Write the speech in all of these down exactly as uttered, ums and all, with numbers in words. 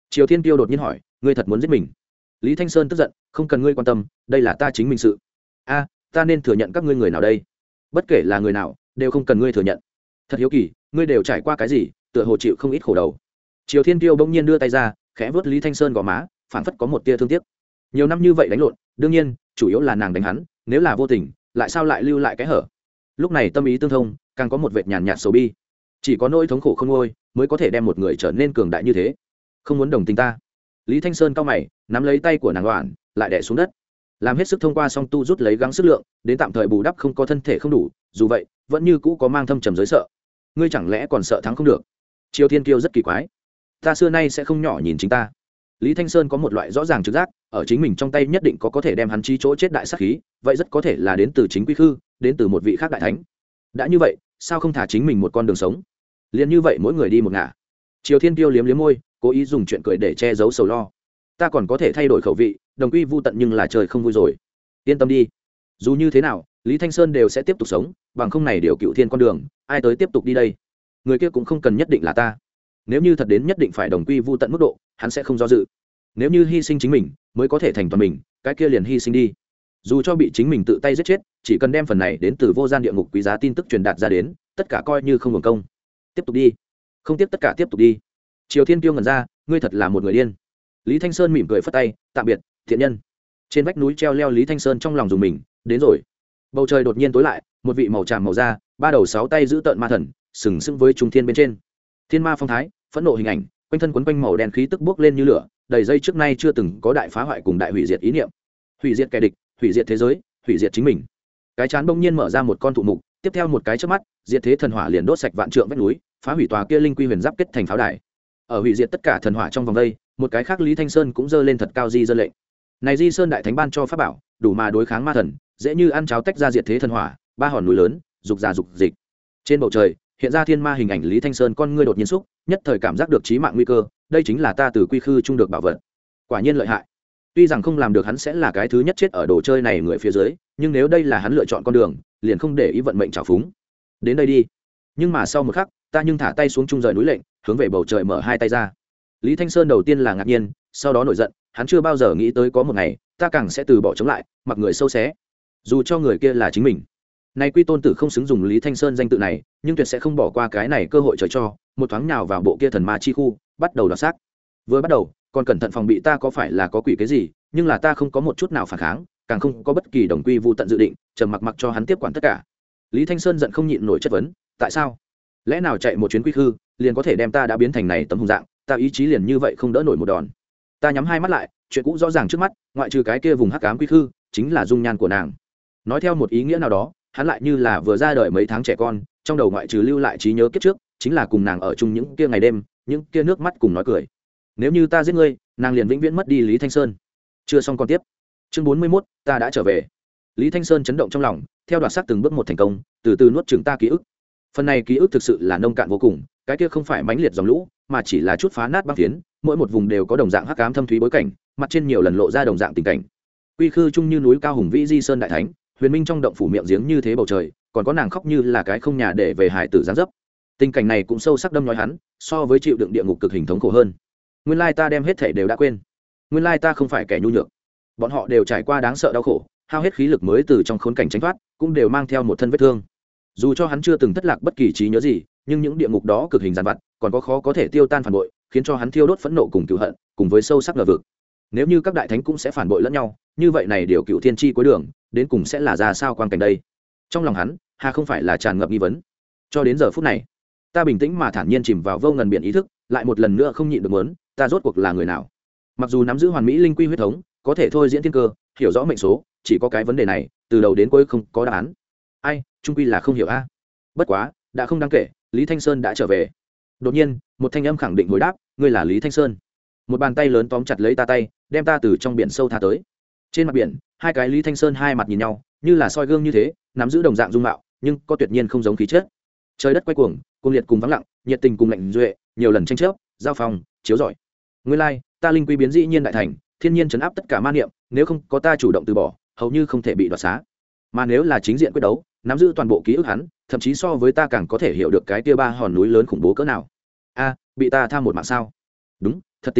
Triều Thiên Tiêu đột nhiên hỏi, ngươi thật muốn giết mình? Lý Thanh Sơn tức giận, không cần ngươi quan tâm, đây là ta chính mình sự. A, ta nên thừa nhận các ngươi người nào đây? Bất kể là người nào, đều không cần ngươi thừa nhận. Thật hiếu kỳ, ngươi đều trải qua cái gì, tựa hồ chịu không ít khổ đầu. Triều Thiên Tiêu bỗng nhiên đưa tay ra, khẽ vuốt Lý Thanh Sơn gò má, phảng phất có một tia thương tiếc. Nhiều năm như vậy đánh lộn, đương nhiên, chủ yếu là nàng đánh hắn, nếu là vô tình, lại sao lại lưu lại cái hở? Lúc này tâm ý tương thông, càng có một vệt nhàn nhạt sầu bi. Chỉ có nỗi thống khổ không nguôi, mới có thể đem một người trở nên cường đại như thế. Không muốn đồng tình ta. Lý Thanh Sơn cau mày, nắm lấy tay của nàng đoạn, lại đè xuống đất. Làm hết sức thông qua song tu rút lấy gắng sức lượng, đến tạm thời bù đắp không có thân thể không đủ, dù vậy, vẫn như cũ có mang thâm trầm giới sợ. Ngươi chẳng lẽ còn sợ thắng không được? Triều Thiên Kiêu rất kỳ quái. Ta xưa nay sẽ không nhỏ nhìn chính ta. Lý Thanh Sơn có một loại rõ ràng trực giác, ở chính mình trong tay nhất định có có thể đem hắn chí chỗ chết đại sát khí, vậy rất có thể là đến từ chính quy khư, đến từ một vị khác đại thánh. Đã như vậy, sao không thả chính mình một con đường sống? Liên như vậy mỗi người đi một ngả. Triều Thiên Kiêu liếm liếm môi, cố ý dùng chuyện cười để che giấu sầu lo. Ta còn có thể thay đổi khẩu vị, đồng quy vu tận, nhưng là trời không vui rồi. Yên tâm đi, dù như thế nào, Lý Thanh Sơn đều sẽ tiếp tục sống, bằng không này điều cựu thiên con đường, ai tới tiếp tục đi đây? Người kia cũng không cần nhất định là ta. Nếu như thật đến nhất định phải đồng quy vu tận mức độ, hắn sẽ không do dự. Nếu như hy sinh chính mình mới có thể thành toàn mình, cái kia liền hy sinh đi. Dù cho bị chính mình tự tay giết chết, chỉ cần đem phần này đến từ vô gian địa ngục quý giá tin tức truyền đạt ra đến, tất cả coi như không hưởng công. Tiếp tục đi, không tiếp tất cả tiếp tục đi. Triều Thiên Kiêu ngẩn ra, ngươi thật là một người điên. Lý Thanh Sơn mỉm cười phất tay, tạm biệt, thiện nhân. Trên vách núi treo leo Lý Thanh Sơn trong lòng dùng mình, đến rồi. Bầu trời đột nhiên tối lại, một vị màu tràm màu da, ba đầu sáu tay giữ tợn ma thần, sừng sững với trung thiên bên trên. Thiên ma phong thái, phẫn nộ hình ảnh, quanh thân quấn quanh màu đen khí tức bốc lên như lửa, đầy dây trước nay chưa từng có đại phá hoại cùng đại hủy diệt ý niệm. Hủy diệt kẻ địch, hủy diệt thế giới, hủy diệt chính mình. Cái chán bỗng nhiên mở ra một con thụ mục, tiếp theo một cái chớp mắt, diệt thế thần hỏa liền đốt sạch vạn trượng vách núi, phá hủy tòa kia linh quy huyền giáp kết thành pháo đài. Ở hủy diệt tất cả thần hỏa trong vòng đây, một cái khác Lý Thanh Sơn cũng giơ lên thật cao di dân lệnh. Này Di Sơn đại thánh ban cho pháp bảo, đủ mà đối kháng ma thần, dễ như ăn cháo tách ra diệt thế thần hỏa, ba hòn núi lớn, dục già dục dịch. Trên bầu trời, hiện ra thiên ma hình ảnh Lý Thanh Sơn con ngươi đột nhiên xúc, nhất thời cảm giác được chí mạng nguy cơ, đây chính là ta từ quy khư trung được bảo vật. Quả nhiên lợi hại. Tuy rằng không làm được hắn sẽ là cái thứ nhất chết ở đồ chơi này người phía dưới, nhưng nếu đây là hắn lựa chọn con đường, liền không để ý vận mệnh trào phúng. Đến đây đi. Nhưng mà sau một khắc, ta nhưng thả tay xuống trung rời núi lệnh, hướng về bầu trời mở hai tay ra. Lý Thanh Sơn đầu tiên là ngạc nhiên, sau đó nổi giận, hắn chưa bao giờ nghĩ tới có một ngày, ta càng sẽ từ bỏ chống lại, mặc người sâu xé. Dù cho người kia là chính mình. Này Quy Tôn Tử không xứng dùng Lý Thanh Sơn danh tự này, nhưng tuyệt sẽ không bỏ qua cái này cơ hội trời cho, một thoáng nhào vào bộ kia thần ma chi khu, bắt đầu đoạt xác. Vừa bắt đầu, còn cẩn thận phòng bị ta có phải là có quỷ cái gì, nhưng là ta không có một chút nào phản kháng, càng không có bất kỳ đồng quy vu tận dự định, trầm mặc mặc cho hắn tiếp quản tất cả. Lý Thanh Sơn giận không nhịn nổi chất vấn, tại sao? Lẽ nào chạy một chuyến quy khư, liền có thể đem ta đã biến thành này tấm hùng dạng, ta ý chí liền như vậy không đỡ nổi một đòn. Ta nhắm hai mắt lại, chuyện cũ rõ ràng trước mắt, ngoại trừ cái kia vùng hắc ám quy khư, chính là dung nhan của nàng. Nói theo một ý nghĩa nào đó, hắn lại như là vừa ra đời mấy tháng trẻ con, trong đầu ngoại trừ lưu lại trí nhớ kiếp trước, chính là cùng nàng ở chung những kia ngày đêm, những kia nước mắt cùng nói cười. Nếu như ta giết ngươi, nàng liền vĩnh viễn mất đi Lý Thanh Sơn. Chưa xong con tiếp. Chương bốn mươi mốt, ta đã trở về. Lý Thanh Sơn chấn động trong lòng, theo đoạt sắc từng bước một thành công, từ từ nuốt chửng ta ký ức. Phần này ký ức thực sự là nông cạn vô cùng, cái kia không phải mãnh liệt dòng lũ, mà chỉ là chút phá nát băng phiến, mỗi một vùng đều có đồng dạng hắc ám thâm thúy bối cảnh, mặt trên nhiều lần lộ ra đồng dạng tình cảnh. Quy khư chung như núi cao hùng vĩ Di Sơn đại thánh, huyền minh trong động phủ miệng giếng như thế bầu trời, còn có nàng khóc như là cái không nhà để về hải tử giáng dấp. Tình cảnh này cũng sâu sắc đâm nói hắn, so với chịu đựng địa ngục cực hình thống khổ hơn. Nguyên lai ta đem hết thể đều đã quên. Nguyên lai ta không phải kẻ nhu nhược. Bọn họ đều trải qua đáng sợ đau khổ, hao hết khí lực mới từ trong khốn cảnh tránh thoát, cũng đều mang theo một thân vết thương. Dù cho hắn chưa từng thất lạc bất kỳ trí nhớ gì, nhưng những địa ngục đó cực hình giàn vặt, còn có khó có thể tiêu tan phản bội, khiến cho hắn thiêu đốt phẫn nộ cùng cừu hận, cùng với sâu sắc ngờ vực. Nếu như các đại thánh cũng sẽ phản bội lẫn nhau, như vậy này điều cựu thiên tri cuối đường, đến cùng sẽ là ra sao quan cảnh đây? Trong lòng hắn, hà không phải là tràn ngập nghi vấn. Cho đến giờ phút này, ta bình tĩnh mà thản nhiên chìm vào vô ngần biển ý thức, lại một lần nữa không nhịn được muốn, ta rốt cuộc là người nào? Mặc dù nắm giữ hoàn mỹ linh quy huyết thống, có thể thôi diễn thiên cơ, hiểu rõ mệnh số, chỉ có cái vấn đề này, từ đầu đến cuối không có đáp án. Ai, trung quy là không hiểu a. Bất quá, đã không đáng kể, Lý Thanh Sơn đã trở về. Đột nhiên, một thanh âm khẳng định hồi đáp, ngươi là Lý Thanh Sơn. Một bàn tay lớn tóm chặt lấy ta tay, đem ta từ trong biển sâu tha tới. Trên mặt biển, hai cái Lý Thanh Sơn hai mặt nhìn nhau, như là soi gương như thế, nắm giữ đồng dạng dung mạo, nhưng có tuyệt nhiên không giống khí chất. Trời đất quay cuồng, cuồng liệt cùng vắng lặng, nhiệt tình cùng lạnh duệ, nhiều lần tranh chấp, giao phòng, chiếu rọi. Nguyên lai, ta linh quy biến dĩ nhiên đại thành, thiên nhiên trấn áp tất cả ma niệm, nếu không có ta chủ động từ bỏ, hầu như không thể bị đoạt xá. Mà nếu là chính diện quyết đấu, nắm giữ toàn bộ ký ức hắn, thậm chí so với ta càng có thể hiểu được cái tia ba hòn núi lớn khủng bố cỡ nào. A, bị ta tham một mạng sao? Đúng, thật tính ra,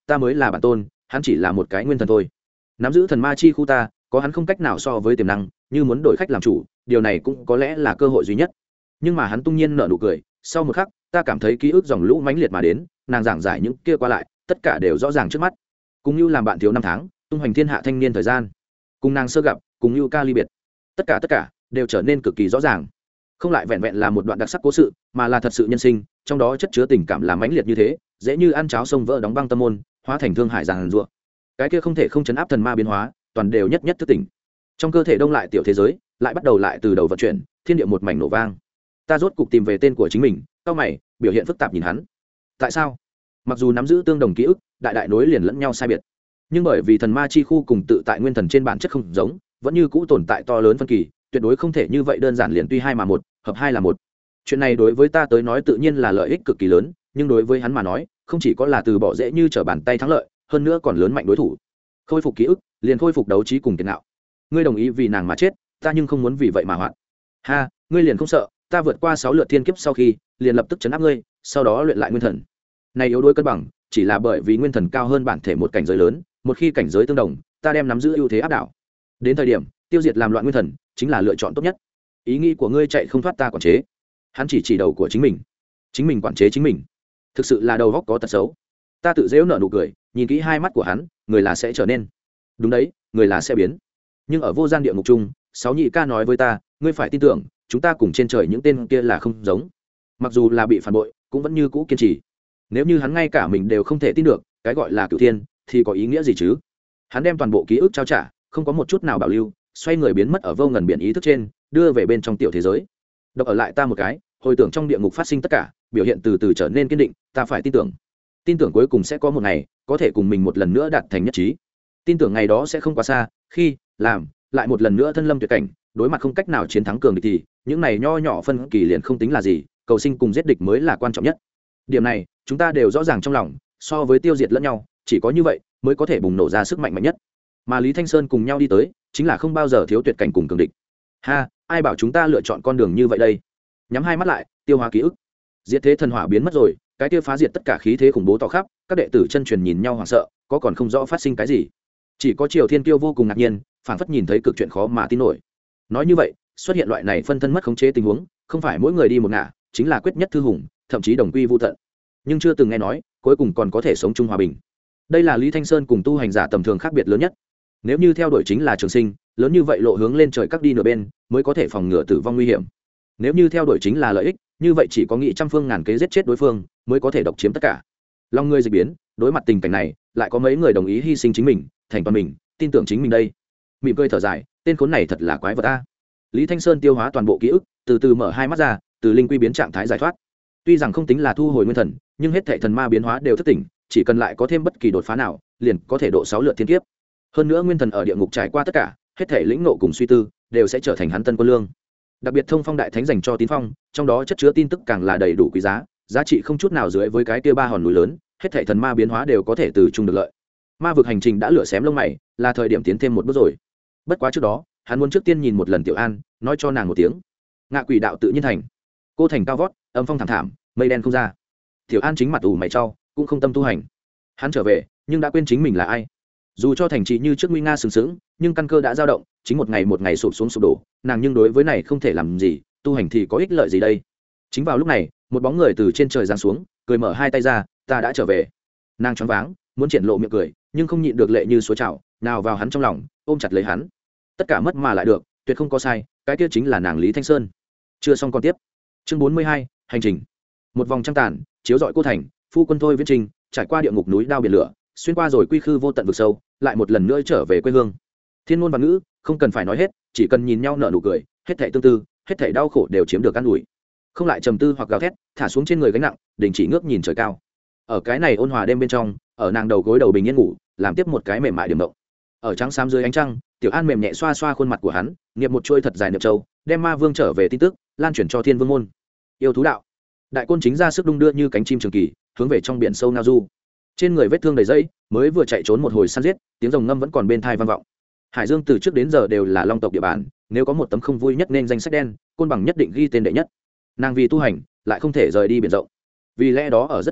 ta mới là bản tôn, hắn chỉ là một cái nguyên thần thôi. Nắm giữ thần ma chi khu ta, có hắn không cách nào so với tiềm năng, như muốn đổi khách làm chủ, điều này cũng có lẽ là cơ hội duy nhất. Nhưng mà hắn tung nhiên nở nụ cười, sau một khắc ta cảm thấy ký ức dòng lũ mãnh liệt mà đến, nàng giảng giải những kia qua lại tất cả đều rõ ràng trước mắt. Cùng như làm bạn thiếu năm tháng, tung hoành thiên hạ thanh niên thời gian, cùng nàng sơ gặp, cùng như ca ly biệt, tất cả tất cả đều trở nên cực kỳ rõ ràng, không lại vẹn vẹn là một đoạn đặc sắc cố sự, mà là thật sự nhân sinh, trong đó chất chứa tình cảm làm mãnh liệt như thế, dễ như ăn cháo sông vỡ đóng băng tâm môn, hóa thành thương hải giàn rủa. Cái kia không thể không chấn áp thần ma biến hóa, toàn đều nhất nhất thức tỉnh. Trong cơ thể đông lại tiểu thế giới, lại bắt đầu lại từ đầu vận chuyển, thiên địa một mảnh nổ vang. Ta rốt cục tìm về tên của chính mình, cao mày, biểu hiện phức tạp nhìn hắn. Tại sao? Mặc dù nắm giữ tương đồng ký ức, đại đại nối liền lẫn nhau sai biệt, nhưng bởi vì thần ma chi khu cùng tự tại nguyên thần trên bản chất không giống, vẫn như cũ tồn tại to lớn phân kỳ, tuyệt đối không thể như vậy đơn giản liền tuy hai mà một, hợp hai là một. Chuyện này đối với ta tới nói tự nhiên là lợi ích cực kỳ lớn, nhưng đối với hắn mà nói, không chỉ có là từ bỏ dễ như trở bàn tay thắng lợi, hơn nữa còn lớn mạnh đối thủ. Khôi phục ký ức, liền khôi phục đấu trí cùng tiền não. Ngươi đồng ý vì nàng mà chết, ta nhưng không muốn vì vậy mà hoạn. Ha, ngươi liền không sợ, ta vượt qua sáu lượt thiên kiếp sau khi, liền lập tức chấn áp ngươi, sau đó luyện lại nguyên thần. Này yếu đuối cân bằng, chỉ là bởi vì nguyên thần cao hơn bản thể một cảnh giới lớn, một khi cảnh giới tương đồng, ta đem nắm giữ ưu thế áp đảo. Đến thời điểm, tiêu diệt làm loạn nguyên thần, chính là lựa chọn tốt nhất. Ý nghĩ của ngươi chạy không thoát ta quản chế. Hắn chỉ chỉ đầu của chính mình, chính mình quản chế chính mình, thực sự là đầu óc có tật xấu. Ta tự dễu nở nụ cười, nhìn kỹ hai mắt của hắn, người là sẽ trở nên, đúng đấy, người là sẽ biến. Nhưng ở vô gian địa ngục chung, sáu nhị ca nói với ta, ngươi phải tin tưởng, chúng ta cùng trên trời những tên kia là không giống. Mặc dù là bị phản bội, cũng vẫn như cũ kiên trì. Nếu như hắn ngay cả mình đều không thể tin được, cái gọi là cửu thiên, thì có ý nghĩa gì chứ? Hắn đem toàn bộ ký ức trao trả, không có một chút nào bảo lưu, xoay người biến mất ở vô ngần biển ý thức trên, đưa về bên trong tiểu thế giới. Độc ở lại ta một cái, hồi tưởng trong địa ngục phát sinh tất cả, biểu hiện từ từ trở nên kiên định, ta phải tin tưởng. Tin tưởng cuối cùng sẽ có một ngày, có thể cùng mình một lần nữa đạt thành nhất trí. Tin tưởng ngày đó sẽ không quá xa, khi làm lại một lần nữa thân lâm tuyệt cảnh, đối mặt không cách nào chiến thắng cường địch thì, những này nho nhỏ phân kỳ liền không tính là gì, cầu sinh cùng giết địch mới là quan trọng nhất. Điểm này, chúng ta đều rõ ràng trong lòng, so với tiêu diệt lẫn nhau, chỉ có như vậy mới có thể bùng nổ ra sức mạnh mạnh nhất. Mà Lý Thanh Sơn cùng nhau đi tới, chính là không bao giờ thiếu tuyệt cảnh cùng cường địch. Ha, ai bảo chúng ta lựa chọn con đường như vậy đây? Nhắm hai mắt lại, tiêu hóa ký ức. Diệt thế thần hỏa biến mất rồi, cái kia phá diệt tất cả khí thế khủng bố tỏ khắp, các đệ tử chân truyền nhìn nhau hoảng sợ, có còn không rõ phát sinh cái gì. Chỉ có Triều Thiên Kiêu vô cùng ngạc nhiên, phảng phất nhìn thấy cực chuyện khó mà tin nổi. Nói như vậy, xuất hiện loại này phân thân mất khống chế tình huống, không phải mỗi người đi một ngả, chính là quyết nhất thư hùng, thậm chí đồng quy vu tận. Nhưng chưa từng nghe nói, cuối cùng còn có thể sống chung hòa bình. Đây là Lý Thanh Sơn cùng tu hành giả tầm thường khác biệt lớn nhất. Nếu như theo đuổi chính là trường sinh, lớn như vậy lộ hướng lên trời các đi nửa bên, mới có thể phòng ngừa tử vong nguy hiểm. Nếu như theo đuổi chính là lợi ích, như vậy chỉ có nghị trăm phương ngàn kế giết chết đối phương, mới có thể độc chiếm tất cả. Long ngươi dị biến, đối mặt tình cảnh này, lại có mấy người đồng ý hy sinh chính mình, thành toàn mình, tin tưởng chính mình đây. Mỉm cười thở dài, tên khốn này thật là quái vật a. Lý Thanh Sơn tiêu hóa toàn bộ ký ức, từ từ mở hai mắt ra, từ linh quy biến trạng thái giải thoát. Tuy rằng không tính là thu hồi nguyên thần, nhưng hết thảy thần ma biến hóa đều thức tỉnh, chỉ cần lại có thêm bất kỳ đột phá nào, liền có thể độ sáu lượt thiên kiếp. Hơn nữa nguyên thần ở địa ngục trải qua tất cả, hết thảy lĩnh ngộ cùng suy tư, đều sẽ trở thành hắn tân quân lương. Đặc biệt thông phong đại thánh dành cho tín phong, trong đó chất chứa tin tức càng là đầy đủ quý giá, giá trị không chút nào dưới với cái kia ba hòn núi lớn, hết thảy thần ma biến hóa đều có thể từ chung được lợi. Ma vực hành trình đã lửa xém lông mày, là thời điểm tiến thêm một bước rồi. Bất quá trước đó, hắn muốn trước tiên nhìn một lần Tiểu An, nói cho nàng một tiếng. Ngạ quỷ đạo tự nhiên thành. Cô thành cao vót, âm phong thảm thảm, mây đen không ra. Tiểu An chính mặt ủ mày trao, cũng không tâm tu hành. Hắn trở về, nhưng đã quên chính mình là ai. Dù cho thành trì như trước nguy nga sừng sững, nhưng căn cơ đã dao động, chính một ngày một ngày sụp xuống sụp đổ, nàng nhưng đối với này không thể làm gì, tu hành thì có ích lợi gì đây? Chính vào lúc này, một bóng người từ trên trời giáng xuống, cười mở hai tay ra, ta đã trở về. Nàng choáng váng, muốn triển lộ miệng cười, nhưng không nhịn được lệ như suối trào, nào vào hắn trong lòng, ôm chặt lấy hắn. Tất cả mất mà lại được, tuyệt không có sai, cái kia chính là nàng Lý Thanh Sơn. Chưa xong con tiếp. Chương bốn mươi hai, hành trình. Một vòng trăng tàn, chiếu rọi cô thành, phu quân thôi viễn trình, trải qua địa ngục núi đao biển lửa, xuyên qua rồi quy khư vô tận vực sâu, lại một lần nữa trở về quê hương. Thiên ngôn và ngữ, không cần phải nói hết, chỉ cần nhìn nhau nở nụ cười, hết thảy tương tư, hết thảy đau khổ đều chiếm được an ủi. Không lại trầm tư hoặc gào thét, thả xuống trên người gánh nặng, đình chỉ ngước nhìn trời cao. Ở cái này ôn hòa đêm bên trong, ở nàng đầu gối đầu bình yên ngủ, làm tiếp một cái mềm mại điểm động. Ở trắng xám dưới ánh trăng, Tiểu An mềm nhẹ xoa xoa khuôn mặt của hắn, niệm một chuôi thật dài niệm châu, đem ma vương trở về tin tức lan truyền cho thiên vương môn. Yêu thú đạo, đại côn chính ra sức đung đưa như cánh chim trường kỳ, hướng về trong biển sâu ngao du. Trên người vết thương đầy dây, mới vừa chạy trốn một hồi săn giết, tiếng rồng ngâm vẫn còn bên tai vang vọng. Hải Dương từ trước đến giờ đều là long tộc địa bàn, nếu có một tấm không vui nhất nên danh sách đen, côn bằng nhất định ghi tên đệ nhất. Nàng vì tu hành, lại không thể rời đi biển rộng. Vì lẽ đó ở rất nhiều lúc,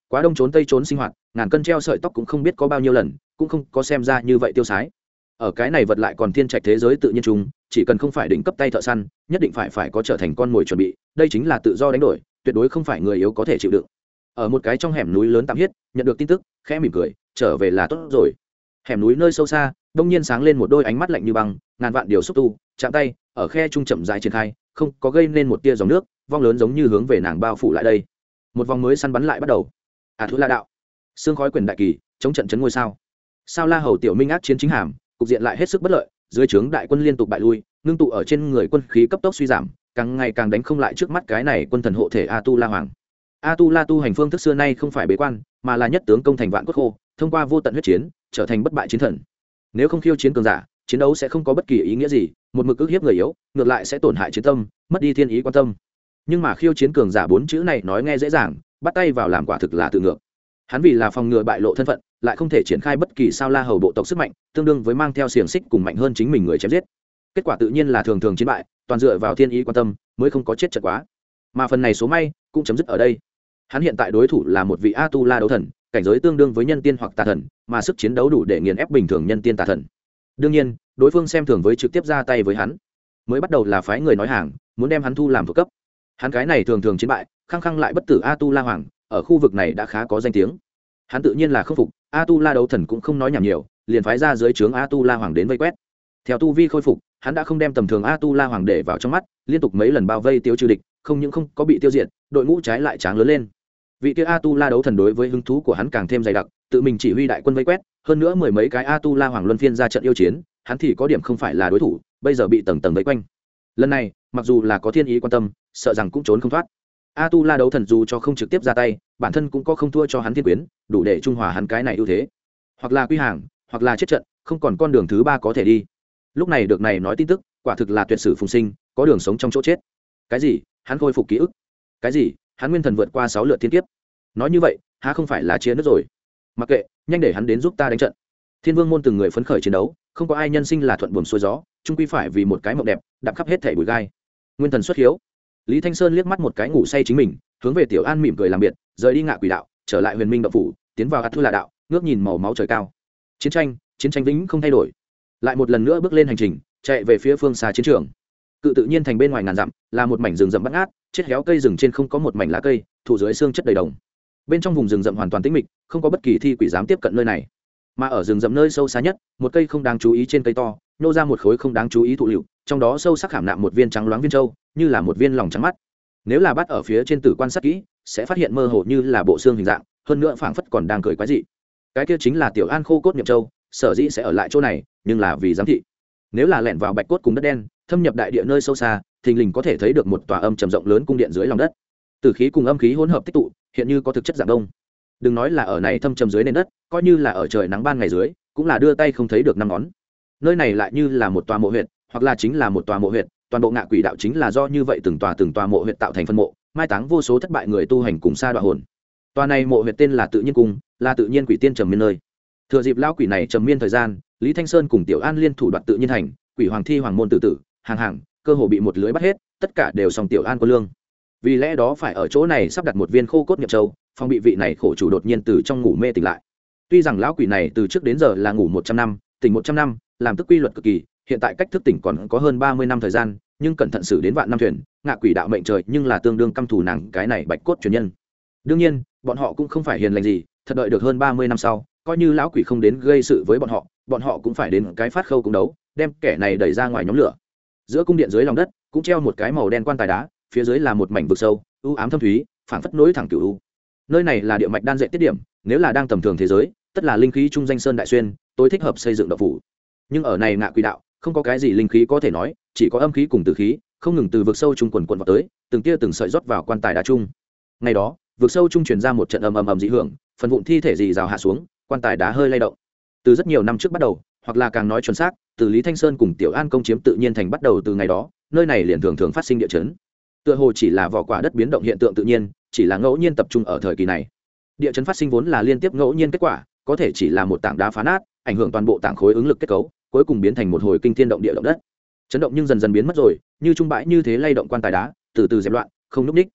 quá đông trốn tây trốn sinh hoạt, ngàn cân treo sợi tóc cũng không biết có bao nhiêu lần, cũng không có xem ra như vậy tiêu sái. Ở cái này vật lại còn thiên trạch thế giới tự nhiên chung, chỉ cần không phải đỉnh cấp tay thợ săn, nhất định phải phải có trở thành con mồi chuẩn bị, đây chính là tự do đánh đổi, tuyệt đối không phải người yếu có thể chịu đựng. Ở một cái trong hẻm núi lớn tạm hiết, nhận được tin tức, khẽ mỉm cười, trở về là tốt rồi. Hẻm núi nơi sâu xa, đông nhiên sáng lên một đôi ánh mắt lạnh như băng, ngàn vạn điều xúc tu, chạm tay, ở khe trung chậm rãi triển khai, không có gây nên một tia dòng nước, vong lớn giống như hướng về nàng bao phủ lại đây. Một vòng mới săn bắn lại bắt đầu. À thú la đạo, xương khói quyền đại kỳ, chống trận chấn ngôi sao. Sao La Hầu tiểu minh ác chiến chính hàm, cục diện lại hết sức bất lợi, dưới trướng đại quân liên tục bại lui, ngưng tụ ở trên người quân khí cấp tốc suy giảm, càng ngày càng đánh không lại trước mắt cái này quân thần hộ thể A Tu La Hoàng. A Tu La tu hành phương thức xưa nay không phải bế quan, mà là nhất tướng công thành vạn cốt khô, thông qua vô tận huyết chiến, trở thành bất bại chiến thần. Nếu không khiêu chiến cường giả, chiến đấu sẽ không có bất kỳ ý nghĩa gì, một mực ức hiếp người yếu, ngược lại sẽ tổn hại chiến tâm, mất đi thiên ý quan tâm. Nhưng mà khiêu chiến cường giả bốn chữ này nói nghe dễ dàng, bắt tay vào làm quả thực là tự ngược. Hắn vì là phòng ngừa bại lộ thân phận, lại không thể triển khai bất kỳ sao La Hầu bộ tộc sức mạnh, tương đương với mang theo xiềng xích cùng mạnh hơn chính mình người chém giết. Kết quả tự nhiên là thường thường chiến bại, toàn dựa vào thiên ý quan tâm, mới không có chết trận quá. Mà phần này số may cũng chấm dứt ở đây. Hắn hiện tại đối thủ là một vị A Tu La đấu thần, cảnh giới tương đương với nhân tiên hoặc tà thần, mà sức chiến đấu đủ để nghiền ép bình thường nhân tiên tà thần. Đương nhiên, đối phương xem thường với trực tiếp ra tay với hắn. Mới bắt đầu là phái người nói hàng, muốn đem hắn thu làm thuộc cấp. Hắn cái này thường thường chiến bại, khăng khăng lại bất tử A Tu La Hoàng, ở khu vực này đã khá có danh tiếng. Hắn tự nhiên là không phục, A Tu La đấu thần cũng không nói nhảm nhiều, liền phái ra dưới trướng A Tu La Hoàng đến vây quét. Theo tu vi khôi phục, hắn đã không đem tầm thường A Tu La Hoàng để vào trong mắt, liên tục mấy lần bao vây tiêu trừ địch, không những không có bị tiêu diệt, đội ngũ trái lại tráng lớn lên. Vị kia A Tu La đấu thần đối với hứng thú của hắn càng thêm dày đặc, tự mình chỉ huy đại quân vây quét, hơn nữa mười mấy cái A Tu La Hoàng luân phiên ra trận yêu chiến, hắn thì có điểm không phải là đối thủ, bây giờ bị tầng tầng vây quanh. Lần này, mặc dù là có thiên ý quan tâm, sợ rằng cũng trốn không thoát. A Tu La đấu thần dù cho không trực tiếp ra tay, bản thân cũng có không thua cho hắn thiên quyến, đủ để trung hòa hắn cái này ưu thế. Hoặc là quy hàng, hoặc là chết trận, không còn con đường thứ ba có thể đi. Lúc này được này nói tin tức, quả thực là tuyệt sử phùng sinh, có đường sống trong chỗ chết. Cái gì? Hắn khôi phục ký ức? Cái gì? Hắn nguyên thần vượt qua sáu lượt thiên kiếp? Nói như vậy, há không phải là chia nước rồi? Mặc kệ, nhanh để hắn đến giúp ta đánh trận. Thiên Vương môn từng người phấn khởi chiến đấu, không có ai nhân sinh là thuận buồm xuôi gió, chung quy phải vì một cái mộng đẹp, đạp khắp hết thảy bụi gai. Nguyên thần xuất hiếu. Lý Thanh Sơn liếc mắt một cái ngủ say chính mình, hướng về Tiểu An mỉm cười làm biệt, rời đi Ngạ Quỷ đạo, trở lại Huyền Minh đạo phủ, tiến vào Át Thư La đạo, ngước nhìn màu máu trời cao. Chiến tranh, chiến tranh vĩnh không thay đổi. Lại một lần nữa bước lên hành trình, chạy về phía phương xa chiến trường. Cự tự nhiên thành bên ngoài ngàn dặm, là một mảnh rừng rậm bát ngát, chết héo cây rừng trên không có một mảnh lá cây, thụ dưới xương chất đầy đồng. Bên trong vùng rừng rậm hoàn toàn tĩnh mịch, không có bất kỳ thi quỷ dám tiếp cận nơi này. Mà ở rừng rậm nơi sâu xa nhất, một cây không đáng chú ý trên cây to, nô ra một khối không đáng chú ý thụ liệu, trong đó sâu sắc khảm nạm một viên trắng loáng viên châu, như là một viên lòng trắng mắt. Nếu là bắt ở phía trên tử quan sát kỹ, sẽ phát hiện mơ hồ như là bộ xương hình dạng, hơn nữa phảng phất còn đang cười quái dị. Cái kia chính là Tiểu An khô cốt niệm châu, sở dĩ sẽ ở lại chỗ này, nhưng là vì giám thị. Nếu là lẻn vào bạch cốt cùng đất đen, thâm nhập đại địa nơi sâu xa, thình lình có thể thấy được một tòa âm trầm rộng lớn cung điện dưới lòng đất. Tử khí cùng âm khí hỗn hợp tích tụ, hiện như có thực chất dạng đông. Đừng nói là ở này thâm trầm dưới nền đất, coi như là ở trời nắng ban ngày dưới, cũng là đưa tay không thấy được năm ngón. Nơi này lại như là một tòa mộ huyệt, hoặc là chính là một tòa mộ huyệt, toàn bộ Ngạ Quỷ đạo chính là do như vậy từng tòa từng tòa mộ huyệt tạo thành phân mộ, mai táng vô số thất bại người tu hành cùng sa đọa hồn. Tòa này mộ huyệt tên là Tự Nhiên Cung, là tự nhiên quỷ tiên trầm miên nơi. Thừa dịp lão quỷ này trầm miên thời gian, Lý Thanh Sơn cùng Tiểu An liên thủ đoạt Tự Nhiên thành, quỷ hoàng thi hoàng môn tử tử, hàng hàng, cơ hồ bị một lưới bắt hết, tất cả đều xong Tiểu An quân lương. Vì lẽ đó phải ở chỗ này sắp đặt một viên khô cốt nhập châu, phòng bị vị này khổ chủ đột nhiên từ trong ngủ mê tỉnh lại. Tuy rằng lão quỷ này từ trước đến giờ là ngủ một trăm năm, tỉnh một trăm năm, làm tức quy luật cực kỳ, hiện tại cách thức tỉnh còn có hơn ba mươi năm thời gian, nhưng cẩn thận xử đến vạn năm thuyền, Ngạ Quỷ đạo mệnh trời nhưng là tương đương căm thù nàng cái này bạch cốt truyền nhân. Đương nhiên, bọn họ cũng không phải hiền lành gì, thật đợi được hơn ba mươi năm sau, coi như lão quỷ không đến gây sự với bọn họ, bọn họ cũng phải đến cái phát khâu cung đấu, đem kẻ này đẩy ra ngoài nhóm lửa. Giữa cung điện dưới lòng đất cũng treo một cái màu đen quan tài đá, phía dưới là một mảnh vực sâu, u ám thâm thúy, phảng phất nối thẳng cửu u. Nơi này là địa mạch đan dệt tiết điểm, nếu là đang tầm thường thế giới, tất là linh khí trung danh sơn đại xuyên, tối thích hợp xây dựng đạo phủ. Nhưng ở này Ngạ Quỷ đạo, không có cái gì linh khí có thể nói, chỉ có âm khí cùng tử khí, không ngừng từ vực sâu trung quần quần vào tới, từng tia từng sợi rót vào quan tài đá trung. Ngày đó, vực sâu trung truyền ra một trận ầm ầm ầm dị hưởng, phần vụn thi thể rì rào hạ xuống, quan tài đá hơi lay động. Từ rất nhiều năm trước bắt đầu, hoặc là càng nói chuẩn xác, từ Lý Thanh Sơn cùng Tiểu An công chiếm Tự Nhiên thành bắt đầu từ ngày đó, nơi này liền thường thường phát sinh địa chấn. Tựa hồ chỉ là vỏ quả đất biến động hiện tượng tự nhiên, chỉ là ngẫu nhiên tập trung ở thời kỳ này. Địa chấn phát sinh vốn là liên tiếp ngẫu nhiên kết quả, có thể chỉ là một tảng đá phá nát, ảnh hưởng toàn bộ tảng khối ứng lực kết cấu, cuối cùng biến thành một hồi kinh thiên động địa động đất. Chấn động nhưng dần dần biến mất rồi, như trung bãi như thế lay động quan tài đá, từ từ dẹp loạn, không lúc ních.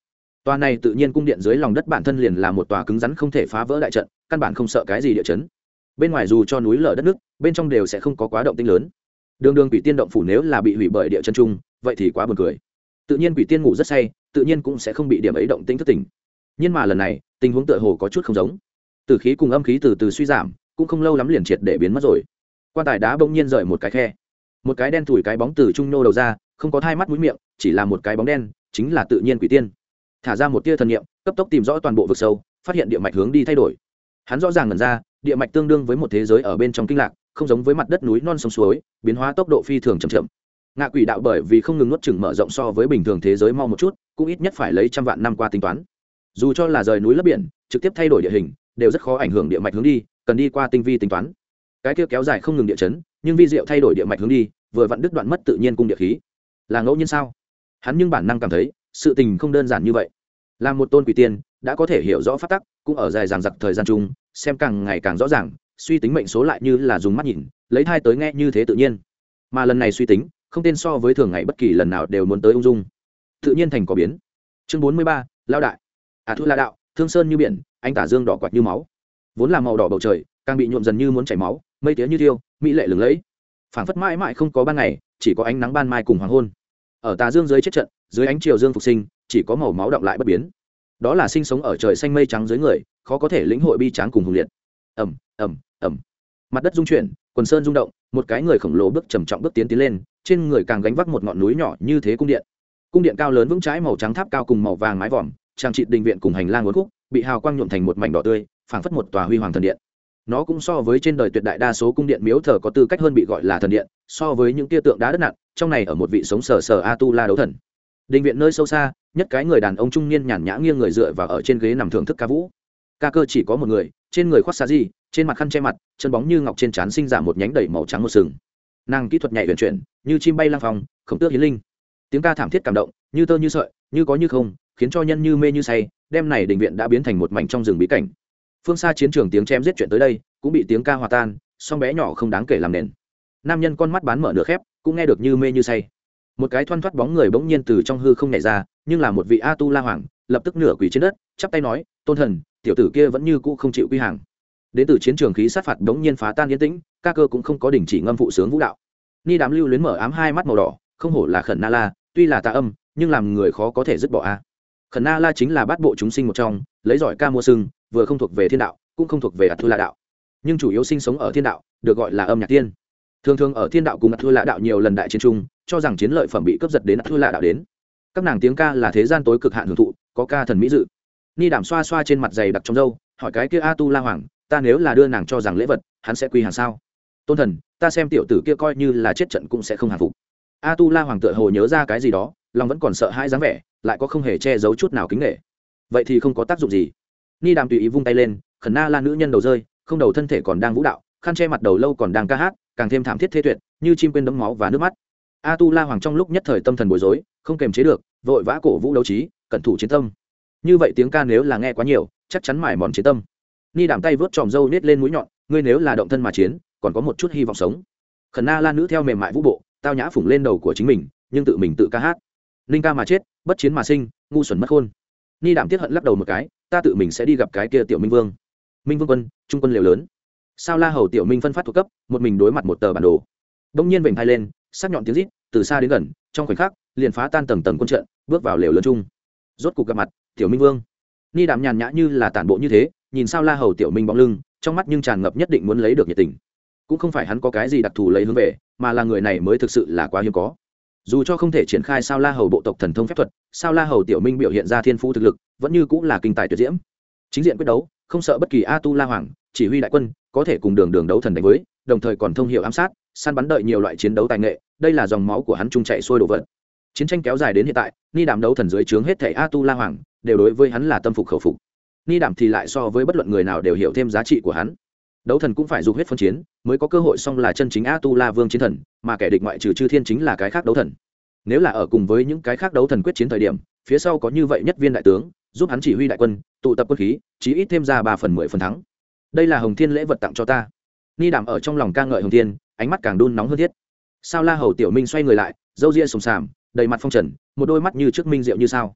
Tòa này tự nhiên cung điện dưới lòng đất bản thân liền là một tòa cứng rắn không thể phá vỡ đại trận, căn bản không sợ cái gì địa chấn. Bên ngoài dù cho núi lở đất nước, bên trong đều sẽ không có quá động tĩnh lớn. Đường đường quỷ tiên động phủ nếu là bị hủy bởi địa chân trung, vậy thì quá buồn cười. Tự nhiên quỷ tiên ngủ rất say, tự nhiên cũng sẽ không bị điểm ấy động tĩnh thức tỉnh. Nhưng mà lần này, tình huống tựa hồ có chút không giống. Tử khí cùng âm khí từ từ suy giảm, cũng không lâu lắm liền triệt để biến mất rồi. Quan tài đá bỗng nhiên rời một cái khe, một cái đen thủi cái bóng từ trung nô đầu ra, không có hai mắt mũi miệng, chỉ là một cái bóng đen, chính là tự nhiên quỷ tiên. Thả ra một tia thần niệm, cấp tốc tìm rõ toàn bộ vực sâu, phát hiện địa mạch hướng đi thay đổi. Hắn rõ ràng ngẩn ra, địa mạch tương đương với một thế giới ở bên trong kinh lạc, không giống với mặt đất núi non sông suối, biến hóa tốc độ phi thường chậm chậm. Ngạ quỷ đạo bởi vì không ngừng nuốt chửng mở rộng so với bình thường thế giới mau một chút, cũng ít nhất phải lấy trăm vạn năm qua tính toán. Dù cho là rời núi lấp biển, trực tiếp thay đổi địa hình, đều rất khó ảnh hưởng địa mạch hướng đi, cần đi qua tinh vi tính toán. Cái kia kéo dài không ngừng địa chấn, nhưng vi diệu thay đổi địa mạch hướng đi, vừa vặn đứt đoạn mất tự nhiên cung địa khí. Là ngẫu nhiên sao? Hắn nhưng bản năng cảm thấy, sự tình không đơn giản như vậy. Là một tôn quỷ tiên, đã có thể hiểu rõ pháp tắc, cũng ở dài dằng dặc thời gian chung, xem càng ngày càng rõ ràng, suy tính mệnh số lại như là dùng mắt nhìn, lấy thai tới nghe như thế tự nhiên. Mà lần này suy tính, không tên so với thường ngày bất kỳ lần nào đều muốn tới ung dung. Tự nhiên thành có biến. Chương bốn mươi ba, lao đại. À thu la đạo, thương sơn như biển, anh tả dương đỏ quạt như máu. Vốn là màu đỏ bầu trời, càng bị nhuộm dần như muốn chảy máu, mây tía như thiêu, mỹ lệ lừng lẫy. Phảng phất mãi mãi không có ban ngày, chỉ có ánh nắng ban mai cùng hoàng hôn. Ở tà dương dưới chết trận, dưới ánh chiều dương phục sinh, chỉ có màu máu đọng lại bất biến. Đó là sinh sống ở trời xanh mây trắng dưới người, khó có thể lĩnh hội bi tráng cùng hùng liệt. Ầm, ầm, ầm. Mặt đất rung chuyển, quần sơn rung động, một cái người khổng lồ bước trầm trọng bước tiến tiến lên, trên người càng gánh vác một ngọn núi nhỏ như thế cung điện. Cung điện cao lớn vững chãi màu trắng tháp cao cùng màu vàng mái vòm, trang trị đình viện cùng hành lang uốn khúc, bị hào quang nhuộm thành một mảnh đỏ tươi, phảng phất một tòa huy hoàng thần điện. Nó cũng so với trên đời tuyệt đại đa số cung điện miếu thờ có tư cách hơn bị gọi là thần điện, so với những tia tượng đá đất nặng, trong này ở một vị sống sờ sờ A Tu La đấu thần. Đình viện nơi sâu xa, nhất cái người đàn ông trung niên nhàn nhã nghiêng người dựa vào ở trên ghế nằm thưởng thức ca vũ. Ca cơ chỉ có một người, trên người khoác xà di, trên mặt khăn che mặt, chân bóng như ngọc trên trán sinh ra một nhánh đầy màu trắng một sừng. Nàng kỹ thuật nhạy huyền chuyển, như chim bay lang phong, khổng tước hiến linh. Tiếng ca thảm thiết cảm động, như tơ như sợi, như có như không, khiến cho nhân như mê như say, đêm này đình viện đã biến thành một mảnh trong rừng bí cảnh. Phương xa chiến trường tiếng chém giết chuyện tới đây, cũng bị tiếng ca hòa tan, song bé nhỏ không đáng kể làm nền. Nam nhân con mắt bán mở nửa khép, cũng nghe được như mê như say. Một cái thoăn thoắt bóng người bỗng nhiên từ trong hư không nhảy ra, nhưng là một vị A Tu La hoàng, lập tức nửa quỳ trên đất, chắp tay nói: "Tôn thần, tiểu tử kia vẫn như cũ không chịu quy hàng." Đến từ chiến trường khí sát phạt bỗng nhiên phá tan yên tĩnh, ca cơ cũng không có đình chỉ ngâm phụ sướng vũ đạo. Ni đám lưu luyến mở ám hai mắt màu đỏ, không hổ là Khẩn Na La, tuy là tà âm, nhưng làm người khó có thể dứt bỏ a. Khẩn Na La chính là bát bộ chúng sinh một trong, lấy giỏi ca mua sưng, vừa không thuộc về thiên đạo, cũng không thuộc về A Tu La đạo, nhưng chủ yếu sinh sống ở thiên đạo, được gọi là âm nhạc tiên. Thường thường ở thiên đạo cùng A Tu La đạo nhiều lần đại chiến chung, cho rằng chiến lợi phẩm bị cướp giật đến A Tu La đạo đến. Các nàng tiếng ca là thế gian tối cực hạn hưởng thụ, có ca thần mỹ dự. Ni đảm xoa xoa trên mặt dày đặc trong râu, hỏi cái kia A Tu La hoàng, ta nếu là đưa nàng cho rằng lễ vật, hắn sẽ quy hàng sao? Tôn thần, ta xem tiểu tử kia coi như là chết trận cũng sẽ không hàng phục. A Tu La hoàng tựa hồ nhớ ra cái gì đó, lòng vẫn còn sợ hãi dáng vẻ, lại có không hề che giấu chút nào kính nể. Vậy thì không có tác dụng gì. Ni đàm tùy ý vung tay lên, Khẩn Na La nữ nhân đầu rơi, không đầu thân thể còn đang vũ đạo, khăn che mặt đầu lâu còn đang ca hát, càng thêm thảm thiết thê tuyệt, như chim quên đẫm máu và nước mắt. A Tu La hoàng trong lúc nhất thời tâm thần bối rối, không kềm chế được, vội vã cổ vũ đấu trí, cẩn thủ chiến tâm. Như vậy tiếng ca nếu là nghe quá nhiều, chắc chắn mải mòn chiến tâm. Ni đảm tay vớt tròm râu nết lên mũi nhọn, ngươi nếu là động thân mà chiến, còn có một chút hy vọng sống. Khẩn Na La nữ theo mềm mại vũ bộ, tao nhã phủng lên đầu của chính mình, nhưng tự mình tự ca hát. Linh ca mà chết, bất chiến mà sinh, ngu xuẩn mất khôn. Ni đảm tiếc hận lắc đầu một cái, ta tự mình sẽ đi gặp cái kia tiểu Minh Vương. Minh Vương quân, trung quân liều lớn. Sao La hầu tiểu Minh phân phát thuộc cấp, một mình đối mặt một tờ bản đồ. Đông nhiên vểnh hai lên, sắc nhọn tiếng rít, từ xa đến gần, trong khoảnh khắc, liền phá tan tầng tầng quân trận, bước vào lều lớn chung. Rốt cục gặp mặt, tiểu Minh Vương. Ni đảm nhàn nhã như là tản bộ như thế, nhìn Sao La hầu tiểu Minh bóng lưng, trong mắt nhưng tràn ngập nhất định muốn lấy được nhiệt tình. Cũng không phải hắn có cái gì đặc thù lấy hướng về, mà là người này mới thực sự là quá hiếm có. Dù cho không thể triển khai Sao La hầu bộ tộc thần thông phép thuật, Sao La hầu tiểu Minh biểu hiện ra thiên phú thực lực, vẫn như cũng là kinh tài tuyệt diễm. Chính diện quyết đấu, không sợ bất kỳ A Tu La hoàng, chỉ huy đại quân, có thể cùng đường đường đấu thần đánh với, đồng thời còn thông hiểu ám sát, săn bắn đợi nhiều loại chiến đấu tài nghệ, đây là dòng máu của hắn trung chạy xuôi đổ vật. Chiến tranh kéo dài đến hiện tại, Ni Đàm đấu thần dưới trướng hết thảy A Tu La hoàng, đều đối với hắn là tâm phục khẩu phục. Ni Đàm thì lại so với bất luận người nào đều hiểu thêm giá trị của hắn. Đấu thần cũng phải dục huyết phân chiến, mới có cơ hội song là chân chính A Tu La vương chiến thần, mà kẻ địch ngoại trừ Chư Thiên chính là cái khác đấu thần. Nếu là ở cùng với những cái khác đấu thần quyết chiến thời điểm, phía sau có như vậy nhất viên đại tướng, giúp hắn chỉ huy đại quân, tụ tập quân khí, chí ít thêm ra ba phần mười phần thắng. Đây là Hồng Thiên lễ vật tặng cho ta. Ni Đàm ở trong lòng ca ngợi Hồng Thiên, ánh mắt càng đun nóng hơn thiết. Sao La hầu tiểu Minh xoay người lại, râu ria sồm sàm, đầy mặt phong trần, một đôi mắt như trước minh diệu như sao.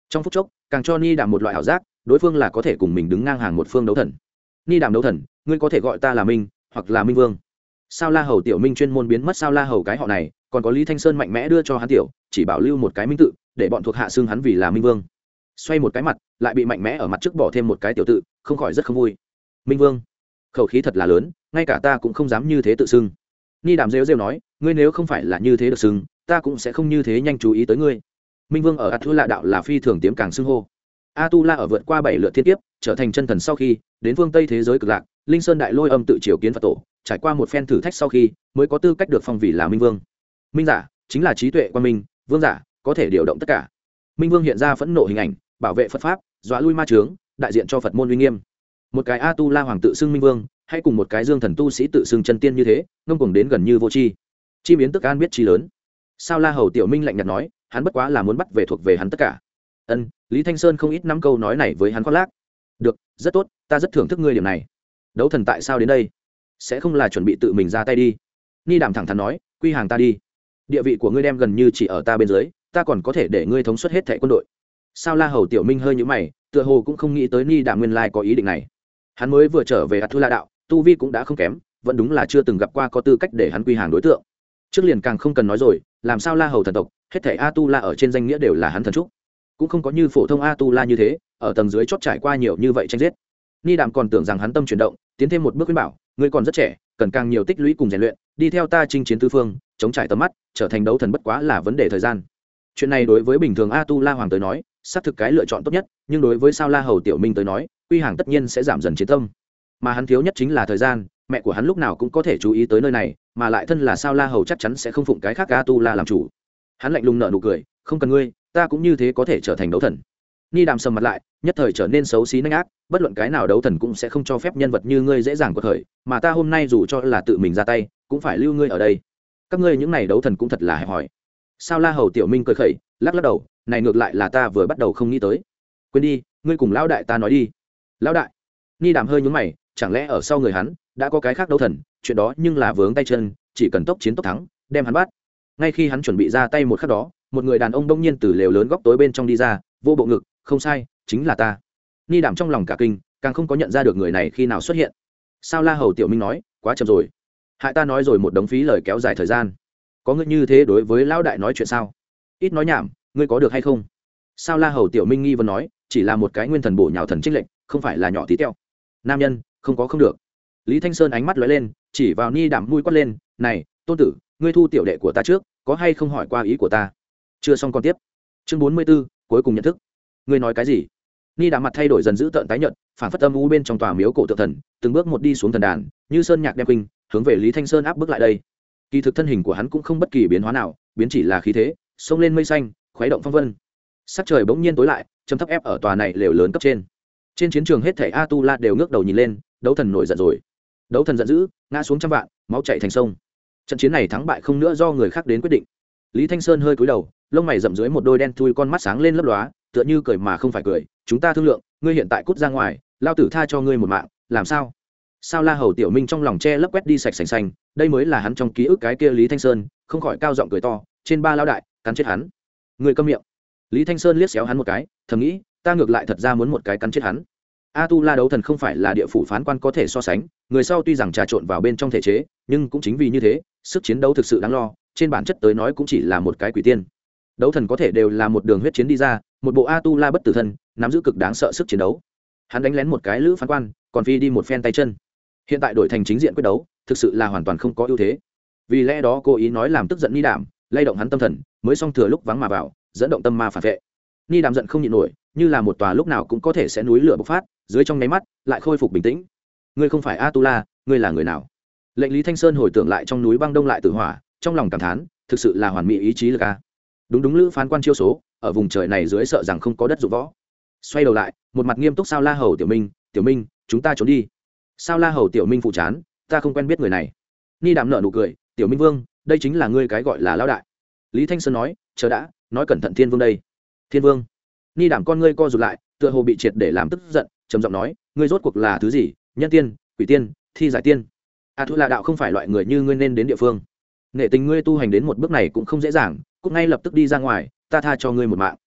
Trong phút chốc càng cho ni đàm một loại ảo giác đối phương là có thể cùng mình đứng ngang hàng một phương đấu thần. Ni đàm đấu thần, ngươi có thể gọi ta là minh hoặc là minh vương. Sao La Hầu tiểu minh chuyên môn biến mất Sao La Hầu cái họ này, còn có Lý Thanh Sơn mạnh mẽ đưa cho hắn tiểu chỉ bảo lưu một cái minh tự để bọn thuộc hạ xưng hắn vì là minh vương. Xoay một cái mặt lại bị mạnh mẽ ở mặt trước bỏ thêm một cái tiểu tự, không khỏi rất không vui. Minh vương, khẩu khí thật là lớn, ngay cả ta cũng không dám như thế tự xưng. Ni đàm rêu rêu nói, ngươi nếu không phải là như thế được xưng, ta cũng sẽ không như thế nhanh chú ý tới ngươi. Minh vương ở Atula đạo là phi thường tiếm càng xưng hô. Atula ở vượt qua bảy lượt thiên kiếp trở thành chân thần sau khi đến phương Tây thế giới cực lạc, Linh Sơn đại lôi âm tự triều kiến Phật tổ, trải qua một phen thử thách sau khi mới có tư cách được phong vị là minh vương. Minh giả chính là trí tuệ quan minh, vương giả có thể điều động tất cả. Minh vương hiện ra phẫn nộ hình ảnh, bảo vệ Phật pháp, dọa lui ma chướng, đại diện cho Phật môn uy nghiêm. Một cái Atula hoàng tự xưng minh vương, hay cùng một cái dương thần tu sĩ tự xưng chân tiên như thế, ngông cuồng đến gần như vô tri. Chi biến tức an biết chi lớn. Sao La Hầu tiểu minh lạnh nhạt nói, hắn bất quá là muốn bắt về thuộc về hắn tất cả. Ân, Lý Thanh Sơn không ít năm câu nói này với hắn khoác lác. Được, rất tốt, ta rất thưởng thức ngươi điểm này. Đấu thần tại sao đến đây? Sẽ không là chuẩn bị tự mình ra tay đi? Ni đàm thẳng thắn nói, quy hàng ta đi. Địa vị của ngươi đem gần như chỉ ở ta bên dưới, ta còn có thể để ngươi thống suất hết thảy quân đội. Sao La Hầu tiểu minh hơi nhíu mày, tựa hồ cũng không nghĩ tới Ni đàm nguyên lai có ý định này. Hắn mới vừa trở về Atula đạo, tu vi cũng đã không kém, vẫn đúng là chưa từng gặp qua có tư cách để hắn quy hàng đối tượng. Trước liền càng không cần nói rồi, làm sao La Hầu thần tộc, hết thảy Atula ở trên danh nghĩa đều là hắn thần trúc, cũng không có như phổ thông Atula như thế, ở tầng dưới chót trải qua nhiều như vậy tranh giết. Ni đàm còn tưởng rằng hắn tâm chuyển động, tiến thêm một bước khuyên bảo, ngươi còn rất trẻ, cần càng nhiều tích lũy cùng rèn luyện, đi theo ta chinh chiến tứ phương, chống trải tầm mắt, trở thành đấu thần bất quá là vấn đề thời gian. Chuyện này đối với bình thường Atula hoàng tới nói, xác thực cái lựa chọn tốt nhất, nhưng đối với Sao La Hầu tiểu minh tới nói, quy hàng tất nhiên sẽ giảm dần chiến tâm. Mà hắn thiếu nhất chính là thời gian, mẹ của hắn lúc nào cũng có thể chú ý tới nơi này, mà lại thân là Sao La Hầu chắc chắn sẽ không phụng cái khác Atula làm chủ. Hắn lạnh lùng nở nụ cười, không cần ngươi, ta cũng như thế có thể trở thành đấu thần. Ni đàm sầm mặt lại, nhất thời trở nên xấu xí nanh ác, bất luận cái nào đấu thần cũng sẽ không cho phép nhân vật như ngươi dễ dàng quật khởi, mà ta hôm nay dù cho là tự mình ra tay, cũng phải lưu ngươi ở đây. Các ngươi những này đấu thần cũng thật là hẹp hòi. Sao La Hầu tiểu minh cười khẩy, lắc lắc đầu, này ngược lại là ta vừa bắt đầu không nghĩ tới. Quên đi, ngươi cùng lão đại ta nói đi. Lão đại? Ni đàm hơi nhướng mày, chẳng lẽ ở sau người hắn đã có cái khác đấu thần, chuyện đó nhưng là vướng tay chân, chỉ cần tốc chiến tốc thắng, đem hắn bắt. Ngay khi hắn chuẩn bị ra tay một khắc đó, một người đàn ông đông nhiên từ lều lớn góc tối bên trong đi ra, vô bộ ngực, không sai, chính là ta. Ni đàm trong lòng cả kinh, càng không có nhận ra được người này khi nào xuất hiện. Sao La Hầu tiểu minh nói, quá chậm rồi, hại ta nói rồi một đống phí lời kéo dài thời gian. Có ngươi như thế đối với lão đại nói chuyện sao? Ít nói nhảm, ngươi có được hay không? Sao La Hầu tiểu minh nghi vấn nói, chỉ là một cái nguyên thần bổ nhào thần trinh lệnh, không phải là nhỏ tí teo. Nam nhân, không có không được. Lý Thanh Sơn ánh mắt lóe lên, chỉ vào Ni đàm mũi quát lên, này, tôn tử, ngươi thu tiểu đệ của ta trước, có hay không hỏi qua ý của ta? Chưa xong còn tiếp. Chương bốn mươi b ố, cuối cùng nhận thức. Ngươi nói cái gì? Ni đàm mặt thay đổi dần dữ tợn tái nhợt, phản phất âm u bên trong tòa miếu cổ tự thần, từng bước một đi xuống thần đàn, như sơn nhạc đem quỳnh, hướng về Lý Thanh Sơn áp bức lại đây. Kỳ thực thân hình của hắn cũng không bất kỳ biến hóa nào, biến chỉ là khí thế, xông lên mây xanh, khuấy động phong vân. Sắc trời bỗng nhiên tối lại, trầm thấp ép ở tòa này lều lớn cấp trên. Trên chiến trường hết thảy Atula đều ngước đầu nhìn lên, đấu thần nổi giận rồi. Đấu thần giận dữ, ngã xuống trăm vạn, máu chảy thành sông. Trận chiến này thắng bại không nữa do người khác đến quyết định. Lý Thanh Sơn hơi cúi đầu, lông mày rậm dưới một đôi đen thui con mắt sáng lên lấp lóa, tựa như cười mà không phải cười, chúng ta thương lượng, ngươi hiện tại cút ra ngoài, lao tử tha cho ngươi một mạng, làm sao? Sao La Hầu tiểu minh trong lòng che lấp quét đi sạch sành xanh, đây mới là hắn trong ký ức cái kia Lý Thanh Sơn, không khỏi cao giọng cười to, trên ba lao đại, cắn chết hắn. Ngươi câm miệng. Lý Thanh Sơn liếc xéo hắn một cái, thầm nghĩ, ta ngược lại thật ra muốn một cái cắn chết hắn. Atula đấu thần không phải là địa phủ phán quan có thể so sánh, người sau tuy rằng trà trộn vào bên trong thể chế, nhưng cũng chính vì như thế, sức chiến đấu thực sự đáng lo, trên bản chất tới nói cũng chỉ là một cái quỷ tiên. Đấu thần có thể đều là một đường huyết chiến đi ra, một bộ Atula bất tử thân, nắm giữ cực đáng sợ sức chiến đấu. Hắn đánh lén một cái lữ phán quan, còn phi đi một phen tay chân. Hiện tại đổi thành chính diện quyết đấu, thực sự là hoàn toàn không có ưu thế. Vì lẽ đó cố ý nói làm tức giận Ni đàm, lay động hắn tâm thần, mới xong thừa lúc vắng mà vào, dẫn động tâm ma phản vệ. Ni đàm giận không nhịn nổi, như là một tòa lúc nào cũng có thể sẽ núi lửa bộc phát, dưới trong nháy mắt lại khôi phục bình tĩnh. Ngươi không phải Atula, ngươi là người nào? Lệnh Lý Thanh Sơn hồi tưởng lại trong núi băng đông lại tử hỏa, trong lòng cảm thán, thực sự là hoàn mỹ ý chí lực a. Đúng đúng lữ phán quan chiêu số, ở vùng trời này dưới sợ rằng không có đất dụng võ. Xoay đầu lại, một mặt nghiêm túc Sao La Hầu tiểu minh, tiểu minh, chúng ta trốn đi. Sao La Hầu tiểu minh phụ chán, ta không quen biết người này. Ni đàm nở nụ cười, tiểu minh vương, đây chính là ngươi cái gọi là lão đại. Lý Thanh Sơn nói, chờ đã, nói cẩn thận thiên vương đây. Thiên vương? Ni đàm con ngươi co rụt lại, tựa hồ bị triệt để làm tức giận, trầm giọng nói, ngươi rốt cuộc là thứ gì? Nhân tiên, quỷ tiên, thi giải tiên? A thu là đạo không phải loại người như ngươi nên đến địa phương. Nghệ tình ngươi tu hành đến một bước này cũng không dễ dàng, cút ngay lập tức đi ra ngoài, ta tha cho ngươi một mạng.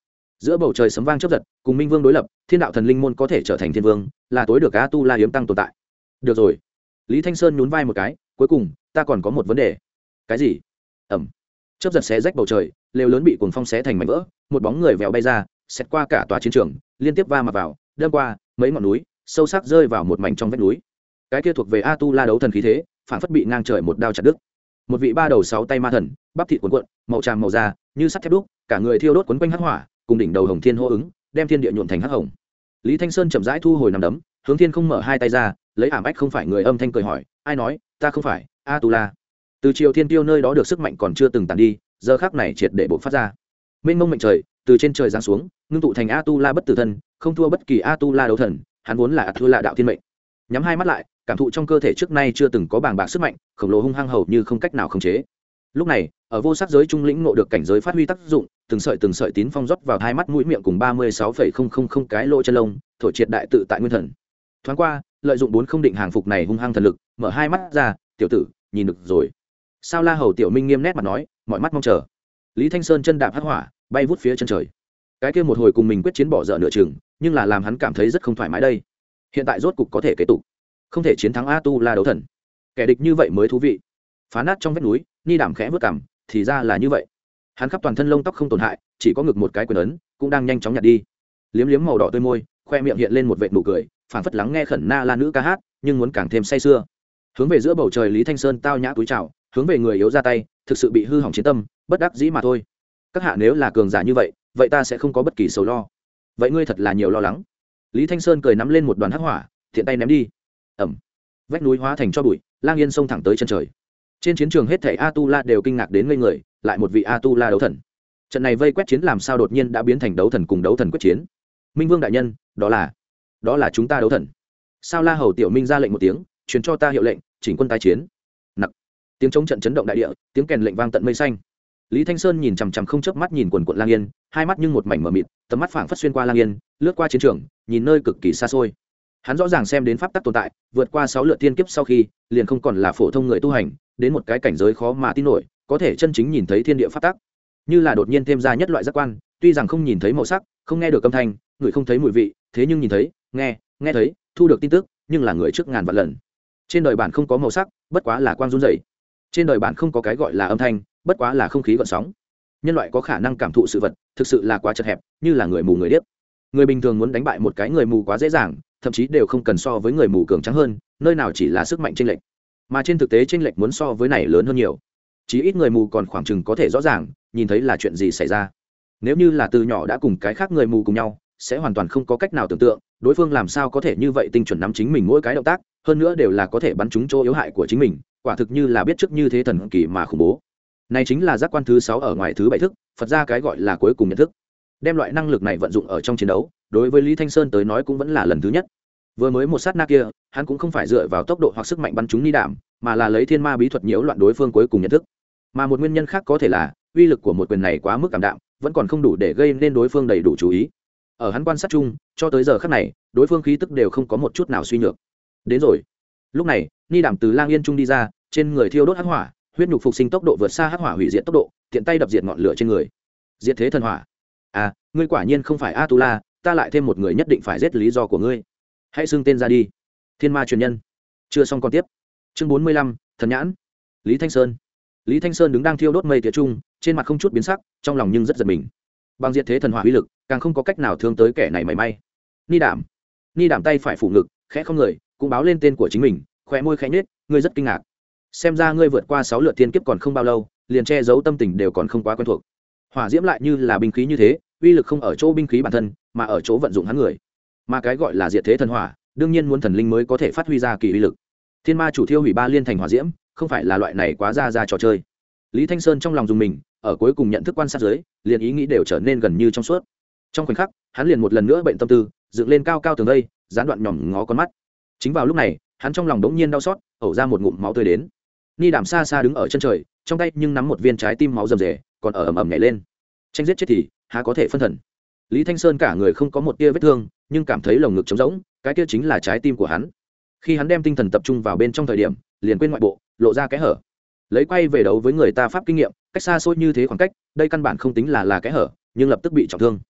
giữa bầu trời sấm vang chớp giật, cùng minh vương đối lập, thiên đạo thần linh môn có thể trở thành thiên vương, là tối được a tu la hiếm tăng tồn tại. Được rồi, Lý Thanh Sơn nhún vai một cái, cuối cùng ta còn có một vấn đề. Cái gì? Ẩm. Chớp giật xé rách bầu trời, lều lớn bị cuồng phong xé thành mảnh vỡ, một bóng người vèo bay ra, xẹt qua cả tòa chiến trường, liên tiếp va mặt vào, đâm qua mấy ngọn núi, sâu sắc rơi vào một mảnh trong vách núi. Cái kia thuộc về a tu la đấu thần khí thế, phản phất bị ngang trời một đao chặt đứt. Một vị ba đầu sáu tay ma thần, bắp thịt cuộn cuộn, màu tràm màu da, như sắt thép đúc, cả người thiêu đốt quấn quanh hắc hỏa, cùng đỉnh đầu hồng thiên hô ứng, đem thiên địa nhuộm thành hắc hồng. Lý Thanh Sơn chậm rãi thu hồi nằm đấm, hướng thiên không mở hai tay ra, lấy ảm ách không phải người âm thanh cười hỏi, ai nói ta không phải a tu la? Từ triều thiên tiêu nơi đó được sức mạnh còn chưa từng tàn đi, giờ khắc này triệt để bộc phát ra. Mênh mông mệnh trời từ trên trời giáng xuống, ngưng tụ thành a tu la bất tử thân, không thua bất kỳ a tu la đấu thần, hắn vốn là a tu la đạo thiên mệnh. Nhắm hai mắt lại, cảm thụ trong cơ thể trước nay chưa từng có bàng bạc sức mạnh khổng lồ hung hăng hầu như không cách nào khống chế. Lúc này ở vô sắc giới trung lĩnh ngộ được cảnh giới phát huy tác dụng, từng sợi từng sợi tín phong rót vào hai mắt mũi miệng cùng ba mươi sáu phẩy không không không cái lỗ chân lông, thổi triệt đại tự tại nguyên thần. Thoáng qua, lợi dụng bốn không định hàng phục này hung hăng thần lực, mở hai mắt ra, tiểu tử, nhìn được rồi. Sao La Hầu tiểu Minh nghiêm nét mặt nói, mọi mắt mong chờ. Lý Thanh Sơn chân đạp hắc hỏa, bay vút phía chân trời. Cái kia một hồi cùng mình quyết chiến bỏ dở nửa chừng, nhưng là làm hắn cảm thấy rất không thoải mái đây. Hiện tại rốt cục có thể kế tục, không thể chiến thắng a tu la đấu thần, kẻ địch như vậy mới thú vị. Phá nát trong vách núi, Ni Đảm khẽ vớt cằm, thì ra là như vậy. Hắn khắp toàn thân lông tóc không tổn hại, chỉ có ngực một cái quyền ấn cũng đang nhanh chóng nhạt đi. Liếm liếm màu đỏ tươi môi, khoe miệng hiện lên một vệt nụ cười, phảng phất lắng nghe khẩn na la nữ ca hát, nhưng muốn càng thêm say sưa. Hướng về giữa bầu trời Lý Thanh Sơn tao nhã cúi chào, hướng về người yếu ra tay, thực sự bị hư hỏng chiến tâm, bất đắc dĩ mà thôi. Các hạ nếu là cường giả như vậy, vậy ta sẽ không có bất kỳ sầu lo. Vậy ngươi thật là nhiều lo lắng. Lý Thanh Sơn cười nắm lên một đoàn hắc hỏa, thiện tay ném đi. Ẩm. Vách núi hóa thành cho bụi, lang yên xông thẳng tới chân trời. Trên chiến trường hết thảy a tu la đều kinh ngạc đến ngây người, lại một vị a tu la đấu thần. Trận này vây quét chiến làm sao đột nhiên đã biến thành đấu thần cùng đấu thần quyết chiến. Minh Vương đại nhân, đó là đó là chúng ta đấu thần. Sao La Hầu tiểu Minh ra lệnh một tiếng, truyền cho ta hiệu lệnh, chỉnh quân tái chiến. Nặc. Tiếng chống trận chấn động đại địa, tiếng kèn lệnh vang tận mây xanh. Lý Thanh Sơn nhìn chằm chằm không chớp mắt nhìn quần quần lang yên, hai mắt nhưng một mảnh mờ mịt, tầm mắt phảng phất xuyên qua lang yên, lướt qua chiến trường, nhìn nơi cực kỳ xa xôi. Hắn rõ ràng xem đến pháp tắc tồn tại, vượt qua sáu lượt tiên kiếp sau khi, liền không còn là phổ thông người tu hành, đến một cái cảnh giới khó mà tin nổi, có thể chân chính nhìn thấy thiên địa pháp tắc. Như là đột nhiên thêm ra nhất loại giác quan, tuy rằng không nhìn thấy màu sắc, không nghe được âm thanh, người không thấy mùi vị, thế nhưng nhìn thấy, nghe, nghe thấy, thu được tin tức, nhưng là người trước ngàn vạn lần. Trên đời bản không có màu sắc, bất quá là quang run rẩy. Trên đời bản không có cái gọi là âm thanh, bất quá là không khí gợn sóng. Nhân loại có khả năng cảm thụ sự vật, thực sự là quá chật hẹp, như là người mù người điếc. Người bình thường muốn đánh bại một cái người mù quá dễ dàng, thậm chí đều không cần so với người mù cường trắng hơn, nơi nào chỉ là sức mạnh chênh lệch. Mà trên thực tế chênh lệch muốn so với này lớn hơn nhiều. Chí ít người mù còn khoảng chừng có thể rõ ràng nhìn thấy là chuyện gì xảy ra. Nếu như là từ nhỏ đã cùng cái khác người mù cùng nhau, sẽ hoàn toàn không có cách nào tưởng tượng đối phương làm sao có thể như vậy tinh chuẩn nắm chính mình mỗi cái động tác, hơn nữa đều là có thể bắn trúng chỗ yếu hại của chính mình, quả thực như là biết trước như thế thần kỳ mà khủng bố. Này chính là giác quan thứ sáu ở ngoài thứ bảy thức, Phật gia cái gọi là cuối cùng nhận thức. Đem loại năng lực này vận dụng ở trong chiến đấu, đối với Lý Thanh Sơn tới nói cũng vẫn là lần thứ nhất. Vừa mới một sát na kia, hắn cũng không phải dựa vào tốc độ hoặc sức mạnh bắn trúng Ni Đảm, mà là lấy thiên ma bí thuật nhiễu loạn đối phương cuối cùng nhận thức. Mà một nguyên nhân khác có thể là uy lực của một quyền này quá mức cảm đạm, vẫn còn không đủ để gây nên đối phương đầy đủ chú ý. Ở hắn quan sát chung, cho tới giờ khắc này, đối phương khí tức đều không có một chút nào suy nhược. Đến rồi. Lúc này, Ni Đảm từ lang yên trung đi ra, trên người thiêu đốt hắc hỏa, huyết nhục phục sinh tốc độ vượt xa hắc hỏa hủy diệt tốc độ, tiện tay đập diệt ngọn lửa trên người. Diệt thế thần hỏa. À, ngươi quả nhiên không phải Atula, ta lại thêm một người nhất định phải giết lý do của ngươi. Hãy xưng tên ra đi. Thiên ma truyền nhân. Chưa xong còn tiếp. Chương bốn mươi lăm, thần nhãn. Lý Thanh Sơn. Lý Thanh Sơn đứng đang thiêu đốt mây tía trung, trên mặt không chút biến sắc, trong lòng nhưng rất giật mình. Bằng diệt thế thần hỏa uy lực, càng không có cách nào thương tới kẻ này mảy may. Ni Đảm. Ni Đảm tay phải phủ ngực, khẽ không người, cũng báo lên tên của chính mình, khóe môi khẽ nhếch, ngươi rất kinh ngạc. Xem ra ngươi vượt qua sáu lượt tiên kiếp còn không bao lâu, liền che giấu tâm tình đều còn không quá quen thuộc. Hỏa diễm lại như là binh khí như thế, uy lực không ở chỗ binh khí bản thân, mà ở chỗ vận dụng hắn người. Mà cái gọi là diệt thế thần hỏa, đương nhiên muốn thần linh mới có thể phát huy ra kỳ uy lực. Thiên ma chủ thiêu hủy ba liên thành hỏa diễm, không phải là loại này quá ra ra trò chơi. Lý Thanh Sơn trong lòng dùng mình, ở cuối cùng nhận thức quan sát dưới, liền ý nghĩ đều trở nên gần như trong suốt. Trong khoảnh khắc, hắn liền một lần nữa bệnh tâm tư, dựng lên cao cao tường đây, gián đoạn nhòm ngó con mắt. Chính vào lúc này, hắn trong lòng đống nhiên đau xót, ẩu ra một ngụm máu tươi đến. Ni Đảm xa xa đứng ở chân trời, trong tay nhưng nắm một viên trái tim máu rầm rề, còn ở ầm ầm nhảy lên. Tranh giết chết thì há có thể phân thần. Lý Thanh Sơn cả người không có một tia vết thương, nhưng cảm thấy lồng ngực trống rỗng, cái kia chính là trái tim của hắn. Khi hắn đem tinh thần tập trung vào bên trong thời điểm, liền quên ngoại bộ, lộ ra kẽ hở. Lấy quay về đấu với người ta pháp kinh nghiệm, cách xa xôi như thế khoảng cách, đây căn bản không tính là là kẽ hở, nhưng lập tức bị trọng thương.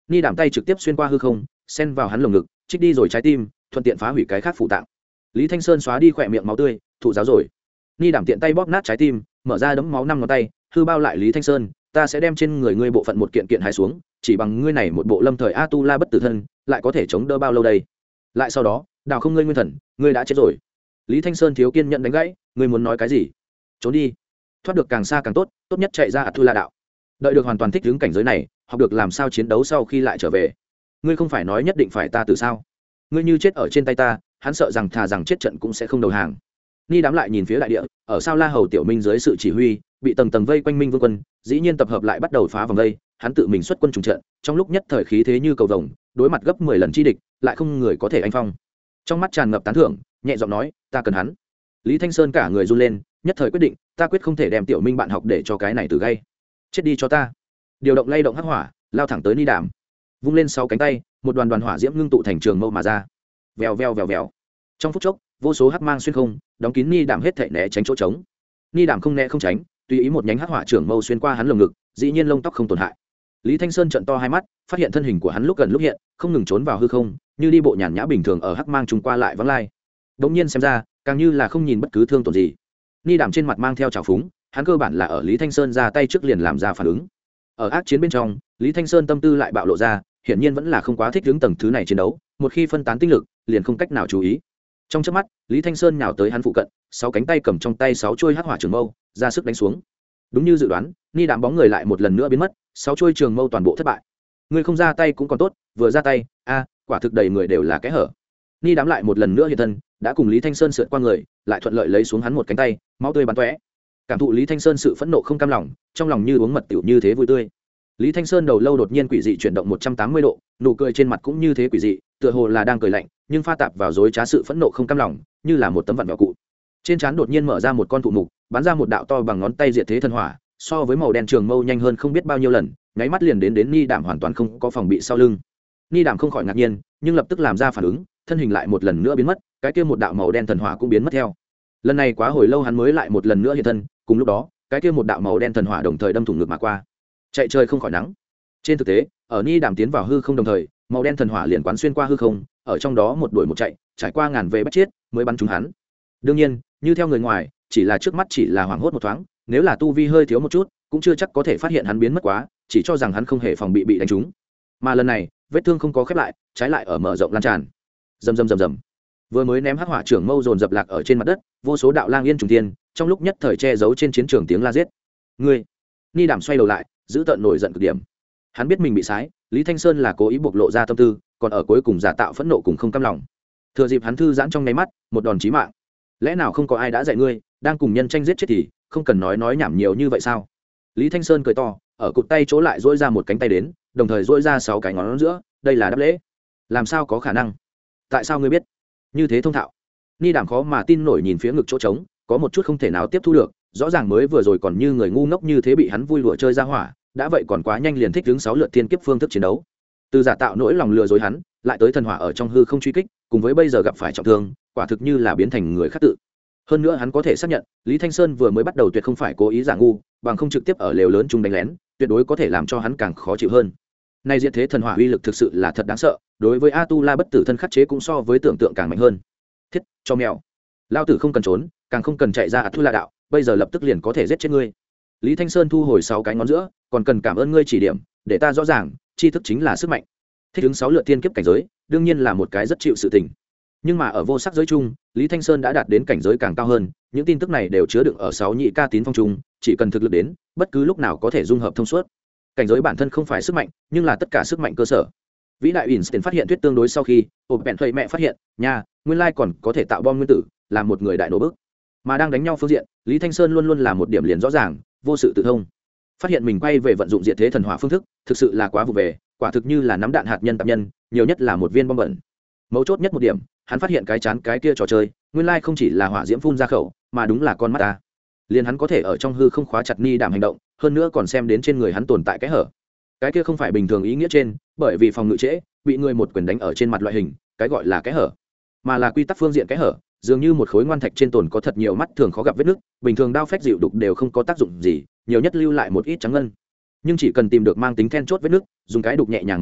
ni đảm tay trực tiếp xuyên qua hư không xen vào hắn lồng ngực trích đi rồi trái tim thuận tiện phá hủy cái khác phụ tạng. Lý Thanh Sơn xóa đi khỏe miệng máu tươi thụ giáo rồi. Ni đảm tiện tay bóp nát trái tim mở ra đấm máu năm ngón tay hư bao lại Lý Thanh Sơn, ta sẽ đem trên người ngươi bộ phận một kiện kiện hái xuống, chỉ bằng ngươi này một bộ lâm thời a tu la bất tử thân lại có thể chống đỡ bao lâu đây. Lại sau đó đào không ngươi nguyên thần, ngươi đã chết rồi. Lý Thanh Sơn thiếu kiên nhẫn đánh gãy, ngươi muốn nói cái gì? Trốn đi, thoát được càng xa càng tốt, tốt nhất chạy ra a tu la đạo. Đợi được hoàn toàn thích ứng cảnh giới này, học được làm sao chiến đấu sau khi lại trở về. Ngươi không phải nói nhất định phải ta từ sao? Ngươi như chết ở trên tay ta, hắn sợ rằng thà rằng chết trận cũng sẽ không đầu hàng. Ni đám lại nhìn phía đại địa, ở sao La Hầu Tiểu Minh dưới sự chỉ huy, bị tầng tầng vây quanh Minh Vương quân, dĩ nhiên tập hợp lại bắt đầu phá vòng vây, hắn tự mình xuất quân trùng trận, trong lúc nhất thời khí thế như cầu vồng, đối mặt gấp mười lần chi địch, lại không người có thể anh phong. Trong mắt tràn ngập tán thưởng, nhẹ giọng nói, ta cần hắn. Lý Thanh Sơn cả người run lên, nhất thời quyết định, ta quyết không thể đem Tiểu Minh bạn học để cho cái này từ gây. Chết đi cho ta. Điều động lay động hắc hỏa, lao thẳng tới Ni Đàm. Vung lên sáu cánh tay, một đoàn đoàn hỏa diễm ngưng tụ thành trường mâu mà ra. Vèo vèo vèo vèo. Trong phút chốc, vô số hắc mang xuyên không, đóng kín Ni Đàm hết thảy né tránh chỗ trống. Ni Đàm không né không tránh, tùy ý một nhánh hắc hỏa trưởng mâu xuyên qua hắn lồng ngực, dĩ nhiên lông tóc không tổn hại. Lý Thanh Sơn trợn to hai mắt, phát hiện thân hình của hắn lúc gần lúc hiện, không ngừng trốn vào hư không, như đi bộ nhàn nhã bình thường ở hắc mang trùng qua lại vắng lai. Đống nhiên xem ra, càng như là không nhìn bất cứ thương tổn gì. Ni Đàm trên mặt mang theo trào phúng, hắn cơ bản là ở Lý Thanh Sơn ra tay trước liền làm ra phản ứng. Ở ác chiến bên trong, Lý Thanh Sơn tâm tư lại bạo lộ ra, hiển nhiên vẫn là không quá thích ứng tầng thứ này chiến đấu, một khi phân tán tinh lực, liền không cách nào chú ý. Trong chớp mắt, Lý Thanh Sơn nhào tới hắn phụ cận, sáu cánh tay cầm trong tay sáu chuôi hắc hỏa trường mâu, ra sức đánh xuống. Đúng như dự đoán, Ni Đàm bóng người lại một lần nữa biến mất, sáu chuôi trường mâu toàn bộ thất bại. Người không ra tay cũng còn tốt, vừa ra tay, a, quả thực đầy người đều là kẽ hở. Ni Đàm lại một lần nữa hiện thân, đã cùng Lý Thanh Sơn sượt qua người, lại thuận lợi lấy xuống hắn một cánh tay, máu tươi bắn tóe. Cảm thụ Lý Thanh Sơn sự phẫn nộ không cam lòng, trong lòng như uống mật tiểu như thế vui tươi. Lý Thanh Sơn đầu lâu đột nhiên quỷ dị chuyển động một trăm tám mươi độ, nụ cười trên mặt cũng như thế quỷ dị, tựa hồ là đang cười lạnh, nhưng pha tạp vào dối trá sự phẫn nộ không cam lòng, như là một tấm vặn vẹo cụ. Trên trán đột nhiên mở ra một con thụ mục, bắn ra một đạo to bằng ngón tay diệt thế thần hỏa, so với màu đen trường mâu nhanh hơn không biết bao nhiêu lần, nháy mắt liền đến đến Ni Đàm hoàn toàn không có phòng bị sau lưng. Ni Đàm không khỏi ngạc nhiên, nhưng lập tức làm ra phản ứng, thân hình lại một lần nữa biến mất, cái kia một đạo màu đen thần hỏa cũng biến mất theo. Lần này quá hồi lâu hắn mới lại một lần nữa hiện thân, cùng lúc đó, cái kia một đạo màu đen thần hỏa đồng thời đâm thủng ngực mà qua. Chạy trời không khỏi nắng. Trên thực tế, ở Ni Đàm tiến vào hư không đồng thời, màu đen thần hỏa liền quán xuyên qua hư không, ở trong đó một đuổi một chạy, trải qua ngàn về bắt chết, mới bắn trúng hắn. Đương nhiên, như theo người ngoài, chỉ là trước mắt chỉ là hoảng hốt một thoáng, nếu là tu vi hơi thiếu một chút, cũng chưa chắc có thể phát hiện hắn biến mất quá, chỉ cho rằng hắn không hề phòng bị bị đánh trúng. Mà lần này, vết thương không có khép lại, trái lại ở mở rộng lan tràn. Rầm rầm rầm rầm. Vừa mới ném hắc hỏa trưởng mâu dồn dập lạc ở trên mặt đất, vô số đạo lang yên trùng thiên, trong lúc nhất thời che giấu trên chiến trường tiếng la giết. Ngươi! Ni Đàm xoay đầu lại, giữ tợn nổi giận cực điểm. Hắn biết mình bị sái, Lý Thanh Sơn là cố ý bộc lộ ra tâm tư, còn ở cuối cùng giả tạo phẫn nộ cùng không cam lòng. Thừa dịp hắn thư giãn trong nháy mắt, một đòn chí mạng. Lẽ nào không có ai đã dạy ngươi, đang cùng nhân tranh giết chết thì không cần nói nói nhảm nhiều như vậy sao? Lý Thanh Sơn cười to, ở cụt tay chỗ lại duỗi ra một cánh tay đến, đồng thời duỗi ra sáu cái ngón giữa, đây là đáp lễ. Làm sao có khả năng? Tại sao ngươi biết? Như thế thông thạo. Ni Đàm khó mà tin nổi nhìn phía ngực chỗ trống, có một chút không thể nào tiếp thu được, rõ ràng mới vừa rồi còn như người ngu ngốc như thế bị hắn vui lụa chơi ra hỏa, đã vậy còn quá nhanh liền thích đứng sáu lượt thiên kiếp phương thức chiến đấu. Từ giả tạo nỗi lòng lừa dối hắn, lại tới thần hỏa ở trong hư không truy kích, cùng với bây giờ gặp phải trọng thương, quả thực như là biến thành người khác tự. Hơn nữa hắn có thể xác nhận, Lý Thanh Sơn vừa mới bắt đầu tuyệt không phải cố ý giả ngu, bằng không trực tiếp ở lều lớn chung đánh lén, tuyệt đối có thể làm cho hắn càng khó chịu hơn. Nay diệt thế thần hỏa uy lực thực sự là thật đáng sợ, đối với A Tu La bất tử thân khắc chế cũng so với tưởng tượng càng mạnh hơn. Thiết, cho mèo. Lão tử không cần trốn, càng không cần chạy ra A Tu La đạo, bây giờ lập tức liền có thể giết chết ngươi. Lý Thanh Sơn thu hồi sáu cái ngón giữa, còn cần cảm ơn ngươi chỉ điểm, để ta rõ ràng, tri thức chính là sức mạnh. Thích ứng sáu lượt tiên kiếp cảnh giới, đương nhiên là một cái rất chịu sự tình. Nhưng mà ở vô sắc giới chung, Lý Thanh Sơn đã đạt đến cảnh giới càng cao hơn, những tin tức này đều chứa đựng ở sáu nhị ca tín phong trung, chỉ cần thực lực đến, bất cứ lúc nào có thể dung hợp thông suốt. Cảnh giới bản thân không phải sức mạnh, nhưng là tất cả sức mạnh cơ sở. Vĩ đại Einstein phát hiện thuyết tương đối sau khi, ộp bèn thuê mẹ phát hiện, nha, nguyên lai còn có thể tạo bom nguyên tử, làm một người đại nổ bức. Mà đang đánh nhau phương diện, Lý Thanh Sơn luôn luôn là một điểm liền rõ ràng, vô sự tự thông. Phát hiện mình quay về vận dụng diệt thế thần hỏa phương thức, thực sự là quá vụ về, quả thực như là nắm đạn hạt nhân tạp nhân, nhiều nhất là một viên bom bẩn. Mấu chốt nhất một điểm, hắn phát hiện cái chán cái kia trò chơi, nguyên lai không chỉ là hỏa diễm phun ra khẩu, mà đúng là con mắt ta. Liền hắn có thể ở trong hư không khóa chặt Ni Đàm hành động, hơn nữa còn xem đến trên người hắn tồn tại cái hở. Cái kia không phải bình thường ý nghĩa trên, bởi vì phòng ngự trễ, bị người một quyền đánh ở trên mặt loại hình, cái gọi là cái hở, mà là quy tắc phương diện cái hở, dường như một khối ngoan thạch trên tồn có thật nhiều mắt thường khó gặp vết nứt, bình thường đao phách dịu đục đều không có tác dụng gì, nhiều nhất lưu lại một ít trắng ngân. Nhưng chỉ cần tìm được mang tính then chốt vết nứt, dùng cái đục nhẹ nhàng một đòn,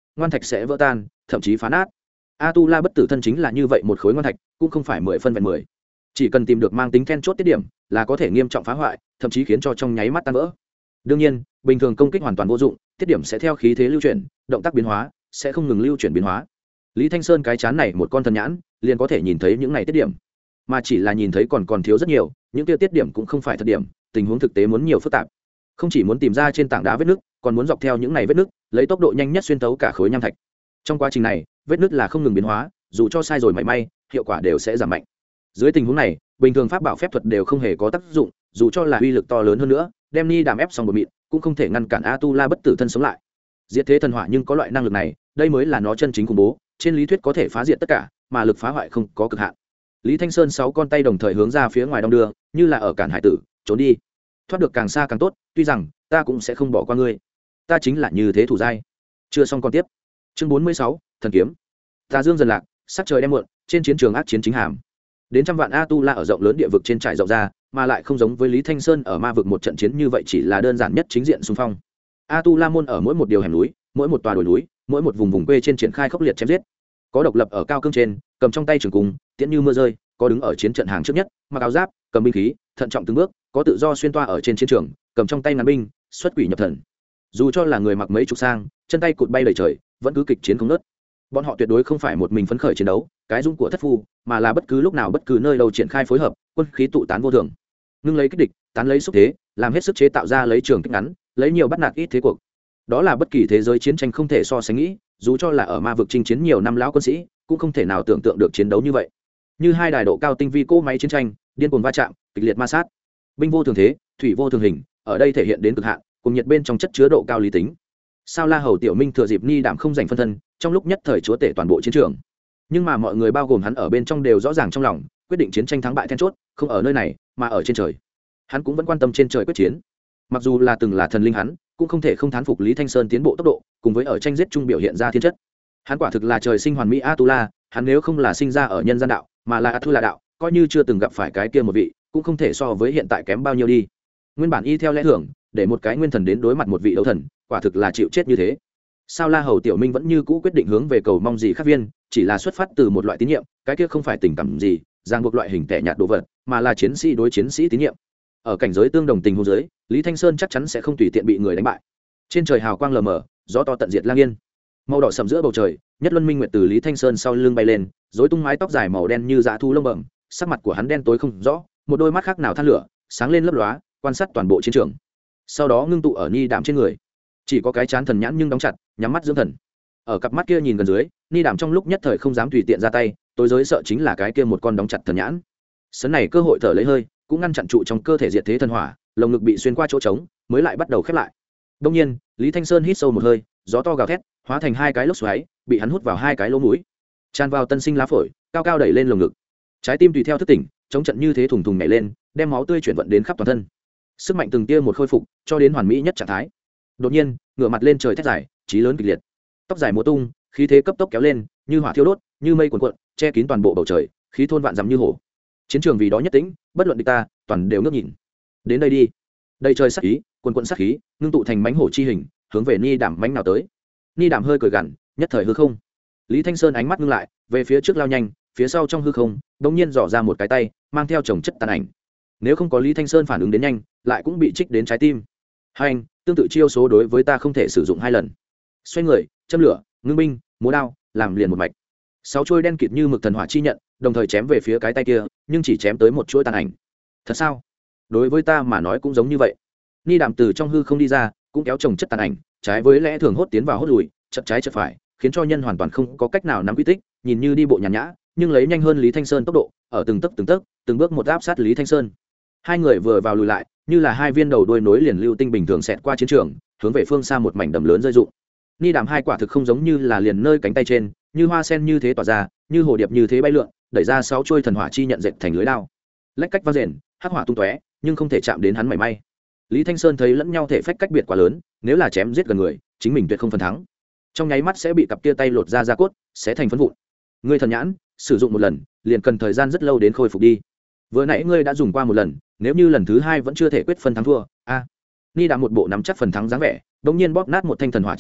ngoan thạch sẽ vỡ tan thậm chí phá nát. A tu la bất tử thân chính là như vậy một khối ngoan thạch, cũng không phải mười phân vẹn mười, chỉ cần tìm được mang tính then chốt tiết điểm là có thể nghiêm trọng phá hoại, thậm chí khiến cho trong nháy mắt tan vỡ. Đương nhiên bình thường công kích hoàn toàn vô dụng, tiết điểm sẽ theo khí thế lưu chuyển, động tác biến hóa sẽ không ngừng lưu chuyển biến hóa. Lý Thanh Sơn cái chán này một con thần nhãn liền có thể nhìn thấy những này tiết điểm, mà chỉ là nhìn thấy còn còn thiếu rất nhiều, những tiêu tiết điểm cũng không phải thật điểm, tình huống thực tế muốn nhiều phức tạp. Không chỉ muốn tìm ra trên tảng đá vết nứt, còn muốn dọc theo những này vết nứt lấy tốc độ nhanh nhất xuyên tấu cả khối nham thạch. Trong quá trình này vết nứt là không ngừng biến hóa, dù cho sai rồi mảy may hiệu quả đều sẽ giảm mạnh. Dưới tình huống này bình thường pháp bảo phép thuật đều không hề có tác dụng, dù cho là uy lực to lớn hơn nữa, đem ni đàm ép xong một mịn cũng không thể ngăn cản A tu la bất tử thân sống lại. Diệt thế thần hỏa nhưng có loại năng lực này, đây mới là nó chân chính khủng bố, trên lý thuyết có thể phá diệt tất cả, mà lực phá hoại không có cực hạn. Lý Thanh Sơn sáu con tay đồng thời hướng ra phía ngoài đông đưa, như là ở cản hải tử, trốn đi. Thoát được càng xa càng tốt, tuy rằng ta cũng sẽ không bỏ qua ngươi. Ta chính là như thế thủ giai. Chưa xong con tiếp. Chương bốn mươi sáu, thần kiếm. Tà dương dần lạc, sắc trời đem muộn, trên chiến trường ác chiến chính hàm. Đến trăm vạn A tu la ở rộng lớn địa vực trên trải rộng ra, mà lại không giống với Lý Thanh Sơn ở ma vực một trận chiến như vậy chỉ là đơn giản nhất chính diện xung phong. A tu la môn ở mỗi một điều hẻm núi, mỗi một tòa đồi núi, mỗi một vùng vùng quê trên triển khai khốc liệt chém giết. Có độc lập ở cao cương trên, cầm trong tay trường cung, tiễn như mưa rơi, có đứng ở chiến trận hàng trước nhất, mặc áo giáp, cầm binh khí, thận trọng từng bước, có tự do xuyên toa ở trên chiến trường, cầm trong tay ngàn binh, xuất quỷ nhập thần. Dù cho là người mặc mấy chục sang, chân tay cụt bay đầy trời, vẫn cứ kịch chiến không ngớt. Bọn họ tuyệt đối không phải một mình phấn khởi chiến đấu, cái dung của thất phu, mà là bất cứ lúc nào bất cứ nơi đâu triển khai phối hợp, quân khí tụ tán vô thường. Ngưng lấy kích địch, tán lấy xúc thế, làm hết sức chế tạo ra lấy trường kích ngắn, lấy nhiều bắt nạt ít thế cuộc. Đó là bất kỳ thế giới chiến tranh không thể so sánh nghĩ, dù cho là ở ma vực chinh chiến nhiều năm lão quân sĩ, cũng không thể nào tưởng tượng được chiến đấu như vậy. Như hai đài độ cao tinh vi cỗ máy chiến tranh, điên cuồng va chạm, kịch liệt ma sát. Binh vô thường thế, thủy vô thường hình, ở đây thể hiện đến cực hạn, cùng nhiệt bên trong chất chứa độ cao lý tính. Sao La Hầu Tiểu Minh thừa dịp ni đảm không giành phân thân, trong lúc nhất thời chúa tể toàn bộ chiến trường. Nhưng mà mọi người bao gồm hắn ở bên trong đều rõ ràng trong lòng, quyết định chiến tranh thắng bại then chốt không ở nơi này, mà ở trên trời. Hắn cũng vẫn quan tâm trên trời quyết chiến. Mặc dù là từng là thần linh hắn, cũng không thể không thán phục Lý Thanh Sơn tiến bộ tốc độ, cùng với ở tranh giết trung biểu hiện ra thiên chất. Hắn quả thực là trời sinh hoàn mỹ Atula, hắn nếu không là sinh ra ở nhân gian đạo, mà là Atula đạo, coi như chưa từng gặp phải cái kia một vị, cũng không thể so với hiện tại kém bao nhiêu đi. Nguyên bản y theo lẽ thường, để một cái nguyên thần đến đối mặt một vị đấu thần, quả thực là chịu chết như thế. Sao La Hầu Tiểu Minh vẫn như cũ quyết định hướng về cầu mong gì khác viên, chỉ là xuất phát từ một loại tín nhiệm, cái kia không phải tình cảm gì, ràng buộc loại hình tẻ nhạt đồ vật, mà là chiến sĩ đối chiến sĩ tín nhiệm. Ở cảnh giới tương đồng tình huống giới, Lý Thanh Sơn chắc chắn sẽ không tùy tiện bị người đánh bại. Trên trời hào quang lờ mờ, gió to tận diệt lang yên, màu đỏ sầm giữa bầu trời, nhất luân minh nguyệt từ Lý Thanh Sơn sau lưng bay lên, rối tung mái tóc dài màu đen như dã thu lông bẩm, sắc mặt của hắn đen tối không rõ, một đôi mắt khác nào than lửa, sáng lên lấp lóa, quan sát toàn bộ chiến trường. Sau đó ngưng tụ ở ni đạm trên người, chỉ có cái chán thần nhãn nhưng đóng chặt, nhắm mắt dưỡng thần. Ở cặp mắt kia nhìn gần dưới, ni đạm trong lúc nhất thời không dám tùy tiện ra tay, tối giới sợ chính là cái kia một con đóng chặt thần nhãn. Sấn này cơ hội thở lấy hơi, cũng ngăn chặn trụ trong cơ thể diệt thế thần hỏa, lồng ngực bị xuyên qua chỗ trống, mới lại bắt đầu khép lại. Đông nhiên, Lý Thanh Sơn hít sâu một hơi, gió to gào thét, hóa thành hai cái lốc xoáy, bị hắn hút vào hai cái lỗ mũi, tràn vào tân sinh lá phổi, cao cao đẩy lên lồng ngực. Trái tim tùy theo thức tỉnh, chống trận như thế thùng thùng nhảy lên, đem máu tươi chuyển vận đến khắp toàn thân. Sức mạnh từng tia một khôi phục, cho đến hoàn mỹ nhất trạng thái. Đột nhiên, ngửa mặt lên trời thét dài, chí lớn kịch liệt. Tóc dài múa tung, khí thế cấp tốc kéo lên, như hỏa thiêu đốt, như mây cuồn cuộn, che kín toàn bộ bầu trời, khí thôn vạn dặm như hổ. Chiến trường vì đó nhất tĩnh, bất luận địch ta, toàn đều ngước nhìn. Đến đây đi. Đây trời sát khí, cuồn cuộn sát khí, ngưng tụ thành mãnh hổ chi hình, hướng về Ni Đàm mãnh nào tới. Ni Đàm hơi cười gằn, nhất thời hư không. Lý Thanh Sơn ánh mắt ngưng lại, về phía trước lao nhanh, phía sau trong hư không, đột nhiên dò ra một cái tay, mang theo chồng chất tàn ảnh. Nếu không có Lý Thanh Sơn phản ứng đến nhanh, lại cũng bị trích đến trái tim. Hai anh, tương tự chiêu số đối với ta không thể sử dụng hai lần. Xoay người, châm lửa, ngưng binh, múa đao, làm liền một mạch. Sáu chuôi đen kịt như mực thần hỏa chi nhận, đồng thời chém về phía cái tay kia, nhưng chỉ chém tới một chuỗi tàn ảnh. Thật sao? Đối với ta mà nói cũng giống như vậy. Ni Đàm từ trong hư không đi ra, cũng kéo chồng chất tàn ảnh, trái với lẽ thường hốt tiến vào hốt lùi, chật trái chật phải, khiến cho nhân hoàn toàn không có cách nào nắm quy tích, nhìn như đi bộ nhàn nhã, nhưng lấy nhanh hơn Lý Thanh Sơn tốc độ, ở từng tấc từng tấc, từng bước một áp sát Lý Thanh Sơn. Hai người vừa vào lùi lại, như là hai viên đầu đuôi nối liền lưu tinh bình thường xẹt qua chiến trường, hướng về phương xa một mảnh đầm lớn rơi rụng. Ni Đàm hai quả thực không giống như là liền nơi cánh tay trên, như hoa sen như thế tỏa ra, như hồ điệp như thế bay lượn, đẩy ra sáu chuôi thần hỏa chi nhận dệt thành lưới đao. Lách cách vang rền, hắc hỏa tung tóe, nhưng không thể chạm đến hắn mảy may. Lý Thanh Sơn thấy lẫn nhau thể phách cách biệt quá lớn, nếu là chém giết gần người, chính mình tuyệt không phần thắng. Trong nháy mắt sẽ bị cặp kia tay lột ra da cốt, sẽ thành phấn vụn. Ngươi thần nhãn, sử dụng một lần, liền cần thời gian rất lâu đến khôi phục đi. Vừa nãy ngươi đã dùng qua một lần, nếu như lần thứ hai vẫn chưa thể quyết phân thắng thua, a. Ni Đàm một bộ nắm chắc phần thắng dáng vẻ, đột nhiên bóp nát một thanh thần hỏa chi nhận,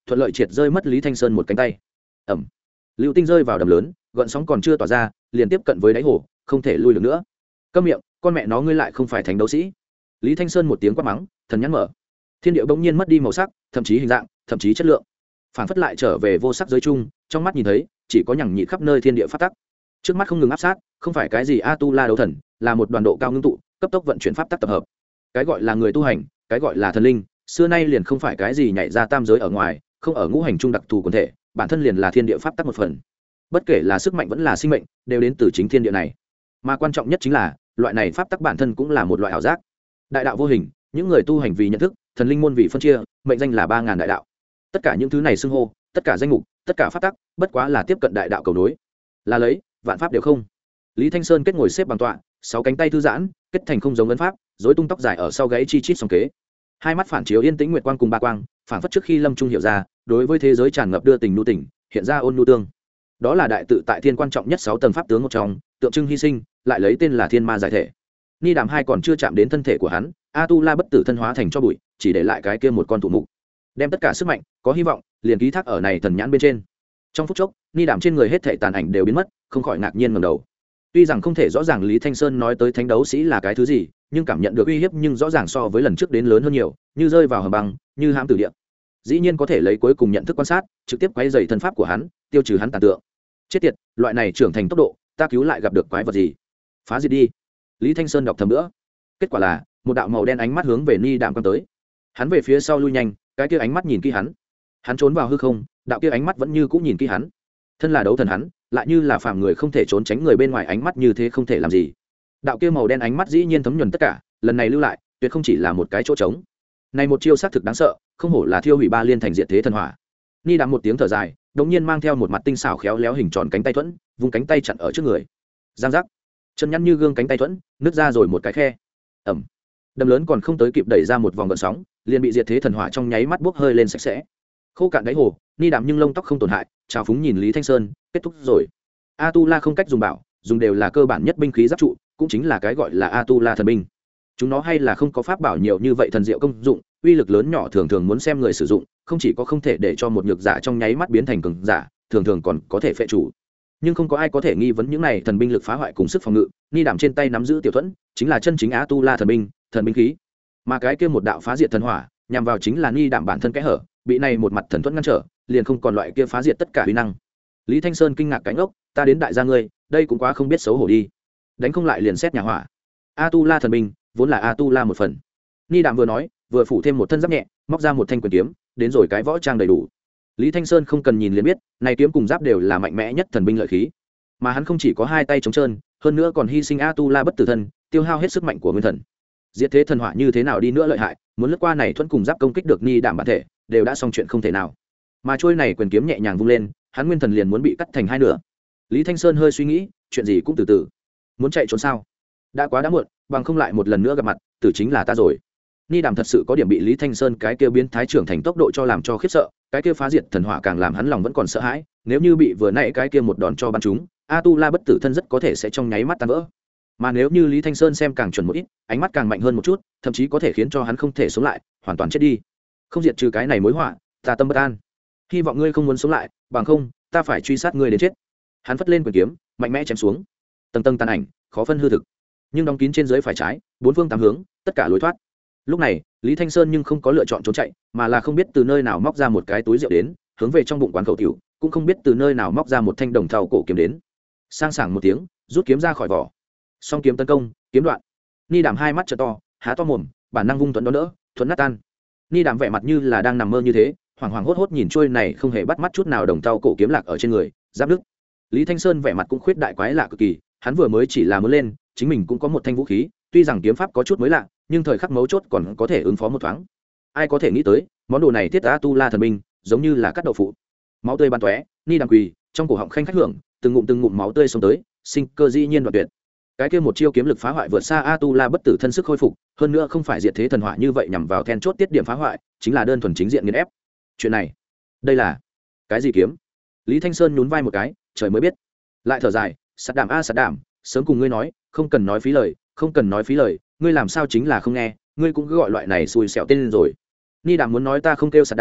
thuận lợi triệt rơi mất Lý Thanh Sơn một cánh tay. Ẩm. Lưu tinh rơi vào đầm lớn, gợn sóng còn chưa tỏa ra, liền tiếp cận với đáy hồ, không thể lui được nữa. Câm miệng, con mẹ nó ngươi lại không phải thánh đấu sĩ. Lý Thanh Sơn một tiếng quát mắng, thần nhãn mở. Thiên địa bỗng nhiên mất đi màu sắc, thậm chí hình dạng, thậm chí chất lượng. Phản phất lại trở về vô sắc giới chung, trong mắt nhìn thấy, chỉ có nhằng nhịt khắp nơi thiên địa phát tắc. Trước mắt không ngừng áp sát, không phải cái gì Atula đấu thần, là một đoàn độ cao ngưng tụ, cấp tốc vận chuyển pháp tắc tập hợp. Cái gọi là người tu hành, cái gọi là thần linh, xưa nay liền không phải cái gì nhảy ra tam giới ở ngoài, không ở ngũ hành trung đặc thù quần thể, bản thân liền là thiên địa pháp tắc một phần. Bất kể là sức mạnh vẫn là sinh mệnh, đều đến từ chính thiên địa này. Mà quan trọng nhất chính là, loại này pháp tắc bản thân cũng là một loại ảo giác. Đại đạo vô hình, những người tu hành vì nhận thức, thần linh môn vì phân chia, mệnh danh là ba ngàn đại đạo. Tất cả những thứ này xưng hô, tất cả danh mục, tất cả pháp tắc, bất quá là tiếp cận đại đạo cầu nối. Là lấy, vạn pháp đều không. Lý Thanh Sơn kết ngồi xếp bằng tọa, sáu cánh tay thư giãn, kết thành không giống ấn pháp, rối tung tóc dài ở sau gáy chi chít song kế. Hai mắt phản chiếu yên tĩnh nguyệt quang cùng ba quang, phản phất trước khi lâm trung hiểu ra, đối với thế giới tràn ngập đưa tình nu tình, hiện ra ôn nu tương. Đó là đại tự tại thiên quan trọng nhất sáu tầng pháp tướng một trong, tượng trưng hy sinh, lại lấy tên là thiên ma giải thể. Ni Đàm hai còn chưa chạm đến thân thể của hắn, Atula bất tử thân hóa thành cho bụi, chỉ để lại cái kia một con thụ mục. Đem tất cả sức mạnh, có hy vọng, liền ký thác ở này thần nhãn bên trên. Trong phút chốc, Ni Đàm trên người hết thảy tàn ảnh đều biến mất, không khỏi ngạc nhiên ngẩng đầu. Tuy rằng không thể rõ ràng Lý Thanh Sơn nói tới thánh đấu sĩ là cái thứ gì, nhưng cảm nhận được uy hiếp nhưng rõ ràng so với lần trước đến lớn hơn nhiều, như rơi vào hầm băng, như hãm tử địa. Dĩ nhiên có thể lấy cuối cùng nhận thức quan sát, trực tiếp quấy rầy thân pháp của hắn, tiêu trừ hắn tàn tượng. Chết tiệt, loại này trưởng thành tốc độ, ta cứu lại gặp được quái vật gì? Phá diệt đi. Lý Thanh Sơn đọc thầm nữa. Kết quả là, một đạo màu đen ánh mắt hướng về Ni Đàm quan tới. Hắn về phía sau lui nhanh, cái kia ánh mắt nhìn kỹ hắn. Hắn trốn vào hư không, đạo kia ánh mắt vẫn như cũ nhìn kỹ hắn. Thân là đấu thần hắn, lại như là phàm người không thể trốn tránh người bên ngoài ánh mắt như thế không thể làm gì. Đạo kia màu đen ánh mắt dĩ nhiên thấm nhuần tất cả, lần này lưu lại, tuyệt không chỉ là một cái chỗ trống. Này một chiêu xác thực đáng sợ, không hổ là thiêu hủy ba liên thành diệt thế thần hỏa. Ni Đàm một tiếng thở dài, đống nhiên mang theo một mặt tinh xảo khéo léo hình tròn cánh tay thuẫn, vung cánh tay chặn ở trước người. Giang giác, chân nhăn như gương cánh tay thuẫn, nứt ra rồi một cái khe. Ẩm. Đầm lớn còn không tới kịp đẩy ra một vòng gợn sóng, liền bị diệt thế thần hỏa trong nháy mắt bốc hơi lên sạch sẽ. Khô cạn đáy hồ, Ni Đàm nhưng lông tóc không tổn hại, chào phúng nhìn Lý Thanh Sơn, kết thúc rồi. Atula không cách dùng bảo, dùng đều là cơ bản nhất binh khí giáp trụ, cũng chính là cái gọi là Atula thần binh. Chúng nó hay là không có pháp bảo nhiều như vậy thần diệu công dụng, uy lực lớn nhỏ thường thường muốn xem người sử dụng, không chỉ có không thể để cho một nhược giả trong nháy mắt biến thành cường giả, thường thường còn có thể phệ chủ. Nhưng không có ai có thể nghi vấn những này thần binh lực phá hoại cùng sức phòng ngự, Ni Đàm trên tay nắm giữ tiểu thuẫn, chính là chân chính Atula thần binh, thần binh khí. Mà cái kia một đạo phá diệt thần hỏa, nhằm vào chính là Ni Đàm bản thân kẽ hở, bị này một mặt thần thuẫn ngăn trở, liền không còn loại kia phá diệt tất cả uy năng. Lý Thanh Sơn kinh ngạc cánh ốc, ta đến đại gia ngươi, đây cũng quá không biết xấu hổ đi. Đánh không lại liền xét nhà hỏa. Atula thần binh, vốn là Atula một phần. Ni Đàm vừa nói, vừa phủ thêm một thân giáp nhẹ, móc ra một thanh quyền kiếm, đến rồi cái võ trang đầy đủ. Lý Thanh Sơn không cần nhìn liền biết, này kiếm cùng giáp đều là mạnh mẽ nhất thần binh lợi khí. Mà hắn không chỉ có hai tay trống trơn, hơn nữa còn hy sinh Atula bất tử thân, tiêu hao hết sức mạnh của nguyên thần. Diệt thế thần hỏa như thế nào đi nữa lợi hại, muốn lướt qua này thuẫn cùng giáp công kích được Ni Đàm bản thể, đều đã xong chuyện không thể nào. Mà trôi này quyền kiếm nhẹ nhàng vung lên, hắn nguyên thần liền muốn bị cắt thành hai nửa. Lý Thanh Sơn hơi suy nghĩ, chuyện gì cũng từ từ. Muốn chạy trốn sao? Đã quá đã muộn, bằng không lại một lần nữa gặp mặt, tử chính là ta rồi. Ni Đàm thật sự có điểm bị Lý Thanh Sơn cái kia biến thái trưởng thành tốc độ cho làm cho khiếp sợ, cái kia phá diệt thần hỏa càng làm hắn lòng vẫn còn sợ hãi, nếu như bị vừa nãy cái kia một đòn cho bắn trúng, Atula bất tử thân rất có thể sẽ trong nháy mắt tan vỡ. Mà nếu như Lý Thanh Sơn xem càng chuẩn một ít, ánh mắt càng mạnh hơn một chút, thậm chí có thể khiến cho hắn không thể sống lại, hoàn toàn chết đi. Không diệt trừ cái này mối họa, ta tâm bất an. Hy vọng ngươi không muốn sống lại, bằng không, ta phải truy sát ngươi đến chết. Hắn phất lên quyền kiếm, mạnh mẽ chém xuống. Tầng tầng tàn ảnh, khó phân hư thực, nhưng đóng kín trên dưới phải trái, bốn phương tám hướng, tất cả lối thoát. Lúc này, Lý Thanh Sơn nhưng không có lựa chọn trốn chạy, mà là không biết từ nơi nào móc ra một cái túi rượu đến, hướng về trong bụng quán khẩu tiểu, cũng không biết từ nơi nào móc ra một thanh đồng thau cổ kiếm đến. Sang sảng một tiếng, rút kiếm ra khỏi vỏ. Song kiếm tấn công, kiếm đoạn. Ni Đàm hai mắt trợ to, há to mồm, bản năng vung thuẫn đó đỡ, thuẫn nát tan. Ni Đàm vẻ mặt như là đang nằm mơ như thế, hoảng hoảng hốt hốt nhìn trôi này không hề bắt mắt chút nào đồng thau cổ kiếm lạc ở trên người, giáp đứt. Lý Thanh Sơn vẻ mặt cũng khuyết đại quái lạ cực kỳ, hắn vừa mới chỉ là muốn lên, chính mình cũng có một thanh vũ khí, tuy rằng kiếm pháp có chút mới lạ, nhưng thời khắc mấu chốt còn có thể ứng phó một thoáng. Ai có thể nghĩ tới, món đồ này thiết Atula thần binh, giống như là cắt đậu phụ. Máu tươi bắn tóe, Ni Đàm quỳ, trong cổ họng khanh khách hưởng, từng ngụm từng ngụm máu tươi xông tới, sinh cơ dĩ nhiên đoạn tuyệt. Cái kia một chiêu kiếm lực phá hoại vượt xa Atula bất tử thân sức khôi phục, hơn nữa không phải diệt thế thần hỏa như vậy nhằm vào then chốt tiết điểm phá hoại, chính là đơn thuần chính diện nghiền ép. Chuyện này, đây là cái gì kiếm? Lý Thanh Sơn nhún vai một cái, trời mới biết. Lại thở dài, sạt đảm a sạt đảm, sớm cùng ngươi nói, không cần nói phí lời, không cần nói phí lời, ngươi làm sao chính là không nghe, ngươi cũng cứ gọi loại này xui xẻo tên lên rồi. Ni Đàm muốn nói ta không kêu sạt đảm,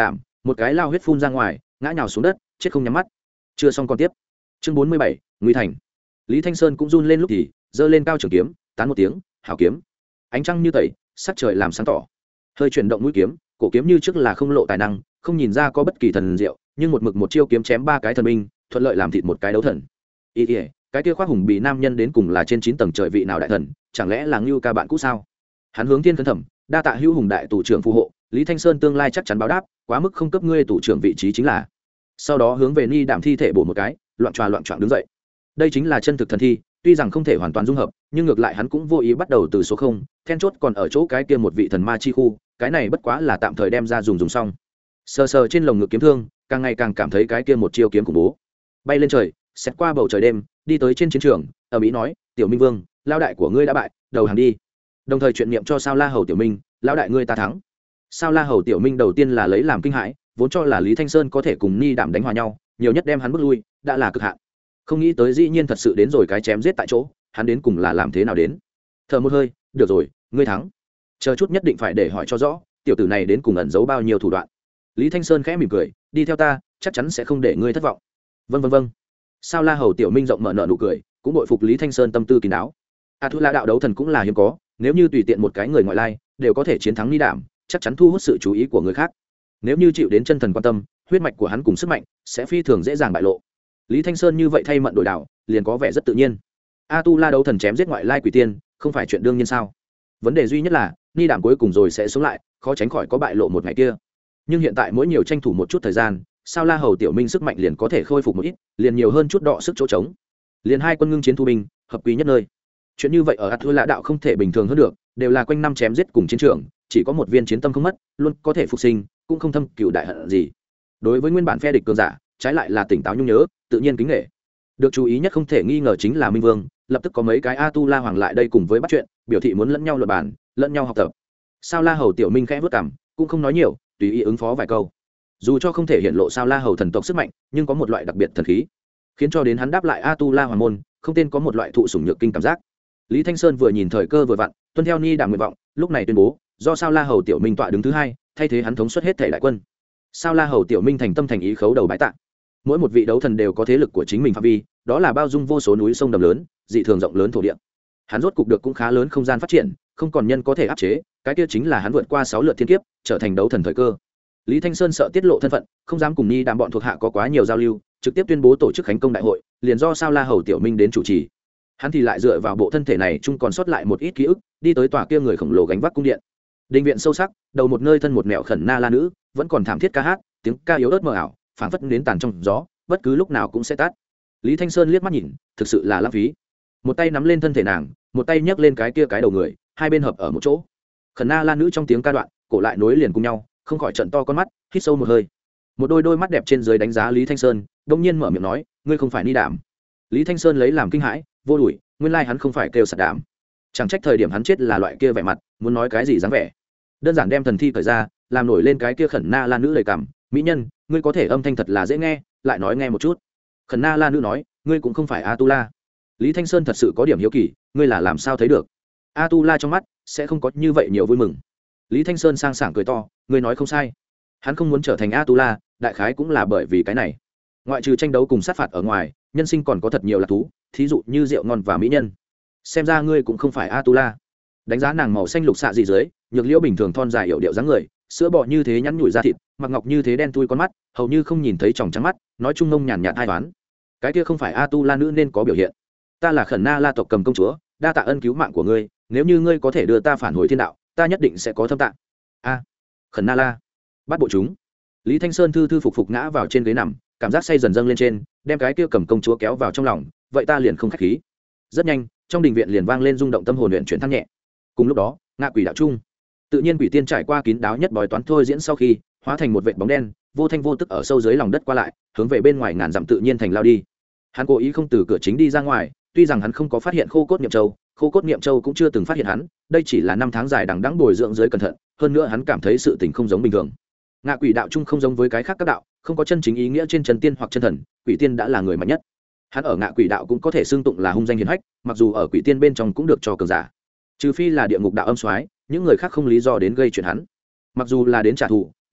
một cái lao huyết phun ra ngoài, ngã nhào xuống đất, chết không nhắm mắt. Chưa xong còn tiếp. Chương bốn mươi bảy, Nguy Thành. Lý Thanh Sơn cũng run lên lúc thì giơ lên cao trường kiếm, tán một tiếng, hảo kiếm. Ánh trăng như tẩy, sắc trời làm sáng tỏ. Hơi chuyển động mũi kiếm, cổ kiếm như trước là không lộ tài năng, không nhìn ra có bất kỳ thần diệu, nhưng một mực một chiêu kiếm chém ba cái thần binh, thuận lợi làm thịt một cái đấu thần. Ý ý, cái kia khoác hùng bị nam nhân đến cùng là trên chín tầng trời vị nào đại thần, chẳng lẽ là Ngưu ca bạn cũ sao? Hắn hướng thiên khấn thẩm, đa tạ hữu hùng đại tù trưởng phù hộ, Lý Thanh Sơn tương lai chắc chắn báo đáp, quá mức không cấp ngươi tù trưởng vị trí chính là. Sau đó hướng về Ni Đạm thi thể bổ một cái, loạn tròa loạn choạng đứng dậy. Đây chính là chân thực thần thi, tuy rằng không thể hoàn toàn dung hợp, nhưng ngược lại hắn cũng vô ý bắt đầu từ số không, then chốt còn ở chỗ cái kia một vị thần ma chi khu, cái này bất quá là tạm thời đem ra dùng dùng xong. Sờ sờ trên lồng ngực kiếm thương, càng ngày càng cảm thấy cái kia một chiêu kiếm khủng bố. Bay lên trời, xét qua bầu trời đêm, đi tới trên chiến trường, ở mỹ nói, "Tiểu Minh Vương, lao đại của ngươi đã bại, đầu hàng đi." Đồng thời chuyện niệm cho Sao La Hầu Tiểu Minh, "Lão đại ngươi ta thắng." Sao La Hầu Tiểu Minh đầu tiên là lấy làm kinh hãi, vốn cho là Lý Thanh Sơn có thể cùng Ni Đạm đánh hòa nhau, nhiều nhất đem hắn bước lui, đã là cực hạn. Không nghĩ tới dĩ nhiên thật sự đến rồi cái chém giết tại chỗ, hắn đến cùng là làm thế nào đến? Thở một hơi, "Được rồi, ngươi thắng. Chờ chút nhất định phải để hỏi cho rõ, tiểu tử này đến cùng ẩn giấu bao nhiêu thủ đoạn." Lý Thanh Sơn khẽ mỉm cười, "Đi theo ta, chắc chắn sẽ không để ngươi thất vọng." "Vâng vâng vâng." Sao La Hầu Tiểu Minh rộng mở nợ nụ cười, cũng bội phục Lý Thanh Sơn tâm tư kín đáo. A Thu La đạo đấu thần cũng là hiếm có, nếu như tùy tiện một cái người ngoại lai đều có thể chiến thắng Ni Đạm, chắc chắn thu hút sự chú ý của người khác. Nếu như chịu đến chân thần quan tâm, huyết mạch của hắn cùng sức mạnh sẽ phi thường dễ dàng bại lộ. Lý Thanh Sơn như vậy thay mận đổi đảo, liền có vẻ rất tự nhiên. A Tu La đấu thần chém giết ngoại lai quỷ tiên, không phải chuyện đương nhiên sao? Vấn đề duy nhất là, Ni Đạm cuối cùng rồi sẽ sống lại, khó tránh khỏi có bại lộ một ngày kia. Nhưng hiện tại mỗi nhiều tranh thủ một chút thời gian, Sao La Hầu Tiểu Minh sức mạnh liền có thể khôi phục một ít, liền nhiều hơn chút đọ sức chỗ trống. Liền hai quân ngưng chiến thu binh, hợp quý nhất nơi. Chuyện như vậy ở A Tu La đạo không thể bình thường hơn được, đều là quanh năm chém giết cùng chiến trường, chỉ có một viên chiến tâm không mất, luôn có thể phục sinh, cũng không thâm cựu đại hận gì. Đối với nguyên bản phe địch cường giả, trái lại là tỉnh táo nhung nhớ, tự nhiên kính nghệ. Được chú ý nhất không thể nghi ngờ chính là Minh Vương, lập tức có mấy cái A Tu La hoàng lại đây cùng với bắt chuyện, biểu thị muốn lẫn nhau luận bàn, lẫn nhau học tập. Sao La Hầu Tiểu Minh khẽ vút cằm, cũng không nói nhiều, tùy ý ứng phó vài câu. Dù cho không thể hiện lộ Sao La Hầu thần tộc sức mạnh, nhưng có một loại đặc biệt thần khí, khiến cho đến hắn đáp lại A Tu La hoàng môn, không tên có một loại thụ sủng nhược kinh cảm giác. Lý Thanh Sơn vừa nhìn thời cơ vừa vặn, tuân theo Ni Đạm nguyện vọng, lúc này tuyên bố, do Sao La Hầu Tiểu Minh tọa đứng thứ hai, thay thế hắn thống suất hết thể đại quân. Sao La Hầu Tiểu Minh thành tâm thành ý khấu đầu bái tạ. Mỗi một vị đấu thần đều có thế lực của chính mình phạm vi, đó là bao dung vô số núi sông đầm lớn, dị thường rộng lớn thổ địa. Hắn rốt cục được cũng khá lớn không gian phát triển, không còn nhân có thể áp chế, cái kia chính là hắn vượt qua sáu lượt thiên kiếp, trở thành đấu thần thời cơ. Lý Thanh Sơn sợ tiết lộ thân phận, không dám cùng Ni Đạm bọn thuộc hạ có quá nhiều giao lưu, trực tiếp tuyên bố tổ chức khánh công đại hội, liền do Sao La Hầu Tiểu Minh đến chủ trì. Hắn thì lại dựa vào bộ thân thể này chung còn sót lại một ít ký ức, đi tới tòa kia người khổng lồ gánh vác cung điện. Đình viện sâu sắc, đầu một nơi thân một mẹo khẩn na la nữ, vẫn còn thảm thiết ca hát, tiếng ca yếu ớt mờ ảo, phảng phất đến tàn trong gió, bất cứ lúc nào cũng sẽ tắt. Lý Thanh Sơn liếc mắt nhìn, thực sự là lãng phí. Một tay nắm lên thân thể nàng, một tay nhấc lên cái kia cái đầu người, hai bên hợp ở một chỗ. Khẩn na la nữ trong tiếng ca đoạn, cổ lại nối liền cùng nhau, không khỏi trợn to con mắt, hít sâu một hơi. Một đôi đôi mắt đẹp trên dưới đánh giá Lý Thanh Sơn, đột nhiên mở miệng nói, ngươi không phải Ni Đạm. Lý Thanh Sơn lấy làm kinh hãi, vô đuổi, nguyên lai hắn không phải kêu sạt đạm. Chẳng trách thời điểm hắn chết là loại kia vẻ mặt, muốn nói cái gì dáng vẻ. Đơn giản đem thần thi cởi ra, làm nổi lên cái kia khẩn na la nữ lời cảm, mỹ nhân, ngươi có thể âm thanh thật là dễ nghe, lại nói nghe một chút. Khẩn na la nữ nói, ngươi cũng không phải A Tu La. Lý Thanh Sơn thật sự có điểm hiếu kỳ, ngươi là làm sao thấy được? A Tu La trong mắt sẽ không có như vậy nhiều vui mừng. Lý Thanh Sơn sang sảng cười to, ngươi nói không sai. Hắn không muốn trở thành A Tu La, đại khái cũng là bởi vì cái này. Ngoại trừ tranh đấu cùng sát phạt ở ngoài, nhân sinh còn có thật nhiều lạc thú, thí dụ như rượu ngon và mỹ nhân. Xem ra ngươi cũng không phải A Tu La. Đánh giá nàng màu xanh lục xạ gì dưới, nhược liễu bình thường thon dài hiểu điệu dáng người, sữa bò như thế nhắn nhủi da thịt, mặc ngọc như thế đen tui con mắt, hầu như không nhìn thấy tròng trắng mắt, nói chung ngông nhàn nhạt hai toán. Cái kia không phải A Tu La nữ nên có biểu hiện. Ta là Khẩn Na La tộc Cầm công chúa, đa tạ ân cứu mạng của ngươi, nếu như ngươi có thể đưa ta phản hồi thiên đạo, ta nhất định sẽ có thâm tạng. A, Khẩn Na La. Bắt bộ chúng. Lý Thanh Sơn thư thư phục phục ngã vào trên ghế nằm, cảm giác say dần dâng lên trên, đem cái kia Cầm công chúa kéo vào trong lòng, vậy ta liền không khách khí. Rất nhanh, trong đình viện liền vang lên rung động tâm hồn luyện chuyển than nhẹ. Cùng lúc đó, ngạ quỷ đạo trung, tự nhiên quỷ tiên trải qua kín đáo nhất bói toán thôi diễn sau khi hóa thành một vệt bóng đen, vô thanh vô tức ở sâu dưới lòng đất qua lại, hướng về bên ngoài ngàn dặm tự nhiên thành lao đi. Hắn cố ý không từ cửa chính đi ra ngoài, tuy rằng hắn không có phát hiện khô cốt niệm châu, khô cốt niệm châu cũng chưa từng phát hiện hắn, đây chỉ là năm tháng dài đằng đẵng bồi dưỡng dưới cẩn thận, hơn nữa hắn cảm thấy sự tình không giống bình thường. Ngạ quỷ đạo trung không giống với cái khác các đạo, không có chân chính ý nghĩa trên chân tiên hoặc chân thần, quỷ tiên đã là người mạnh nhất. Hắn ở ngạ quỷ đạo cũng có thể xưng tụng là hung danh hiển hách, mặc dù ở quỷ tiên bên trong cũng được cho cường giả. Trừ phi là địa ngục đạo âm soái, những người khác không lý do đến gây chuyện hắn. Mặc dù là đến trả thù,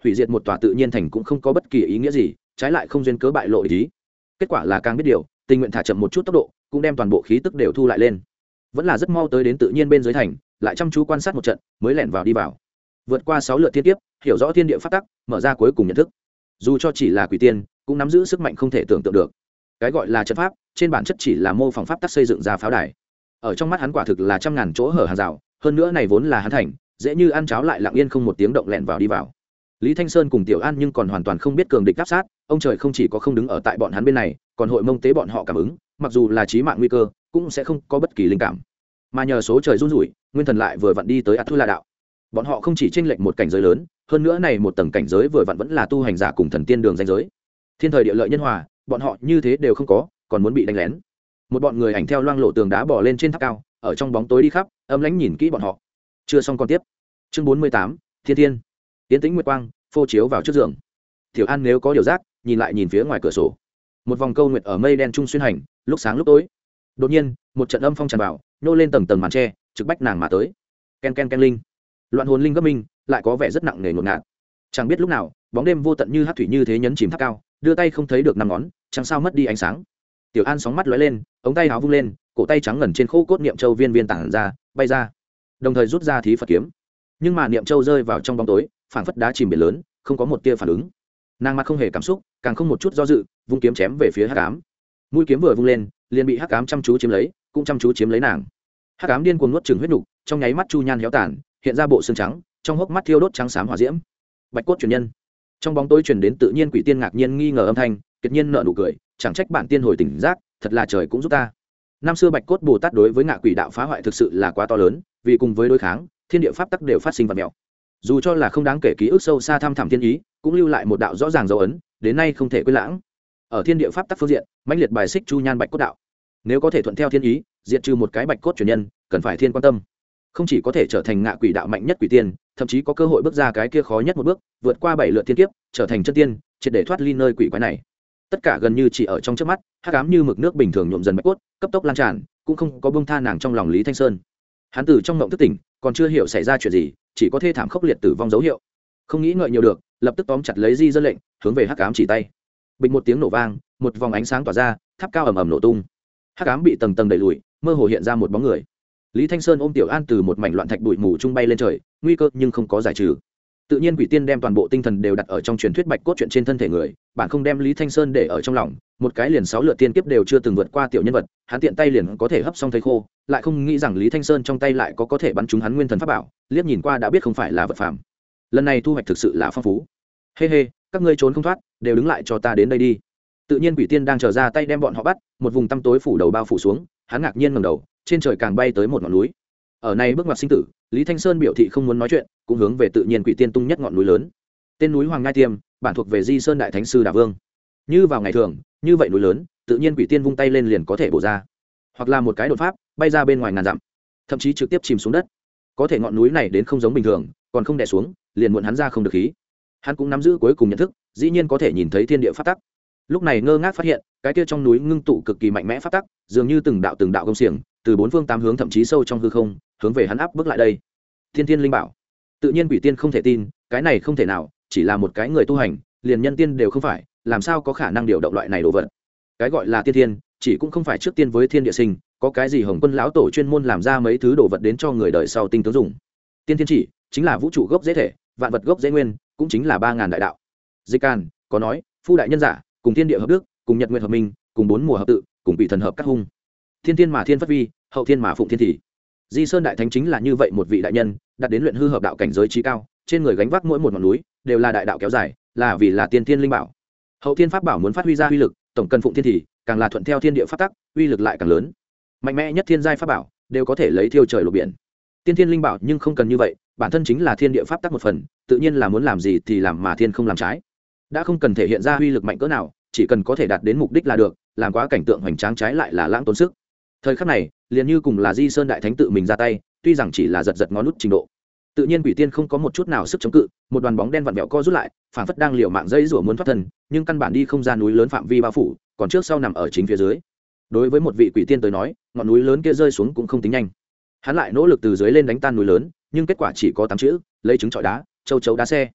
hủy diệt một tòa tự nhiên thành cũng không có bất kỳ ý nghĩa gì, trái lại không duyên cớ bại lộ ý. Kết quả là càng biết điều, tình nguyện thả chậm một chút tốc độ, cũng đem toàn bộ khí tức đều thu lại lên. Vẫn là rất mau tới đến tự nhiên bên dưới thành, lại chăm chú quan sát một trận, mới lẻn vào đi vào. Vượt qua sáu lượt thiên kiếp, hiểu rõ thiên địa pháp tắc, mở ra cuối cùng nhận thức. Dù cho chỉ là quỷ tiên, cũng nắm giữ sức mạnh không thể tưởng tượng được. Cái gọi là trận pháp, trên bản chất chỉ là mô phỏng pháp tắc xây dựng ra pháo đài. Ở trong mắt hắn quả thực là trăm ngàn chỗ hở hàng rào, hơn nữa này vốn là hắn thành, dễ như ăn cháo lại lặng yên không một tiếng động lẻn vào đi vào. Lý Thanh Sơn cùng Tiểu An nhưng còn hoàn toàn không biết cường địch áp sát, ông trời không chỉ có không đứng ở tại bọn hắn bên này, còn hội mông tế bọn họ cảm ứng, mặc dù là chí mạng nguy cơ, cũng sẽ không có bất kỳ linh cảm. Mà nhờ số trời run rủi, nguyên thần lại vừa vặn đi tới Atula đạo. Bọn họ không chỉ chênh lệch một cảnh giới lớn, hơn nữa này một tầng cảnh giới vừa vặn vẫn là tu hành giả cùng thần tiên đường danh giới. Thiên thời địa lợi nhân hòa, bọn họ như thế đều không có, còn muốn bị đánh lén. Một bọn người ảnh theo loang lộ tường đá bò lên trên tháp cao, ở trong bóng tối đi khắp, âm lãnh nhìn kỹ bọn họ. Chưa xong còn tiếp. Chương bốn mươi tám, Thiên Thiên. Tiến tĩnh nguyệt quang, phô chiếu vào trước giường. Tiểu An nếu có điều giác, nhìn lại nhìn phía ngoài cửa sổ. Một vòng câu nguyệt ở mây đen trung xuyên hành, lúc sáng lúc tối. Đột nhiên, một trận âm phong tràn vào, nhô lên tầng tầng màn tre, trực bách nàng mà tới. Ken ken ken linh. Loạn hồn linh gấp minh, lại có vẻ rất nặng nề ngột ngạt. Chẳng biết lúc nào, bóng đêm vô tận như hắc thủy như thế nhấn chìm tháp cao, đưa tay không thấy được năm ngón, chẳng sao mất đi ánh sáng. Tiểu An sóng mắt lóe lên, ống tay áo vung lên, cổ tay trắng ngần trên khô cốt niệm châu viên viên tản ra, bay ra, đồng thời rút ra thí Phật kiếm. Nhưng mà niệm châu rơi vào trong bóng tối, phảng phất đá chìm biển lớn, không có một tia phản ứng. Nàng mặt không hề cảm xúc, càng không một chút do dự, vung kiếm chém về phía hắc ám. Mũi kiếm vừa vung lên, liền bị hắc ám chăm chú chiếm lấy, cũng chăm chú chiếm lấy nàng. Hắc ám điên cuồng nuốt chửng huyết nục, trong nháy mắt chu nhan héo tàn, hiện ra bộ xương trắng, trong hốc mắt thiêu đốt trắng xám hỏa diễm. Bạch cốt truyền nhân. Trong bóng tối truyền đến tự nhiên quỷ tiên ngạc nhiên nghi ngờ âm thanh, kiệt nhiên nở nụ cười, chẳng trách bản tiên hồi tỉnh giác, thật là trời cũng giúp ta. Năm xưa Bạch cốt Bồ Tát đối với ngạ quỷ đạo phá hoại thực sự là quá to lớn, vì cùng với đối kháng, thiên địa pháp tắc đều phát sinh vật mèo. Dù cho là không đáng kể ký ức sâu xa thăm thẳm thiên ý, cũng lưu lại một đạo rõ ràng dấu ấn, đến nay không thể quên lãng. Ở thiên địa pháp tắc phương diện, mãnh liệt bài xích chu nhan Bạch cốt đạo. Nếu có thể thuận theo thiên ý, diệt trừ một cái Bạch cốt truyền nhân, cần phải thiên quan tâm. Không chỉ có thể trở thành ngạ quỷ đạo mạnh nhất quỷ tiên, thậm chí có cơ hội bước ra cái kia khó nhất một bước, vượt qua bảy lượt thiên kiếp, trở thành chân tiên, triệt để thoát ly nơi quỷ quái này. Tất cả gần như chỉ ở trong chớp mắt, hắc ám như mực nước bình thường nhuộm dần Bạch cốt, cấp tốc lan tràn, cũng không có buông tha nàng trong lòng Lý Thanh Sơn. Hắn từ trong mộng thức tỉnh, còn chưa hiểu xảy ra chuyện gì, chỉ có thê thảm khốc liệt tử vong dấu hiệu. Không nghĩ ngợi nhiều được, lập tức tóm chặt lấy di dân lệnh, hướng về hắc ám chỉ tay. Bịch một tiếng nổ vang, một vòng ánh sáng tỏa ra, tháp cao ầm ầm nổ tung. Hắc ám bị tầng tầng đẩy lùi, mơ hồ hiện ra một bóng người. Lý Thanh Sơn ôm Tiểu An từ một mảnh loạn thạch bụi mù trung bay lên trời, nguy cơ nhưng không có giải trừ. Tự nhiên quỷ tiên đem toàn bộ tinh thần đều đặt ở trong truyền thuyết Bạch cốt chuyện trên thân thể người, bạn không đem Lý Thanh Sơn để ở trong lòng, một cái liền sáu lượt tiên kiếp đều chưa từng vượt qua tiểu nhân vật, hắn tiện tay liền có thể hấp xong thấy khô, lại không nghĩ rằng Lý Thanh Sơn trong tay lại có có thể bắn trúng hắn nguyên thần pháp bảo, liếc nhìn qua đã biết không phải là vật phàm. Lần này thu hoạch thực sự là phong phú. Hê hê, các ngươi trốn không thoát, đều đứng lại cho ta đến đây đi. Tự nhiên quỷ tiên đang trở ra tay đem bọn họ bắt, một vùng tăm tối phủ đầu bao phủ xuống, hắn ngạc nhiên ngẩng đầu, trên trời càng bay tới một ngọn núi. Ở này bước ngoặt sinh tử, Lý Thanh Sơn biểu thị không muốn nói chuyện, cũng hướng về tự nhiên quỷ tiên tung nhất ngọn núi lớn. Tên núi Hoàng Ngai Tiêm, bản thuộc về Di Sơn đại thánh sư Đà Vương. Như vào ngày thường, như vậy núi lớn, tự nhiên quỷ tiên vung tay lên liền có thể bổ ra, hoặc là một cái đột pháp, bay ra bên ngoài ngàn dặm, thậm chí trực tiếp chìm xuống đất. Có thể ngọn núi này đến không giống bình thường, còn không đè xuống, liền muộn hắn ra không được khí. Hắn cũng nắm giữ cuối cùng nhận thức, dĩ nhiên có thể nhìn thấy thiên địa pháp tắc. Lúc này ngơ ngác phát hiện, cái kia trong núi ngưng tụ cực kỳ mạnh mẽ pháp tắc, dường như từng đạo từng đạo công xiềng, từ bốn phương tám hướng thậm chí sâu trong hư không, hướng về hắn áp bước lại đây. Thiên Thiên linh bảo. Tự nhiên quỷ tiên không thể tin, cái này không thể nào, chỉ là một cái người tu hành, liền nhân tiên đều không phải, làm sao có khả năng điều động loại này đồ vật. Cái gọi là tiên thiên, chỉ cũng không phải trước tiên với thiên địa sinh, có cái gì Hồng Quân lão tổ chuyên môn làm ra mấy thứ đồ vật đến cho người đời sau tinh tướng dùng. Tiên thiên chỉ chính là vũ trụ gốc dễ thể, vạn vật gốc dễ nguyên, cũng chính là ba ngàn đại đạo. Dịch Can có nói, phu đại nhân giả, cùng thiên địa hợp đức, cùng nhật nguyệt hợp minh, cùng bốn mùa hợp tự, cùng quỷ thần hợp các hung. Thiên thiên mà thiên phất vi, hậu thiên mà phụng thiên thị. Di Sơn đại thánh chính là như vậy một vị đại nhân, đạt đến luyện hư hợp đạo cảnh giới trí cao, trên người gánh vác mỗi một ngọn núi đều là đại đạo kéo dài, là vì là tiên thiên linh bảo. Hậu thiên pháp bảo muốn phát huy ra uy lực, tổng cần phụng thiên thị, càng là thuận theo thiên địa pháp tắc, uy lực lại càng lớn. Mạnh mẽ nhất thiên giai pháp bảo đều có thể lấy thiêu trời lục biển. Tiên thiên linh bảo nhưng không cần như vậy, bản thân chính là thiên địa pháp tắc một phần, tự nhiên là muốn làm gì thì làm mà thiên không làm trái. Đã không cần thể hiện ra uy lực mạnh cỡ nào, chỉ cần có thể đạt đến mục đích là được, làm quá cảnh tượng hoành tráng trái lại là lãng tốn sức. Thời khắc này, liền như cùng là Di Sơn đại thánh tự mình ra tay, tuy rằng chỉ là giật giật ngón nút trình độ. Tự nhiên quỷ tiên không có một chút nào sức chống cự, một đoàn bóng đen vặn vẹo co rút lại, phản phất đang liều mạng dây rủa muốn thoát thân, nhưng căn bản đi không ra núi lớn phạm vi bao phủ, còn trước sau nằm ở chính phía dưới. Đối với một vị quỷ tiên tới nói, ngọn núi lớn kia rơi xuống cũng không tính nhanh. Hắn lại nỗ lực từ dưới lên đánh tan núi lớn, nhưng kết quả chỉ có tám chữ: lấy trứng trọi đá, châu chấu đá xe.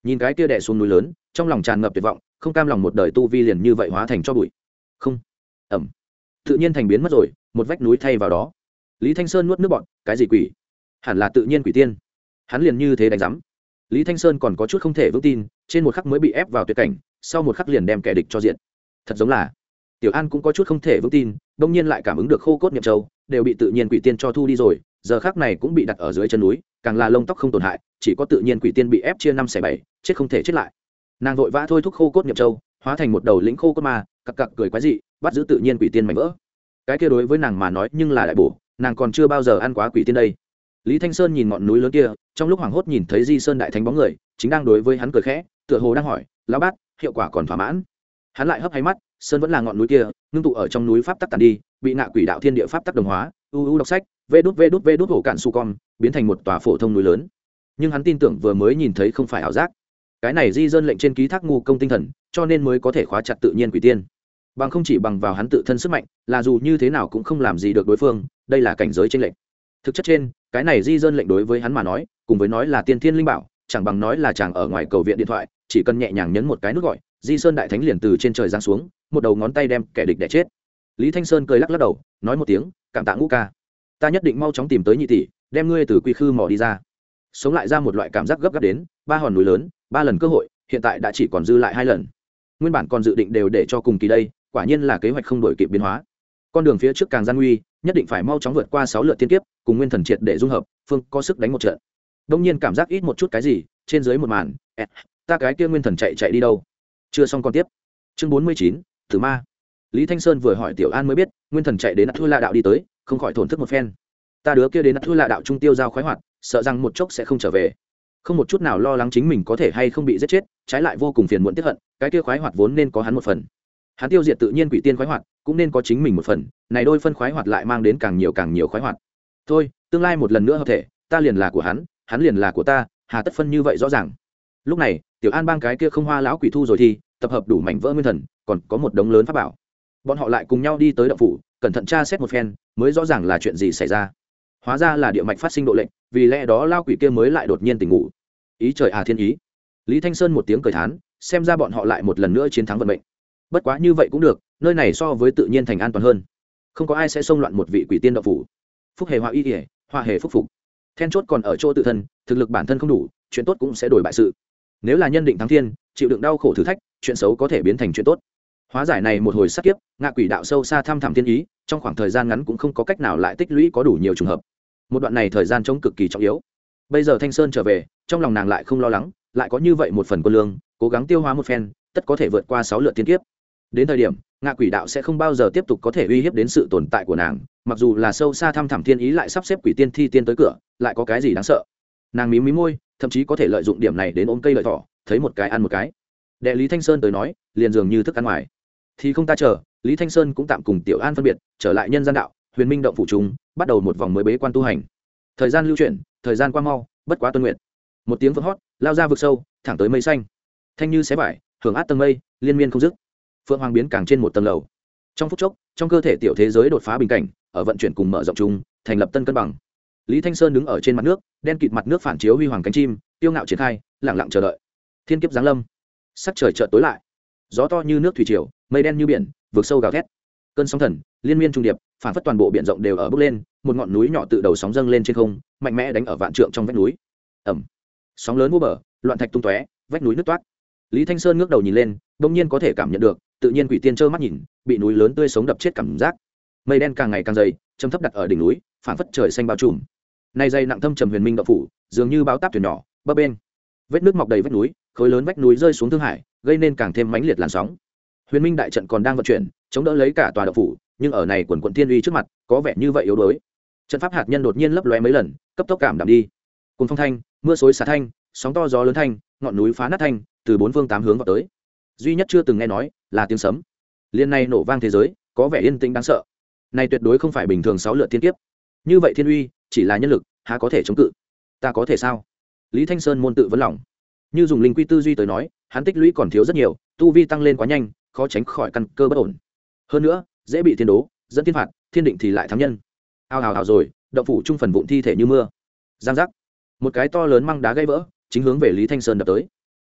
nhìn cái kia đè xuống núi lớn, trong lòng tràn ngập tuyệt vọng, không cam lòng một đời tu vi liền như vậy hóa thành cho bụi. Không, ẩm, tự nhiên thành biến mất rồi, một vách núi thay vào đó. Lý Thanh Sơn nuốt nước bọt, cái gì quỷ? Hẳn là tự nhiên quỷ tiên. Hắn liền như thế đánh rắm. Lý Thanh Sơn còn có chút không thể vững tin, trên một khắc mới bị ép vào tuyệt cảnh, sau một khắc liền đem kẻ địch cho diện. Thật giống là. Tiểu An cũng có chút không thể vững tin, đột nhiên lại cảm ứng được khô cốt niệm châu đều bị tự nhiên quỷ tiên cho thu đi rồi, giờ khắc này cũng bị đặt ở dưới chân núi, càng là lông tóc không tổn hại, chỉ có tự nhiên quỷ tiên bị ép chia năm xẻ bảy, chết không thể chết lại. Nàng vội vã thôi thúc khô cốt niệm châu, hóa thành một đầu lĩnh khô cốt ma, cặc cặc cười quái dị, bắt giữ tự nhiên quỷ tiên mảnh vỡ. Cái kia đối với nàng mà nói nhưng là đại bổ, nàng còn chưa bao giờ ăn quá quỷ tiên đây. Lý Thanh Sơn nhìn ngọn núi lớn kia, trong lúc hoảng hốt nhìn thấy Di Sơn đại thánh bóng người, chính đang đối với hắn cười khẽ, tựa hồ đang hỏi, lão bát, hiệu quả còn thỏa mãn? Hắn lại hấp hay mắt, sơn vẫn là ngọn núi kia, ngưng tụ ở trong núi pháp tắc tàn đi, bị ngạ quỷ đạo thiên địa pháp tắc đồng hóa, u u đọc sách, vê đút vê đút vê đút hổ cạn su con, biến thành một tòa phổ thông núi lớn. Nhưng hắn tin tưởng vừa mới nhìn thấy không phải ảo giác. Cái này Di Sơn lệnh trên ký thác ngu công tinh thần, cho nên mới có thể khóa chặt tự nhiên quỷ tiên. Bằng không chỉ bằng vào hắn tự thân sức mạnh, là dù như thế nào cũng không làm gì được đối phương, đây là cảnh giới trên lệnh. Thực chất trên, cái này Di Sơn lệnh đối với hắn mà nói, cùng với nói là tiên thiên linh bảo, chẳng bằng nói là chàng ở ngoài cầu viện điện thoại, chỉ cần nhẹ nhàng nhấn một cái nút gọi, Di Sơn đại thánh liền từ trên trời giáng xuống, một đầu ngón tay đem kẻ địch đè chết. Lý Thanh Sơn cười lắc lắc đầu, nói một tiếng, cảm tạ ngũ ca, ta nhất định mau chóng tìm tới nhị tỷ, đem ngươi từ quy khư mỏ đi ra. Sống lại ra một loại cảm giác gấp gáp đến, ba hòn núi lớn, ba lần cơ hội, hiện tại đã chỉ còn dư lại hai lần. Nguyên bản còn dự định đều để cho cùng kỳ đây, quả nhiên là kế hoạch không đổi kịp biến hóa. Con đường phía trước càng gian nguy, nhất định phải mau chóng vượt qua sáu lượt tiên kiếp, cùng nguyên thần triệt để dung hợp, phương có sức đánh một trận. Đông nhiên cảm giác ít một chút cái gì, trên dưới một màn, ta cái kia nguyên thần chạy chạy đi đâu? Chưa xong con tiếp. Chương bốn mươi chín, Tử Ma. Lý Thanh Sơn vừa hỏi Tiểu An mới biết, nguyên thần chạy đến Thua La đạo đi tới, không khỏi thổn thức một phen. Ta đứa kia đến Thua La đạo trung tiêu giao khoái hoạt, sợ rằng một chốc sẽ không trở về. Không một chút nào lo lắng chính mình có thể hay không bị giết chết, trái lại vô cùng phiền muộn tiếc hận, cái kia khoái hoạt vốn nên có hắn một phần. Hắn tiêu diệt tự nhiên quỷ tiên khoái hoạt, cũng nên có chính mình một phần, này đôi phân khoái hoạt lại mang đến càng nhiều càng nhiều khoái hoạt. Thôi, tương lai một lần nữa hợp thể, ta liền là của hắn, hắn liền là của ta, hà tất phân như vậy rõ ràng. Lúc này, Tiểu An bang cái kia không hoa lão quỷ thu rồi thì tập hợp đủ mảnh vỡ nguyên thần, còn có một đống lớn pháp bảo. Bọn họ lại cùng nhau đi tới động phủ, cẩn thận tra xét một phen, mới rõ ràng là chuyện gì xảy ra. Hóa ra là địa mạch phát sinh độ lệnh, vì lẽ đó lao quỷ kia mới lại đột nhiên tỉnh ngủ. Ý trời à thiên ý. Lý Thanh Sơn một tiếng cười thán, xem ra bọn họ lại một lần nữa chiến thắng vận mệnh. Bất quá như vậy cũng được, nơi này so với tự nhiên thành an toàn hơn, không có ai sẽ xông loạn một vị quỷ tiên động phủ. Phúc hề họa y ỉa, họa hề phúc phục. Then chốt còn ở chỗ tự thân, thực lực bản thân không đủ, chuyện tốt cũng sẽ đổi bại sự. Nếu là nhân định thắng thiên, chịu đựng đau khổ thử thách, chuyện xấu có thể biến thành chuyện tốt. Hóa giải này một hồi sát kiếp, ngạ quỷ đạo sâu xa thăm thẳm thiên ý, trong khoảng thời gian ngắn cũng không có cách nào lại tích lũy có đủ nhiều trùng hợp. Một đoạn này thời gian trống cực kỳ trọng yếu. Bây giờ Thanh Sơn trở về, trong lòng nàng lại không lo lắng, lại có như vậy một phần quân lương, cố gắng tiêu hóa một phen, tất có thể vượt qua sáu lượt tiên kiếp. Đến thời điểm, ngạ quỷ đạo sẽ không bao giờ tiếp tục có thể uy hiếp đến sự tồn tại của nàng, mặc dù là sâu xa thăm thẳm thiên ý lại sắp xếp quỷ tiên thi tiên tới cửa, lại có cái gì đáng sợ. Nàng mím mím môi, thậm chí có thể lợi dụng điểm này đến ôm cây lợi thỏ, thấy một cái ăn một cái. Đệ Lý Thanh Sơn tới nói, liền dường như thức ăn ngoài. Thì không ta chờ, Lý Thanh Sơn cũng tạm cùng Tiểu An phân biệt, trở lại nhân gian đạo, Huyền Minh động phủ chúng, bắt đầu một vòng mới bế quan tu hành. Thời gian lưu chuyển, thời gian qua mau, bất quá tuân nguyện. Một tiếng vỡ hót, lao ra vực sâu, thẳng tới mây xanh. Thanh như xé vải, hưởng át tầng mây, liên miên không dứt. Phượng Hoàng biến càng trên một tầng lầu. Trong phút chốc, trong cơ thể tiểu thế giới đột phá bình cảnh, ở vận chuyển cùng mở rộng chung, thành lập tân cân bằng. Lý Thanh Sơn đứng ở trên mặt nước, đen kịt mặt nước phản chiếu huy hoàng cánh chim, tiêu ngạo triển khai, lặng lặng chờ đợi. Thiên kiếp giáng lâm. Sắc trời chợt tối lại. Gió to như nước thủy triều, mây đen như biển, vực sâu gào thét. Cơn sóng thần, liên miên trung điệp, phản phất toàn bộ biển rộng đều ở bốc lên, một ngọn núi nhỏ tự đầu sóng dâng lên trên không, mạnh mẽ đánh ở vạn trượng trong vách núi. Ầm. Sóng lớn vô bờ, loạn thạch tung tóe, vách núi nứt toát. Lý Thanh Sơn ngước đầu nhìn lên, đột nhiên có thể cảm nhận được, tự nhiên quỷ tiên trơ mắt nhìn, bị núi lớn tươi sống đập chết cảm giác. Mây đen càng ngày càng dày, trầm thấp đặt ở đỉnh núi, phản phất trời xanh bao trùm. Nay dây nặng thâm trầm Huyền Minh động phủ, dường như báo táp thuyền nhỏ, bấp bên. Vết nước mọc đầy vách núi, khối lớn vách núi rơi xuống thương hải, gây nên càng thêm mãnh liệt làn sóng. Huyền Minh đại trận còn đang vận chuyển, chống đỡ lấy cả tòa động phủ, nhưng ở này quần quần thiên uy trước mặt, có vẻ như vậy yếu đuối. Trận pháp hạt nhân đột nhiên lấp lóe mấy lần, cấp tốc cảm đạm đi. Cùng phong thanh, mưa xối xả thanh, sóng to gió lớn thanh, ngọn núi phá nát thanh, từ bốn phương tám hướng vào tới. Duy nhất chưa từng nghe nói là tiếng sấm. Liên này nổ vang thế giới, có vẻ yên tĩnh đáng sợ. Này tuyệt đối không phải bình thường sáu lượt thiên kiếp. Như vậy thiên uy, chỉ là nhân lực, há có thể chống cự? Ta có thể sao? Lý Thanh Sơn môn tự vấn lòng. Như dùng linh quy tư duy tới nói, hắn tích lũy còn thiếu rất nhiều, tu vi tăng lên quá nhanh, khó tránh khỏi căn cơ bất ổn. Hơn nữa, dễ bị thiên đố, dẫn thiên phạt, thiên định thì lại thắng nhân. Ao ào ào rồi, động phủ trung phần vụn thi thể như mưa. Giang giác, một cái to lớn măng đá gãy vỡ, chính hướng về Lý Thanh Sơn đập tới.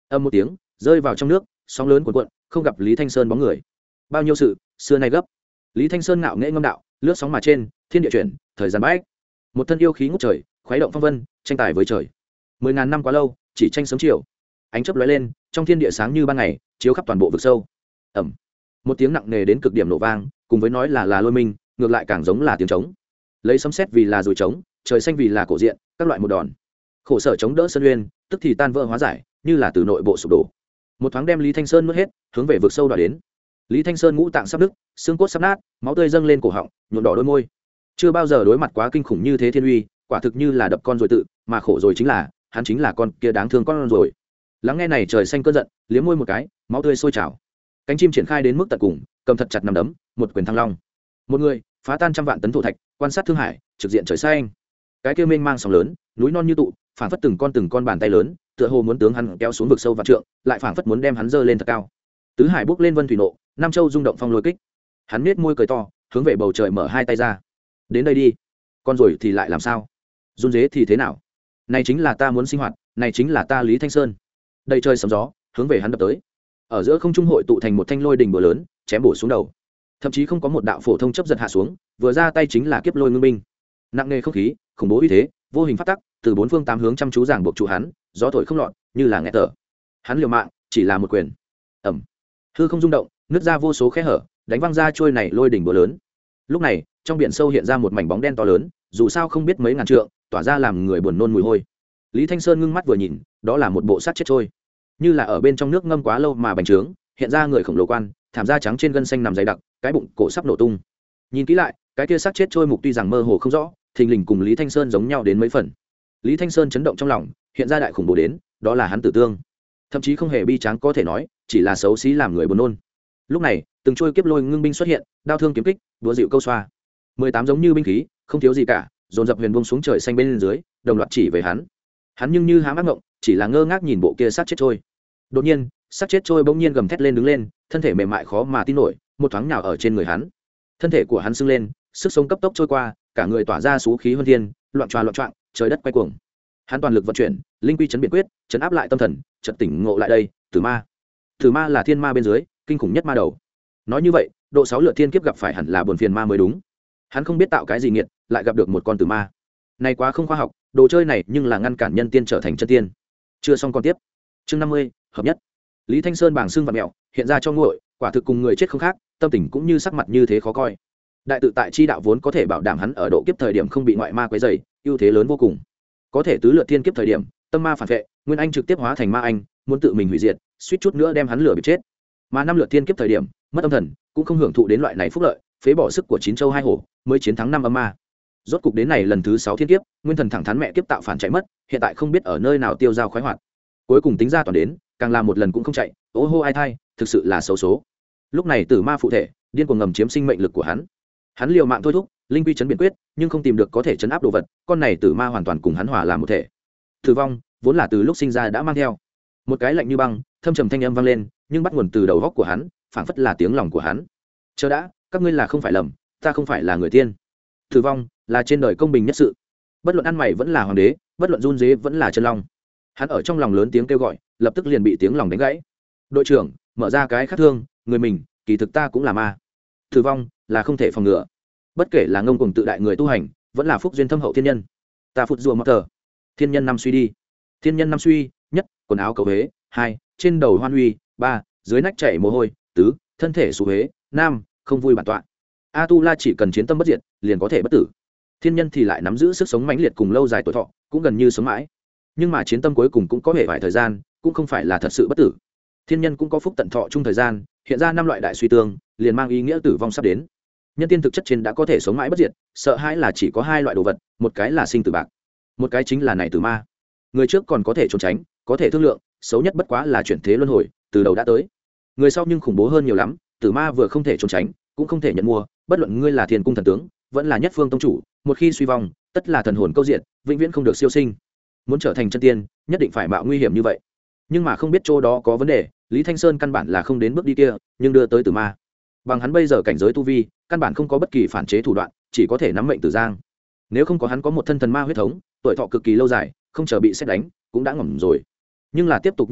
Âm một tiếng rơi vào trong nước, sóng lớn cuộn cuộn, không gặp Lý Thanh Sơn bóng người. Bao nhiêu sự xưa nay gấp. Lý Thanh Sơn ngạo nghễ ngâm đạo, lướt sóng mà trên, thiên địa chuyển, thời gian bãi. Một thân yêu khí ngút trời, khuấy động phong vân, tranh tài với trời. Mười ngàn năm quá lâu, chỉ tranh sớm chiều. Ánh chớp lóe lên, trong thiên địa sáng như ban ngày, chiếu khắp toàn bộ vực sâu. Ầm. Một tiếng nặng nề đến cực điểm nổ vang, cùng với nói là là lôi minh, ngược lại càng giống là tiếng trống. Lấy sấm sét vì là dùi trống, trời xanh vì là cổ diện, các loại một đòn. Khổ sở chống đỡ sơn uyên, tức thì tan vỡ hóa giải, như là từ nội bộ sụp đổ. Một thoáng đem Lý Thanh Sơn nuốt hết, hướng về vực sâu đòi đến. Lý Thanh Sơn ngũ tạng sắp đứt, xương cốt sắp nát, máu tươi dâng lên cổ họng, nhuộm đỏ đôi môi. Chưa bao giờ đối mặt quá kinh khủng như thế thiên uy, quả thực như là đập con rồi tự, mà khổ rồi chính là, hắn chính là con kia đáng thương con rồi. Lắng nghe này trời xanh cơn giận, liếm môi một cái, máu tươi sôi trào. Cánh chim triển khai đến mức tận cùng, cầm thật chặt nắm đấm, một quyền thăng long. Một người phá tan trăm vạn tấn thổ thạch, quan sát thương hải, trực diện trời xanh. Cái kia mênh mang sóng lớn, núi non như tụ, phảng phất từng con từng con bàn tay lớn, tựa hồ muốn tướng hắn kéo xuống vực sâu vạn trượng, lại phảng phất muốn đem hắn dơ lên thật cao. Tứ hải bốc lên vân thủy nộ, nam châu rung động phong lôi kích. Hắn nhếch môi cười to, hướng về bầu trời mở hai tay ra. Đến đây đi. Con rồi thì lại làm sao? Run rế thì thế nào? Này chính là ta muốn sinh hoạt, này chính là ta Lý Thanh Sơn. Đầy trời sấm gió, hướng về hắn đập tới. Ở giữa không trung hội tụ thành một thanh lôi đình búa lớn, chém bổ xuống đầu. Thậm chí không có một đạo phổ thông chấp giật hạ xuống, vừa ra tay chính là kiếp lôi ngưng binh. Nặng nề không khí, khủng bố uy thế, vô hình phát tắc, từ bốn phương tám hướng chăm chú giảng buộc trụ hắn, gió thổi không lọt, như là nghẹt thở. Hắn liều mạng, chỉ là một quyền. Ầm. Hư không rung động, nứt ra vô số khe hở, đánh văng ra trôi này lôi đỉnh búa lớn. Lúc này, trong biển sâu hiện ra một mảnh bóng đen to lớn, dù sao không biết mấy ngàn trượng, tỏa ra làm người buồn nôn mùi hôi. Lý Thanh Sơn ngưng mắt vừa nhìn, đó là một bộ xác chết trôi, như là ở bên trong nước ngâm quá lâu mà bành trướng, hiện ra người khổng lồ quan, thảm da trắng trên gân xanh nằm dày đặc, cái bụng cổ sắp nổ tung. Nhìn kỹ lại, cái kia xác chết trôi mục tuy rằng mơ hồ không rõ, thình lình cùng Lý Thanh Sơn giống nhau đến mấy phần. Lý Thanh Sơn chấn động trong lòng, hiện ra đại khủng bố đến, đó là hắn tử tương. Thậm chí không hề bi tráng có thể nói, chỉ là xấu xí làm người buồn nôn. Lúc này, từng trôi kiếp lôi ngưng binh xuất hiện, đao thương kiếm kích, đũa dịu câu xoa. mười tám giống như binh khí, không thiếu gì cả, dồn dập huyền buông xuống trời xanh bên dưới, đồng loạt chỉ về hắn. Hắn nhưng như há ác ngộng, chỉ là ngơ ngác nhìn bộ kia xác chết trôi. Đột nhiên, xác chết trôi bỗng nhiên gầm thét lên đứng lên, thân thể mềm mại khó mà tin nổi, một thoáng nhào ở trên người hắn. Thân thể của hắn sưng lên, sức sống cấp tốc trôi qua, cả người tỏa ra sú khí huân thiên, loạn choạng loạn choạng, trời đất quay cuồng. Hắn toàn lực vận chuyển, linh quy chấn biệt quyết, chấn áp lại tâm thần, chợt tỉnh ngộ lại đây, Tử Ma. Tử Ma là thiên ma bên dưới, kinh khủng nhất ma đầu. Nói như vậy, độ sáu lượt thiên kiếp gặp phải hẳn là buồn phiền ma mới đúng. Hắn không biết tạo cái gì nghiệt, lại gặp được một con Tử Ma. Này quá không khoa học, đồ chơi này nhưng là ngăn cản nhân tiên trở thành chân tiên. Chưa xong con tiếp. Chương năm mươi, hợp nhất. Lý Thanh Sơn bàng xương vặn mèo, hiện ra cho nguội, quả thực cùng người chết không khác, tâm tình cũng như sắc mặt như thế khó coi. Đại tự tại chi đạo vốn có thể bảo đảm hắn ở độ kiếp thời điểm không bị ngoại ma quấy rầy, ưu thế lớn vô cùng. Có thể tứ lượt thiên kiếp thời điểm, tâm ma phản vệ, nguyên anh trực tiếp hóa thành ma anh, muốn tự mình hủy diệt, suýt chút nữa đem hắn lửa bị chết. Mà năm lượt thiên kiếp thời điểm, mất âm thần, cũng không hưởng thụ đến loại này phúc lợi, phế bỏ sức của chín châu hai hổ, mới chiến thắng năm âm ma. Rốt cục đến này lần thứ sáu thiên kiếp, nguyên thần thẳng thắn mẹ kiếp tạo phản chạy mất, hiện tại không biết ở nơi nào tiêu dao khoái hoạt. Cuối cùng tính ra toàn đến, càng làm một lần cũng không chạy, ố hô ai thai, thực sự là xấu số. Lúc này Tử Ma phụ thể, điên cuồng ngầm chiếm sinh mệnh lực của hắn. Hắn liều mạng thôi thúc, linh quy chấn biển quyết, nhưng không tìm được có thể chấn áp đồ vật, con này Tử Ma hoàn toàn cùng hắn hòa làm một thể. Tử vong, vốn là từ lúc sinh ra đã mang theo. Một cái lạnh như băng, thâm trầm thanh âm vang lên, nhưng bắt nguồn từ đầu góc của hắn, phảng phất là tiếng lòng của hắn. Chờ đã, các ngươi là không phải lầm, ta không phải là người tiên. Tử vong là trên đời công bình nhất sự. Bất luận ăn mày vẫn là hoàng đế, bất luận run dế vẫn là chân long. Hắn ở trong lòng lớn tiếng kêu gọi, lập tức liền bị tiếng lòng đánh gãy. Đội trưởng, mở ra cái khắc thương, người mình, kỳ thực ta cũng là ma. Tử vong là không thể phòng ngừa. Bất kể là ngông cuồng tự đại người tu hành, vẫn là phúc duyên thâm hậu thiên nhân. Ta phụt rùa mọt tờ. Thiên nhân năm suy đi. Thiên nhân năm suy, nhất, quần áo cầu huế, hai, trên đầu hoan uy, ba, dưới nách chảy mồ hôi, tứ, thân thể xù huế, nam, không vui bản tọa. A tu la chỉ cần chiến tâm bất diệt, liền có thể bất tử. Thiên nhân thì lại nắm giữ sức sống mãnh liệt cùng lâu dài tuổi thọ, cũng gần như sống mãi. Nhưng mà chiến tâm cuối cùng cũng có hệ vài thời gian, cũng không phải là thật sự bất tử. Thiên nhân cũng có phúc tận thọ chung thời gian, hiện ra năm loại đại suy tương, liền mang ý nghĩa tử vong sắp đến. Nhân tiên thực chất trên đã có thể sống mãi bất diệt, sợ hãi là chỉ có hai loại đồ vật, một cái là sinh tử bạc, một cái chính là này tử ma. Người trước còn có thể trốn tránh, có thể thương lượng, xấu nhất bất quá là chuyển thế luân hồi, từ đầu đã tới. Người sau nhưng khủng bố hơn nhiều lắm, tử ma vừa không thể trốn tránh, cũng không thể nhận mua, bất luận ngươi là thiên cung thần tướng, vẫn là nhất phương tông chủ, một khi suy vong, tất là thần hồn câu diện, vĩnh viễn không được siêu sinh. Muốn trở thành chân tiên, nhất định phải mạo nguy hiểm như vậy. Nhưng mà không biết chỗ đó có vấn đề, Lý Thanh Sơn căn bản là không đến bước đi kia, nhưng đưa tới tử ma. Bằng hắn bây giờ cảnh giới tu vi, căn bản không có bất kỳ phản chế thủ đoạn, chỉ có thể nắm mệnh tử giang. Nếu không có hắn có một thân thần ma huyết thống, tuổi thọ cực kỳ lâu dài, không chờ bị xét đánh, cũng đã ngỏm rồi. Nhưng là tiếp tục như vậy,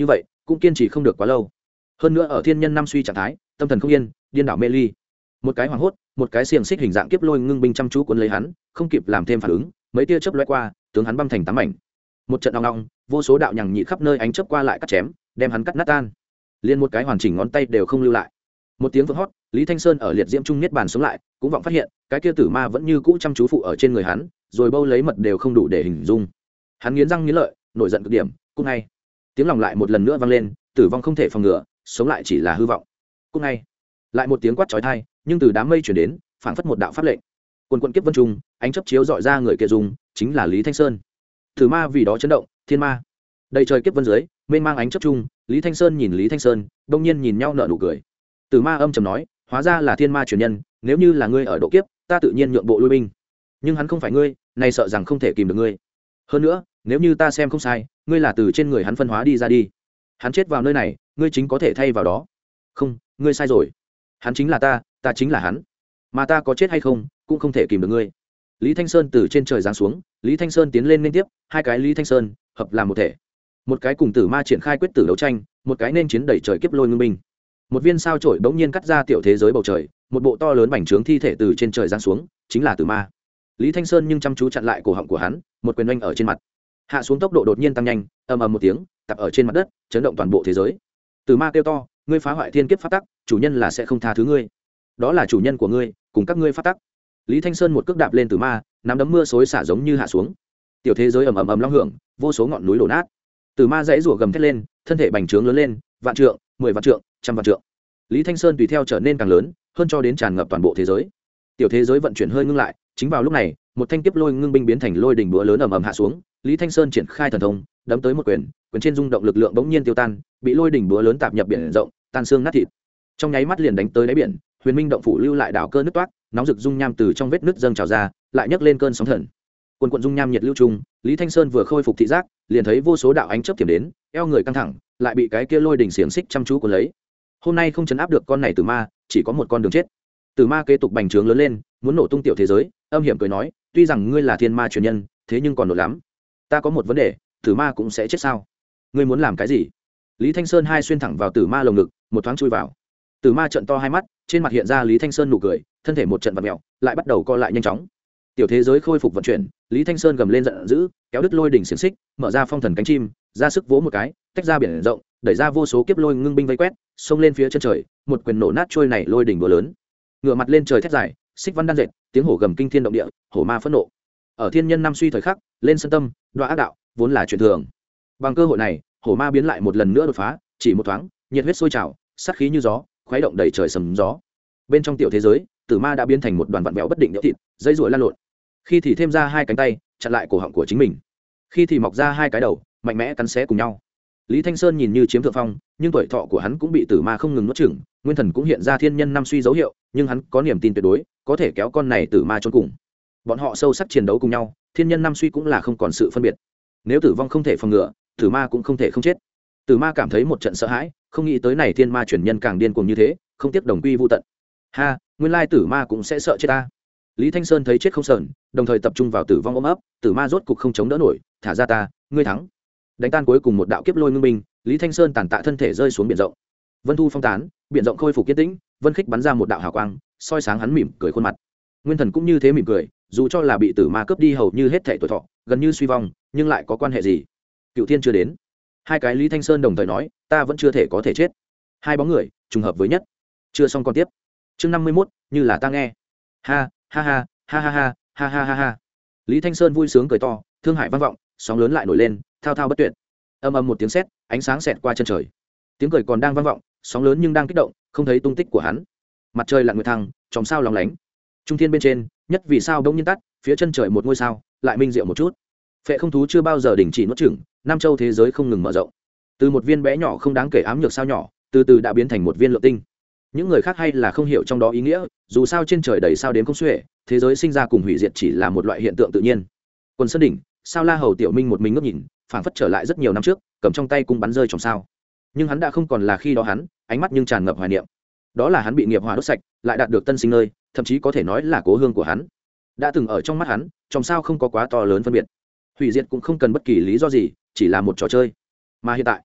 cũng kiên trì không được quá lâu. Hơn nữa ở thiên nhân năm suy trạng thái, tâm thần không yên, điên đảo mê ly. Một cái hoảng hốt, một cái xiềng xích hình dạng kiếp lôi ngưng binh chăm chú cuốn lấy hắn, không kịp làm thêm phản ứng, mấy tia chớp lóe qua, tướng hắn băm thành tám mảnh. Một trận ong ong, vô số đạo nhằng nhị khắp nơi ánh chớp qua lại cắt chém, đem hắn cắt nát tan. Liên một cái hoàn chỉnh ngón tay đều không lưu lại. Một tiếng vang hót, Lý Thanh Sơn ở liệt diễm trung niết bàn sống lại, cũng vọng phát hiện, cái kia tử ma vẫn như cũ chăm chú phụ ở trên người hắn, rồi bâu lấy mật đều không đủ để hình dung. Hắn nghiến răng nghiến lợi, nổi giận cực điểm, cũng ngay. Tiếng lòng lại một lần nữa vang lên, tử vong không thể phòng ngừa, sống lại chỉ là hư vọng. Cũng ngay. Lại một tiếng quát chói tai, nhưng từ đám mây truyền đến, phảng phất một đạo pháp lệnh. Quần quần kiếp vân trung, ánh chớp chiếu dọi ra người kia dùng, chính là Lý Thanh Sơn. Tử ma vì đó chấn động, thiên ma. Đầy trời kiếp vân dưới, mênh mang ánh chớp trung, Lý Thanh Sơn nhìn Lý Thanh Sơn, đông nhiên nhìn nhau nở nụ cười. Tử ma âm trầm nói, hóa ra là thiên ma truyền nhân, nếu như là ngươi ở độ kiếp, ta tự nhiên nhượng bộ lui binh. Nhưng hắn không phải ngươi, này sợ rằng không thể kìm được ngươi. Hơn nữa, nếu như ta xem không sai, ngươi là từ trên người hắn phân hóa đi ra đi. Hắn chết vào nơi này, ngươi chính có thể thay vào đó. Không, ngươi sai rồi. Hắn chính là ta, ta chính là hắn. Mà ta có chết hay không, cũng không thể kìm được ngươi. Lý Thanh Sơn từ trên trời giáng xuống, Lý Thanh Sơn tiến lên liên tiếp, hai cái Lý Thanh Sơn hợp làm một thể. Một cái cùng tử ma triển khai quyết tử đấu tranh, một cái nên chiến đẩy trời kiếp lôi ngưng binh. Một viên sao chổi bỗng nhiên cắt ra tiểu thế giới bầu trời, một bộ to lớn bành trướng thi thể từ trên trời giáng xuống, chính là tử ma. Lý Thanh Sơn nhưng chăm chú chặn lại cổ họng của hắn, một quyền oanh ở trên mặt. Hạ xuống tốc độ đột nhiên tăng nhanh, ầm ầm một tiếng, tập ở trên mặt đất, chấn động toàn bộ thế giới. Tử ma kêu to, ngươi phá hoại thiên kiếp pháp tắc, chủ nhân là sẽ không tha thứ ngươi. Đó là chủ nhân của ngươi, cùng các ngươi pháp tắc. Lý Thanh Sơn một cước đạp lên tử ma, nắm đấm mưa xối xả giống như hạ xuống. Tiểu thế giới ầm ầm ầm long hưởng, vô số ngọn núi đổ nát. Tử ma dãy rủa gầm thét lên, thân thể bành trướng lớn lên, vạn trượng, mười vạn trượng, trăm vạn trượng. Lý Thanh Sơn tùy theo trở nên càng lớn, hơn cho đến tràn ngập toàn bộ thế giới. Tiểu thế giới vận chuyển hơi ngưng lại, chính vào lúc này, một thanh kiếp lôi ngưng binh biến thành lôi đỉnh búa lớn ầm ầm hạ xuống, Lý Thanh Sơn triển khai thần thông, đấm tới một quyền, quyền trên rung động lực lượng bỗng nhiên tiêu tan, bị lôi đỉnh búa lớn tạp nhập biển rộng, tan xương nát thịt. Trong nháy mắt liền đánh tới đáy biển, Huyền Minh động phủ lưu lại đảo cơ nứt toát, nóng rực dung nham từ trong vết nứt dâng trào ra, lại nhấc lên cơn sóng thần. Quần quần dung nham nhiệt lưu trung, Lý Thanh Sơn vừa khôi phục thị giác, liền thấy vô số đạo ánh chớp tiềm đến, eo người căng thẳng, lại bị cái kia lôi đỉnh xiềng xích chăm chú cuốn lấy. Hôm nay không chấn áp được con này tử ma, chỉ có một con đường chết. Tử ma kế tục bành trướng lớn lên, muốn nổ tung tiểu thế giới, âm hiểm cười nói, tuy rằng ngươi là thiên ma truyền nhân, thế nhưng còn nổi lắm. Ta có một vấn đề, tử ma cũng sẽ chết sao? Ngươi muốn làm cái gì? Lý Thanh Sơn hai xuyên thẳng vào tử ma lồng ngực, một thoáng chui vào. Tử ma trợn to hai mắt, trên mặt hiện ra Lý Thanh Sơn nụ cười, thân thể một trận vặn mèo, lại bắt đầu co lại nhanh chóng. Tiểu thế giới khôi phục vận chuyển, Lý Thanh Sơn gầm lên giận dữ, kéo đứt lôi đỉnh xiềng xích, mở ra phong thần cánh chim, ra sức vỗ một cái, tách ra biển rộng, đẩy ra vô số kiếp lôi ngưng binh vây quét, xông lên phía chân trời, một quyền nổ nát trôi này lôi đỉnh búa lớn. Ngửa mặt lên trời thét dài, xích văn đan dệt, tiếng hổ gầm kinh thiên động địa, hổ ma phẫn nộ. Ở thiên nhân năm suy thời khắc, lên sân tâm, đoạ ác đạo, vốn là chuyện thường. Bằng cơ hội này, hổ ma biến lại một lần nữa đột phá, chỉ một thoáng, nhiệt huyết sôi trào, sát khí như gió, khuấy động đầy trời sầm gió. Bên trong tiểu thế giới, tử ma đã biến thành một đoàn vặn vẹo bất định nhỡ thịt, dây rủa lan lộn. Khi thì thêm ra hai cánh tay, chặn lại cổ họng của chính mình. Khi thì mọc ra hai cái đầu, mạnh mẽ cắn xé cùng nhau. Lý Thanh Sơn nhìn như chiếm thượng phong, nhưng tuổi thọ của hắn cũng bị tử ma không ngừng nuốt chửng, nguyên thần cũng hiện ra thiên nhân năm suy dấu hiệu, nhưng hắn có niềm tin tuyệt đối, có thể kéo con này tử ma chôn cùng. Bọn họ sâu sắc chiến đấu cùng nhau, thiên nhân năm suy cũng là không còn sự phân biệt. Nếu tử vong không thể phòng ngừa, tử ma cũng không thể không chết. Tử ma cảm thấy một trận sợ hãi, không nghĩ tới này thiên ma chuyển nhân càng điên cuồng như thế, không tiếc đồng quy vu tận. Ha, nguyên lai tử ma cũng sẽ sợ chết ta. Lý Thanh Sơn thấy chết không sờn, đồng thời tập trung vào tử vong ôm ấp, tử ma rốt cục không chống đỡ nổi, thả ra ta, ngươi thắng. Đánh tan cuối cùng một đạo kiếp lôi ngưng binh, Lý Thanh Sơn tàn tạ thân thể rơi xuống biển rộng. Vân thu phong tán, biển rộng khôi phục kiên tĩnh, vân khích bắn ra một đạo hào quang, soi sáng hắn mỉm cười khuôn mặt. Nguyên thần cũng như thế mỉm cười, dù cho là bị tử ma cướp đi hầu như hết thảy tuổi thọ, gần như suy vong, nhưng lại có quan hệ gì? Cựu thiên chưa đến. Hai cái Lý Thanh Sơn đồng thời nói, ta vẫn chưa thể có thể chết. Hai bóng người, trùng hợp với nhất. Chưa xong con tiếp. Chương năm mươi mốt, như là ta nghe. Ha, ha ha, ha ha ha, ha ha ha ha. Lý Thanh Sơn vui sướng cười to, thương hải vang vọng, sóng lớn lại nổi lên, thao thao bất tuyệt. Âm âm một tiếng sét, ánh sáng xẹt qua chân trời. Tiếng cười còn đang vang vọng, sóng lớn nhưng đang kích động, không thấy tung tích của hắn. Mặt trời lặn nguyệt thăng, chòm sao lóng lánh. Trung thiên bên trên, nhất vì sao đông nhiên tắt, phía chân trời một ngôi sao, lại minh diệu một chút. Phệ không thú chưa bao giờ đình chỉ nuốt chửng, nam châu thế giới không ngừng mở rộng. Từ một viên bé nhỏ không đáng kể ám nhược sao nhỏ, từ từ đã biến thành một viên lượng tinh. Những người khác hay là không hiểu trong đó ý nghĩa, dù sao trên trời đầy sao đến không xuể, thế giới sinh ra cùng hủy diệt chỉ là một loại hiện tượng tự nhiên. Quân Sơn đỉnh, sao La Hầu Tiểu Minh một mình ngước nhìn, phảng phất trở lại rất nhiều năm trước, cầm trong tay cung bắn rơi trong sao. Nhưng hắn đã không còn là khi đó hắn, ánh mắt nhưng tràn ngập hoài niệm. Đó là hắn bị nghiệp hỏa đốt sạch, lại đạt được tân sinh nơi, thậm chí có thể nói là cố hương của hắn. Đã từng ở trong mắt hắn, trong sao không có quá to lớn phân biệt. Hủy diệt cũng không cần bất kỳ lý do gì, chỉ là một trò chơi. Mà hiện tại,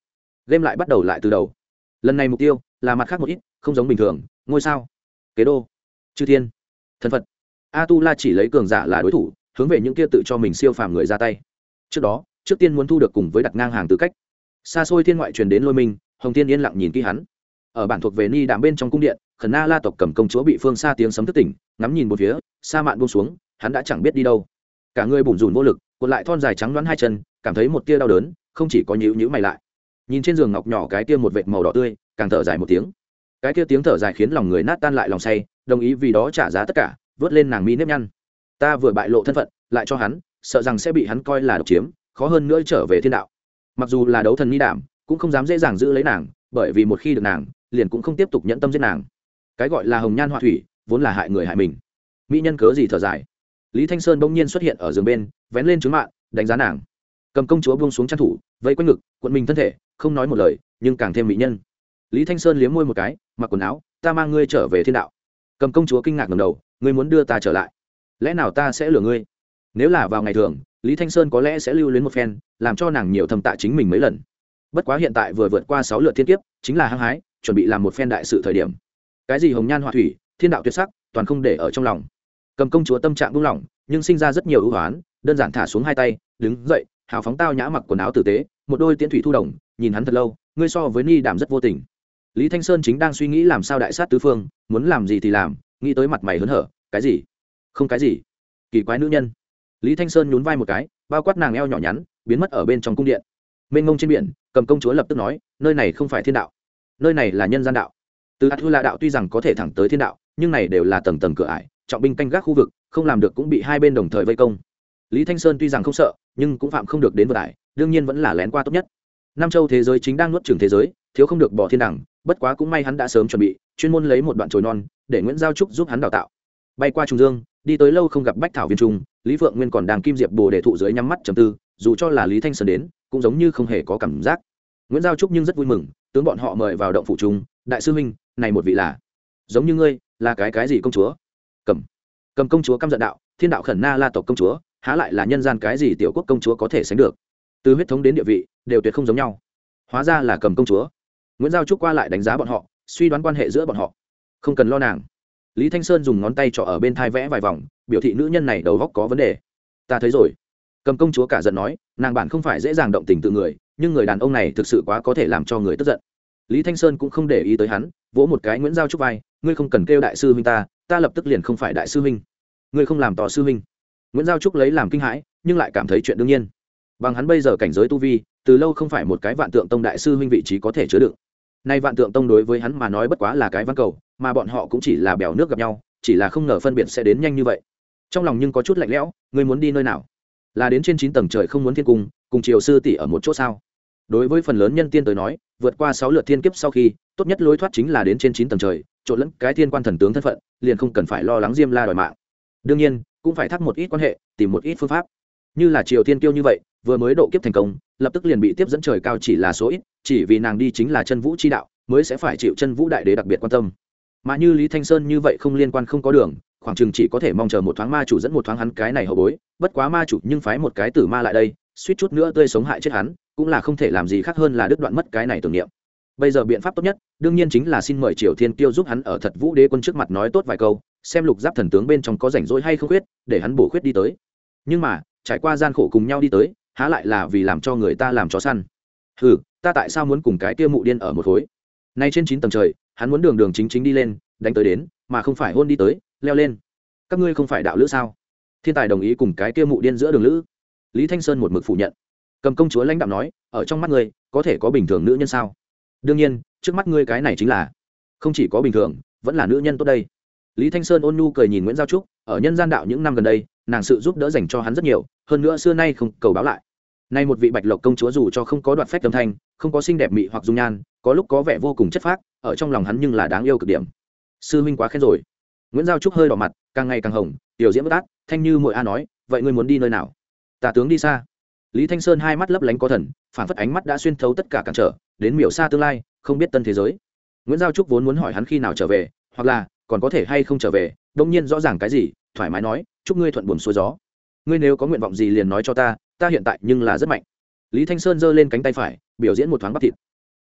game lại bắt đầu lại từ đầu. Lần này mục tiêu là mặt khác một ít, không giống bình thường, ngôi sao, kế đô, chư thiên, thần phật. Atula chỉ lấy cường giả là đối thủ, hướng về những kia tự cho mình siêu phàm người ra tay. Trước đó, trước tiên muốn thu được cùng với đặt ngang hàng tư cách. Xa xôi thiên ngoại truyền đến Lôi Minh, Hồng Thiên yên lặng nhìn kỹ hắn. Ở bản thuộc về Ni Đạm bên trong cung điện, Khẩn Na La tộc cầm công chúa bị phương xa tiếng sấm thức tỉnh, ngắm nhìn một phía, sa mạn buông xuống, hắn đã chẳng biết đi đâu. Cả người bủn rủn vô lực, cuộn lại thon dài trắng đoán hai chân, cảm thấy một tia đau đớn, không chỉ có nhíu nhíu mày lại. Nhìn trên giường ngọc nhỏ cái tia một vệt màu đỏ tươi, càng thở dài một tiếng. Cái tia tiếng thở dài khiến lòng người nát tan lại lòng say, đồng ý vì đó trả giá tất cả, vớt lên nàng mi nếp nhăn. Ta vừa bại lộ thân phận, lại cho hắn, sợ rằng sẽ bị hắn coi là độc chiếm, khó hơn nữa trở về thiên đạo. Mặc dù là đấu thần Ni Đạm, cũng không dám dễ dàng giữ lấy nàng, bởi vì một khi được nàng, liền cũng không tiếp tục nhẫn tâm giết nàng. Cái gọi là hồng nhan họa thủy, vốn là hại người hại mình. Mỹ nhân cớ gì thở dài. Lý Thanh Sơn bỗng nhiên xuất hiện ở giường bên, vén lên trướng mạn, đánh giá nàng. Cầm công chúa buông xuống chăn thủ, vây quanh ngực, cuộn mình thân thể, không nói một lời, nhưng càng thêm mỹ nhân. Lý Thanh Sơn liếm môi một cái, mặc quần áo, ta mang ngươi trở về thiên đạo. Cầm công chúa kinh ngạc ngẩng đầu, ngươi muốn đưa ta trở lại? Lẽ nào ta sẽ lừa ngươi? Nếu là vào ngày thường, Lý Thanh Sơn có lẽ sẽ lưu luyến một phen, làm cho nàng nhiều thầm tạ chính mình mấy lần. Bất quá hiện tại vừa vượt qua sáu lượt thiên kiếp, chính là hăng hái, chuẩn bị làm một phen đại sự thời điểm. Cái gì hồng nhan họa thủy, thiên đạo tuyệt sắc, toàn không để ở trong lòng. Cầm công chúa tâm trạng buông lỏng, nhưng sinh ra rất nhiều ưu hoán, đơn giản thả xuống hai tay, đứng dậy, hào phóng tao nhã mặc quần áo tử tế, một đôi tiễn thủy thu đồng, nhìn hắn thật lâu, ngươi so với Ni Đạm rất vô tình. Lý Thanh Sơn chính đang suy nghĩ làm sao đại sát tứ phương, muốn làm gì thì làm, nghĩ tới mặt mày hớn hở, cái gì? Không cái gì. Kỳ quái nữ nhân. Lý Thanh Sơn nhún vai một cái, bao quát nàng eo nhỏ nhắn, biến mất ở bên trong cung điện. Mênh mông trên biển, Cầm công chúa lập tức nói, nơi này không phải thiên đạo, nơi này là nhân gian đạo. Từ Atula đạo tuy rằng có thể thẳng tới thiên đạo, nhưng này đều là tầng tầng cửa ải, trọng binh canh gác khu vực, không làm được cũng bị hai bên đồng thời vây công. Lý Thanh Sơn tuy rằng không sợ, nhưng cũng phạm không được đến vượt ải, đương nhiên vẫn là lén qua tốt nhất. Nam châu thế giới chính đang nuốt chửng thế giới, thiếu không được bỏ thiên đẳng, bất quá cũng may hắn đã sớm chuẩn bị, chuyên môn lấy một đoạn chồi non để Nguyễn Giao Trúc giúp hắn đào tạo. Bay qua Trung Dương, đi tới lâu không gặp Bách Thảo Viên Trung, Lý Phượng Nguyên còn đang kim diệp bồ đề thụ dưới nhắm mắt trầm tư, dù cho là Lý Thanh Sơn đến, cũng giống như không hề có cảm giác. Nguyễn Giao Trúc nhưng rất vui mừng, tướng bọn họ mời vào động phủ trung, đại sư huynh, này một vị là giống như ngươi, là cái cái gì công chúa? Cầm. Cầm công chúa căm giận đạo, thiên đạo Khẩn Na La tộc công chúa, há lại là nhân gian cái gì tiểu quốc công chúa có thể sánh được? Từ huyết thống đến địa vị, đều tuyệt không giống nhau. Hóa ra là Cầm công chúa. Nguyễn Giao Trúc qua lại đánh giá bọn họ, suy đoán quan hệ giữa bọn họ. Không cần lo nàng. Lý Thanh Sơn dùng ngón tay trỏ ở bên thai vẽ vài vòng, biểu thị nữ nhân này đầu óc có vấn đề. Ta thấy rồi. Cầm công chúa cả giận nói, nàng bản không phải dễ dàng động tình tự người, nhưng người đàn ông này thực sự quá có thể làm cho người tức giận. Lý Thanh Sơn cũng không để ý tới hắn, vỗ một cái Nguyễn Giao Trúc vai, ngươi không cần kêu đại sư huynh ta, ta lập tức liền không phải đại sư huynh. Ngươi không làm tỏ sư huynh. Nguyễn Giao Trúc lấy làm kinh hãi, nhưng lại cảm thấy chuyện đương nhiên. Bằng hắn bây giờ cảnh giới tu vi, từ lâu không phải một cái Vạn Tượng Tông đại sư huynh vị trí có thể chứa đựng. Nay Vạn Tượng Tông đối với hắn mà nói bất quá là cái văn cầu, mà bọn họ cũng chỉ là bèo nước gặp nhau, chỉ là không ngờ phân biệt sẽ đến nhanh như vậy. Trong lòng nhưng có chút lạnh lẽo, ngươi muốn đi nơi nào? Là đến trên chín tầng trời không muốn thiên cung, cùng Triều sư tỷ ở một chỗ sao? Đối với phần lớn nhân tiên tới nói, vượt qua sáu lượt thiên kiếp sau khi, tốt nhất lối thoát chính là đến trên chín tầng trời, trộn lẫn cái thiên quan thần tướng thân phận, liền không cần phải lo lắng Diêm La đòi mạng. Đương nhiên, cũng phải thắc một ít quan hệ, tìm một ít phương pháp. Như là Triều Thiên Kiêu như vậy, vừa mới độ kiếp thành công, lập tức liền bị tiếp dẫn trời cao chỉ là số ít, chỉ vì nàng đi chính là chân vũ chi đạo, mới sẽ phải chịu chân vũ đại đế đặc biệt quan tâm. Mà như Lý Thanh Sơn như vậy không liên quan không có đường, khoảng chừng chỉ có thể mong chờ một thoáng ma chủ dẫn một thoáng hắn cái này hậu bối, bất quá ma chủ nhưng phái một cái tử ma lại đây, suýt chút nữa tươi sống hại chết hắn, cũng là không thể làm gì khác hơn là đứt đoạn mất cái này tưởng niệm. Bây giờ biện pháp tốt nhất, đương nhiên chính là xin mời Triều Thiên Kiêu giúp hắn ở Thật Vũ Đế quân trước mặt nói tốt vài câu, xem Lục Giáp thần tướng bên trong có rảnh rỗi hay không khuyết, để hắn bổ khuyết đi tới. Nhưng mà, trải qua gian khổ cùng nhau đi tới, há lại là vì làm cho người ta làm chó săn. Hừ, ta tại sao muốn cùng cái kia mụ điên ở một khối? Nay trên chín tầng trời, hắn muốn đường đường chính chính đi lên, đánh tới đến, mà không phải hôn đi tới, leo lên. Các ngươi không phải đạo lữ sao? Thiên tài đồng ý cùng cái kia mụ điên giữa đường lữ. Lý Thanh Sơn một mực phủ nhận. Cầm công chúa lãnh đạm nói, ở trong mắt ngươi, có thể có bình thường nữ nhân sao? Đương nhiên, trước mắt ngươi cái này chính là không chỉ có bình thường, vẫn là nữ nhân tốt đây. Lý Thanh Sơn ôn nhu cười nhìn Nguyễn Giao Trúc, ở nhân gian đạo những năm gần đây, nàng sự giúp đỡ dành cho hắn rất nhiều, hơn nữa xưa nay không cầu báo lại. Nay một vị Bạch Lộc công chúa dù cho không có đoạt phách âm thanh, không có xinh đẹp mị hoặc dung nhan, có lúc có vẻ vô cùng chất phác, ở trong lòng hắn nhưng là đáng yêu cực điểm. Sư huynh quá khen rồi. Nguyễn Giao Trúc hơi đỏ mặt, càng ngày càng hồng, tiểu diễm bất át, thanh như muội a nói, vậy ngươi muốn đi nơi nào? Ta tướng đi xa. Lý Thanh Sơn hai mắt lấp lánh có thần, phản phất ánh mắt đã xuyên thấu tất cả cản trở, đến miểu xa tương lai, không biết tân thế giới. Nguyễn Giao Trúc vốn muốn hỏi hắn khi nào trở về, hoặc là còn có thể hay không trở về, đông nhiên rõ ràng cái gì, thoải mái nói, chúc ngươi thuận buồm xuôi gió. Ngươi nếu có nguyện vọng gì liền nói cho ta, ta hiện tại nhưng là rất mạnh. Lý Thanh Sơn giơ lên cánh tay phải, biểu diễn một thoáng bắp thịt.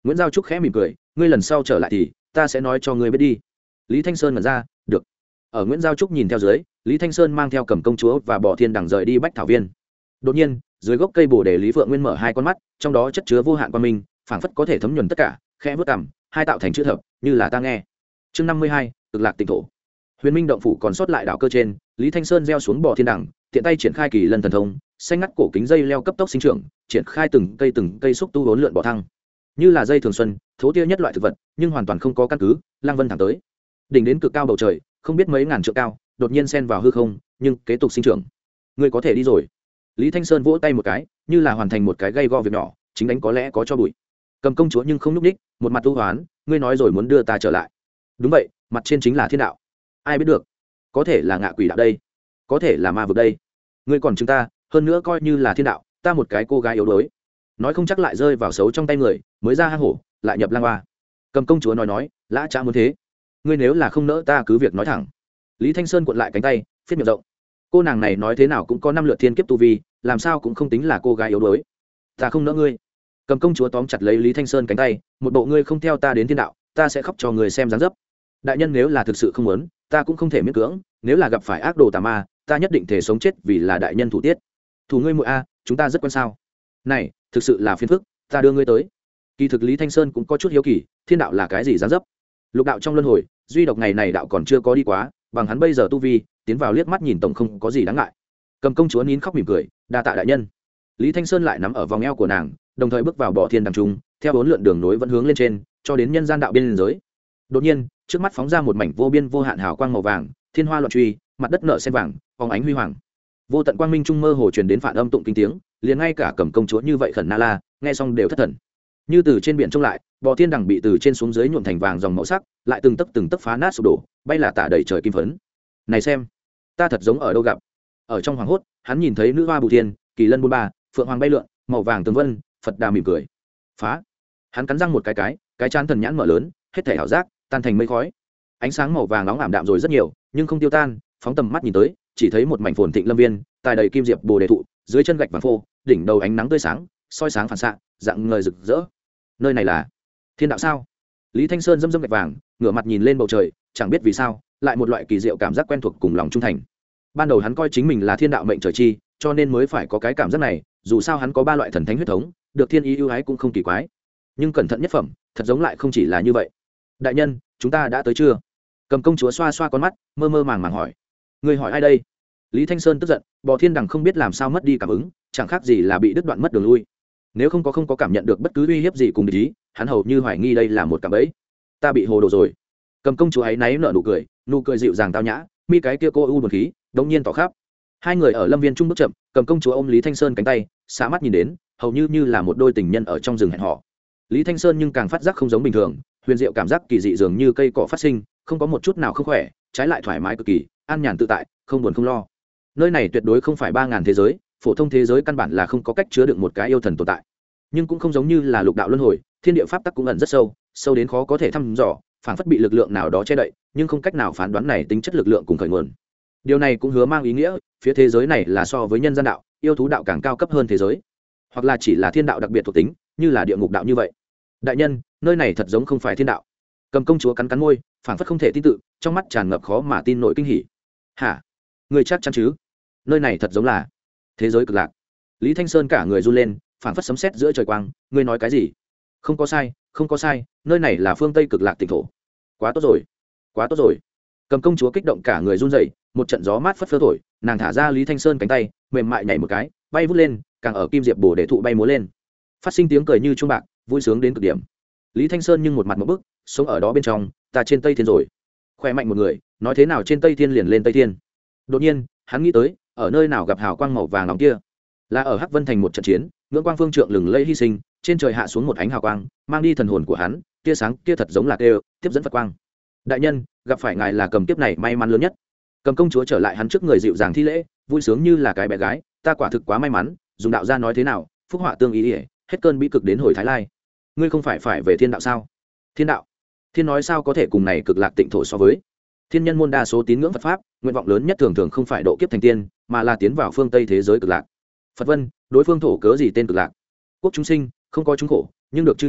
Nguyễn Giao Trúc khẽ mỉm cười, ngươi lần sau trở lại thì ta sẽ nói cho ngươi biết đi. Lý Thanh Sơn ngẩn ra, được. Ở Nguyễn Giao Trúc nhìn theo dưới, Lý Thanh Sơn mang theo Cầm công chúa và Bỏ Thiên Đằng rời đi Bách Thảo Viên. Đột nhiên, dưới gốc cây bồ đề Lý Phượng Nguyên mở hai con mắt, trong đó chất chứa vô hạn quang minh, phảng phất có thể thấm nhuần tất cả, khẽ vút cằm, hai tạo thành chữ thập, như là ta nghe. Chương năm mươi hai, Cực Lạc Tịnh Thổ. Huyền Minh động phủ còn sót lại đạo cơ trên, Lý Thanh Sơn gieo xuống Bỏ Thiên Đằng, tiện tay triển khai Kỳ Lân thần thông, xanh ngắt cổ kính dây leo cấp tốc sinh trưởng, triển khai từng cây từng cây xúc tu hỗn lượn bò thăng. Như là dây thường xuân, thố tia nhất loại thực vật, nhưng hoàn toàn không có căn cứ, lang vân thẳng tới. Đỉnh đến cực cao bầu trời, không biết mấy ngàn trượng cao, đột nhiên xen vào hư không, nhưng kế tục sinh trưởng. Ngươi có thể đi rồi. Lý Thanh Sơn vỗ tay một cái, như là hoàn thành một cái gây go việc nhỏ, chính đánh có lẽ có cho bụi. Cầm công chúa nhưng không núp đích, một mặt u hoán, ngươi nói rồi muốn đưa ta trở lại. Đúng vậy, mặt trên chính là thiên đạo. Ai biết được, có thể là ngạ quỷ đạo đây, có thể là ma vực đây. Ngươi còn chúng ta, hơn nữa coi như là thiên đạo, ta một cái cô gái yếu đuối, nói không chắc lại rơi vào xấu trong tay người, mới ra hang hổ, lại nhập lang hoa. Cầm công chúa nói nói, lã chả muốn thế. Ngươi nếu là không nỡ ta cứ việc nói thẳng. Lý Thanh Sơn cuộn lại cánh tay, phết miệng rộng. Cô nàng này nói thế nào cũng có năm lượt thiên kiếp tu vi, làm sao cũng không tính là cô gái yếu đuối. Ta không nỡ ngươi. Cầm công chúa tóm chặt lấy Lý Thanh Sơn cánh tay, một bộ ngươi không theo ta đến thiên đạo, ta sẽ khóc cho người xem dáng dấp. Đại nhân nếu là thực sự không muốn, ta cũng không thể miễn cưỡng, nếu là gặp phải ác đồ tà ma, ta nhất định thể sống chết vì là đại nhân thủ tiết. Thủ ngươi muội a, chúng ta rất quan sao? Này, thực sự là phiền phức, ta đưa ngươi tới. Kỳ thực Lý Thanh Sơn cũng có chút hiếu kỳ, thiên đạo là cái gì dáng dấp? Lục đạo trong luân hồi, duy độc ngày này đạo còn chưa có đi quá, bằng hắn bây giờ tu vi, tiến vào liếc mắt nhìn tổng không có gì đáng ngại. Cầm công chúa nín khóc mỉm cười, đa tạ đại nhân. Lý Thanh Sơn lại nắm ở vòng eo của nàng, đồng thời bước vào Bỏ Thiên Đằng trung, theo bốn lượn đường nối vẫn hướng lên trên, cho đến nhân gian đạo biên giới. Đột nhiên, trước mắt phóng ra một mảnh vô biên vô hạn hào quang màu vàng, thiên hoa loạn truy, mặt đất nở sen vàng, phóng ánh huy hoàng. Vô tận quang minh trung mơ hồ truyền đến phản âm tụng kinh tiếng, liền ngay cả Cầm công chúa như vậy khẩn na la, nghe xong đều thất thần. Như từ trên biển trông lại, Bỏ Thiên Đằng bị từ trên xuống dưới nhuộm thành vàng dòng màu sắc, lại từng tấc từng tấc phá nát sụp đổ, bay là tả đầy trời kim phấn. Này xem, ta thật giống ở đâu gặp. Ở trong hoàng hốt, hắn nhìn thấy nữ hoa Bù Thiên, Kỳ Lân buôn ba, phượng hoàng bay lượn, màu vàng tường vân, Phật Đà mỉm cười. Phá! Hắn cắn răng một cái cái, cái chán thần nhãn mở lớn, hết thảy ảo giác tan thành mây khói. Ánh sáng màu vàng nóng ảm đạm rồi rất nhiều, nhưng không tiêu tan, phóng tầm mắt nhìn tới, chỉ thấy một mảnh phồn thịnh lâm viên, tài đầy kim diệp bồ đề thụ, dưới chân gạch vàng phô, đỉnh đầu ánh nắng tươi sáng, soi sáng phản xạ, dạng ngời rực rỡ. Nơi này là thiên đạo sao? Lý Thanh Sơn dâm dâm gạch vàng, ngửa mặt nhìn lên bầu trời, chẳng biết vì sao, lại một loại kỳ diệu cảm giác quen thuộc cùng lòng trung thành. Ban đầu hắn coi chính mình là thiên đạo mệnh trời chi, cho nên mới phải có cái cảm giác này, dù sao hắn có ba loại thần thánh huyết thống, được thiên ý ưu ái cũng không kỳ quái. Nhưng cẩn thận nhất phẩm, thật giống lại không chỉ là như vậy. Đại nhân, chúng ta đã tới chưa? Cầm công chúa xoa xoa con mắt, mơ mơ màng màng hỏi. Người hỏi ai đây? Lý Thanh Sơn tức giận, Bò Thiên Đằng không biết làm sao mất đi cảm ứng, chẳng khác gì là bị đứt đoạn mất đường lui. Nếu không có không có cảm nhận được bất cứ uy hiếp gì cùng địch ý, hắn hầu như hoài nghi đây là một cạm bẫy. Ta bị hồ đồ rồi. Cầm công chúa ấy náy nở nụ cười, nụ cười dịu dàng tao nhã, mi cái kia cô u buồn khí, đống nhiên tỏ khắp. Hai người ở lâm viên trung bước chậm, Cầm công chúa ôm Lý Thanh Sơn cánh tay, xã mắt nhìn đến, hầu như như là một đôi tình nhân ở trong rừng hẹn hò. Lý Thanh Sơn nhưng càng phát giác không giống bình thường, huyền diệu cảm giác kỳ dị dường như cây cỏ phát sinh, không có một chút nào không khỏe, trái lại thoải mái cực kỳ, an nhàn tự tại, không buồn không lo. Nơi này tuyệt đối không phải ba ngàn thế giới, phổ thông thế giới căn bản là không có cách chứa đựng một cái yêu thần tồn tại. Nhưng cũng không giống như là lục đạo luân hồi, thiên địa pháp tắc cũng ẩn rất sâu, sâu đến khó có thể thăm dò, phảng phất bị lực lượng nào đó che đậy, nhưng không cách nào phán đoán này tính chất lực lượng cùng khởi nguồn. Điều này cũng hứa mang ý nghĩa, phía thế giới này là so với nhân gian đạo, yêu thú đạo càng cao cấp hơn thế giới, hoặc là chỉ là thiên đạo đặc biệt thuộc tính, như là địa ngục đạo như vậy. Đại nhân, nơi này thật giống không phải thiên đạo. Cầm công chúa cắn cắn môi, phảng phất không thể tin tự, trong mắt tràn ngập khó mà tin nổi kinh hỉ. Hả? Người chắc chắn chứ? Nơi này thật giống là thế giới cực lạc. Lý Thanh Sơn cả người run lên, phảng phất sấm sét giữa trời quang. Ngươi nói cái gì? Không có sai, không có sai, nơi này là phương Tây cực lạc tỉnh thổ. Quá tốt rồi, quá tốt rồi. Cầm công chúa kích động cả người run rẩy, một trận gió mát phất phơ thổi, nàng thả ra Lý Thanh Sơn cánh tay, mềm mại nhảy một cái, bay vút lên, càng ở kim diệp bồ để thụ bay múa lên, phát sinh tiếng cười như chuông bạc, vui sướng đến cực điểm. Lý Thanh Sơn nhưng một mặt một bức, sống ở đó bên trong, ta trên Tây Thiên rồi. Khỏe mạnh một người, nói thế nào trên Tây Thiên liền lên Tây Thiên. Đột nhiên, hắn nghĩ tới, ở nơi nào gặp hào quang màu vàng nóng kia, là ở Hắc Vân thành một trận chiến, ngưỡng quang phương trượng lừng lẫy hy sinh, trên trời hạ xuống một ánh hào quang, mang đi thần hồn của hắn, tia sáng kia thật giống là kêu, tiếp dẫn Phật quang. Đại nhân, gặp phải ngài là cầm kiếp này may mắn lớn nhất. Cầm công chúa trở lại hắn trước người dịu dàng thi lễ, vui sướng như là cái bé gái, ta quả thực quá may mắn, dùng đạo gia nói thế nào, phúc họa tương ý ỉa, hết cơn bi cực đến hồi Thái Lai. Ngươi không phải phải về thiên đạo sao? Thiên đạo? Thiên nói sao có thể cùng này cực lạc tịnh thổ so với? Thiên nhân môn đa số tín ngưỡng Phật pháp, nguyện vọng lớn nhất thường thường không phải độ kiếp thành tiên, mà là tiến vào phương Tây thế giới cực lạc. Phật vân, đối phương thổ cớ gì tên cực lạc? Quốc chúng sinh, không có chúng khổ, nhưng được chư nhạc,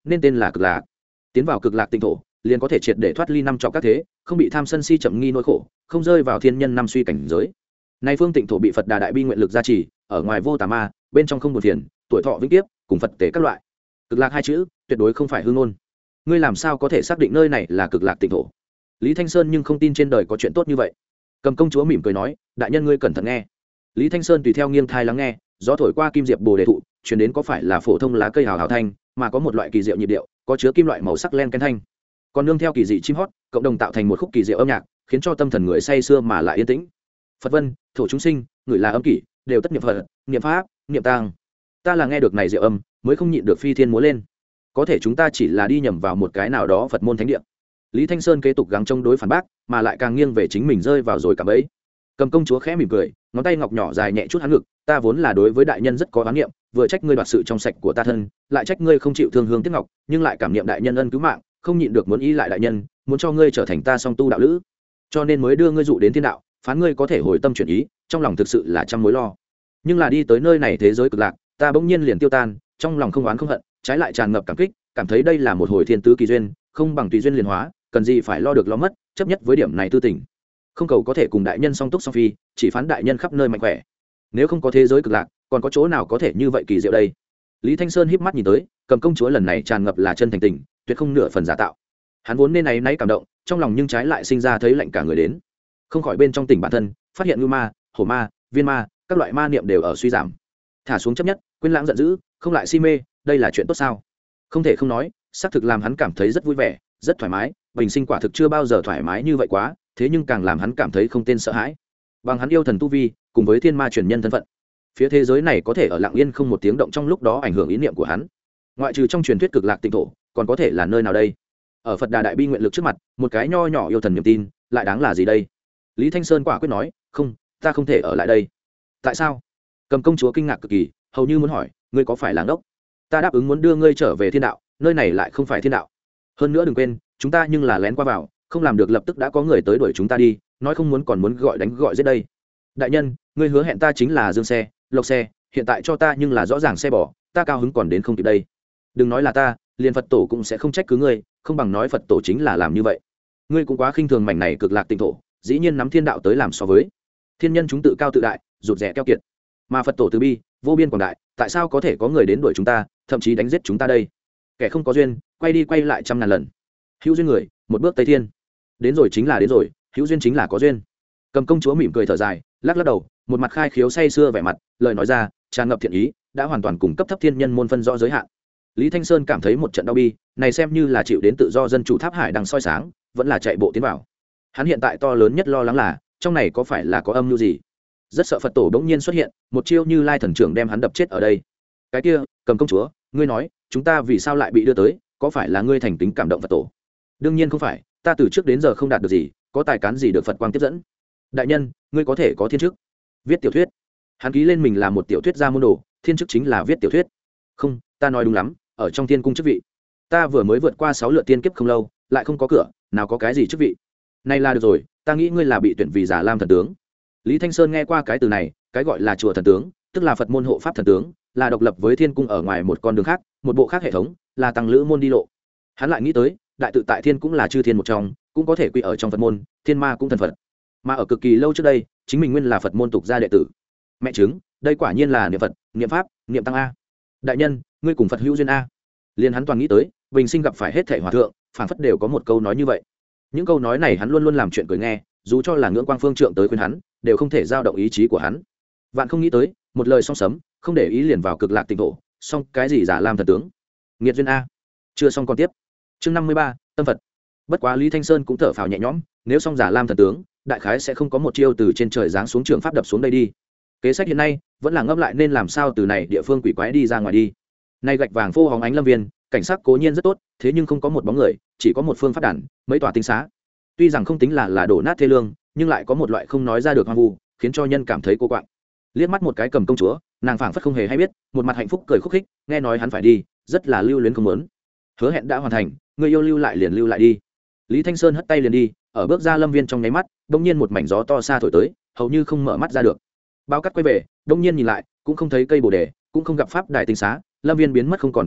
nên tên là cực lạc. Tiến vào cực lạc tinh thổ liền có thể triệt để thoát ly năm trọc các thế, không bị tham sân si chậm nghi nỗi khổ, không rơi vào thiên nhân năm suy cảnh giới. Nay phương tịnh thổ bị Phật Đà đại bi nguyện lực gia trì, ở ngoài vô tà ma, bên trong không buồn phiền, tuổi thọ vĩnh kiếp, cùng Phật tế các loại. Cực lạc hai chữ, tuyệt đối không phải hư ngôn. Ngươi làm sao có thể xác định nơi này là cực lạc tịnh thổ? Lý Thanh Sơn nhưng không tin trên đời có chuyện tốt như vậy. Cầm công chúa mỉm cười nói, đại nhân ngươi cẩn thận nghe. Lý Thanh Sơn tùy theo nghiêng thai lắng nghe, gió thổi qua kim diệp bồ đề thụ, truyền đến có phải là phổ thông lá cây hào hào thanh, mà có một loại kỳ diệu nhịp điệu, có chứa kim loại màu sắc len ken thanh. Còn nương theo kỳ dị chim hót, cộng đồng tạo thành một khúc kỳ diệu âm nhạc, khiến cho tâm thần người say sưa mà lại yên tĩnh. Phật vân, thổ chúng sinh, người là âm kỷ, đều tất niệm Phật, niệm pháp, niệm tang. Ta là nghe được này diệu âm, mới không nhịn được phi thiên múa lên. Có thể chúng ta chỉ là đi nhầm vào một cái nào đó Phật môn thánh địa. Lý Thanh Sơn kế tục gắng chống đối phản bác, mà lại càng nghiêng về chính mình rơi vào rồi cả bẫy. Cầm công chúa khẽ mỉm cười, ngón tay ngọc nhỏ dài nhẹ chút hắn ngực, ta vốn là đối với đại nhân rất có oán niệm, vừa trách ngươi đoạt sự trong sạch của ta thân, lại trách ngươi không chịu thương hương tiếc ngọc, nhưng lại cảm niệm đại nhân ân cứu mạng, không nhịn được muốn ý lại đại nhân, muốn cho ngươi trở thành ta song tu đạo lữ, cho nên mới đưa ngươi dụ đến thiên đạo, phán ngươi có thể hồi tâm chuyển ý, trong lòng thực sự là trăm mối lo. Nhưng là đi tới nơi này thế giới cực lạc, ta bỗng nhiên liền tiêu tan, trong lòng không oán không hận, trái lại tràn ngập cảm kích, cảm thấy đây là một hồi thiên tứ kỳ duyên, không bằng tùy duyên liền hóa, cần gì phải lo được lo mất, chấp nhất với điểm này tư tình. Không cầu có thể cùng đại nhân song túc song phi, chỉ phán đại nhân khắp nơi mạnh khỏe. Nếu không có thế giới cực lạc, còn có chỗ nào có thể như vậy kỳ diệu đây? Lý Thanh Sơn híp mắt nhìn tới, Cầm công chúa lần này tràn ngập là chân thành tình, tuyệt không nửa phần giả tạo. Hắn vốn nên náy náy cảm động, trong lòng nhưng trái lại sinh ra thấy lạnh cả người đến. Không khỏi bên trong tỉnh bản thân, phát hiện ngưu ma, hổ ma, viên ma, các loại ma niệm đều ở suy giảm. Thả xuống chấp nhất, quên lãng giận dữ, không lại si mê, đây là chuyện tốt sao? Không thể không nói, xác thực làm hắn cảm thấy rất vui vẻ, rất thoải mái, bình sinh quả thực chưa bao giờ thoải mái như vậy quá, thế nhưng càng làm hắn cảm thấy không tên sợ hãi. Bằng hắn yêu thần tu vi, cùng với thiên ma truyền nhân thân phận, phía thế giới này có thể ở lặng yên không một tiếng động trong lúc đó ảnh hưởng ý niệm của hắn. Ngoại trừ trong truyền thuyết cực lạc tịnh thổ, còn có thể là nơi nào đây? Ở Phật Đà đại bi nguyện lực trước mặt, một cái nho nhỏ yêu thần niềm tin, lại đáng là gì đây? Lý Thanh Sơn quả quyết nói, không, ta không thể ở lại đây. Tại sao? Cầm công chúa kinh ngạc cực kỳ, hầu như muốn hỏi, ngươi có phải là ngốc? Ta đáp ứng muốn đưa ngươi trở về thiên đạo, nơi này lại không phải thiên đạo. Hơn nữa đừng quên, chúng ta nhưng là lén qua vào, không làm được lập tức đã có người tới đuổi chúng ta đi, nói không muốn còn muốn gọi đánh gọi giết đây. Đại nhân, ngươi hứa hẹn ta chính là dương xe, lộc xe, hiện tại cho ta nhưng là rõ ràng xe bỏ, ta cao hứng còn đến không kịp đây. Đừng nói là ta, liền Phật tổ cũng sẽ không trách cứ ngươi, không bằng nói Phật tổ chính là làm như vậy. Ngươi cũng quá khinh thường mảnh này cực lạc tịnh thổ, dĩ nhiên nắm thiên đạo tới làm so với. Thiên nhân chúng tự cao tự đại, rụt rẻ keo kiệt, mà Phật tổ từ bi, vô biên quảng đại, tại sao có thể có người đến đuổi chúng ta, thậm chí đánh giết chúng ta đây? Kẻ không có duyên, quay đi quay lại trăm ngàn lần. Hữu duyên người, một bước tây thiên. Đến rồi chính là đến rồi, hữu duyên chính là có duyên. Cầm công chúa mỉm cười thở dài, lắc lắc đầu, một mặt khai khiếu say sưa vẻ mặt, lời nói ra tràn ngập thiện ý, đã hoàn toàn cùng cấp thấp thiên nhân môn phân rõ giới hạn. Lý Thanh Sơn cảm thấy một trận đau bi, này xem như là chịu đến tự do dân chủ tháp hải đang soi sáng, vẫn là chạy bộ tiến vào. Hắn hiện tại to lớn nhất lo lắng là, trong này có phải là có âm mưu gì? Rất sợ Phật tổ bỗng nhiên xuất hiện, một chiêu Như Lai thần trưởng đem hắn đập chết ở đây. Cái kia, Cầm công chúa, ngươi nói, chúng ta vì sao lại bị đưa tới, có phải là ngươi thành kính cảm động Phật tổ? Đương nhiên không phải, ta từ trước đến giờ không đạt được gì, có tài cán gì được Phật quang tiếp dẫn. Đại nhân, ngươi có thể có thiên chức, viết tiểu thuyết. Hắn ký lên mình là một tiểu thuyết gia môn đồ, thiên chức chính là viết tiểu thuyết. Không, ta nói đúng lắm, ở trong thiên cung chức vị. Ta vừa mới vượt qua sáu lượt tiên kiếp không lâu, lại không có cửa, nào có cái gì chức vị. Này là được rồi, ta nghĩ ngươi là bị tuyển vì Già Lam thần tướng. Lý Thanh Sơn nghe qua cái từ này, cái gọi là chùa thần tướng, tức là Phật môn hộ pháp thần tướng, là độc lập với thiên cung ở ngoài một con đường khác, một bộ khác hệ thống, là tăng lữ môn đi lộ. Hắn lại nghĩ tới, đại tự tại thiên cũng là chư thiên một trong, cũng có thể quy ở trong Phật môn, thiên ma cũng thần Phật. Mà ở cực kỳ lâu trước đây, chính mình nguyên là Phật môn tục gia đệ tử. Mẹ chứng, đây quả nhiên là niệm Phật, niệm pháp, niệm tăng a. Đại nhân, ngươi cùng Phật hữu duyên a. Liên hắn toàn nghĩ tới, bình sinh gặp phải hết thảy hòa thượng, phản phất đều có một câu nói như vậy. Những câu nói này hắn luôn luôn làm chuyện cười nghe, dù cho là ngưỡng quang phương trượng tới khuyên hắn, đều không thể giao động ý chí của hắn. Vạn không nghĩ tới, một lời song sấm, không để ý liền vào cực lạc tịnh thổ, xong cái gì Giả Lam thần tướng, nghiệt duyên a. Chưa xong còn tiếp. Chương năm mươi ba, tâm Phật. Bất quá Lý Thanh Sơn cũng thở phào nhẹ nhõm, nếu xong Giả Lam thần tướng, đại khái sẽ không có một chiêu từ trên trời giáng xuống trường pháp đập xuống đây đi. Kế sách hiện nay vẫn là ngấp lại nên làm sao từ này địa phương quỷ quái đi ra ngoài đi. Nay gạch vàng phô hóng ánh lâm viên, cảnh sát cố nhiên rất tốt, thế nhưng không có một bóng người, chỉ có một phương pháp đàn, mấy tòa tinh xá. Tuy rằng không tính là là đổ nát thê lương, nhưng lại có một loại không nói ra được hoang vu, khiến cho nhân cảm thấy cô quạnh. Liếc mắt một cái Cầm công chúa, nàng phảng phất không hề hay biết, một mặt hạnh phúc cười khúc khích, nghe nói hắn phải đi, rất là lưu luyến không muốn. Hứa hẹn đã hoàn thành, người yêu lưu lại liền lưu lại đi. Lý Thanh Sơn hất tay liền đi, ở bước ra lâm viên trong nháy mắt, đông nhiên một mảnh gió to xa thổi tới, hầu như không mở mắt ra được. Bao cắt quay về, đông nhiên nhìn lại, cũng không thấy cây bồ đề, cũng không gặp pháp đài tinh xá, lâm viên biến mất không còn tăm tích,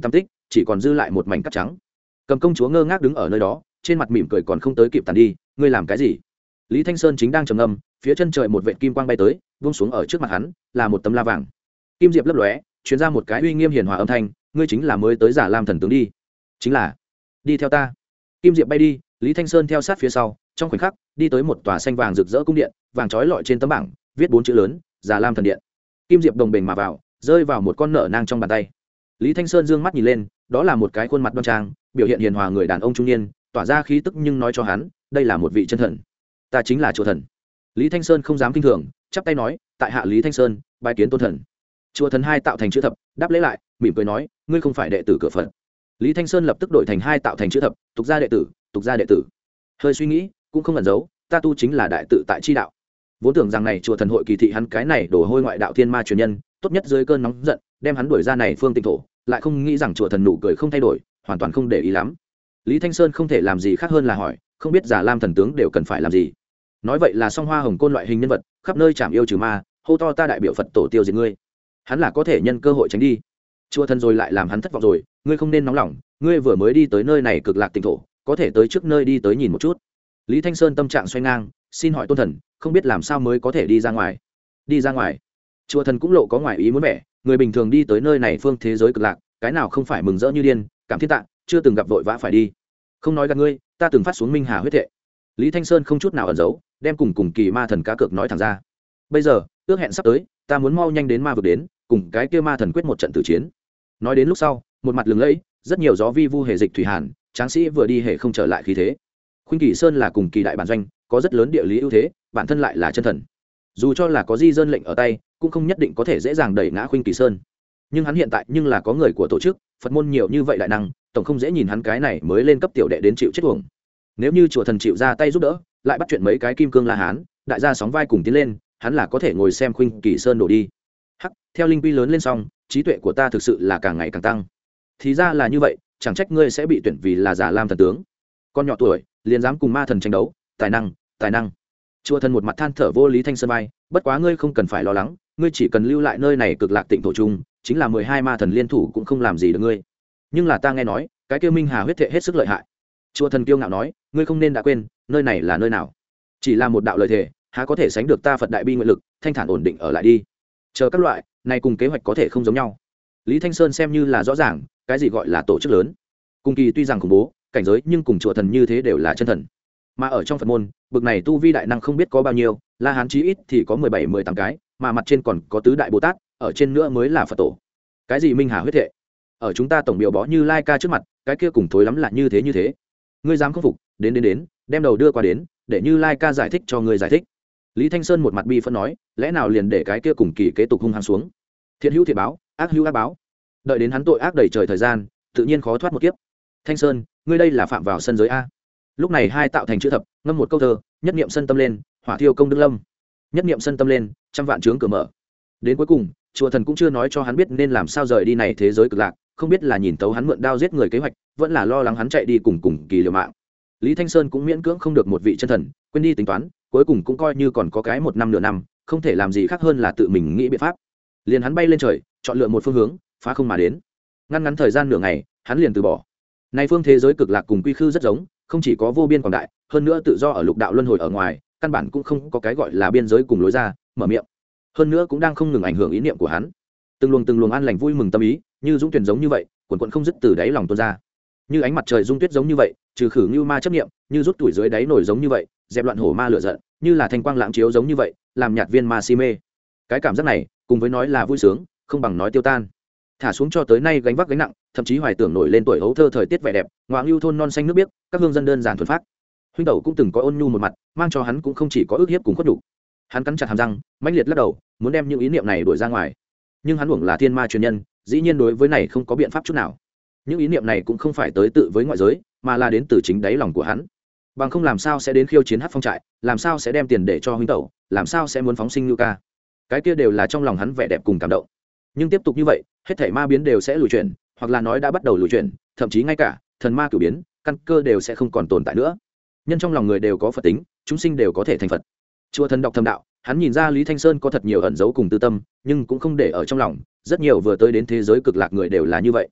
chỉ còn dư lại một mảnh cắt trắng. Cầm công chúa ngơ ngác đứng ở nơi đó, trên mặt mỉm cười còn không tới kịp tàn đi. Ngươi làm cái gì? Lý Thanh Sơn chính đang trầm ngâm, phía chân trời một vệt kim quang bay tới, buông xuống ở trước mặt hắn, là một tấm la vàng. Kim diệp lấp lóe, truyền ra một cái uy nghiêm hiền hòa âm thanh, ngươi chính là mới tới Giả Lam thần tướng đi. Chính là. Đi theo ta. Kim diệp bay đi, Lý Thanh Sơn theo sát phía sau, trong khoảnh khắc đi tới một tòa xanh vàng rực rỡ cung điện, vàng trói lọi trên tấm bảng viết bốn chữ lớn, Giả Lam thần điện. Kim diệp đồng bình mà vào, rơi vào một con nợ nang trong bàn tay. Lý Thanh Sơn dương mắt nhìn lên, đó là một cái khuôn mặt đoan trang, biểu hiện hiền hòa người đàn ông trung niên, tỏa ra khí tức nhưng nói cho hắn, đây là một vị chân thần. Ta chính là chùa thần. Lý Thanh Sơn không dám kinh thường, chắp tay nói, tại hạ Lý Thanh Sơn, bái kiến tôn thần. Chùa thần hai tạo thành chữ thập, đáp lễ lại, mỉm cười nói, ngươi không phải đệ tử cửa Phật. Lý Thanh Sơn lập tức đổi thành hai tạo thành chữ thập, tục gia đệ tử, tục gia đệ tử. Hơi suy nghĩ, cũng không ẩn giấu, ta tu chính là đại tự tại chi đạo. Vốn tưởng rằng này chùa thần hội kỳ thị hắn cái này đổ hôi ngoại đạo thiên ma truyền nhân, tốt nhất dưới cơn nóng giận, đem hắn đuổi ra này phương tịnh thổ, lại không nghĩ rằng chùa thần nụ cười không thay đổi, hoàn toàn không để ý lắm. Lý Thanh Sơn không thể làm gì khác hơn là hỏi, không biết Giả Lam thần tướng đều cần phải làm gì. Nói vậy là song hoa hồng côn loại hình nhân vật, khắp nơi chạm yêu trừ ma, hô to ta đại biểu Phật tổ tiêu diệt ngươi. Hắn là có thể nhân cơ hội tránh đi. Chùa thần rồi lại làm hắn thất vọng rồi, ngươi không nên nóng lòng, ngươi vừa mới đi tới nơi này cực lạc tịnh thổ, có thể tới trước nơi đi tới nhìn một chút. Lý Thanh Sơn tâm trạng xoay ngang, xin hỏi tôn thần, không biết làm sao mới có thể đi ra ngoài. Đi ra ngoài? Chùa thần cũng lộ có ngoài ý muốn vẻ, người bình thường đi tới nơi này phương thế giới cực lạc, cái nào không phải mừng rỡ như điên, cảm thiên tạ, chưa từng gặp vội vã phải đi. Không nói gạt ngươi, ta từng phát xuống minh hà huyết thệ. Lý Thanh Sơn không chút nào ẩn giấu, đem cùng cùng kỳ ma thần cá cược nói thẳng ra. Bây giờ ước hẹn sắp tới, ta muốn mau nhanh đến ma vực đến, cùng cái kia ma thần quyết một trận tử chiến. Nói đến lúc sau, một mặt lừng lẫy, rất nhiều gió vi vu hệ dịch thủy hàn, tráng sĩ vừa đi hệ không trở lại khí thế. Khuynh Kỳ Sơn là cùng kỳ đại bản doanh, có rất lớn địa lý ưu thế, bản thân lại là chân thần. Dù cho là có di dân lệnh ở tay, cũng không nhất định có thể dễ dàng đẩy ngã Khuynh Kỳ Sơn. Nhưng hắn hiện tại nhưng là có người của tổ chức, Phật môn nhiều như vậy đại năng, tổng không dễ nhìn hắn cái này mới lên cấp tiểu đệ đến chịu chết uổng. Nếu như chùa thần chịu ra tay giúp đỡ, lại bắt chuyện mấy cái kim cương la hán, đại gia sóng vai cùng tiến lên, hắn là có thể ngồi xem Khuynh Kỳ Sơn đổ đi. Hắc, theo linh quy lớn lên xong, trí tuệ của ta thực sự là càng ngày càng tăng. Thì ra là như vậy, chẳng trách ngươi sẽ bị tuyển vì là Giả Lam thần tướng. Con nhỏ tuổi, liền dám cùng ma thần tranh đấu, tài năng, tài năng. Chùa thần một mặt than thở vô Lý Thanh Sơn vai, bất quá ngươi không cần phải lo lắng, ngươi chỉ cần lưu lại nơi này cực lạc tịnh thổ chung, chính là mười hai ma thần liên thủ cũng không làm gì được ngươi. Nhưng là ta nghe nói, cái kia minh hà huyết thệ hết sức lợi hại. Chùa thần kiêu ngạo nói, ngươi không nên đã quên, nơi này là nơi nào? Chỉ là một đạo lời thề, há có thể sánh được ta Phật đại bi nguyện lực, thanh thản ổn định ở lại đi. Chờ các loại, này cùng kế hoạch có thể không giống nhau. Lý Thanh Sơn xem như là rõ ràng, cái gì gọi là tổ chức lớn. Cùng kỳ tuy rằng khủng bố, cảnh giới nhưng cùng chùa thần như thế đều là chân thần. Mà ở trong Phật môn, bực này tu vi đại năng không biết có bao nhiêu, La Hán chí ít thì có mười bảy mười tám cái, mà mặt trên còn có tứ đại Bồ Tát, ở trên nữa mới là Phật tổ. Cái gì minh hà huyết thệ? Ở chúng ta tổng biểu bó Như Lai Ca trước mặt, cái kia cùng thối lắm là như thế như thế. Ngươi dám khâm phục, đến đến đến, đem đầu đưa qua đến, để Như Lai Ca giải thích cho ngươi giải thích. Lý Thanh Sơn một mặt bi phẫn nói, lẽ nào liền để cái kia cùng kỳ kế tục hung hăng xuống? Thiện hữu thiện báo, ác hữu ác báo. Đợi đến hắn tội ác đầy trời thời gian, tự nhiên khó thoát một kiếp. Thanh Sơn, ngươi đây là phạm vào sân giới a. Lúc này hai tạo thành chữ thập, ngâm một câu thơ, nhất niệm sân tâm lên, hỏa thiêu công đức lâm. Nhất niệm sân tâm lên, trăm vạn trướng cửa mở. Đến cuối cùng, chùa thần cũng chưa nói cho hắn biết nên làm sao rời đi này thế giới cực lạc, không biết là nhìn tấu hắn mượn đao giết người kế hoạch, vẫn là lo lắng hắn chạy đi cùng cùng kỳ liều mạng. Lý Thanh Sơn cũng miễn cưỡng không được một vị chân thần, quên đi tính toán, cuối cùng cũng coi như còn có cái một năm nửa năm, không thể làm gì khác hơn là tự mình nghĩ biện pháp. Liền hắn bay lên trời, chọn lựa một phương hướng, phá không mà đến. Ngăn ngắn thời gian nửa ngày, hắn liền từ bỏ. Này phương thế giới cực lạc cùng quy khư rất giống, không chỉ có vô biên quảng đại, hơn nữa tự do ở lục đạo luân hồi ở ngoài, căn bản cũng không có cái gọi là biên giới cùng lối ra, mở miệng. Hơn nữa cũng đang không ngừng ảnh hưởng ý niệm của hắn. Từng luồng từng luồng an lành vui mừng tâm ý, như dũng tuyển giống như vậy, quần quần không dứt từ đáy lòng tuôn ra. Như ánh mặt trời dung tuyết giống như vậy, trừ khử như ma chấp niệm, như rút tuổi dưới đáy nổi giống như vậy, dẹp loạn hổ ma lửa giận, như là thanh quang lãng chiếu giống như vậy, làm nhạt viên ma si mê. Cái cảm giác này, cùng với nói là vui sướng, không bằng nói tiêu tan. Thả xuống cho tới nay gánh vác gánh nặng, thậm chí hoài tưởng nổi lên tuổi hấu thơ thời tiết vẻ đẹp, ngoại lưu thôn non xanh nước biếc, các hương dân đơn giản thuần phát. Huynh tẩu cũng từng có ôn nhu một mặt, mang cho hắn cũng không chỉ có ước hiếp cùng khuất đủ. Hắn cắn chặt hàm răng, mãnh liệt lắc đầu, muốn đem những ý niệm này đuổi ra ngoài. Nhưng hắn uổng là thiên ma truyền nhân, dĩ nhiên đối với này không có biện pháp chút nào. Những ý niệm này cũng không phải tới tự với ngoại giới, mà là đến từ chính đáy lòng của hắn. Bằng không làm sao sẽ đến khiêu chiến hát phong trại, làm sao sẽ đem tiền để cho huynh tẩu, làm sao sẽ muốn phóng sinh lưu ca. Cái kia đều là trong lòng hắn vẻ đẹp cùng cảm động. Nhưng tiếp tục như vậy, hết thảy ma biến đều sẽ lùi chuyển, hoặc là nói đã bắt đầu lùi chuyển, thậm chí ngay cả thần ma cửu biến, căn cơ đều sẽ không còn tồn tại nữa. Nhân trong lòng người đều có Phật tính, chúng sinh đều có thể thành Phật. Chùa thần đọc thầm đạo, hắn nhìn ra Lý Thanh Sơn có thật nhiều ẩn giấu cùng tư tâm, nhưng cũng không để ở trong lòng, rất nhiều vừa tới đến thế giới cực lạc người đều là như vậy.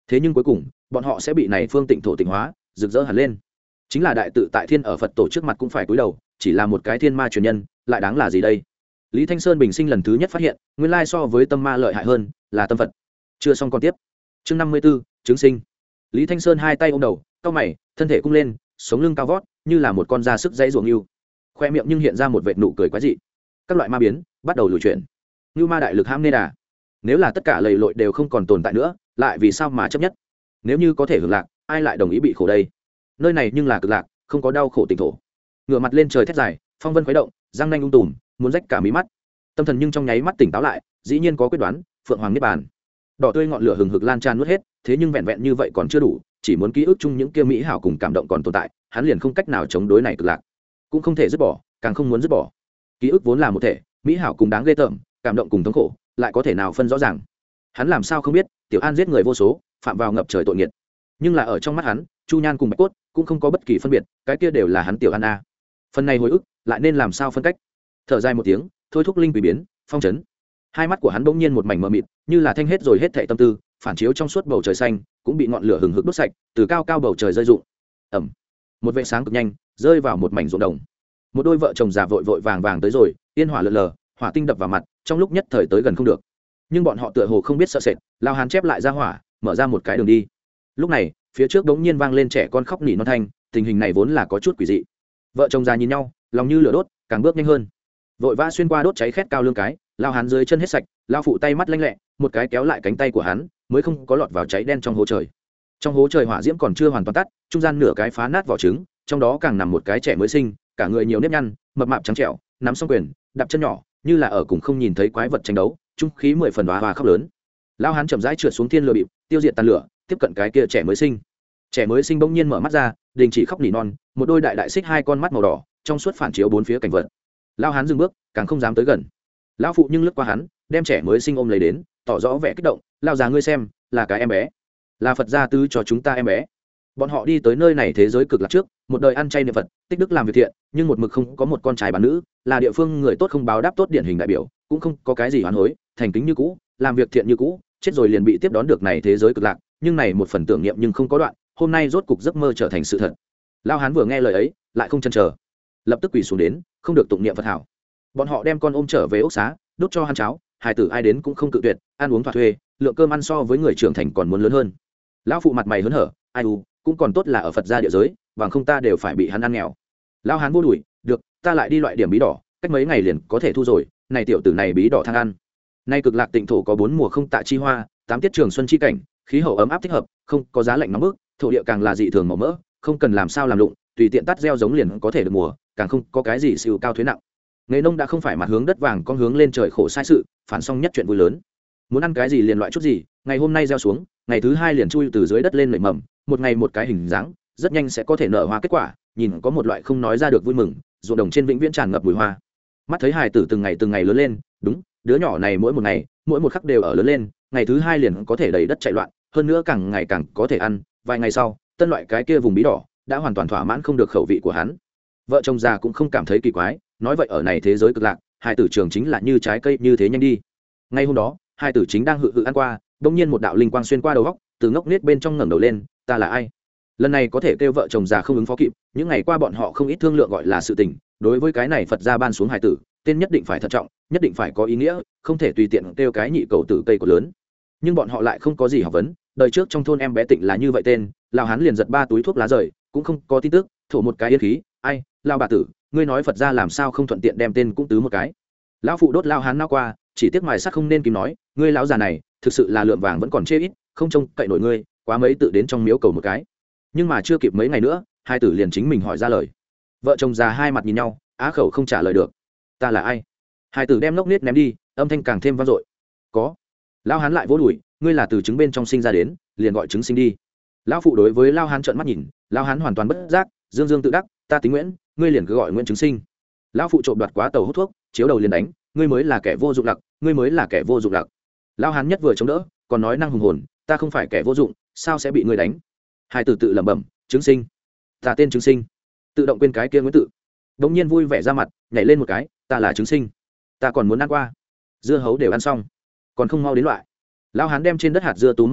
thế nhưng cuối cùng bọn họ sẽ bị này phương tịnh thổ tịnh hóa rực rỡ hẳn lên. Chính là đại tự tại thiên ở Phật tổ trước mặt cũng phải cúi đầu, chỉ là một cái thiên ma truyền nhân lại đáng là gì đây. Lý Thanh Sơn bình sinh lần thứ nhất phát hiện nguyên lai so với tâm ma lợi hại hơn là tâm Phật. Chưa xong còn tiếp. Chương năm mươi b ố chứng sinh. Lý Thanh Sơn hai tay ôm đầu, cau mày, thân thể cung lên, sống lưng cao vót như là một con da sức dãy ruộng yêu, khoe miệng nhưng hiện ra một vệt nụ cười quái dị. Các loại ma biến bắt đầu lùi chuyển. Như ma đại lực ham nê đà. Nếu là tất cả lầy lội đều không còn tồn tại nữa, lại vì sao mà chấp nhất? Nếu như có thể hưởng lạc, ai lại đồng ý bị khổ đây? Nơi này nhưng là cực lạc, không có đau khổ tỉnh thổ. Ngửa mặt lên trời thét dài, phong vân khuấy động, răng nanh ung tùm, muốn rách cả mí mắt. Tâm thần nhưng trong nháy mắt tỉnh táo lại, dĩ nhiên có quyết đoán, phượng hoàng niết bàn. Đỏ tươi ngọn lửa hừng hực lan tràn nuốt hết, thế nhưng vẹn vẹn như vậy còn chưa đủ, chỉ muốn ký ức chung những kia mỹ hảo cùng cảm động còn tồn tại, hắn liền không cách nào chống đối này cực lạc, cũng không thể dứt bỏ, càng không muốn dứt bỏ. Ký ức vốn là một thể, mỹ hảo cùng đáng ghê tởm, cảm động cùng thống khổ, lại có thể nào phân rõ ràng? Hắn làm sao không biết, Tiểu An giết người vô số, phạm vào ngập trời tội nghiệt. Nhưng là ở trong mắt hắn, Chu Nhan cùng Bạch Cốt cũng không có bất kỳ phân biệt, cái kia đều là hắn Tiểu An a. Phần này hồi ức, lại nên làm sao phân cách? Thở dài một tiếng, thôi thúc linh quỷ biến, phong trấn. Hai mắt của hắn bỗng nhiên một mảnh mờ mịt, như là thanh hết rồi hết thảy tâm tư, phản chiếu trong suốt bầu trời xanh, cũng bị ngọn lửa hừng hực đốt sạch, từ cao cao bầu trời rơi rụng. Ầm. Một vệt sáng cực nhanh, rơi vào một mảnh ruộng đồng. Một đôi vợ chồng già vội vội vàng vàng tới rồi, yên hỏa lờ lờ, hỏa tinh đập vào mặt, trong lúc nhất thời tới gần không được. Nhưng bọn họ tựa hồ không biết sợ sệt, lao hán chép lại ra hỏa, mở ra một cái đường đi. Lúc này, phía trước đống nhiên vang lên trẻ con khóc nỉ non thanh, tình hình này vốn là có chút quỷ dị. Vợ chồng già nhìn nhau, lòng như lửa đốt, càng bước nhanh hơn. Vội vã xuyên qua đốt cháy khét cao lương cái, lao hán dưới chân hết sạch, lao phụ tay mắt lanh lẹ, một cái kéo lại cánh tay của hắn, mới không có lọt vào cháy đen trong hố trời. Trong hố trời hỏa diễm còn chưa hoàn toàn tắt, trung gian nửa cái phá nát vỏ trứng, trong đó càng nằm một cái trẻ mới sinh, cả người nhiều nếp nhăn, mập mạp trắng trẻo, nắm song quyền, đạp chân nhỏ, như là ở cùng không nhìn thấy quái vật tranh đấu, trung khí mười phần đoá hoa khóc lớn. Lao hán chậm rãi trượt xuống thiên lửa bịp, tiêu diệt tàn lửa, tiếp cận cái kia trẻ mới sinh. Trẻ mới sinh bỗng nhiên mở mắt ra, đình chỉ khóc nỉ non, một đôi đại đại xích hai con mắt màu đỏ, trong suốt phản chiếu bốn phía cảnh vật. Lao hán dừng bước, càng không dám tới gần. Lão phụ nhưng lướt qua hắn, đem trẻ mới sinh ôm lấy đến, tỏ rõ vẻ kích động. Lao già ngươi xem, là cái em bé, là Phật gia tứ cho chúng ta em bé. Bọn họ đi tới nơi này thế giới cực lạc trước, một đời ăn chay niệm Phật, tích đức làm việc thiện, nhưng một mực không có một con trai bán nữ, là địa phương người tốt không báo đáp tốt điển hình đại biểu, cũng không có cái gì oán hối, thành kính như cũ, làm việc thiện như cũ, chết rồi liền bị tiếp đón được này thế giới cực lạc, nhưng này một phần tưởng niệm nhưng không có đoạn, hôm nay rốt cục giấc mơ trở thành sự thật. Lao hán vừa nghe lời ấy, lại không chần chờ, lập tức quỳ xuống đến, không được tụng niệm Phật hảo. Bọn họ đem con ôm trở về ốc xá, đốt cho hắn cháo, hài tử ai đến cũng không cự tuyệt, ăn uống thỏa thuê, lượng cơm ăn so với người trưởng thành còn muốn lớn hơn. Lão phụ mặt mày hớn hở, ai u, cũng còn tốt là ở Phật gia địa giới, bằng không ta đều phải bị hắn ăn nghèo. Lão hán vô đuổi, được, ta lại đi loại điểm bí đỏ, cách mấy ngày liền có thể thu rồi, này tiểu tử này bí đỏ thang ăn. Nay cực lạc tịnh thổ có bốn mùa không tạ chi hoa, tám tiết trường xuân chi cảnh, khí hậu ấm áp thích hợp, không có giá lạnh nóng bức, thổ địa càng là dị thường màu mỡ, không cần làm sao làm lụng, tùy tiện tắt gieo giống liền có thể được mùa, càng không có cái gì siêu cao thuế nặng. Nghề nông đã không phải mặt hướng đất vàng con hướng lên trời khổ sai sự, phản xong nhất chuyện vui lớn. Muốn ăn cái gì liền loại chút gì, ngày hôm nay gieo xuống, ngày thứ hai liền chui từ dưới đất lên nảy mầm, một ngày một cái hình dáng, rất nhanh sẽ có thể nở hoa kết quả, nhìn có một loại không nói ra được vui mừng, ruộng đồng trên vĩnh viễn tràn ngập mùi hoa. Mắt thấy hài tử từng ngày từng ngày lớn lên, đúng, đứa nhỏ này mỗi một ngày, mỗi một khắc đều ở lớn lên, ngày thứ hai liền có thể đầy đất chạy loạn, hơn nữa càng ngày càng có thể ăn, vài ngày sau, tân loại cái kia vùng bí đỏ đã hoàn toàn thỏa mãn không được khẩu vị của hắn. Vợ chồng già cũng không cảm thấy kỳ quái, nói vậy ở này thế giới cực lạc, hai tử trường chính là như trái cây như thế nhanh đi. Ngay hôm đó, hai tử chính đang hự hự ăn qua, đột nhiên một đạo linh quang xuyên qua đầu óc, từ ngốc nết bên trong ngẩng đầu lên, ta là ai? Lần này có thể kêu vợ chồng già không ứng phó kịp, những ngày qua bọn họ không ít thương lượng gọi là sự tình, đối với cái này Phật gia ban xuống hài tử, tên nhất định phải thận trọng, nhất định phải có ý nghĩa, không thể tùy tiện kêu cái nhị cầu tử cây của lớn. Nhưng bọn họ lại không có gì học vấn, đời trước trong thôn em bé Tịnh là như vậy tên, lão hán liền giật ba túi thuốc lá rời, cũng không có tin tức, thổ một cái yên khí, ai, lão bà tử, ngươi nói Phật gia làm sao không thuận tiện đem tên cũng tứ một cái. Lão phụ đốt lão hán nao qua, chỉ tiếc mài sắc không nên kìm nói, ngươi lão già này, thực sự là lượng vàng vẫn còn chê ít, không trông cậy nổi ngươi, quá mấy tự đến trong miếu cầu một cái. Nhưng mà chưa kịp mấy ngày nữa, hai tử liền chính mình hỏi ra lời. Vợ chồng già hai mặt nhìn nhau, á khẩu không trả lời được. Ta là ai? Hai tử đem lốc nết ném đi, âm thanh càng thêm vang dội. Có. Lão hán lại vỗ đùi, ngươi là từ trứng bên trong sinh ra đến, liền gọi trứng sinh đi. Lão phụ đối với lão hán trợn mắt nhìn, lão hán hoàn toàn bất giác, dương dương tự đắc, ta tính Nguyễn, ngươi liền cứ gọi Nguyễn trứng sinh. Lão phụ trộm đoạt quá tàu hút thuốc, chiếu đầu liền đánh, ngươi mới là kẻ vô dụng lặc, ngươi mới là kẻ vô dụng lặc. Lão hán nhất vừa chống đỡ, còn nói năng hùng hồn, ta không phải kẻ vô dụng, sao sẽ bị ngươi đánh? Hai tử tự lẩm bẩm, trứng sinh, ta tên trứng sinh, tự động quên cái kia Nguyễn tự. Đống nhiên vui vẻ ra mặt, nhảy lên một cái, ta là trứng sinh, ta còn muốn ăn qua. Dưa hấu đều ăn xong, còn không mau đến loại. Lão hán đem trên đất hạt dưa tú một cái,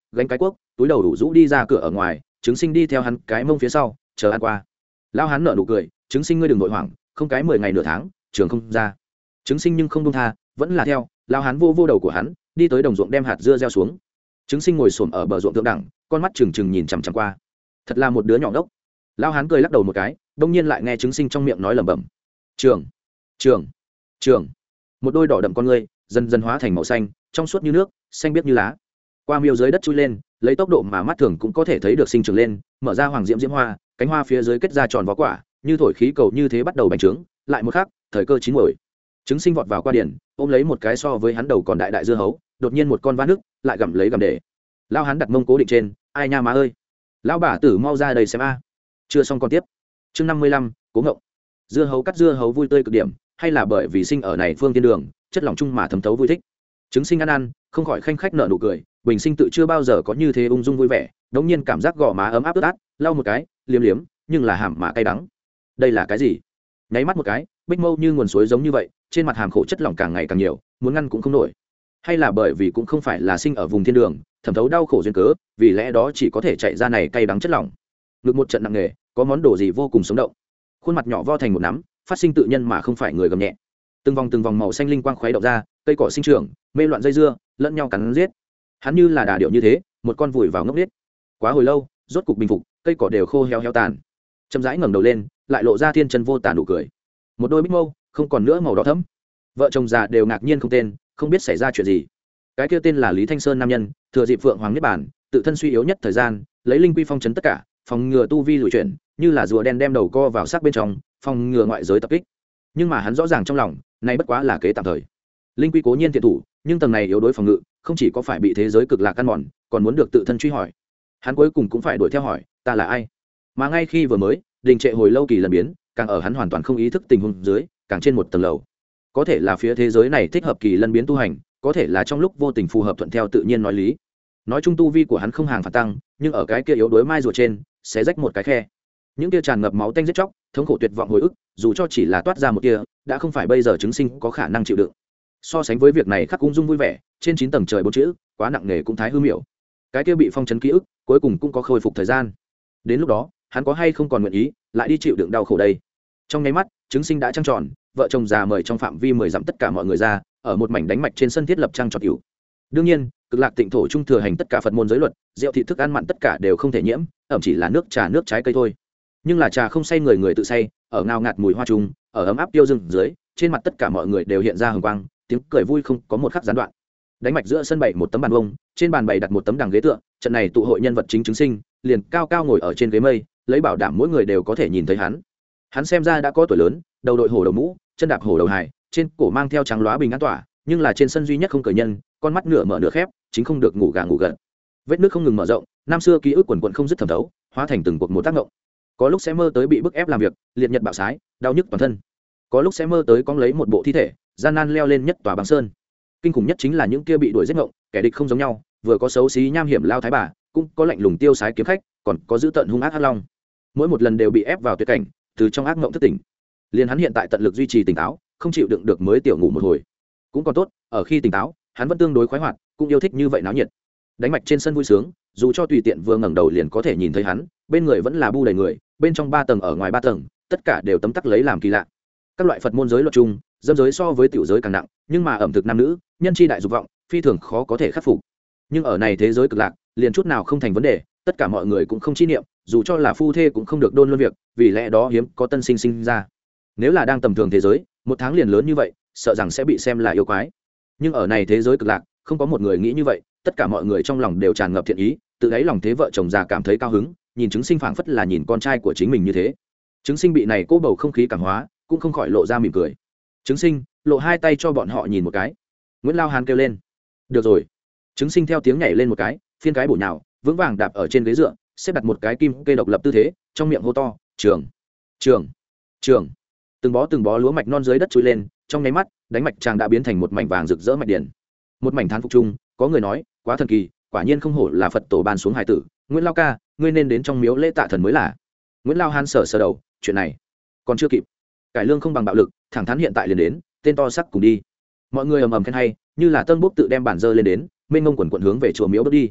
gánh cái cuốc túi đầu đủ rũ đi ra cửa ở ngoài. Trứng Sinh đi theo hắn cái mông phía sau chờ ăn qua. Lão hán nở nụ cười, Trứng Sinh ngươi đừng nội hoảng, không cái mười ngày nửa tháng trường không ra. Trứng Sinh nhưng không buông tha, vẫn là theo. Lão hán vô vô đầu của hắn, đi tới đồng ruộng đem hạt dưa gieo xuống. Trứng Sinh ngồi xổm ở bờ ruộng thượng đẳng, con mắt trừng trừng nhìn chằm chằm qua. Thật là một đứa nhỏ ngốc. Lão hán cười lắc đầu một cái, đông nhiên lại nghe Trứng Sinh trong miệng nói lẩm bẩm: trường trường trường. Một đôi đỏ đậm con ngươi dần dần hóa thành màu xanh, trong suốt như nước, xanh biếc như lá. Qua miêu dưới đất chui lên, lấy tốc độ mà mắt thường cũng có thể thấy được sinh trưởng lên, mở ra hoàng diễm diễm hoa, cánh hoa phía dưới kết ra tròn vó quả, như thổi khí cầu như thế bắt đầu bành trướng. Lại một khắc, thời cơ chín muồi. Trứng Sinh vọt vào qua điển, ôm lấy một cái so với hắn đầu còn đại đại dưa hấu, đột nhiên một con va nước lại gặm lấy gặm để. Lão hán đặt mông cố định trên, ai nha má ơi, lão bà tử mau ra đây xem a. Chưa xong còn tiếp. Chương năm mươi lăm, cố ngộng. Dưa hấu cắt dưa hấu vui tươi cực điểm, hay là bởi vì sinh ở này phương thiên đường, chất lỏng chung mà thấm thấu vui thích. Trứng Sinh ăn ăn, không khỏi khanh khách nở nụ cười, bình sinh tự chưa bao giờ có như thế ung dung vui vẻ, đống nhiên cảm giác gò má ấm áp ướt át, lau một cái, liếm liếm, nhưng là hàm mà cay đắng. Đây là cái gì? Nháy mắt một cái, bích mâu như nguồn suối giống như vậy, trên mặt hàm khổ chất lỏng càng ngày càng nhiều, muốn ngăn cũng không nổi. Hay là bởi vì cũng không phải là sinh ở vùng thiên đường, thẩm thấu đau khổ duyên cớ, vì lẽ đó chỉ có thể chạy ra này cay đắng chất lỏng. Ngực một trận nặng nề, có món đồ gì vô cùng sống động. Khuôn mặt nhỏ vo thành một nắm, phát sinh tự nhân mà không phải người gầm nhẹ. Từng vòng từng vòng màu xanh linh quang khuấy động ra, cây cỏ sinh trưởng, mê loạn dây dưa, lẫn nhau cắn giết. Hắn như là đà điệu như thế, một con vùi vào ngốc nghếch. Quá hồi lâu, rốt cục bình phục, cây cỏ đều khô héo héo tàn. Chậm rãi ngẩng đầu lên, lại lộ ra thiên chân vô tàn nụ cười. Một đôi bích mâu, không còn nữa màu đỏ thẫm. Vợ chồng già đều ngạc nhiên không tên, không biết xảy ra chuyện gì. Cái kia tên là Lý Thanh Sơn nam nhân, thừa dịp Phượng Hoàng niết bàn, tự thân suy yếu nhất thời gian, lấy linh quy phong trấn tất cả, phòng ngừa tu vi lùi chuyển, như là rùa đen đem đầu co vào xác bên trong, phòng ngừa ngoại giới tập kích. Nhưng mà hắn rõ ràng trong lòng, này bất quá là kế tạm thời. Linh quy cố nhiên thiện thủ, nhưng tầng này yếu đối phòng ngự, không chỉ có phải bị thế giới cực lạc căn mòn, còn muốn được tự thân truy hỏi. Hắn cuối cùng cũng phải đuổi theo hỏi, ta là ai? Mà ngay khi vừa mới, đình trệ hồi lâu kỳ lần biến, càng ở hắn hoàn toàn không ý thức tình huống dưới, càng trên một tầng lầu. Có thể là phía thế giới này thích hợp kỳ lân biến tu hành, có thể là trong lúc vô tình phù hợp thuận theo tự nhiên nói lý. Nói chung tu vi của hắn không hàng phản tăng, nhưng ở cái kia yếu đuối mai rùa trên, sẽ rách một cái khe. Những kia tràn ngập máu tanh giết chóc, thống khổ tuyệt vọng hồi ức, dù cho chỉ là toát ra một kia, đã không phải bây giờ Trứng Sinh có khả năng chịu đựng. So sánh với việc này khắc ung dung vui vẻ, trên chín tầng trời bốn chữ, quá nặng nề cũng thái hư miểu. Cái kia bị phong trấn ký ức, cuối cùng cũng có khôi phục thời gian. Đến lúc đó, hắn có hay không còn nguyện ý lại đi chịu đựng đau khổ đây. Trong nháy mắt, Trứng Sinh đã trăng tròn, vợ chồng già mời trong phạm vi mười dặm tất cả mọi người ra, ở một mảnh đánh mạch trên sân thiết lập trăng trọt cửu. Đương nhiên, cực lạc tịnh thổ trung thừa hành tất cả Phật môn giới luật, rượu thịt thức ăn mặn tất cả đều không thể nhiễm, ẩm chỉ là nước trà nước trái cây thôi. Nhưng là trà không say người người tự say, ở ngao ngạt mùi hoa trùng, ở ấm áp tiêu dưng dưới, trên mặt tất cả mọi người đều hiện ra hừng quang, tiếng cười vui không có một khắc gián đoạn. Đánh mạch giữa sân bày một tấm bàn vông, trên bàn bày đặt một tấm đằng ghế tựa, trận này tụ hội nhân vật chính Trứng Sinh, liền cao cao ngồi ở trên ghế mây, lấy bảo đảm mỗi người đều có thể nhìn thấy hắn. Hắn xem ra đã có tuổi lớn, đầu đội hổ đầu mũ, chân đạp hổ đầu hài, trên cổ mang theo trắng lóa bình an tỏa, nhưng là trên sân duy nhất không cởi nhân, con mắt nửa mở nửa khép, chính không được ngủ gà ngủ gật. Vết nước không ngừng mở rộng, năm xưa ký ức quần quần không dứt thẩm thấu, hóa thành từng cuộc một tác động. Có lúc sẽ mơ tới bị bức ép làm việc, liệt nhật bạo sái, đau nhức toàn thân. Có lúc sẽ mơ tới cóng lấy một bộ thi thể, gian nan leo lên nhất tòa băng sơn. Kinh khủng nhất chính là những kia bị đuổi giết ngộng, kẻ địch không giống nhau, vừa có xấu xí nham hiểm lao thái bà, cũng có lạnh lùng tiêu sái kiếm khách, còn có dữ tợn hung ác hắc long. Mỗi một lần đều bị ép vào tuyệt cảnh, từ trong ác mộng thức tỉnh. Liên hắn hiện tại tận lực duy trì tỉnh táo, không chịu đựng được mới tiểu ngủ một hồi. Cũng còn tốt, ở khi tỉnh táo, hắn vẫn tương đối khoái hoạt, cũng yêu thích như vậy náo nhiệt. Đánh mạch trên sân vui sướng, dù cho tùy tiện vừa ngẩng đầu liền có thể nhìn thấy hắn, bên người vẫn là bu đầy người, bên trong ba tầng ở ngoài ba tầng, tất cả đều tấm tắc lấy làm kỳ lạ. Các loại Phật môn giới luật chung, dâm giới so với tiểu giới càng nặng, nhưng mà ẩm thực nam nữ, nhân chi đại dục vọng, phi thường khó có thể khắc phục. Nhưng ở này thế giới cực lạc, liền chút nào không thành vấn đề, tất cả mọi người cũng không chi niệm, dù cho là phu thê cũng không được đôn luôn việc, vì lẽ đó hiếm có tân sinh sinh ra. Nếu là đang tầm thường thế giới, một tháng liền lớn như vậy, sợ rằng sẽ bị xem là yêu quái. Nhưng ở này thế giới cực lạc, không có một người nghĩ như vậy, tất cả mọi người trong lòng đều tràn ngập thiện ý, tự đáy lòng thế vợ chồng già cảm thấy cao hứng, nhìn Trứng Sinh phảng phất là nhìn con trai của chính mình như thế. Trứng Sinh bị này cô bầu không khí cảm hóa, cũng không khỏi lộ ra mỉm cười. Trứng Sinh lộ hai tay cho bọn họ nhìn một cái. Nguyễn Lao Hán kêu lên, được rồi. Trứng Sinh theo tiếng nhảy lên một cái, phiên cái bổ nhào, vững vàng đạp ở trên ghế dựa, xếp đặt một cái kim cây độc lập tư thế, trong miệng hô to, trường trường trường. Từng bó từng bó lúa mạch non dưới đất trôi lên, trong nháy mắt, đánh mạch tràng đã biến thành một mảnh vàng rực rỡ mạch điển. Một mảnh thán phục chung, có người nói, quá thần kỳ, quả nhiên không hổ là Phật tổ ban xuống hải tử. Nguyễn Lao ca, ngươi nên đến trong miếu lễ tạ thần mới là. Nguyễn Lao Hán sờ sờ đầu, chuyện này còn chưa kịp. Cải lương không bằng bạo lực, thẳng thắn hiện tại liền đến, tên to sắc cùng đi. Mọi người ầm ầm khen hay, như là tân bốc tự đem bản dơ lên đến, mênh mông quần quần hướng về chùa miếu bước đi.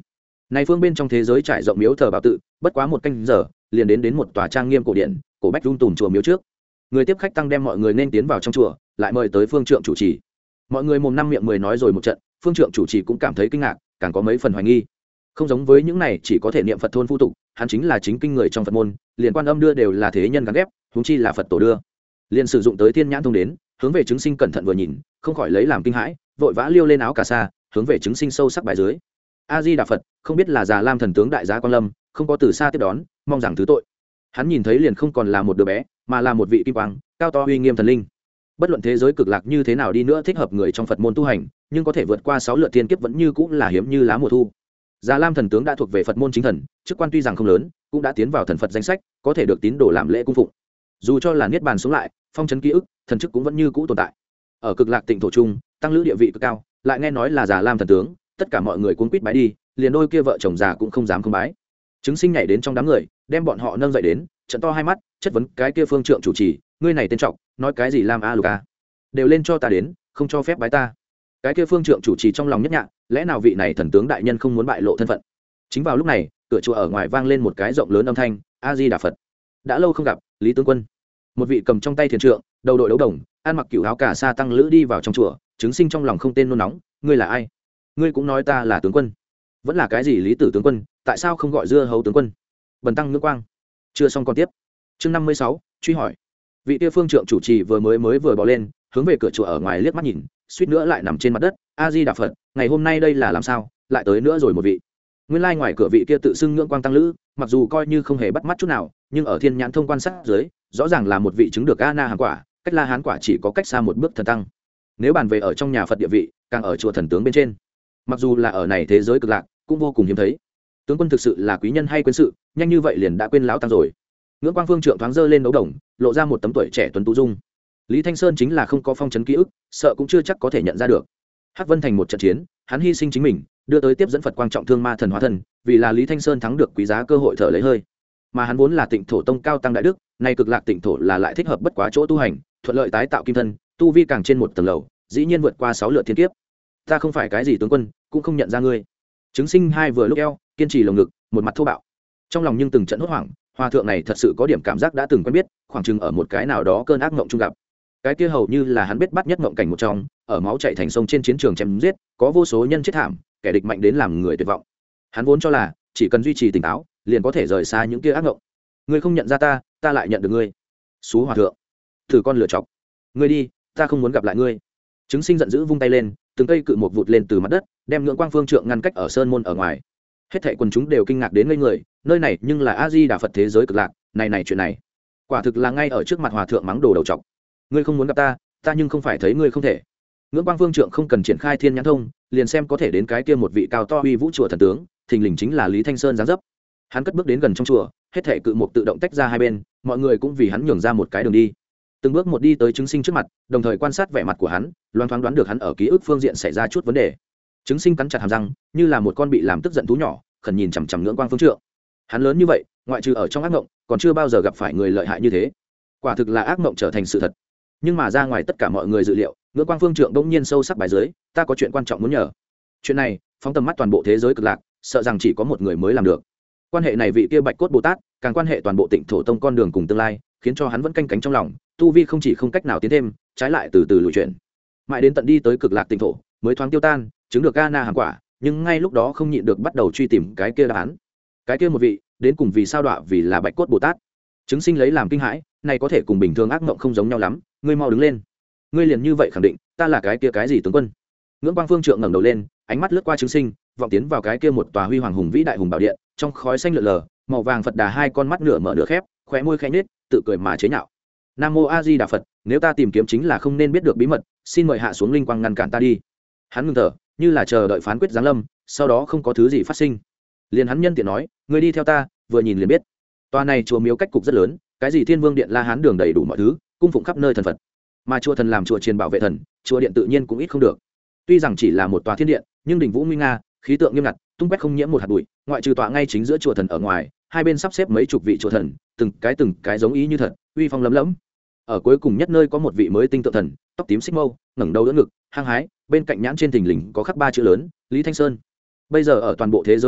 này phương bên trong thế giới trải rộng miếu thờ bảo tự, bất quá một canh giờ liền đến đến một tòa trang nghiêm cổ điện, cổ bách run tùm chùa miếu trước. Người tiếp khách tăng đem mọi người nên tiến vào trong chùa, lại mời tới phương trượng chủ trì. Mọi người mồm năm miệng mười nói rồi một trận, phương trượng chủ trì cũng cảm thấy kinh ngạc, càng có mấy phần hoài nghi. Không giống với những này chỉ có thể niệm Phật thôn phu tục, hắn chính là chính kinh người trong Phật môn, liền quan âm đưa đều là thế nhân gắn ghép, huống chi là Phật tổ đưa. Liền sử dụng tới thiên nhãn thông đến, hướng về chứng sinh cẩn thận vừa nhìn, không khỏi lấy làm kinh hãi, vội vã liêu lên áo cà sa, hướng về chứng sinh sâu sắc bài dưới. A Di Đà Phật, không biết là già lam thần tướng đại giá Quan Lâm, không có từ xa tiếp đón, mong rằng thứ tội. Hắn nhìn thấy liền không còn là một đứa bé, mà là một vị kim quang, cao to uy nghiêm thần linh. Bất luận thế giới cực lạc như thế nào đi nữa thích hợp người trong Phật môn tu hành, nhưng có thể vượt qua sáu lượt thiên kiếp vẫn như cũng là hiếm như lá mùa thu. Già lam thần tướng đã thuộc về Phật môn chính thần, chức quan tuy rằng không lớn, cũng đã tiến vào thần Phật danh sách, có thể được tín đồ làm lễ cung phụng. Dù cho là niết bàn xuống lại, phong trấn ký ức, thần chức cũng vẫn như cũ tồn tại. Ở cực lạc tịnh thổ trung, tăng lữ địa vị cực cao, lại nghe nói là già lam thần tướng, tất cả mọi người cuống quýt bái đi, liền đôi kia vợ chồng già cũng không dám không bái. Chứng sinh nhảy đến trong đám người, đem bọn họ nâng dậy đến, trận to hai mắt, chất vấn cái kia phương trượng chủ trì, ngươi này tên trọng, nói cái gì lam a luca, đều lên cho ta đến, không cho phép bái ta. Cái kia phương trượng chủ trì trong lòng nhất nhạ, lẽ nào vị này thần tướng đại nhân không muốn bại lộ thân phận. Chính vào lúc này, cửa chùa ở ngoài vang lên một cái rộng lớn âm thanh, A Di Đà Phật. Đã lâu không gặp, Lý tướng quân. Một vị cầm trong tay thiền trượng, đầu đội đấu đồng, ăn mặc cửu áo cà sa tăng lữ đi vào trong chùa, chứng sinh trong lòng không tên nôn nóng, ngươi là ai? Ngươi cũng nói ta là tướng quân, vẫn là cái gì Lý tử tướng quân, tại sao không gọi dưa hấu tướng quân? Bần tăng ngưỡng quang. Chưa xong còn tiếp. Chương năm mươi sáu, truy hỏi. Vị kia phương trượng chủ trì vừa mới mới vừa bỏ lên, hướng về cửa chùa ở ngoài liếc mắt nhìn, suýt nữa lại nằm trên mặt đất. A Di Đà Phật, ngày hôm nay đây là làm sao, lại tới nữa rồi một vị. Nguyên lai ngoài cửa vị kia tự xưng ngưỡng quang tăng lữ, mặc dù coi như không hề bắt mắt chút nào, nhưng ở thiên nhãn thông quan sát dưới, rõ ràng là một vị chứng được A Na hán quả, cách La Hán quả chỉ có cách xa một bước thần tăng. Nếu bàn về ở trong nhà Phật địa vị, càng ở chùa thần tướng bên trên. Mặc dù là ở này thế giới cực lạc, cũng vô cùng hiếm thấy. Tướng quân thực sự là quý nhân hay quên sự, nhanh như vậy liền đã quên lão tăng rồi. Ngưỡng quang phương trượng thoáng dơ lên đấu đồng, lộ ra một tấm tuổi trẻ tuấn tú dung. Lý Thanh Sơn chính là không có phong trấn ký ức, sợ cũng chưa chắc có thể nhận ra được. Hắc Vân thành một trận chiến, hắn hy sinh chính mình, đưa tới tiếp dẫn Phật quang trọng thương ma thần hóa thần, vì là Lý Thanh Sơn thắng được quý giá cơ hội thở lấy hơi. Mà hắn vốn là Tịnh thổ tông cao tăng đại đức, nay cực lạc Tịnh thổ là lại thích hợp bất quá chỗ tu hành, thuận lợi tái tạo kim thân, tu vi càng trên một tầng lầu, dĩ nhiên vượt qua sáu lượt thiên kiếp. Ta không phải cái gì tướng quân, cũng không nhận ra ngươi. Chứng sinh hai vừa lúc eo, kiên trì lồng ngực, một mặt thô bạo. Trong lòng nhưng từng trận hốt hoảng, hòa thượng này thật sự có điểm cảm giác đã từng quen biết, khoảng chừng ở một cái nào đó cơn ác mộng chung gặp. Cái kia hầu như là hắn biết bắt nhất mộng cảnh một trong, ở máu chảy thành sông trên chiến trường chém giết, có vô số nhân chết thảm, kẻ địch mạnh đến làm người tuyệt vọng. Hắn vốn cho là chỉ cần duy trì tỉnh táo, liền có thể rời xa những kia ác mộng. Ngươi không nhận ra ta, ta lại nhận được ngươi. Xú hòa thượng, thử con lựa chọc. Ngươi đi, ta không muốn gặp lại ngươi. Chứng sinh giận dữ vung tay lên, từng cây cự một vụt lên từ mặt đất, đem ngưỡng quang phương trượng ngăn cách ở sơn môn ở ngoài. Hết thảy quần chúng đều kinh ngạc đến ngây người, nơi này nhưng là A Di Đà Phật thế giới cực lạc, này này chuyện này, quả thực là ngay ở trước mặt hòa thượng mắng đồ đầu trọc. Ngươi không muốn gặp ta, ta nhưng không phải thấy ngươi không thể. Ngưỡng quang phương trượng không cần triển khai thiên nhãn thông, liền xem có thể đến cái kia một vị cao to uy vũ chùa thần tướng, thình lình chính là Lý Thanh Sơn giáng dấp. Hắn cất bước đến gần trong chùa, hết thảy cự một tự động tách ra hai bên, mọi người cũng vì hắn nhường ra một cái đường đi. Từng bước một đi tới chứng sinh trước mặt, đồng thời quan sát vẻ mặt của hắn, loan thoáng đoán được hắn ở ký ức phương diện xảy ra chút vấn đề. Chứng sinh cắn chặt hàm răng, như là một con bị làm tức giận thú nhỏ, khẩn nhìn chằm chằm ngưỡng quang phương trượng. Hắn lớn như vậy, ngoại trừ ở trong ác mộng, còn chưa bao giờ gặp phải người lợi hại như thế. Quả thực là ác mộng trở thành sự thật. Nhưng mà ra ngoài tất cả mọi người dự liệu, ngưỡng quang phương trượng bỗng nhiên sâu sắc bài dưới, ta có chuyện quan trọng muốn nhờ. Chuyện này, phóng tầm mắt toàn bộ thế giới cực lạc, sợ rằng chỉ có một người mới làm được. Quan hệ này vị kia Bạch Cốt Bồ Tát, càng quan hệ toàn bộ Tịnh thổ tông con đường cùng tương lai, khiến cho hắn vẫn canh cánh trong lòng, tu vi không chỉ không cách nào tiến thêm, trái lại từ từ lùi chuyển. Mãi đến tận đi tới cực lạc Tịnh thổ, mới thoáng tiêu tan, chứng được A Na hàm quả, nhưng ngay lúc đó không nhịn được bắt đầu truy tìm cái kia đáp án. Cái kia một vị, đến cùng vì sao đọa vì là Bạch Cốt Bồ Tát. Chứng sinh lấy làm kinh hãi, này có thể cùng bình thường ác mộng không giống nhau lắm, ngươi mau đứng lên. Ngươi liền như vậy khẳng định, ta là cái kia cái gì tướng quân? Ngưỡng quang phương trượng ngẩng đầu lên, ánh mắt lướt qua chứng sinh, vọng tiến vào cái kia một tòa huy hoàng hùng vĩ đại hùng bảo điện, trong khói xanh lượn lờ, màu vàng Phật Đà hai con mắt nửa mở nửa khép, khóe môi khẽ nhếch, tự cười mà chế nhạo. Nam mô A Di Đà Phật, nếu ta tìm kiếm chính là không nên biết được bí mật, xin mời hạ xuống linh quang ngăn cản ta đi. Hắn ngừng thở, như là chờ đợi phán quyết giáng lâm, sau đó không có thứ gì phát sinh. Liền hắn nhân tiện nói, ngươi đi theo ta, vừa nhìn liền biết. Tòa này chùa miếu cách cục rất lớn, cái gì Thiên Vương điện La Hán đường đầy đủ mọi thứ, cung phụng khắp nơi thần Phật. Mà chùa thần làm chùa triền bảo vệ thần, chùa điện tự nhiên cũng ít không được. Tuy rằng chỉ là một tòa thiên điện, nhưng đỉnh vũ nguy nga, khí tượng nghiêm ngặt, tung quét không nhiễm một hạt bụi, ngoại trừ tọa ngay chính giữa chùa thần ở ngoài, hai bên sắp xếp mấy chục vị chùa thần, từng cái từng cái giống ý như thật, uy phong lấm lẫm. Ở cuối cùng nhất nơi có một vị mới tinh tượng thần, tóc tím xích mâu, ngẩng đầu đỡ ngực, hăng hái, bên cạnh nhãn trên thình lình có khắc ba chữ lớn, Lý Thanh Sơn. Bây giờ ở toàn bộ thế giới cực lạc,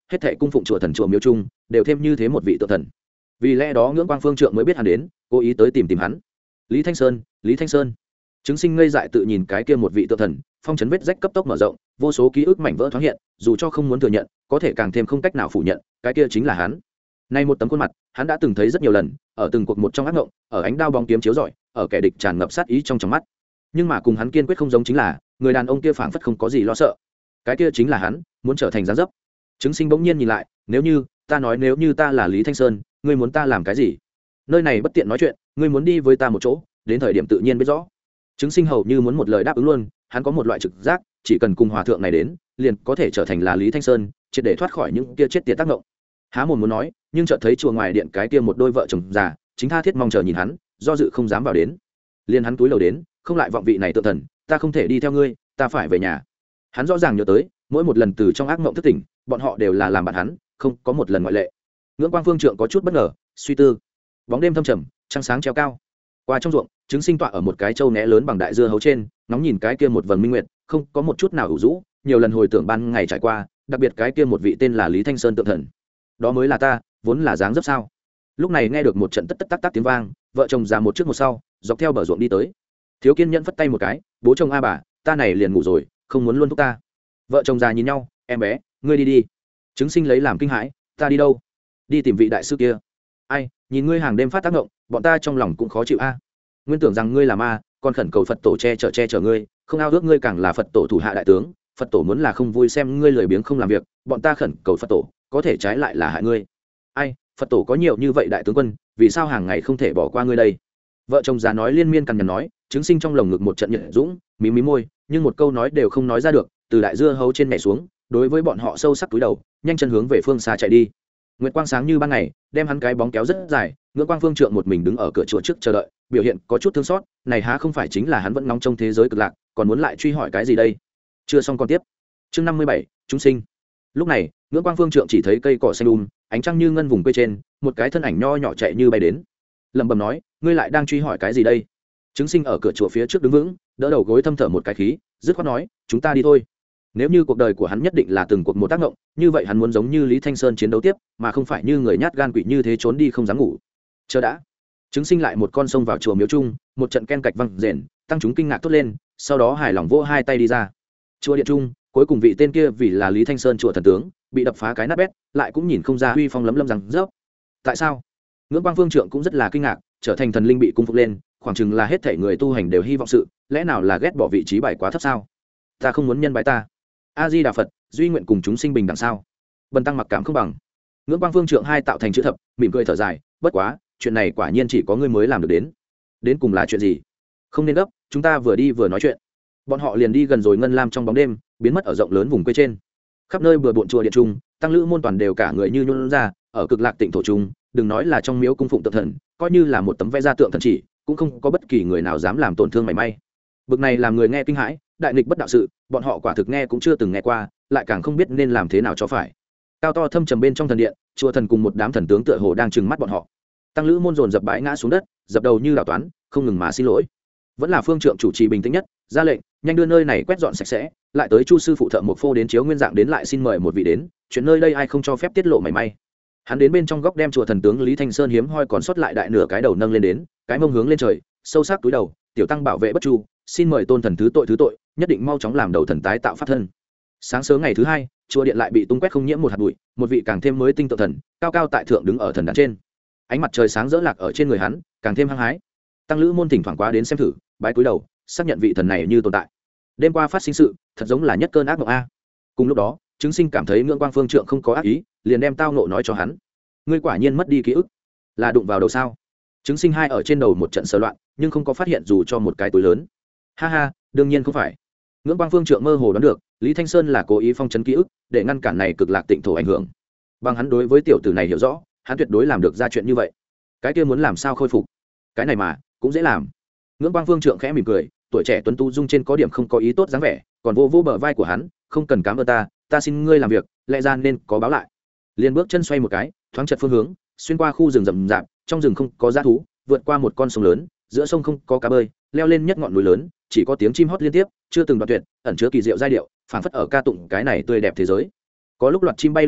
hết thệ cung phụng chùa thần chùa miếu trung đều thêm như thế một vị tượng thần. Vì lẽ đó ngưỡng quang phương trượng mới biết hắn đến, cố ý tới tìm tìm hắn. Lý Thanh Sơn, Lý Thanh Sơn. Chứng sinh ngây dại tự nhìn cái kia một vị tượng thần, phong trấn vết rách cấp tốc mở rộng, vô số ký ức mảnh vỡ thoáng hiện, dù cho không muốn thừa nhận, có thể càng thêm không cách nào phủ nhận, cái kia chính là hắn. Nay một tấm khuôn mặt, hắn đã từng thấy rất nhiều lần, ở từng cuộc một trong ác mộng, ở ánh đao bóng kiếm chiếu rọi, ở kẻ địch tràn ngập sát ý trong trong mắt. Nhưng mà cùng hắn kiên quyết không giống chính là, người đàn ông kia phảng phất không có gì lo sợ. Cái kia chính là hắn, muốn trở thành dáng dấp. Chứng sinh bỗng nhiên nhìn lại, nếu như, ta nói nếu như ta là Lý Thanh Sơn, ngươi muốn ta làm cái gì? Nơi này bất tiện nói chuyện, ngươi muốn đi với ta một chỗ, đến thời điểm tự nhiên biết rõ. Chứng sinh hầu như muốn một lời đáp ứng luôn, hắn có một loại trực giác, chỉ cần cùng hòa thượng này đến, liền có thể trở thành là Lý Thanh Sơn, triệt để thoát khỏi những kia chết tiệt tác động. Há mồm muốn nói, nhưng chợt thấy chùa ngoài điện cái kia một đôi vợ chồng già, chính tha thiết mong chờ nhìn hắn, do dự không dám vào đến. Liền hắn túi lầu đến, không lại vọng vị này tự thần, ta không thể đi theo ngươi, ta phải về nhà. Hắn rõ ràng nhớ tới, mỗi một lần từ trong ác mộng thức tỉnh, bọn họ đều là làm bạn hắn, không có một lần ngoại lệ. Ngưỡng Quang Phương Trượng có chút bất ngờ, suy tư. Bóng đêm thâm trầm, trăng sáng treo cao. Qua trong ruộng, trứng sinh tọa ở một cái châu né lớn bằng đại dưa hấu trên, ngóng nhìn cái kia một vầng minh nguyệt, không có một chút nào ủ rũ, nhiều lần hồi tưởng ban ngày trải qua, đặc biệt cái kia một vị tên là Lý Thanh Sơn tượng thần. Đó mới là ta, vốn là dáng dấp sao? Lúc này nghe được một trận tất tất tắc tắc tiếng vang, vợ chồng già một trước một sau, dọc theo bờ ruộng đi tới. Thiếu kiên nhẫn phất tay một cái, bố chồng a bà, ta này liền ngủ rồi, không muốn luôn thúc ta. Vợ chồng già nhìn nhau, em bé, ngươi đi đi. Trứng sinh lấy làm kinh hãi, ta đi đâu? Đi tìm vị đại sư kia. Ai, nhìn ngươi hàng đêm phát tác động, bọn ta trong lòng cũng khó chịu a. Nguyên tưởng rằng ngươi là ma, còn khẩn cầu Phật tổ che chở che chở ngươi, không ao ước ngươi càng là Phật tổ thủ hạ đại tướng, Phật tổ muốn là không vui xem ngươi lười biếng không làm việc, bọn ta khẩn cầu Phật tổ, có thể trái lại là hại ngươi. Ai, Phật tổ có nhiều như vậy đại tướng quân, vì sao hàng ngày không thể bỏ qua ngươi đây? Vợ chồng già nói liên miên cằn nhằn nói, chứng sinh trong lồng ngực một trận nhiệt dũng, mí mí môi, nhưng một câu nói đều không nói ra được, từ đại dưa hấu trên nhảy xuống, đối với bọn họ sâu sắc túi đầu, nhanh chân hướng về phương xa chạy đi. Nguyệt quang sáng như ban ngày, đem hắn cái bóng kéo rất dài, Ngưỡng Quang Phương Trượng một mình đứng ở cửa chùa trước chờ đợi, biểu hiện có chút thương xót, này há không phải chính là hắn vẫn nóng trong thế giới cực lạc, còn muốn lại truy hỏi cái gì đây? Chưa xong còn tiếp. Chương năm mươi bảy, chúng sinh. Lúc này, Ngưỡng Quang Phương Trượng chỉ thấy cây cỏ xanh um, ánh trăng như ngân vùng quê trên, một cái thân ảnh nho nhỏ chạy như bay đến. Lẩm bẩm nói, ngươi lại đang truy hỏi cái gì đây? Chứng sinh ở cửa chùa phía trước đứng vững, đỡ đầu gối thâm thở một cái khí, dứt khoát nói, chúng ta đi thôi. Nếu như cuộc đời của hắn nhất định là từng cuộc một tác động, như vậy hắn muốn giống như Lý Thanh Sơn chiến đấu tiếp, mà không phải như người nhát gan quỷ như thế trốn đi không dám ngủ. Chờ đã. Chứng sinh lại một con sông vào chùa miếu trung, một trận ken cạch văng rền, tăng chúng kinh ngạc tốt lên, sau đó hài lòng vỗ hai tay đi ra. Chùa điện trung, cuối cùng vị tên kia vì là Lý Thanh Sơn chùa thần tướng, bị đập phá cái nát bét, lại cũng nhìn không ra uy phong lấm lâm rằng rớp. Tại sao? Ngưỡng Quang Phương Trượng cũng rất là kinh ngạc, trở thành thần linh bị cung phục lên, khoảng chừng là hết thảy người tu hành đều hy vọng sự, lẽ nào là ghét bỏ vị trí bài quá thấp sao? Ta không muốn nhân bái ta. A Di Đà Phật, duy nguyện cùng chúng sinh bình đẳng sao? Bần tăng mặc cảm không bằng. Ngưỡng Quang Phương Trượng hai tạo thành chữ thập, mỉm cười thở dài, bất quá, chuyện này quả nhiên chỉ có ngươi mới làm được đến. Đến cùng là chuyện gì? Không nên gấp, chúng ta vừa đi vừa nói chuyện. Bọn họ liền đi gần rồi ngân lam trong bóng đêm, biến mất ở rộng lớn vùng quê trên. Khắp nơi bừa bộn chùa điện trung, tăng lữ môn toàn đều cả người như nhún ra, ở cực lạc tịnh thổ trung, đừng nói là trong miếu cung phụng tượng thần, coi như là một tấm vẽ ra tượng thần chỉ, cũng không có bất kỳ người nào dám làm tổn thương mảy may. Bực này làm người nghe kinh hãi, đại nghịch bất đạo sự, bọn họ quả thực nghe cũng chưa từng nghe qua, lại càng không biết nên làm thế nào cho phải. Cao to thâm trầm bên trong thần điện, chùa thần cùng một đám thần tướng tựa hồ đang trừng mắt bọn họ. Tăng lữ môn dồn dập bãi ngã xuống đất, dập đầu như đảo toán, không ngừng mà xin lỗi. Vẫn là Phương Trượng chủ trì bình tĩnh nhất, ra lệnh, nhanh đưa nơi này quét dọn sạch sẽ, lại tới chu sư phụ thợ một phô đến chiếu nguyên dạng đến lại xin mời một vị đến, chuyện nơi đây ai không cho phép tiết lộ mảy may. Hắn đến bên trong góc đem chùa thần tướng Lý Thanh Sơn hiếm hoi còn sót lại đại nửa cái đầu nâng lên đến, cái mông hướng lên trời, sâu sắc túi đầu, tiểu tăng bảo vệ bất chu, xin mời tôn thần thứ tội thứ tội, nhất định mau chóng làm đầu thần tái tạo pháp thân. Sáng sớm ngày thứ hai, chùa điện lại bị tung quét không nhiễm một hạt bụi, một vị càng thêm mới tinh tượng thần, cao cao tại thượng đứng ở thần đàn trên. Ánh mặt trời sáng rỡ lạc ở trên người hắn, càng thêm hăng hái. Tăng lữ môn thỉnh thoảng quá đến xem thử, bái cúi đầu, xác nhận vị thần này như tồn tại. Đêm qua phát sinh sự, thật giống là nhất cơn ác mộng a. Cùng lúc đó, chứng sinh cảm thấy Ngưỡng Quang Phương Trượng không có ác ý, liền đem tao nộ nói cho hắn. Ngươi quả nhiên mất đi ký ức, là đụng vào đầu sao? Chứng sinh hai ở trên đầu một trận sờ loạn, nhưng không có phát hiện dù cho một cái túi lớn. Ha ha, đương nhiên không phải. Ngưỡng Quang Phương Trượng mơ hồ đoán được, Lý Thanh Sơn là cố ý phong trấn ký ức, để ngăn cản này cực lạc tịnh thổ ảnh hưởng. Bằng hắn đối với tiểu tử này hiểu rõ, hắn tuyệt đối làm được ra chuyện như vậy. Cái kia muốn làm sao khôi phục? Cái này mà, cũng dễ làm. Ngưỡng Quang Phương Trượng khẽ mỉm cười, tuổi trẻ tuấn tu dung trên có điểm không có ý tốt dáng vẻ, còn vô vô bờ vai của hắn, không cần cám ơn ta, ta xin ngươi làm việc, lẽ ra nên có báo lại. Liền bước chân xoay một cái, thoáng chật phương hướng, xuyên qua khu rừng rậm rạp, trong rừng không có dã thú, vượt qua một con sông lớn, giữa sông không có cá bơi, leo lên nhất ngọn núi lớn, chỉ có tiếng chim hót liên tiếp, chưa từng đoạn tuyệt, ẩn chứa kỳ diệu giai điệu, phảng phất ở ca tụng cái này tươi đẹp thế giới. Có lúc loạt chim bay lượn tập,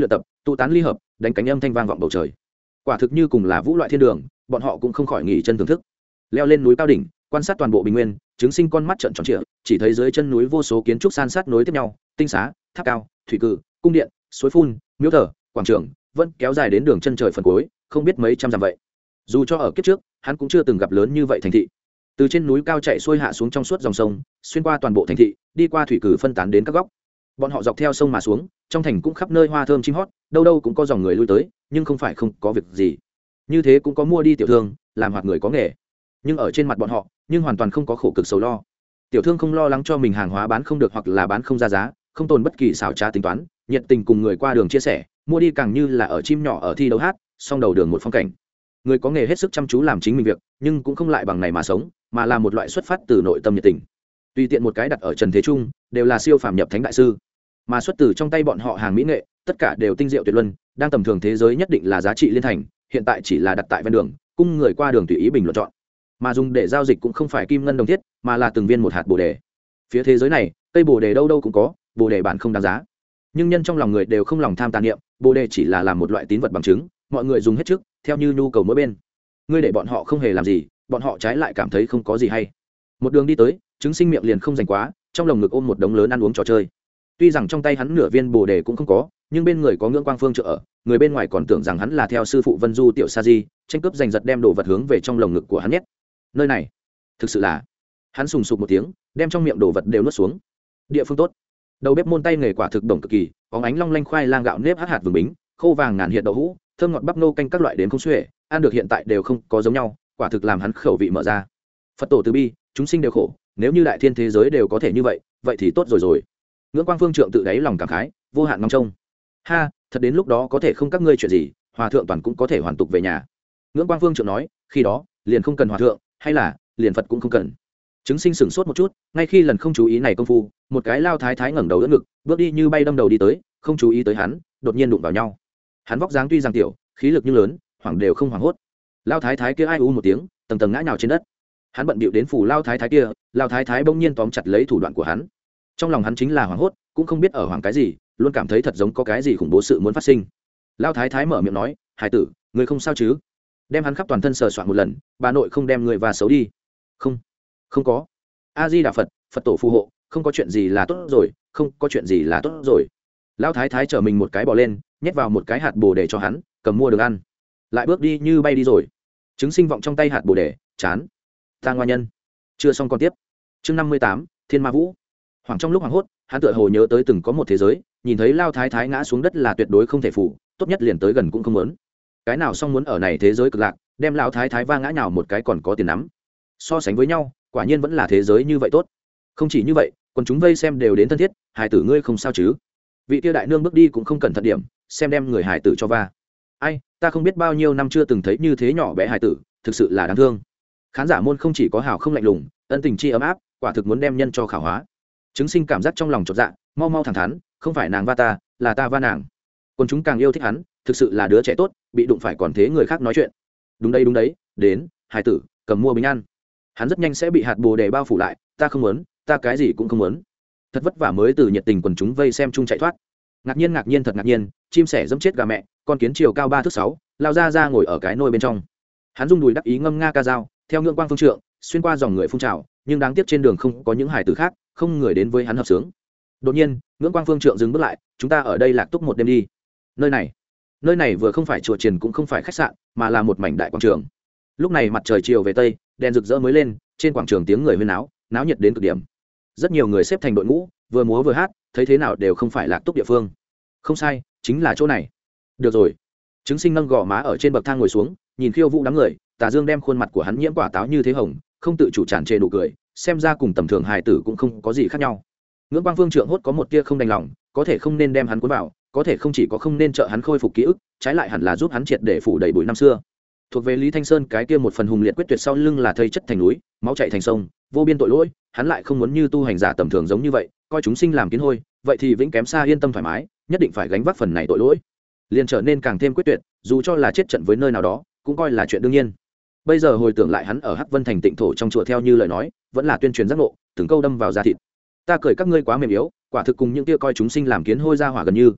tụ tán ly hợp đánh cánh âm thanh vang vọng bầu trời, quả thực như cùng là vũ loại thiên đường. Bọn họ cũng không khỏi nghỉ chân thưởng thức. Leo lên núi cao đỉnh, quan sát toàn bộ bình nguyên, chứng sinh con mắt trợn tròn trịa, chỉ thấy dưới chân núi vô số kiến trúc san sát nối tiếp nhau, tinh xá, tháp cao, thủy cự, cung điện, suối phun, miếu thờ, quảng trường, vẫn kéo dài đến đường chân trời phần cuối, không biết mấy trăm dặm vậy. Dù cho ở kiếp trước, hắn cũng chưa từng gặp lớn như vậy thành thị. Từ trên núi cao chạy xuôi hạ xuống trong suốt dòng sông, xuyên qua toàn bộ thành thị, đi qua thủy cử phân tán đến các góc. Bọn họ dọc theo sông mà xuống, trong thành cũng khắp nơi hoa thơm chim hót, đâu đâu cũng có dòng người lui tới, nhưng không phải không có việc gì. Như thế cũng có mua đi tiểu thương, làm hoạt người có nghề. Nhưng ở trên mặt bọn họ, nhưng hoàn toàn không có khổ cực sầu lo. Tiểu thương không lo lắng cho mình hàng hóa bán không được hoặc là bán không ra giá, không tồn bất kỳ xảo trá tính toán, nhiệt tình cùng người qua đường chia sẻ, mua đi càng như là ở chim nhỏ ở thi đấu hát, song đầu đường một phong cảnh. Người có nghề hết sức chăm chú làm chính mình việc, nhưng cũng không lại bằng này mà sống, mà là một loại xuất phát từ nội tâm nhiệt tình. Tùy tiện một cái đặt ở trần thế trung, đều là siêu phàm nhập thánh đại sư, mà xuất từ trong tay bọn họ hàng mỹ nghệ, tất cả đều tinh diệu tuyệt luân, đang tầm thường thế giới nhất định là giá trị liên thành, hiện tại chỉ là đặt tại ven đường, cung người qua đường tùy ý bình luận chọn. Mà dùng để giao dịch cũng không phải kim ngân đồng thiết, mà là từng viên một hạt bồ đề. Phía thế giới này, cây bồ đề đâu đâu cũng có, bồ đề bản không đáng giá. Nhưng nhân trong lòng người đều không lòng tham tàn niệm, bồ đề chỉ là làm một loại tín vật bằng chứng, mọi người dùng hết trước, theo như nhu cầu mỗi bên. Ngươi để bọn họ không hề làm gì, bọn họ trái lại cảm thấy không có gì hay. Một đường đi tới, chứng sinh miệng liền không dành quá, trong lồng ngực ôm một đống lớn ăn uống trò chơi. Tuy rằng trong tay hắn nửa viên bồ đề cũng không có, nhưng bên người có Ngưỡng Quang Phương trợ ở, người bên ngoài còn tưởng rằng hắn là theo sư phụ Vân Du tiểu sa di, tranh cướp giành giật đem đồ vật hướng về trong lồng ngực của hắn nhét. Nơi này, thực sự là, hắn sùng sục một tiếng, đem trong miệng đồ vật đều nuốt xuống. Địa phương tốt. Đầu bếp môn tay nghề quả thực đồng cực kỳ, có ánh long lanh khoai lang gạo nếp hắc hạt vừng bính, khô vàng ngàn hiện đậu hũ, thơm ngọt bắp nô canh các loại đến không xuể, ăn được hiện tại đều không có giống nhau, quả thực làm hắn khẩu vị mở ra. Phật tổ từ bi, chúng sinh đều khổ, nếu như đại thiên thế giới đều có thể như vậy, vậy thì tốt rồi rồi. Ngưỡng Quang Phương trượng tự đáy lòng cảm khái, vô hạn ngóng trông. Ha, thật đến lúc đó có thể không các ngươi chuyện gì, hòa thượng toàn cũng có thể hoàn tục về nhà. Ngưỡng Quang Phương trượng nói, khi đó liền không cần hòa thượng, hay là liền Phật cũng không cần. Chứng sinh sửng sốt một chút, ngay khi lần không chú ý này công phu, một cái lao thái thái ngẩng đầu đỡ ngực, bước đi như bay đâm đầu đi tới, không chú ý tới hắn, đột nhiên đụng vào nhau. Hắn vóc dáng tuy rằng tiểu, khí lực nhưng lớn, hoảng đều không hoảng hốt. Lao thái thái kia ai u một tiếng, tầng tầng ngã nhào trên đất. Hắn bận bịu đến phủ lao thái thái kia, lao thái thái bỗng nhiên tóm chặt lấy thủ đoạn của hắn. Trong lòng hắn chính là hoảng hốt, cũng không biết ở hoảng cái gì, luôn cảm thấy thật giống có cái gì khủng bố sự muốn phát sinh. Lao thái thái mở miệng nói, hải tử, người không sao chứ? Đem hắn khắp toàn thân sờ soạn một lần, bà nội không đem người và xấu đi. Không, không có. A Di Đà Phật, Phật tổ phù hộ, không có chuyện gì là tốt rồi, không có chuyện gì là tốt rồi. Lão thái thái chở mình một cái bò lên, nhét vào một cái hạt bồ đề cho hắn, cầm mua được ăn, lại bước đi như bay đi rồi. Chứng sinh vọng trong tay hạt bồ đề, chán. Ta ngoa nhân. Chưa xong còn tiếp. Chương năm mươi tám, Thiên Ma Vũ. Hoàng trong lúc hoảng hốt, hắn tựa hồ nhớ tới từng có một thế giới, nhìn thấy Lao thái thái ngã xuống đất là tuyệt đối không thể phủ, tốt nhất liền tới gần cũng không muốn. Cái nào xong muốn ở này thế giới cực lạc, đem Lão thái thái va ngã nhào một cái còn có tiền nắm. So sánh với nhau, quả nhiên vẫn là thế giới như vậy tốt. Không chỉ như vậy, còn chúng vây xem đều đến thân thiết, hải tử ngươi không sao chứ? Vị tiêu đại nương bước đi cũng không cẩn thận điểm, xem đem người hải tử cho va. Ai, ta không biết bao nhiêu năm chưa từng thấy như thế nhỏ bé hải tử, thực sự là đáng thương. Khán giả môn không chỉ có hào không lạnh lùng, ân tình chi ấm áp, quả thực muốn đem nhân cho khảo hóa. Chứng sinh cảm giác trong lòng chột dạ, mau mau thẳng thắn, không phải nàng va ta, là ta va nàng. Còn chúng càng yêu thích hắn, thực sự là đứa trẻ tốt, bị đụng phải còn thế người khác nói chuyện. Đúng đây đúng đấy, đến, hải tử, cầm mua bình an. Hắn rất nhanh sẽ bị hạt bồ đề bao phủ lại, ta không muốn, ta cái gì cũng không muốn. Thật vất vả mới từ nhiệt tình quần chúng vây xem chung chạy thoát. Ngạc nhiên ngạc nhiên thật ngạc nhiên, chim sẻ dẫm chết gà mẹ, con kiến chiều cao ba thước sáu, lao ra ra ngồi ở cái nôi bên trong. Hắn rung đùi đắc ý ngâm nga ca dao, theo Ngưỡng Quang Phương trượng, xuyên qua dòng người phun trào, nhưng đáng tiếc trên đường không có những hải tử khác, không người đến với hắn hợp sướng. Đột nhiên, Ngưỡng Quang Phương trượng dừng bước lại, chúng ta ở đây lạc túc một đêm đi. Nơi này, nơi này vừa không phải chùa chiền cũng không phải khách sạn, mà là một mảnh đại quảng trường. Lúc này mặt trời chiều về tây, đèn rực rỡ mới lên, trên quảng trường tiếng người huyên náo, náo nhiệt đến cực điểm. Rất nhiều người xếp thành đội ngũ, vừa múa vừa hát, thấy thế nào đều không phải lạc túc địa phương. Không sai, chính là chỗ này. Được rồi. Chứng sinh nâng gò má ở trên bậc thang ngồi xuống, nhìn khiêu vũ đám người, Tà Dương đem khuôn mặt của hắn nhiễm quả táo như thế hồng, không tự chủ tràn trề nụ cười, xem ra cùng tầm thường hài tử cũng không có gì khác nhau. Ngưỡng Quang Phương trượng hốt có một tia không đành lòng, có thể không nên đem hắn cuốn vào, có thể không chỉ có không nên trợ hắn khôi phục ký ức, trái lại hẳn là giúp hắn triệt để phủ đầy bụi năm xưa. Thuộc về Lý Thanh Sơn cái kia một phần hùng liệt quyết tuyệt sau lưng là thây chất thành núi, máu chảy thành sông, vô biên tội lỗi, hắn lại không muốn như tu hành giả tầm thường giống như vậy, coi chúng sinh làm kiến hôi, vậy thì vĩnh kém xa yên tâm thoải mái, nhất định phải gánh vác phần này tội lỗi. Liền trở nên càng thêm quyết tuyệt, dù cho là chết trận với nơi nào đó, cũng coi là chuyện đương nhiên. Bây giờ hồi tưởng lại hắn ở Hắc Vân Thành Tịnh thổ trong chùa theo như lời nói, vẫn là tuyên truyền giác ngộ, từng câu đâm vào da thịt. Ta cười các ngươi quá mềm yếu, quả thực cùng những kia coi chúng sinh làm kiến hôi ra hỏa gần như.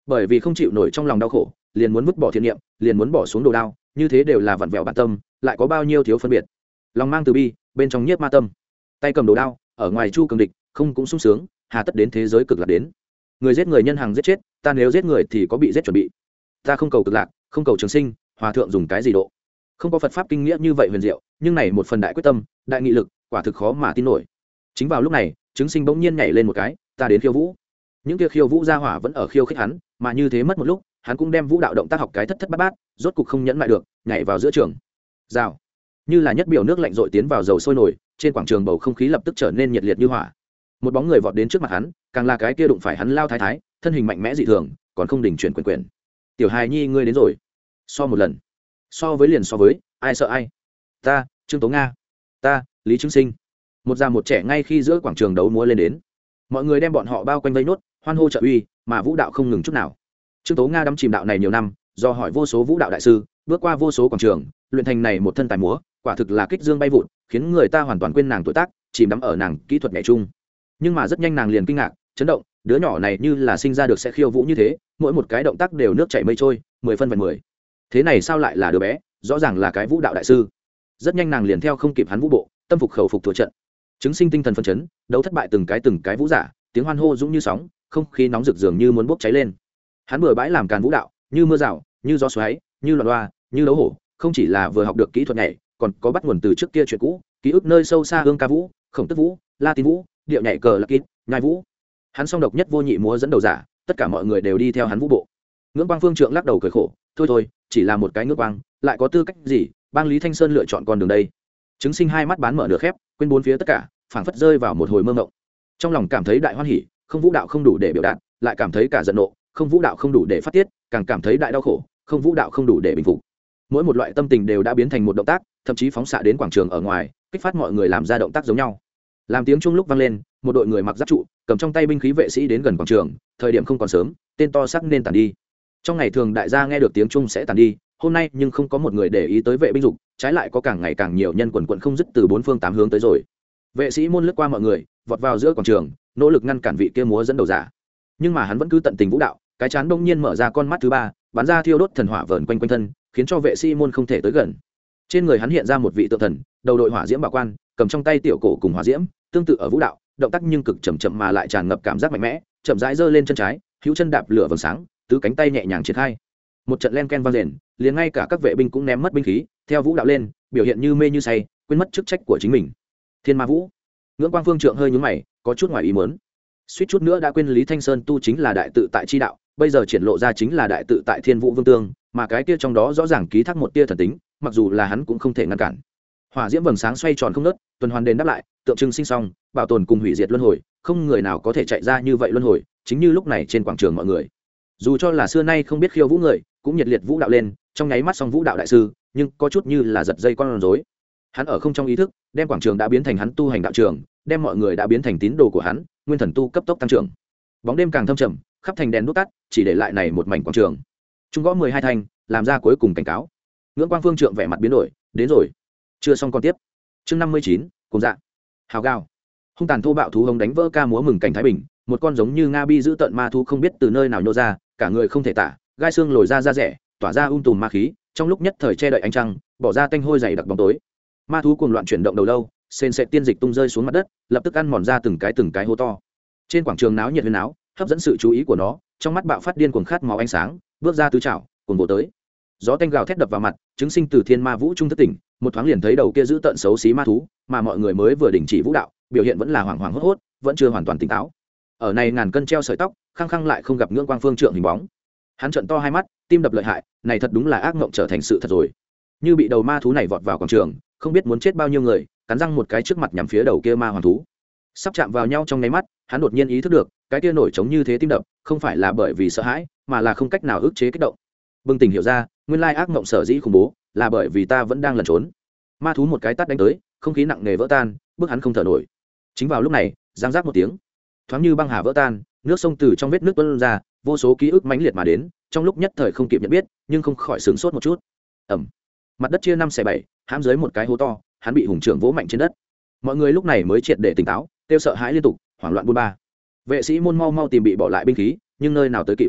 bởi vì không chịu nổi trong lòng đau khổ liền muốn vứt bỏ thiện niệm, liền muốn bỏ xuống đồ đao, như thế đều là vặn vẹo bản tâm, lại có bao nhiêu thiếu phân biệt. Lòng mang từ bi, bên trong nhiếp ma tâm, tay cầm đồ đao, ở ngoài chu cường địch, không cũng sung sướng, hà tất đến thế giới cực lạc đến. Người giết người nhân hàng giết chết, ta nếu giết người thì có bị giết chuẩn bị. Ta không cầu cực lạc, không cầu trường sinh, hòa thượng dùng cái gì độ? Không có Phật pháp kinh nghĩa như vậy huyền diệu, nhưng này một phần đại quyết tâm, đại nghị lực, quả thực khó mà tin nổi. Chính vào lúc này, Trứng Sinh bỗng nhiên nhảy lên một cái, ta đến khiêu vũ. Những kia khiêu vũ gia hỏa vẫn ở khiêu khích hắn, mà như thế mất một lúc, hắn cũng đem vũ đạo động tác học cái thất thất bát bát, rốt cục không nhẫn lại được, nhảy vào giữa trường. Rào, như là nhất biểu nước lạnh rội tiến vào dầu sôi nổi, trên quảng trường bầu không khí lập tức trở nên nhiệt liệt như hỏa. Một bóng người vọt đến trước mặt hắn, càng là cái kia đụng phải hắn lao thái thái, thân hình mạnh mẽ dị thường, còn không đình chuyển quyền quyền. Tiểu hài nhi ngươi đến rồi. So một lần. So với liền so với, ai sợ ai? Ta, Trương Tố Nga. Ta, Lý Trứng Sinh. Một già một trẻ ngay khi giữa quảng trường đấu múa lên đến. Mọi người đem bọn họ bao quanh vây nốt, hoan hô trợ uy, mà vũ đạo không ngừng chút nào. Trương Tố Nga đắm chìm đạo này nhiều năm, do hỏi vô số vũ đạo đại sư, bước qua vô số quảng trường, luyện thành này một thân tài múa, quả thực là kích dương bay vụt, khiến người ta hoàn toàn quên nàng tuổi tác, chìm đắm ở nàng kỹ thuật nhảy chung. Nhưng mà rất nhanh nàng liền kinh ngạc, chấn động, đứa nhỏ này như là sinh ra được sẽ khiêu vũ như thế, mỗi một cái động tác đều nước chảy mây trôi, mười phân vẹn mười. Thế này sao lại là đứa bé, rõ ràng là cái vũ đạo đại sư. Rất nhanh nàng liền theo không kịp hắn vũ bộ, tâm phục khẩu phục thua trận. Trứng Sinh tinh thần phấn chấn, đấu thất bại từng cái từng cái vũ giả, tiếng hoan hô dũng như sóng, không khí nóng rực dường như muốn bốc cháy lên. Hắn bừa bãi làm càn vũ đạo, như mưa rào, như gió xoáy, như loạn loa, như đấu hổ, không chỉ là vừa học được kỹ thuật nhảy, còn có bắt nguồn từ trước kia chuyện cũ, ký ức nơi sâu xa hương ca vũ, khổng tức vũ, la tín vũ, điệu nhảy cờ lạc kít, nhai vũ. Hắn song độc nhất vô nhị múa dẫn đầu giả, tất cả mọi người đều đi theo hắn vũ bộ. Ngưỡng Quang Phương Trượng lắc đầu cười khổ, thôi thôi, chỉ là một cái ngưỡng quang, lại có tư cách gì, bang Lý Thanh Sơn lựa chọn con đường đây. Trứng Sinh hai mắt bán mở nửa khép, quên bốn phía tất cả, phảng phất rơi vào một hồi mơ mộng. Trong lòng cảm thấy đại hoan hỉ, không vũ đạo không đủ để biểu đạt, lại cảm thấy cả giận nộ, không vũ đạo không đủ để phát tiết, càng cảm thấy đại đau khổ, không vũ đạo không đủ để bình phục. Mỗi một loại tâm tình đều đã biến thành một động tác, thậm chí phóng xạ đến quảng trường ở ngoài, kích phát mọi người làm ra động tác giống nhau. Làm tiếng chuông lúc vang lên, một đội người mặc giáp trụ, cầm trong tay binh khí vệ sĩ đến gần quảng trường, thời điểm không còn sớm, tên to sắc nên tản đi. Trong ngày thường đại gia nghe được tiếng chuông sẽ tản đi, hôm nay nhưng không có một người để ý tới vệ binh dục, trái lại có càng ngày càng nhiều nhân quần quận không dứt từ bốn phương tám hướng tới rồi. Vệ sĩ môn lướt qua mọi người, vọt vào giữa quảng trường, nỗ lực ngăn cản vị kia múa dẫn đầu giả. Nhưng mà hắn vẫn cứ tận tình vũ đạo, cái chán bỗng nhiên mở ra con mắt thứ ba, bắn ra thiêu đốt thần hỏa vờn quanh quanh thân, khiến cho vệ sĩ môn không thể tới gần. Trên người hắn hiện ra một vị tượng thần, đầu đội hỏa diễm bảo quan, cầm trong tay tiểu cổ cùng hỏa diễm, tương tự ở vũ đạo, động tác nhưng cực chậm chậm mà lại tràn ngập cảm giác mạnh mẽ, chậm rãi giơ lên chân trái, hữu chân đạp lửa vầng sáng, tứ cánh tay nhẹ nhàng triển khai. Một trận len ken vang rền, liền ngay cả các vệ binh cũng ném mất binh khí, theo vũ đạo lên, biểu hiện như mê như say, quên mất chức trách của chính mình. Thiên Ma Vũ. Ngưỡng Quang Phương Trượng hơi nhướng mày, có chút ngoài ý muốn. Suýt chút nữa đã quên Lý Thanh Sơn tu chính là đại tự tại chi đạo, bây giờ triển lộ ra chính là đại tự tại Thiên Vũ Vương Tương, mà cái kia trong đó rõ ràng ký thác một tia thần tính, mặc dù là hắn cũng không thể ngăn cản. Hỏa diễm vầng sáng xoay tròn không ngớt, tuần hoàn đền đáp lại, tượng trưng sinh song, bảo tồn cùng hủy diệt luân hồi, không người nào có thể chạy ra như vậy luân hồi, chính như lúc này trên quảng trường mọi người. Dù cho là xưa nay không biết khiêu vũ người, cũng nhiệt liệt vũ đạo lên, trong nháy mắt xong vũ đạo đại sư, nhưng có chút như là giật dây con rối. Hắn ở không trong ý thức, đem quảng trường đã biến thành hắn tu hành đạo trường, đem mọi người đã biến thành tín đồ của hắn, nguyên thần tu cấp tốc tăng trưởng. Bóng đêm càng thâm trầm, khắp thành đèn đuốc tắt, chỉ để lại này một mảnh quảng trường. Trung gõ mười hai thanh, làm ra cuối cùng cảnh cáo. Ngưỡng Quang Phương Trượng vẻ mặt biến đổi, đến rồi. Chưa xong con tiếp. Chương năm mươi chín, cùng dạ. Hào gào. Hung tàn thô bạo thú hống đánh vỡ ca múa mừng cảnh thái bình, một con giống như nga bi giữ tận ma thú không biết từ nơi nào nhô ra, cả người không thể tả, gai xương lồi ra ra rẻ, tỏa ra um tùm ma khí, trong lúc nhất thời che đậy ánh trăng, bỏ ra tanh hôi dày đặc bóng tối. Ma thú cuồng loạn chuyển động đầu lâu, sền sệt tiên dịch tung rơi xuống mặt đất, lập tức ăn mòn ra từng cái từng cái hố to. Trên quảng trường náo nhiệt huyên náo, hấp dẫn sự chú ý của nó, trong mắt bạo phát điên cuồng khát máu ánh sáng, bước ra tứ chảo, cuồng bộ tới. Gió tanh gào thét đập vào mặt, Trứng Sinh từ thiên ma vũ trung thất tỉnh, một thoáng liền thấy đầu kia giữ tận xấu xí ma thú, mà mọi người mới vừa đình chỉ vũ đạo, biểu hiện vẫn là hoảng hoảng hốt hốt, vẫn chưa hoàn toàn tỉnh táo. Ở này ngàn cân treo sợi tóc, khăng khăng lại không gặp Ngưỡng Quang Phương Trượng hình bóng. Hắn trợn to hai mắt, tim đập lợi hại, này thật đúng là ác mộng trở thành sự thật rồi. Như bị đầu ma thú này vọt vào quảng trường, không biết muốn chết bao nhiêu người, cắn răng một cái trước mặt nhắm phía đầu kia ma hoàng thú. Sắp chạm vào nhau trong nháy mắt, hắn đột nhiên ý thức được, cái kia nổi trống như thế tim đập, không phải là bởi vì sợ hãi, mà là không cách nào ức chế kích động. Bừng tỉnh hiểu ra, nguyên lai ác mộng sở dĩ khủng bố, là bởi vì ta vẫn đang lẩn trốn. Ma thú một cái tát đánh tới, không khí nặng nề vỡ tan, bức hắn không thở nổi. Chính vào lúc này, giang giác một tiếng, thoáng như băng hà vỡ tan, nước sông từ trong vết nước tuôn ra, vô số ký ức mãnh liệt mà đến, trong lúc nhất thời không kịp nhận biết, nhưng không khỏi sửng sốt một chút. Ầm. Mặt đất chia năm xẻ bảy, hãm dưới một cái hố to, hắn bị hùng trưởng vỗ mạnh trên đất. Mọi người lúc này mới triệt để tỉnh táo, kêu sợ hãi liên tục, hoảng loạn buôn ba. Vệ sĩ môn mau mau tìm bị bỏ lại binh khí, nhưng nơi nào tới kịp.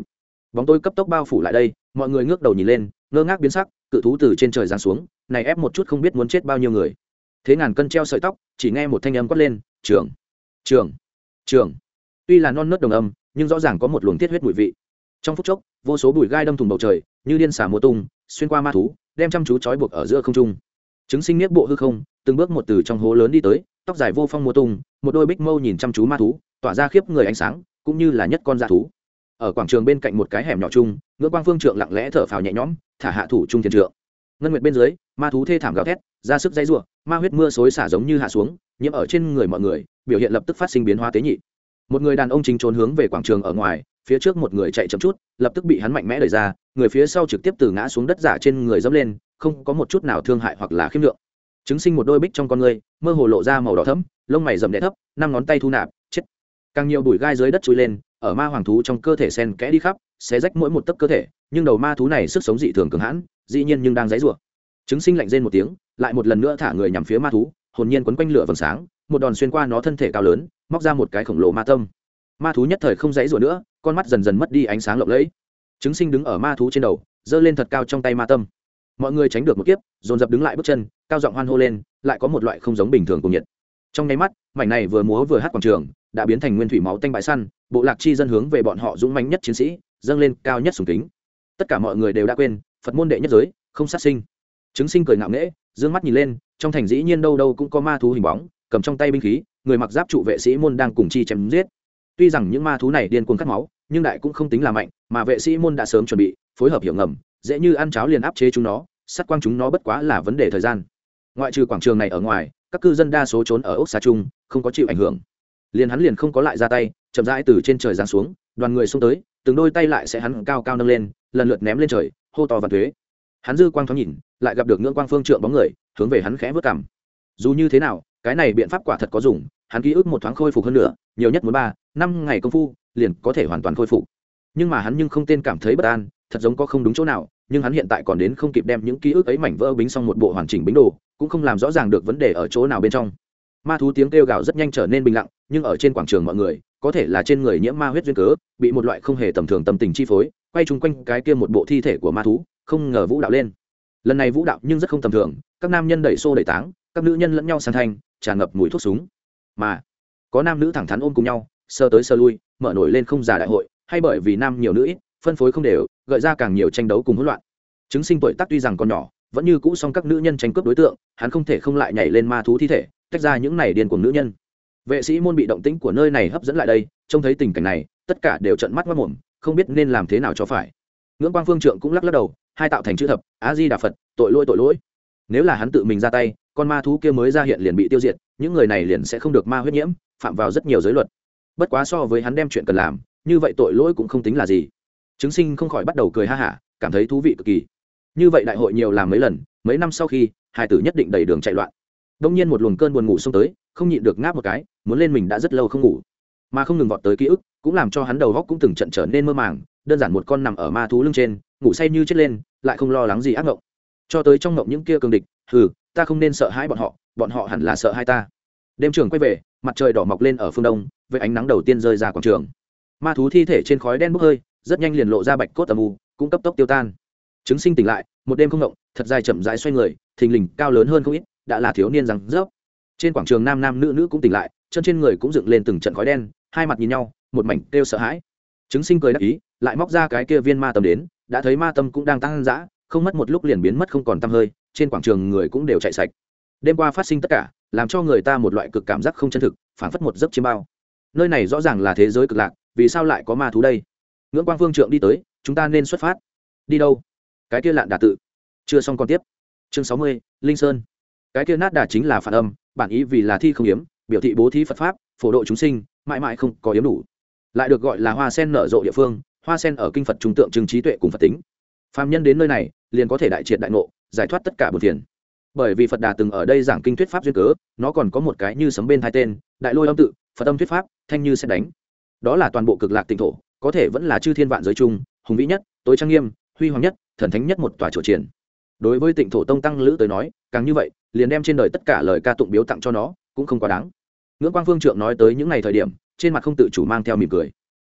bóng tôi cấp tốc bao phủ lại đây, mọi người ngước đầu nhìn lên, ngơ ngác biến sắc, cự thú từ trên trời giáng xuống, này ép một chút không biết muốn chết bao nhiêu người. Thế ngàn cân treo sợi tóc, chỉ nghe một thanh âm quát lên, "Trưởng, trưởng, trưởng." Tuy là non nớt đồng âm, nhưng rõ ràng có một luồng thiết huyết mùi vị. Trong phút chốc, vô số bụi gai đâm thủng bầu trời, như điên xà múa tung, xuyên qua ma thú, đem chăm chú trói buộc ở giữa không trung. Trứng sinh niết bộ hư không, từng bước một từ trong hố lớn đi tới, tóc dài vô phong múa tung, một đôi bích mâu nhìn chăm chú ma thú, tỏa ra khiếp người ánh sáng, cũng như là nhất con dã thú. Ở quảng trường bên cạnh một cái hẻm nhỏ chung, Ngưỡng Quang Phương Trượng lặng lẽ thở phào nhẹ nhõm, thả hạ thủ trung thiên trượng. Ngân nguyệt bên dưới, ma thú thê thảm gào thét, ra sức dãy rủa, ma huyết mưa xối xả giống như hạ xuống, nhiễm ở trên người mọi người, biểu hiện lập tức phát sinh biến hóa tế nhị. Một người đàn ông chính trốn hướng về quảng trường ở ngoài, phía trước một người chạy chậm chút, lập tức bị hắn mạnh mẽ đẩy ra, người phía sau trực tiếp từ ngã xuống đất giả trên người dẫm lên, không có một chút nào thương hại hoặc là khiêm lượng. Chứng sinh một đôi bích trong con người, mơ hồ lộ ra màu đỏ thẫm, lông mày rậm đẽ thấp, năm ngón tay thu nạp, chết. Càng nhiều bụi gai dưới đất chui lên, ở ma hoàng thú trong cơ thể sen kẽ đi khắp, xé rách mỗi một tấc cơ thể, nhưng đầu ma thú này sức sống dị thường cường hãn, dĩ nhiên nhưng đang giãy giụa. Chứng sinh lạnh rên một tiếng, lại một lần nữa thả người nhằm phía ma thú, hồn nhiên quấn quanh lửa vầng sáng, một đòn xuyên qua nó thân thể cao lớn, móc ra một cái khổng lồ ma tâm. Ma thú nhất thời không giãy giụa nữa, con mắt dần dần mất đi ánh sáng lộng lẫy. Chứng sinh đứng ở ma thú trên đầu, giơ lên thật cao trong tay ma tâm. Mọi người tránh được một kiếp, dồn dập đứng lại bước chân, cao giọng hoan hô lên, lại có một loại không giống bình thường cùng nhiệt. Trong nháy mắt, mảnh này vừa múa vừa hát quảng trường, đã biến thành nguyên thủy máu tanh bãi săn, bộ lạc chi dân hướng về bọn họ dũng mãnh nhất chiến sĩ, dâng lên cao nhất sùng kính. Tất cả mọi người đều đã quên, Phật môn đệ nhất giới, không sát sinh. Chứng sinh cười ngạo nghễ, dương mắt nhìn lên, trong thành dĩ nhiên đâu đâu cũng có ma thú hình bóng, cầm trong tay binh khí, người mặc giáp trụ vệ sĩ môn đang cùng chi chém giết. Tuy rằng những ma thú này điên cuồng cắt máu, nhưng đại cũng không tính là mạnh, mà vệ sĩ môn đã sớm chuẩn bị, phối hợp hiểu ngầm, dễ như ăn cháo liền áp chế chúng nó, sát quang chúng nó bất quá là vấn đề thời gian. Ngoại trừ quảng trường này ở ngoài, các cư dân đa số trốn ở ốc xá chung, không có chịu ảnh hưởng. Liền hắn liền không có lại ra tay, chậm rãi từ trên trời giáng xuống, đoàn người xông tới, từng đôi tay lại sẽ hắn cao cao nâng lên, lần lượt ném lên trời, hô to vạn thuế. Hắn dư quang thoáng nhìn, lại gặp được Ngưỡng Quang Phương Trượng bóng người, hướng về hắn khẽ vớt cằm. Dù như thế nào, cái này biện pháp quả thật có dùng, hắn ký ức một thoáng khôi phục hơn nữa, nhiều nhất muốn ba, năm ngày công phu, liền có thể hoàn toàn khôi phục. Nhưng mà hắn nhưng không tên cảm thấy bất an, thật giống có không đúng chỗ nào, nhưng hắn hiện tại còn đến không kịp đem những ký ức ấy mảnh vỡ bính xong một bộ hoàn chỉnh bính đồ, cũng không làm rõ ràng được vấn đề ở chỗ nào bên trong. Ma thú tiếng kêu gào rất nhanh trở nên bình lặng, nhưng ở trên quảng trường mọi người, có thể là trên người nhiễm ma huyết duyên cớ, bị một loại không hề tầm thường tâm tình chi phối, quay chung quanh cái kia một bộ thi thể của ma thú, không ngờ vũ đạo lên. Lần này vũ đạo nhưng rất không tầm thường, các nam nhân đẩy xô đẩy táng, các nữ nhân lẫn nhau sàn thanh, tràn ngập mùi thuốc súng. Mà có nam nữ thẳng thắn ôm cùng nhau, sơ tới sơ lui, mở nổi lên không giả đại hội, hay bởi vì nam nhiều nữ ít, phân phối không đều, gợi ra càng nhiều tranh đấu cùng hỗn loạn. Chứng sinh tuổi tác tuy rằng còn nhỏ, vẫn như cũ song các nữ nhân tranh cướp đối tượng, hắn không thể không lại nhảy lên ma thú thi thể, tách ra những này điên cuồng nữ nhân. Vệ sĩ môn bị động tĩnh của nơi này hấp dẫn lại đây, trông thấy tình cảnh này, tất cả đều trợn mắt ngoác mồm, không biết nên làm thế nào cho phải. Ngưỡng Quang Phương Trượng cũng lắc lắc đầu, hai tạo thành chữ thập, A Di Đà Phật, tội lỗi tội lỗi. Nếu là hắn tự mình ra tay, con ma thú kia mới ra hiện liền bị tiêu diệt, những người này liền sẽ không được ma huyết nhiễm, phạm vào rất nhiều giới luật. Bất quá so với hắn đem chuyện cần làm, như vậy tội lỗi cũng không tính là gì. Chứng sinh không khỏi bắt đầu cười ha hả, cảm thấy thú vị cực kỳ. Như vậy đại hội nhiều làm mấy lần, mấy năm sau khi, hai tử nhất định đầy đường chạy loạn. Đông nhiên một luồng cơn buồn ngủ xông tới, không nhịn được ngáp một cái, muốn lên mình đã rất lâu không ngủ, mà không ngừng vọt tới ký ức, cũng làm cho hắn đầu óc cũng từng trận trở nên mơ màng, đơn giản một con nằm ở ma thú lưng trên, ngủ say như chết lên, lại không lo lắng gì ác ngộng. Cho tới trong ngộng những kia cường địch, hừ, ta không nên sợ hãi bọn họ, bọn họ hẳn là sợ hai ta. Đêm trường quay về, mặt trời đỏ mọc lên ở phương đông, với ánh nắng đầu tiên rơi ra quảng trường. Ma thú thi thể trên khói đen bốc hơi, rất nhanh liền lộ ra bạch cốt âm u, cũng cấp tốc tiêu tan. Chứng sinh tỉnh lại, một đêm không ngộng, thật dài chậm rãi xoay người, thình lình cao lớn hơn không ít, đã là thiếu niên rằng rớp. Trên quảng trường nam nam nữ nữ cũng tỉnh lại, chân trên người cũng dựng lên từng trận khói đen, hai mặt nhìn nhau, một mảnh kêu sợ hãi. Chứng sinh cười đắc ý, lại móc ra cái kia viên ma tâm đến, đã thấy ma tâm cũng đang tăng dã, không mất một lúc liền biến mất không còn tăm hơi, trên quảng trường người cũng đều chạy sạch. Đêm qua phát sinh tất cả, làm cho người ta một loại cực cảm giác không chân thực, phảng phất một giấc chiêm bao. Nơi này rõ ràng là thế giới cực lạc, vì sao lại có ma thú đây? Ngưỡng Quang Vương Trượng đi tới, chúng ta nên xuất phát. Đi đâu? Cái kia Lạn Đà tự. Chưa xong còn tiếp. Chương sáu mươi, Linh Sơn. Cái kia nát đà chính là phản âm, bản ý vì là thi không yếm, biểu thị bố thí Phật pháp, phổ độ chúng sinh, mãi mãi không có yếm đủ. Lại được gọi là hoa sen nở rộ địa phương, hoa sen ở kinh Phật trung tượng trưng trí tuệ cùng Phật tính. Phàm nhân đến nơi này, liền có thể đại triệt đại ngộ, giải thoát tất cả buồn phiền. Bởi vì Phật Đà từng ở đây giảng kinh thuyết pháp duyên cớ, nó còn có một cái như sấm bên hai tên, Đại Lôi âm tự, Phật âm thuyết pháp, thanh như sẽ đánh. Đó là toàn bộ cực lạc tịnh thổ, có thể vẫn là chư thiên vạn giới chung, hùng vĩ nhất, tối trang nghiêm, huy hoàng nhất, thần thánh nhất một tòa chùa triển. Đối với tịnh thổ tông tăng lữ tới nói, càng như vậy, liền đem trên đời tất cả lời ca tụng biếu tặng cho nó, cũng không quá đáng. Ngưỡng Quang Phương Trượng nói tới những ngày thời điểm, trên mặt không tự chủ mang theo mỉm cười.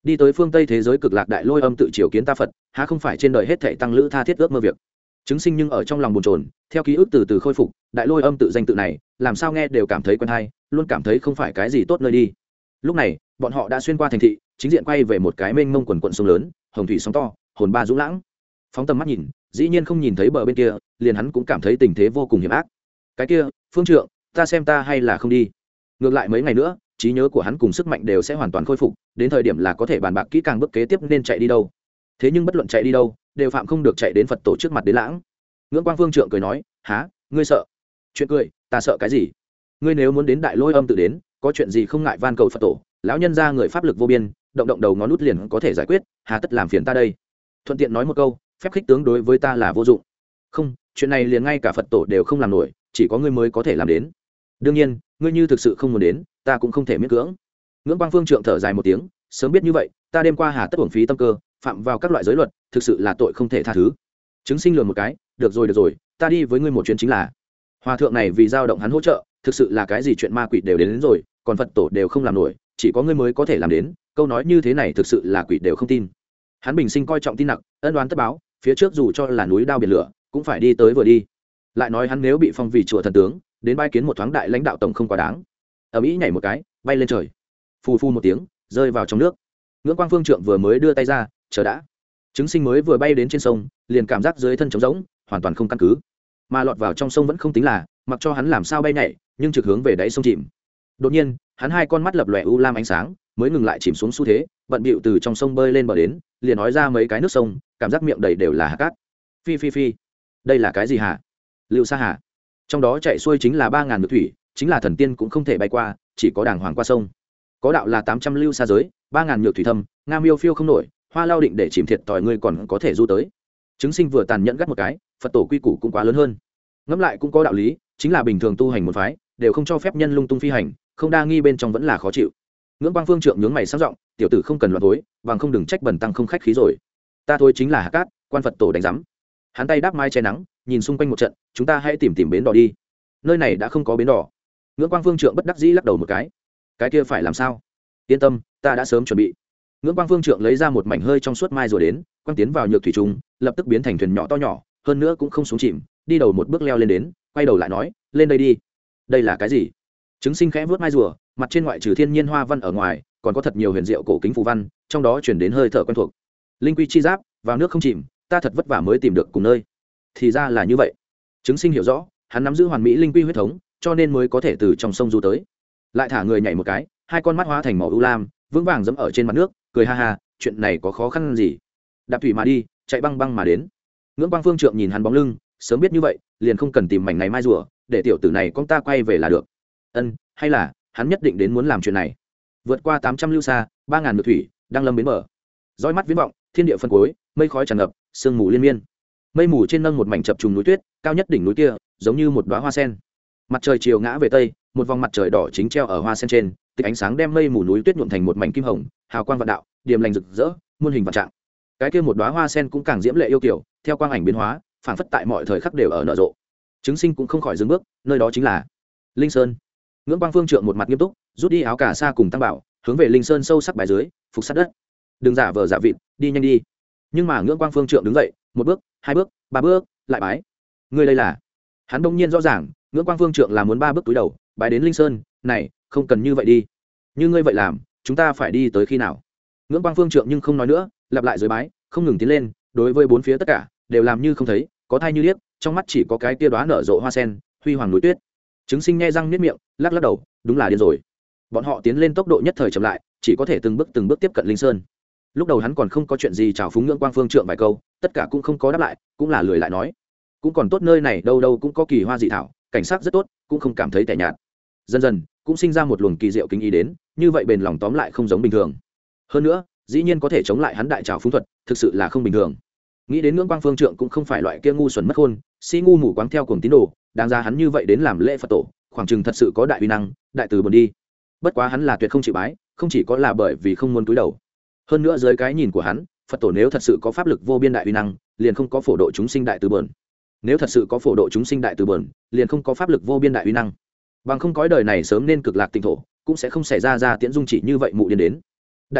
đi tới phương tây thế giới cực lạc đại lôi âm tự triều kiến ta phật, há không phải trên đời hết thảy tăng lữ tha thiết ước mơ việc. Chứng sinh nhưng ở trong lòng bồn chồn, theo ký ức từ từ khôi phục, đại lôi âm tự danh tự này làm sao nghe đều cảm thấy quen hay, luôn cảm thấy không phải cái gì tốt nơi đi. Lúc này bọn họ đã xuyên qua thành thị, chính diện quay về một cái mênh mông quần quận sông lớn, hồng thủy sóng to, hồn ba dũng lãng. Phóng tầm mắt nhìn, dĩ nhiên không nhìn thấy bờ bên kia, liền hắn cũng cảm thấy tình thế vô cùng hiểm ác. Cái kia phương trượng, ta xem ta hay là không đi. Ngược lại mấy ngày nữa trí nhớ của hắn cùng sức mạnh đều sẽ hoàn toàn khôi phục, đến thời điểm là có thể bàn bạc kỹ càng bước kế tiếp nên chạy đi đâu. Thế nhưng bất luận chạy đi đâu đều phạm không được chạy đến Phật tổ trước mặt đến lãng. Ngưỡng Quang Phương trượng cười nói, há ngươi sợ? Chuyện cười, ta sợ cái gì? Ngươi nếu muốn đến đại lôi âm tự đến, có chuyện gì không ngại van cầu Phật tổ, lão nhân ra người pháp lực vô biên, động động đầu ngón nút liền có thể giải quyết, hà tất làm phiền ta đây? Thuận tiện nói một câu, phép khích tướng đối với ta là vô dụng. Không, chuyện này liền ngay cả Phật tổ đều không làm nổi, chỉ có ngươi mới có thể làm đến. Đương nhiên ngươi như thực sự không muốn đến, ta cũng không thể miễn cưỡng. Ngưỡng Quang Phương trượng thở dài một tiếng, sớm biết như vậy ta đêm qua hà tất uổng phí tâm cơ, phạm vào các loại giới luật, thực sự là tội không thể tha thứ. Chứng sinh lườm một cái, được rồi được rồi, ta đi với ngươi một chuyến chính là. Hòa thượng này vì dao động hắn hỗ trợ, thực sự là cái gì chuyện ma quỷ đều đến, đến rồi, còn Phật tổ đều không làm nổi, chỉ có ngươi mới có thể làm đến, câu nói như thế này thực sự là quỷ đều không tin. Hắn bình sinh coi trọng tin nặng, ân đoán tất báo, phía trước dù cho là núi đao biển lửa cũng phải đi tới vừa đi. Lại nói hắn nếu bị phong vì chùa thần tướng, đến bái kiến một thoáng đại lãnh đạo tổng không quá đáng. Ầm ĩ nhảy một cái, bay lên trời, phù phù một tiếng rơi vào trong nước. Ngưỡng Quang Phương trượng vừa mới đưa tay ra, chờ đã. Chứng sinh mới vừa bay đến trên sông, liền cảm giác dưới thân trống rỗng, hoàn toàn không căn cứ, mà lọt vào trong sông vẫn không tính là, mặc cho hắn làm sao bay nhảy, nhưng trực hướng về đáy sông chìm. Đột nhiên hắn hai con mắt lập lòe u lam ánh sáng, mới ngừng lại chìm xuống xu thế, bận bịu từ trong sông bơi lên bờ đến, liền nói ra mấy cái nước sông, cảm giác miệng đầy đều là hạt cát. Phi phi phi, đây là cái gì hả? Lưu Sa Hà. Trong đó chạy xuôi chính là ba ngàn nước thủy, chính là thần tiên cũng không thể bay qua, chỉ có đàng hoàng qua sông. Có đạo là tám trăm lưu xa giới, ba ngàn nhược thủy thâm, nga miêu phiêu không nổi, hoa lao định để chìm thiệt tỏi ngươi còn có thể du tới. Chứng sinh vừa tàn nhẫn gắt một cái, Phật tổ quy củ cũng quá lớn hơn. Ngẫm lại cũng có đạo lý, chính là bình thường tu hành một phái đều không cho phép nhân lung tung phi hành, không đa nghi bên trong vẫn là khó chịu. Ngưỡng Quang Phương trượng nhướng mày sáng giọng, tiểu tử không cần loạn thối, bằng không đừng trách bẩn tăng không khách khí rồi. Ta thôi chính là hạ cát, quan Phật tổ đánh giám. Hắn tay đáp mai che nắng, nhìn xung quanh một trận, chúng ta hãy tìm tìm bến đò đi. Nơi này đã không có bến đò. Ngưỡng Quang Phương trượng bất đắc dĩ lắc đầu một cái. Cái kia phải làm sao? Yên tâm, ta đã sớm chuẩn bị. Ngưỡng Quang Phương trượng lấy ra một mảnh hơi trong suốt mai rồi đến, quang tiến vào nhược thủy trùng, lập tức biến thành thuyền nhỏ to nhỏ, hơn nữa cũng không xuống chìm, đi đầu một bước leo lên đến, quay đầu lại nói, lên đây đi. Đây là cái gì? Chứng sinh khẽ vuốt mai rùa, mặt trên ngoại trừ thiên nhiên hoa văn ở ngoài, còn có thật nhiều huyền diệu cổ kính phù văn, trong đó chuyển đến hơi thở quen thuộc. Linh quy chi giáp, vào nước không chìm, ta thật vất vả mới tìm được cùng nơi. Thì ra là như vậy. Chứng sinh hiểu rõ, hắn nắm giữ hoàn mỹ linh quy huyết thống, cho nên mới có thể từ trong sông du tới. Lại thả người nhảy một cái, hai con mắt hóa thành màu u lam, vững vàng dẫm ở trên mặt nước, cười ha ha, chuyện này có khó khăn gì? Đạp thủy mà đi, chạy băng băng mà đến. Ngưỡng Quang Phương trượng nhìn hắn bóng lưng, sớm biết như vậy, liền không cần tìm mảnh này mai rùa, để tiểu tử này con ta quay về là được. Ân, hay là hắn nhất định đến muốn làm chuyện này. Vượt qua tám trăm lưu xa, ba ngàn nước thủy, đang lâm bến bờ. Dõi mắt viễn vọng, thiên địa phân cuối, mây khói tràn ngập, sương mù liên miên. Mây mù trên nâng một mảnh chập trùng núi tuyết, cao nhất đỉnh núi kia, giống như một đóa hoa sen. Mặt trời chiều ngã về tây, một vòng mặt trời đỏ chính treo ở hoa sen trên, tịch ánh sáng đem mây mù núi tuyết nhuộm thành một mảnh kim hồng, hào quang vạn đạo, điềm lành rực rỡ, muôn hình vạn trạng. Cái kia một đóa hoa sen cũng càng diễm lệ yêu kiều, theo quang ảnh biến hóa, phảng phất tại mọi thời khắc đều ở nở rộ. Chứng sinh cũng không khỏi dừng bước, nơi đó chính là Linh Sơn. Ngưỡng Quang Phương trượng một mặt nghiêm túc, rút đi áo cà sa cùng tăng bảo, hướng về Linh Sơn sâu sắc bài dưới, phục sát đất. Đừng giả vờ giả vịt, đi nhanh đi. Nhưng mà Ngưỡng Quang Phương trượng đứng dậy, một bước, hai bước, ba bước, lại bái. Ngươi đây là? Hắn đông nhiên rõ ràng, Ngưỡng Quang Phương trượng là muốn ba bước túi đầu, bái đến Linh Sơn, này, không cần như vậy đi. Như ngươi vậy làm, chúng ta phải đi tới khi nào? Ngưỡng Quang Phương trượng nhưng không nói nữa, lặp lại dưới bái, không ngừng tiến lên, đối với bốn phía tất cả đều làm như không thấy, có thai như liếc, trong mắt chỉ có cái tia đóa nở rộ hoa sen, huy hoàng núi tuyết. Chứng sinh nghe răng niết miệng, lắc lắc đầu, đúng là điên rồi. Bọn họ tiến lên tốc độ nhất thời chậm lại, chỉ có thể từng bước từng bước tiếp cận Linh Sơn. Lúc đầu hắn còn không có chuyện gì chào phúng Ngưỡng Quang Phương trượng vài câu, tất cả cũng không có đáp lại, cũng là lười lại nói. Cũng còn tốt nơi này đâu đâu cũng có kỳ hoa dị thảo, cảnh sắc rất tốt, cũng không cảm thấy tẻ nhạt. Dần dần cũng sinh ra một luồng kỳ diệu kính ý đến, như vậy bền lòng tóm lại không giống bình thường. Hơn nữa, dĩ nhiên có thể chống lại hắn đại trào phúng thuật, thực sự là không bình thường. Nghĩ đến Ngưỡng Quang Phương trượng cũng không phải loại kia ngu xuẩn mất khôn, si ngu mù quáng theo cuồng tín đồ, đáng ra hắn như vậy đến làm lễ Phật tổ, khoảng chừng thật sự có đại uy năng, đại từ buồn đi. Bất quá hắn là tuyệt không chịu bái, không chỉ có là bởi vì không muốn cúi đầu. Hơn nữa dưới cái nhìn của hắn, Phật tổ nếu thật sự có pháp lực vô biên đại uy năng, liền không có phổ độ chúng sinh đại từ buồn. Nếu thật sự có phổ độ chúng sinh đại từ buồn, liền không có pháp lực vô biên đại uy năng. Bằng không cõi đời này sớm nên cực lạc tịnh thổ, cũng sẽ không xảy ra ra tiễn dung chỉ như vậy mụ điên đến. Đại khái,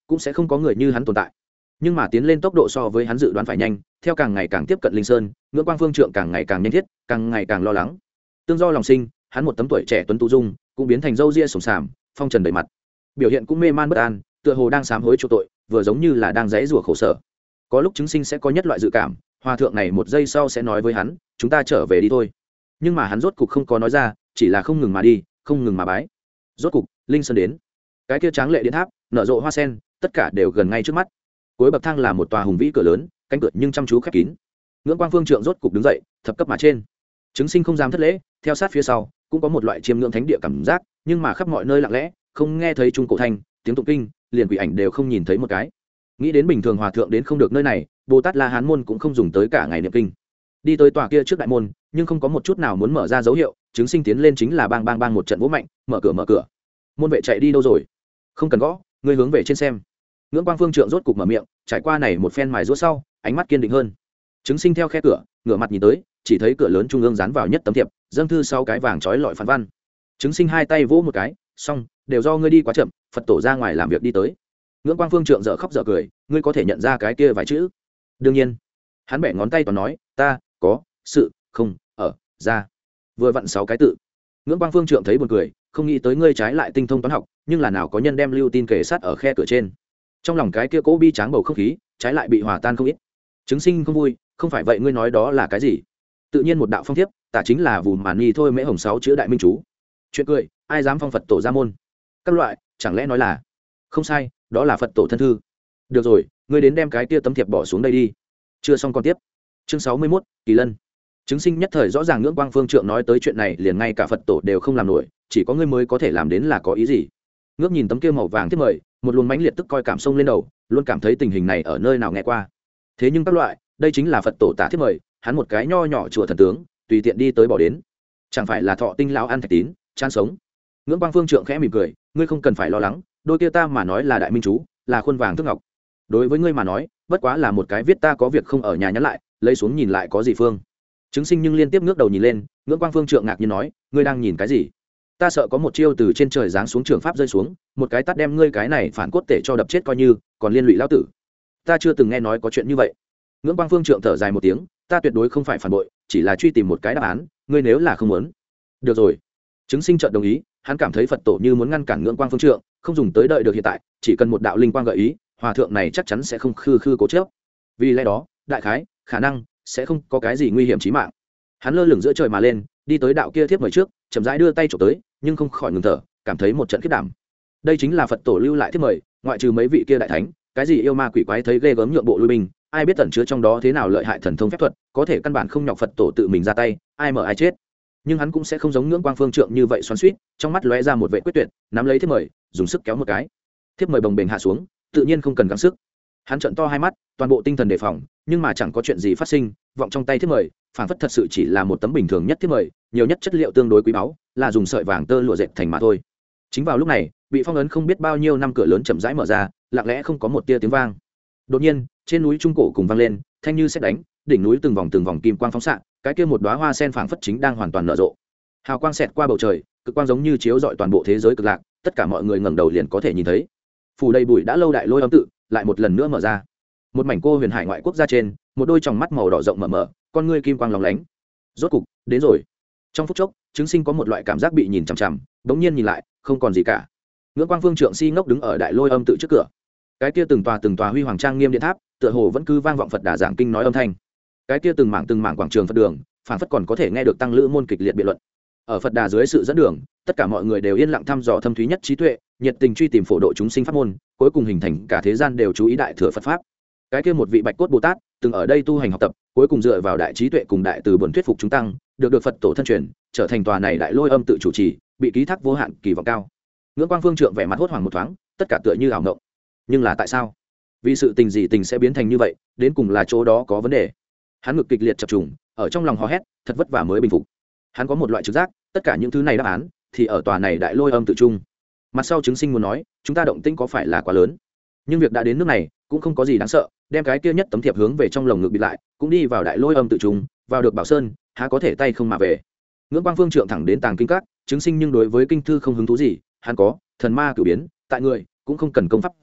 cũng sẽ không có người như hắn tồn tại. Nhưng mà tiến lên tốc độ so với hắn dự đoán phải nhanh, theo càng ngày càng tiếp cận linh sơn, ngưỡng quang phương trượng càng ngày càng nhanh thiết, càng ngày càng lo lắng. Tương do lòng sinh, hắn một tấm tuổi trẻ tuấn tú dung cũng biến thành râu ria sồm sàm, phong trần đầy mặt, biểu hiện cũng mê man bất an, tựa hồ đang sám hối chỗ tội, vừa giống như là đang dãy rủa khổ sở. Có lúc chứng sinh sẽ có nhất loại dự cảm, hòa thượng này một giây sau sẽ nói với hắn, chúng ta trở về đi thôi. Nhưng mà hắn rốt cục không có nói ra, chỉ là không ngừng mà đi, không ngừng mà bái. Rốt cục linh sơn đến, cái kia tráng lệ điện tháp, nở rộ hoa sen, tất cả đều gần ngay trước mắt. Cuối bậc thang là một tòa hùng vĩ cửa lớn, cánh cửa nhưng chăm chú khép kín. Ngưỡng quang phương trượng rốt cục đứng dậy, thập cấp mà trên. Chứng sinh không dám thất lễ, theo sát phía sau cũng có một loại chiêm ngưỡng thánh địa cảm giác, nhưng mà khắp mọi nơi lặng lẽ, không nghe thấy trung cổ thanh, tiếng tụng kinh, liền quỷ ảnh đều không nhìn thấy một cái. Nghĩ đến bình thường hòa thượng đến không được nơi này, Bồ Tát La Hán môn cũng không dùng tới cả ngày niệm kinh. Đi tới tòa kia trước đại môn, nhưng không có một chút nào muốn mở ra dấu hiệu, chứng sinh tiến lên chính là bang bang bang một trận vỗ mạnh, mở cửa mở cửa. Môn vệ chạy đi đâu rồi? Không cần gõ, ngươi hướng về trên xem. Ngưỡng quang phương trượng rốt cục mở miệng, trải qua này một phen mài giũa sau, ánh mắt kiên định hơn. Chứng sinh theo khe cửa, ngửa mặt nhìn tới, chỉ thấy cửa lớn trung ương dán vào nhất tấm thiệp, dâng thư sau cái vàng trói lọi phản văn. Chứng sinh hai tay vỗ một cái, xong, đều do ngươi đi quá chậm, Phật tổ ra ngoài làm việc đi tới. Ngưỡng quang phương trượng dở khóc dở cười, ngươi có thể nhận ra cái kia vài chữ? Đương nhiên. Hắn bẻ ngón tay toàn nói, ta có sự không ở ra, vừa vặn sáu cái tự. Ngưỡng quang phương trượng thấy buồn cười, không nghĩ tới ngươi trái lại tinh thông toán học, nhưng là nào có nhân đem lưu tin kề sát ở khe cửa trên. Trong lòng cái kia cố bi tráng bầu không khí, trái lại bị hòa tan không ít. Chứng sinh không vui, không phải vậy ngươi nói đó là cái gì? Tự nhiên một đạo phong thiếp, tả chính là vùm màn nghi thôi mễ hồng sáu chữ đại minh chú. Chuyện cười, ai dám phong Phật tổ ra môn? Các loại, chẳng lẽ nói là? Không sai, đó là Phật tổ thân thư. Được rồi, ngươi đến đem cái kia tấm thiệp bỏ xuống đây đi. Chưa xong còn tiếp. Chương sáu mươi mốt, Kỳ Lân. Chứng sinh nhất thời rõ ràng ngưỡng quang phương trượng nói tới chuyện này liền ngay cả Phật tổ đều không làm nổi, chỉ có ngươi mới có thể làm đến là có ý gì? Ngước nhìn tấm kia màu vàng thiết mời, một luồng mãnh liệt tức coi cảm xông lên đầu, luôn cảm thấy tình hình này ở nơi nào nghe qua. Thế nhưng các loại, đây chính là Phật tổ tả thiết mời, hắn một cái nho nhỏ chùa thần tướng, tùy tiện đi tới bỏ đến, chẳng phải là thọ tinh lão ăn thạch tín, chán sống. Ngưỡng quang phương trượng khẽ mỉm cười, ngươi không cần phải lo lắng, đôi kia ta mà nói là đại minh chú, là khuôn vàng thước ngọc. Đối với ngươi mà nói, bất quá là một cái viết ta có việc không ở nhà nhắn lại, lấy xuống nhìn lại có gì phương. Chứng sinh nhưng liên tiếp ngước đầu nhìn lên, Ngưỡng quang phương trượng ngạc nhiên nói, ngươi đang nhìn cái gì? Ta sợ có một chiêu từ trên trời giáng xuống trường pháp rơi xuống, một cái tát đem ngươi cái này phản cốt tể cho đập chết coi như, còn liên lụy lão tử. Ta chưa từng nghe nói có chuyện như vậy. Ngưỡng quang phương trượng thở dài một tiếng, ta tuyệt đối không phải phản bội, chỉ là truy tìm một cái đáp án, ngươi nếu là không muốn. Được rồi. Chứng sinh trợn đồng ý, hắn cảm thấy Phật tổ như muốn ngăn cản Ngưỡng quang phương trượng, không dùng tới đợi được hiện tại, chỉ cần một đạo linh quang gợi ý, hòa thượng này chắc chắn sẽ không khư khư cố chấp. Vì lẽ đó, đại khái, khả năng sẽ không có cái gì nguy hiểm chí mạng. Hắn lơ lửng giữa trời mà lên, đi tới đạo kia thiếp mời trước, chậm rãi đưa tay chụp tới, nhưng không khỏi ngừng thở, cảm thấy một trận khiếp đảm. Đây chính là Phật tổ lưu lại thiếp mời, ngoại trừ mấy vị kia đại thánh, cái gì yêu ma quỷ quái thấy ghê gớm nhượng bộ lui binh, ai biết tẩn chứa trong đó thế nào lợi hại thần thông phép thuật, có thể căn bản không nhọc Phật tổ tự mình ra tay, ai mở ai chết. Nhưng hắn cũng sẽ không giống Ngưỡng quang phương trượng như vậy xoắn xuýt, trong mắt lóe ra một vẻ quyết tuyệt, nắm lấy thiếp mời, dùng sức kéo một cái. Thiếp mời bồng bềnh hạ xuống, tự nhiên không cần gắng sức. Hắn trợn to hai mắt, toàn bộ tinh thần đề phòng, nhưng mà chẳng có chuyện gì phát sinh, vọng trong tay thiếp mời, phản phất thật sự chỉ là một tấm bình thường nhất thiếp mời, nhiều nhất chất liệu tương đối quý báu, là dùng sợi vàng tơ lụa dệt thành mà thôi. Chính vào lúc này, bị phong ấn không biết bao nhiêu năm cửa lớn chậm rãi mở ra, lặng lẽ không có một tia tiếng vang. Đột nhiên, trên núi trung cổ cùng vang lên, thanh như sét đánh, đỉnh núi từng vòng từng vòng kim quang phóng xạ, cái kia một đóa hoa sen phảng phất chính đang hoàn toàn nở rộ. Hào quang xẹt qua bầu trời, cực quang giống như chiếu rọi toàn bộ thế giới cực lạc, tất cả mọi người ngẩng đầu liền có thể nhìn thấy. Phủ đầy bụi đã lâu đại lôi âm tự, lại một lần nữa mở ra. Một mảnh cô huyền hải ngoại quốc gia trên, một đôi tròng mắt màu đỏ rộng mở mở, con ngươi kim quang lóng lánh. Rốt cục, đến rồi. Trong phút chốc, chứng sinh có một loại cảm giác bị nhìn chằm chằm, bỗng nhiên nhìn lại, không còn gì cả. Ngưỡng quang phương trượng si ngốc đứng ở đại lôi âm tự trước cửa. Cái kia từng tòa từng tòa huy hoàng trang nghiêm điện tháp, tựa hồ vẫn cứ vang vọng Phật đà giảng kinh nói âm thanh. Cái kia từng mảng từng mảng quảng trường Phật đường, phảng phất còn có thể nghe được tăng lữ môn kịch liệt biện luận. Ở Phật đà dưới sự dẫn đường, tất cả mọi người đều yên lặng thăm dò thâm thúy nhất trí tuệ, nhiệt tình truy tìm phổ độ chúng sinh pháp môn, cuối cùng hình thành cả thế gian đều chú ý đại thừa Phật pháp. Cái kia một vị bạch cốt Bồ Tát, từng ở đây tu hành học tập, cuối cùng dựa vào đại trí tuệ cùng đại từ buồn thuyết phục chúng tăng, được được Phật tổ thân truyền, trở thành tòa này đại lôi âm tự chủ trì, bị ký thác vô hạn kỳ vọng cao. Ngưỡng quang phương trượng vẻ mặt hốt hoảng một thoáng, tất cả tựa như ảo ngộng. Nhưng là tại sao? Vì sự tình gì tình sẽ biến thành như vậy, đến cùng là chỗ đó có vấn đề. Hắn ngực kịch liệt chập trùng, ở trong lòng hò hét, thật vất vả mới bình phục. Hắn có một loại trực giác, tất cả những thứ này đáp án thì ở tòa này đại lôi âm tự trung. Mặt sau chứng sinh muốn nói, chúng ta động tĩnh có phải là quá lớn? Nhưng việc đã đến nước này, cũng không có gì đáng sợ, đem cái kia nhất tấm thiệp hướng về trong lồng ngực bịt lại, cũng đi vào đại lôi âm tự trung, vào được Bảo Sơn, há có thể tay không mà về. Ngưỡng quang phương trượng thẳng đến tàng kinh các, chứng sinh nhưng đối với kinh thư không hứng thú gì, hắn có thần ma cửu biến, tại người cũng không cần công pháp gì,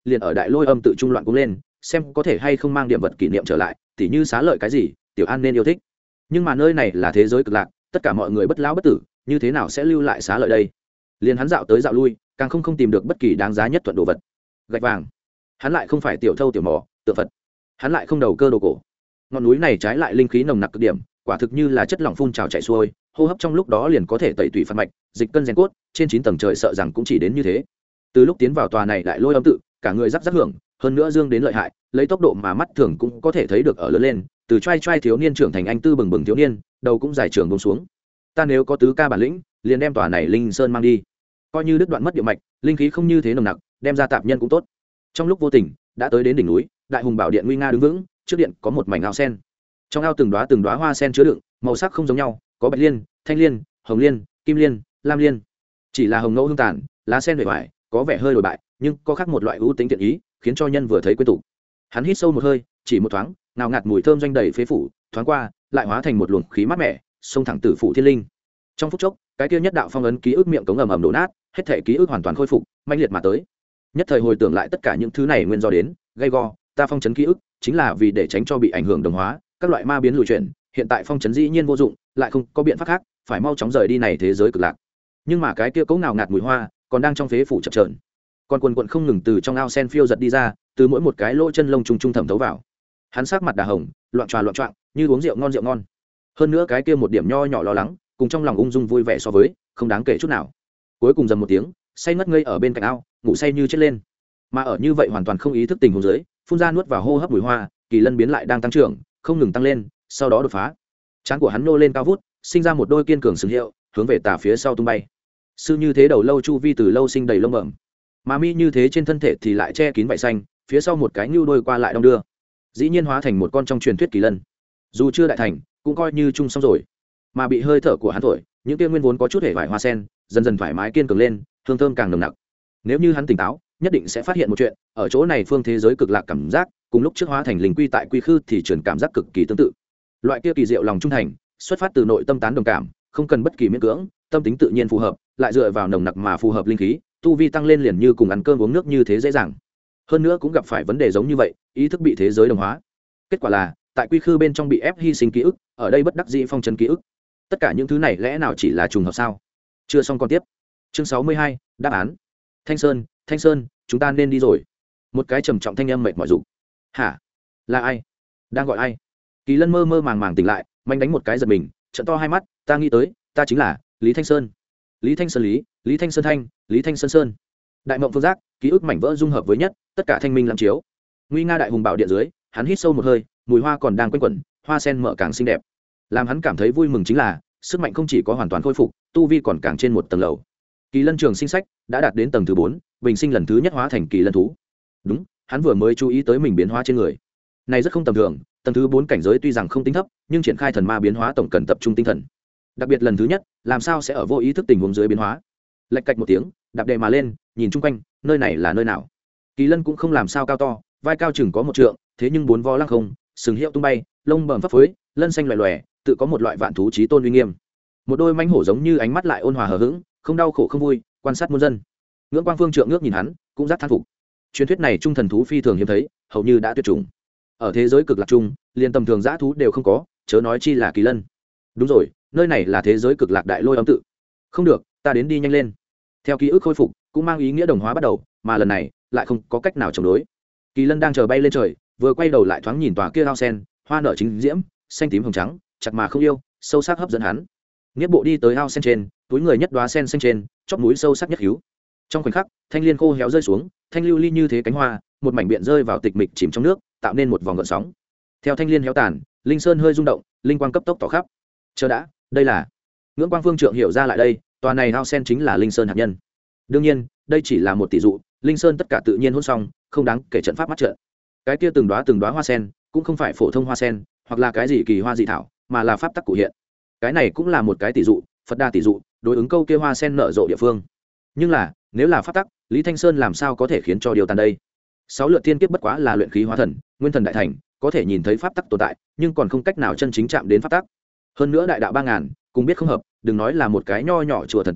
liền ở đại lôi âm tự trung loạn cũng lên, xem có thể hay không mang điểm vật kỷ niệm trở lại, tỉ như xá lợi cái gì, tiểu an nên yêu thích. Nhưng mà nơi này là thế giới cực lạc, tất cả mọi người bất lão bất tử, như thế nào sẽ lưu lại xá lợi đây? Liền hắn dạo tới dạo lui, càng không không tìm được bất kỳ đáng giá nhất thuận đồ vật. Gạch vàng, hắn lại không phải tiểu thâu tiểu mỏ, tượng Phật, hắn lại không đầu cơ đồ cổ. Ngọn núi này trái lại linh khí nồng nặc cực điểm, quả thực như là chất lỏng phun trào chảy xuôi, hô hấp trong lúc đó liền có thể tẩy tủy phạt mạch, dịch cân rèn cốt, trên chín tầng trời sợ rằng cũng chỉ đến như thế. Từ lúc tiến vào tòa này đại lôi âm tự, cả người rắc rắc hưởng, hơn nữa dương đến lợi hại, lấy tốc độ mà mắt thường cũng có thể thấy được ở lớn lên, từ trai trai thiếu niên trưởng thành anh tư bừng bừng thiếu niên, đầu cũng dài trường buông xuống. Ta nếu có tứ ca bản lĩnh, liền đem tòa này linh sơn mang đi, coi như đứt đoạn mất địa mạch, linh khí không như thế nồng nặc, đem ra tạp nhân cũng tốt. Trong lúc vô tình đã tới đến đỉnh núi, đại hùng bảo điện nguy nga đứng vững, trước điện có một mảnh ao sen, trong ao từng đóa từng đóa hoa sen chứa đựng, màu sắc không giống nhau, có bạch liên, thanh liên, hồng liên, kim liên, lam liên. Chỉ là hồng ngẫu hương tàn, lá sen bề ngoài có vẻ hơi đổi bại, nhưng có khác một loại ưu tính tiện ý, khiến cho nhân vừa thấy quên tụ. Hắn hít sâu một hơi, chỉ một thoáng, nào ngạt mùi thơm doanh đầy phế phủ, thoáng qua lại hóa thành một luồng khí mát mẻ, xông thẳng tử phủ thiên linh. Trong phút chốc, cái kia nhất đạo phong ấn ký ức miệng cống ầm ầm đổ nát, hết thể ký ức hoàn toàn khôi phục, manh liệt mà tới. Nhất thời hồi tưởng lại tất cả những thứ này nguyên do đến, gây go, ta phong chấn ký ức, chính là vì để tránh cho bị ảnh hưởng đồng hóa, các loại ma biến lùi chuyển, hiện tại phong chấn dĩ nhiên vô dụng, lại không có biện pháp khác, phải mau chóng rời đi này thế giới cực lạc. Nhưng mà cái kia cấu ngào ngạt mùi hoa, còn đang trong phế phủ chập chờn, còn quần quần không ngừng từ trong ao sen phiêu giật đi ra, từ mỗi một cái lỗ chân lông trùng trùng thẩm thấu vào. Hắn sắc mặt đà hồng, loạn tròa loạn choạng, như uống rượu ngon rượu ngon. Hơn nữa cái kia một điểm nho nhỏ lo lắng, cùng trong lòng ung dung vui vẻ so với, không đáng kể chút nào. Cuối cùng dầm một tiếng, say ngất ngây ở bên cạnh ao, ngủ say như chết lên. Mà ở như vậy hoàn toàn không ý thức tình huống dưới, phun ra nuốt vào hô hấp mùi hoa, kỳ lân biến lại đang tăng trưởng, không ngừng tăng lên, sau đó đột phá. Trán của hắn nô lên cao vút, sinh ra một đôi kiên cường sừng hiệu, hướng về tà phía sau tung bay. Sư như thế đầu lâu chu vi từ lâu sinh đầy lông bẩm, mà mi như thế trên thân thể thì lại che kín vảy xanh, phía sau một cái nhu đôi qua lại đong đưa, dĩ nhiên hóa thành một con trong truyền thuyết kỳ lân. Dù chưa đại thành, cũng coi như chung xong rồi. Mà bị hơi thở của hắn thổi, những tiên nguyên vốn có chút hề vải hoa sen, dần dần thoải mái kiên cường lên, hương thơm càng nồng nặc. Nếu như hắn tỉnh táo, nhất định sẽ phát hiện một chuyện, ở chỗ này phương thế giới cực lạc cảm giác, cùng lúc trước hóa thành linh quy tại quy khư thì truyền cảm giác cực kỳ tương tự. Loại kia kỳ diệu lòng trung thành, xuất phát từ nội tâm tán đồng cảm, không cần bất kỳ miễn cưỡng, tâm tính tự nhiên phù hợp, lại dựa vào nồng nặc mà phù hợp linh khí, tu vi tăng lên liền như cùng ăn cơm uống nước như thế dễ dàng. Hơn nữa cũng gặp phải vấn đề giống như vậy, ý thức bị thế giới đồng hóa. Kết quả là, tại quy khư bên trong bị ép hy sinh ký ức, ở đây bất đắc dĩ phong trấn ký ức. Tất cả những thứ này lẽ nào chỉ là trùng hợp sao? Chưa xong còn tiếp. Chương sáu mươi hai, đáp án. Thanh Sơn, Thanh Sơn, chúng ta nên đi rồi. Một cái trầm trọng thanh âm mệt mỏi rụng. Hả? Là ai? Đang gọi ai? Kỳ Lân mơ mơ màng màng tỉnh lại, manh đánh một cái giật mình, trợn to hai mắt, ta nghĩ tới, ta chính là Lý Thanh Sơn. Lý Thanh Sơn Lý, Lý Thanh Sơn Thanh, Lý Thanh Sơn Sơn. Đại mộng phương giác, ký ức mảnh vỡ dung hợp với nhất, tất cả thanh minh làm chiếu. Nguy nga đại hùng bảo điện dưới, hắn hít sâu một hơi, mùi hoa còn đang quanh quẩn, hoa sen mở càng xinh đẹp. Làm hắn cảm thấy vui mừng chính là, sức mạnh không chỉ có hoàn toàn khôi phục, tu vi còn càng trên một tầng lầu. Kỳ Lân trường sinh sách đã đạt đến tầng thứ bốn, bình sinh lần thứ nhất hóa thành kỳ lân thú. Đúng, hắn vừa mới chú ý tới mình biến hóa trên người. Này rất không tầm thường, tầng thứ bốn cảnh giới tuy rằng không tính thấp, nhưng triển khai thần ma biến hóa tổng cần tập trung tinh thần. Đặc biệt lần thứ nhất, làm sao sẽ ở vô ý thức tình huống dưới biến hóa. Lệch cạch một tiếng, đạp đề mà lên, nhìn chung quanh, nơi này là nơi nào? Kỳ Lân cũng không làm sao cao to, vai cao chừng có một trượng, thế nhưng bốn vó lăng không, sừng hiệu tung bay, lông bẩm phấp phới, lân xanh loè loè, tự có một loại vạn thú chí tôn uy nghiêm. Một đôi mãnh hổ giống như ánh mắt lại ôn hòa hờ hững, không đau khổ không vui, quan sát muôn dân. Ngưỡng Quang Phương trượng ngước nhìn hắn, cũng rất thán phục. Truyền thuyết này trung thần thú phi thường hiếm thấy, hầu như đã tuyệt chủng. Ở thế giới cực lạc trung, liền tầm thường dã thú đều không có, chớ nói chi là kỳ lân. Đúng rồi, nơi này là thế giới cực lạc đại lôi âm tự. Không được, ta đến đi nhanh lên. Theo ký ức khôi phục, cũng mang ý nghĩa đồng hóa bắt đầu, mà lần này lại không có cách nào chống đối. Kỳ lân đang chờ bay lên trời, vừa quay đầu lại thoáng nhìn tòa kia ao sen, hoa nở chính diễm, xanh tím hồng trắng, chặt mà không yêu, sâu sắc hấp dẫn hắn. Nghĩa bộ đi tới ao sen trên, túi người nhất đóa sen xanh trên, chóp mũi sâu sắc nhất hiếu. Trong khoảnh khắc, thanh liên khô héo rơi xuống, thanh lưu ly như thế cánh hoa, một mảnh biển rơi vào tịch mịch chìm trong nước, tạo nên một vòng gợn sóng. Theo thanh liên héo tàn, linh sơn hơi rung động, linh quang cấp tốc tỏ khắp. Chờ đã, đây là Ngưỡng Quang Phương trượng hiểu ra lại đây, tòa này ao sen chính là linh sơn hạt nhân. Đương nhiên, đây chỉ là một tỷ dụ, linh sơn tất cả tự nhiên hôn xong, không đáng kể trận pháp mắt trận. Cái kia từng đóa từng đóa hoa sen, cũng không phải phổ thông hoa sen, hoặc là cái gì kỳ hoa dị thảo, mà là pháp tắc cụ hiện. Cái này cũng là một cái tỷ dụ, Phật đa tỷ dụ, đối ứng câu kia hoa sen nở rộ địa phương. Nhưng là, nếu là pháp tắc, Lý Thanh Sơn làm sao có thể khiến cho điều tàn đây? Sáu lượt thiên kiếp bất quá là luyện khí hóa thần, nguyên thần đại thành, có thể nhìn thấy pháp tắc tồn tại, nhưng còn không cách nào chân chính chạm đến pháp tắc. Hơn nữa đại đạo ba ngàn, cùng biết không hợp, đừng nói là một cái nho nhỏ chùa thần tướng,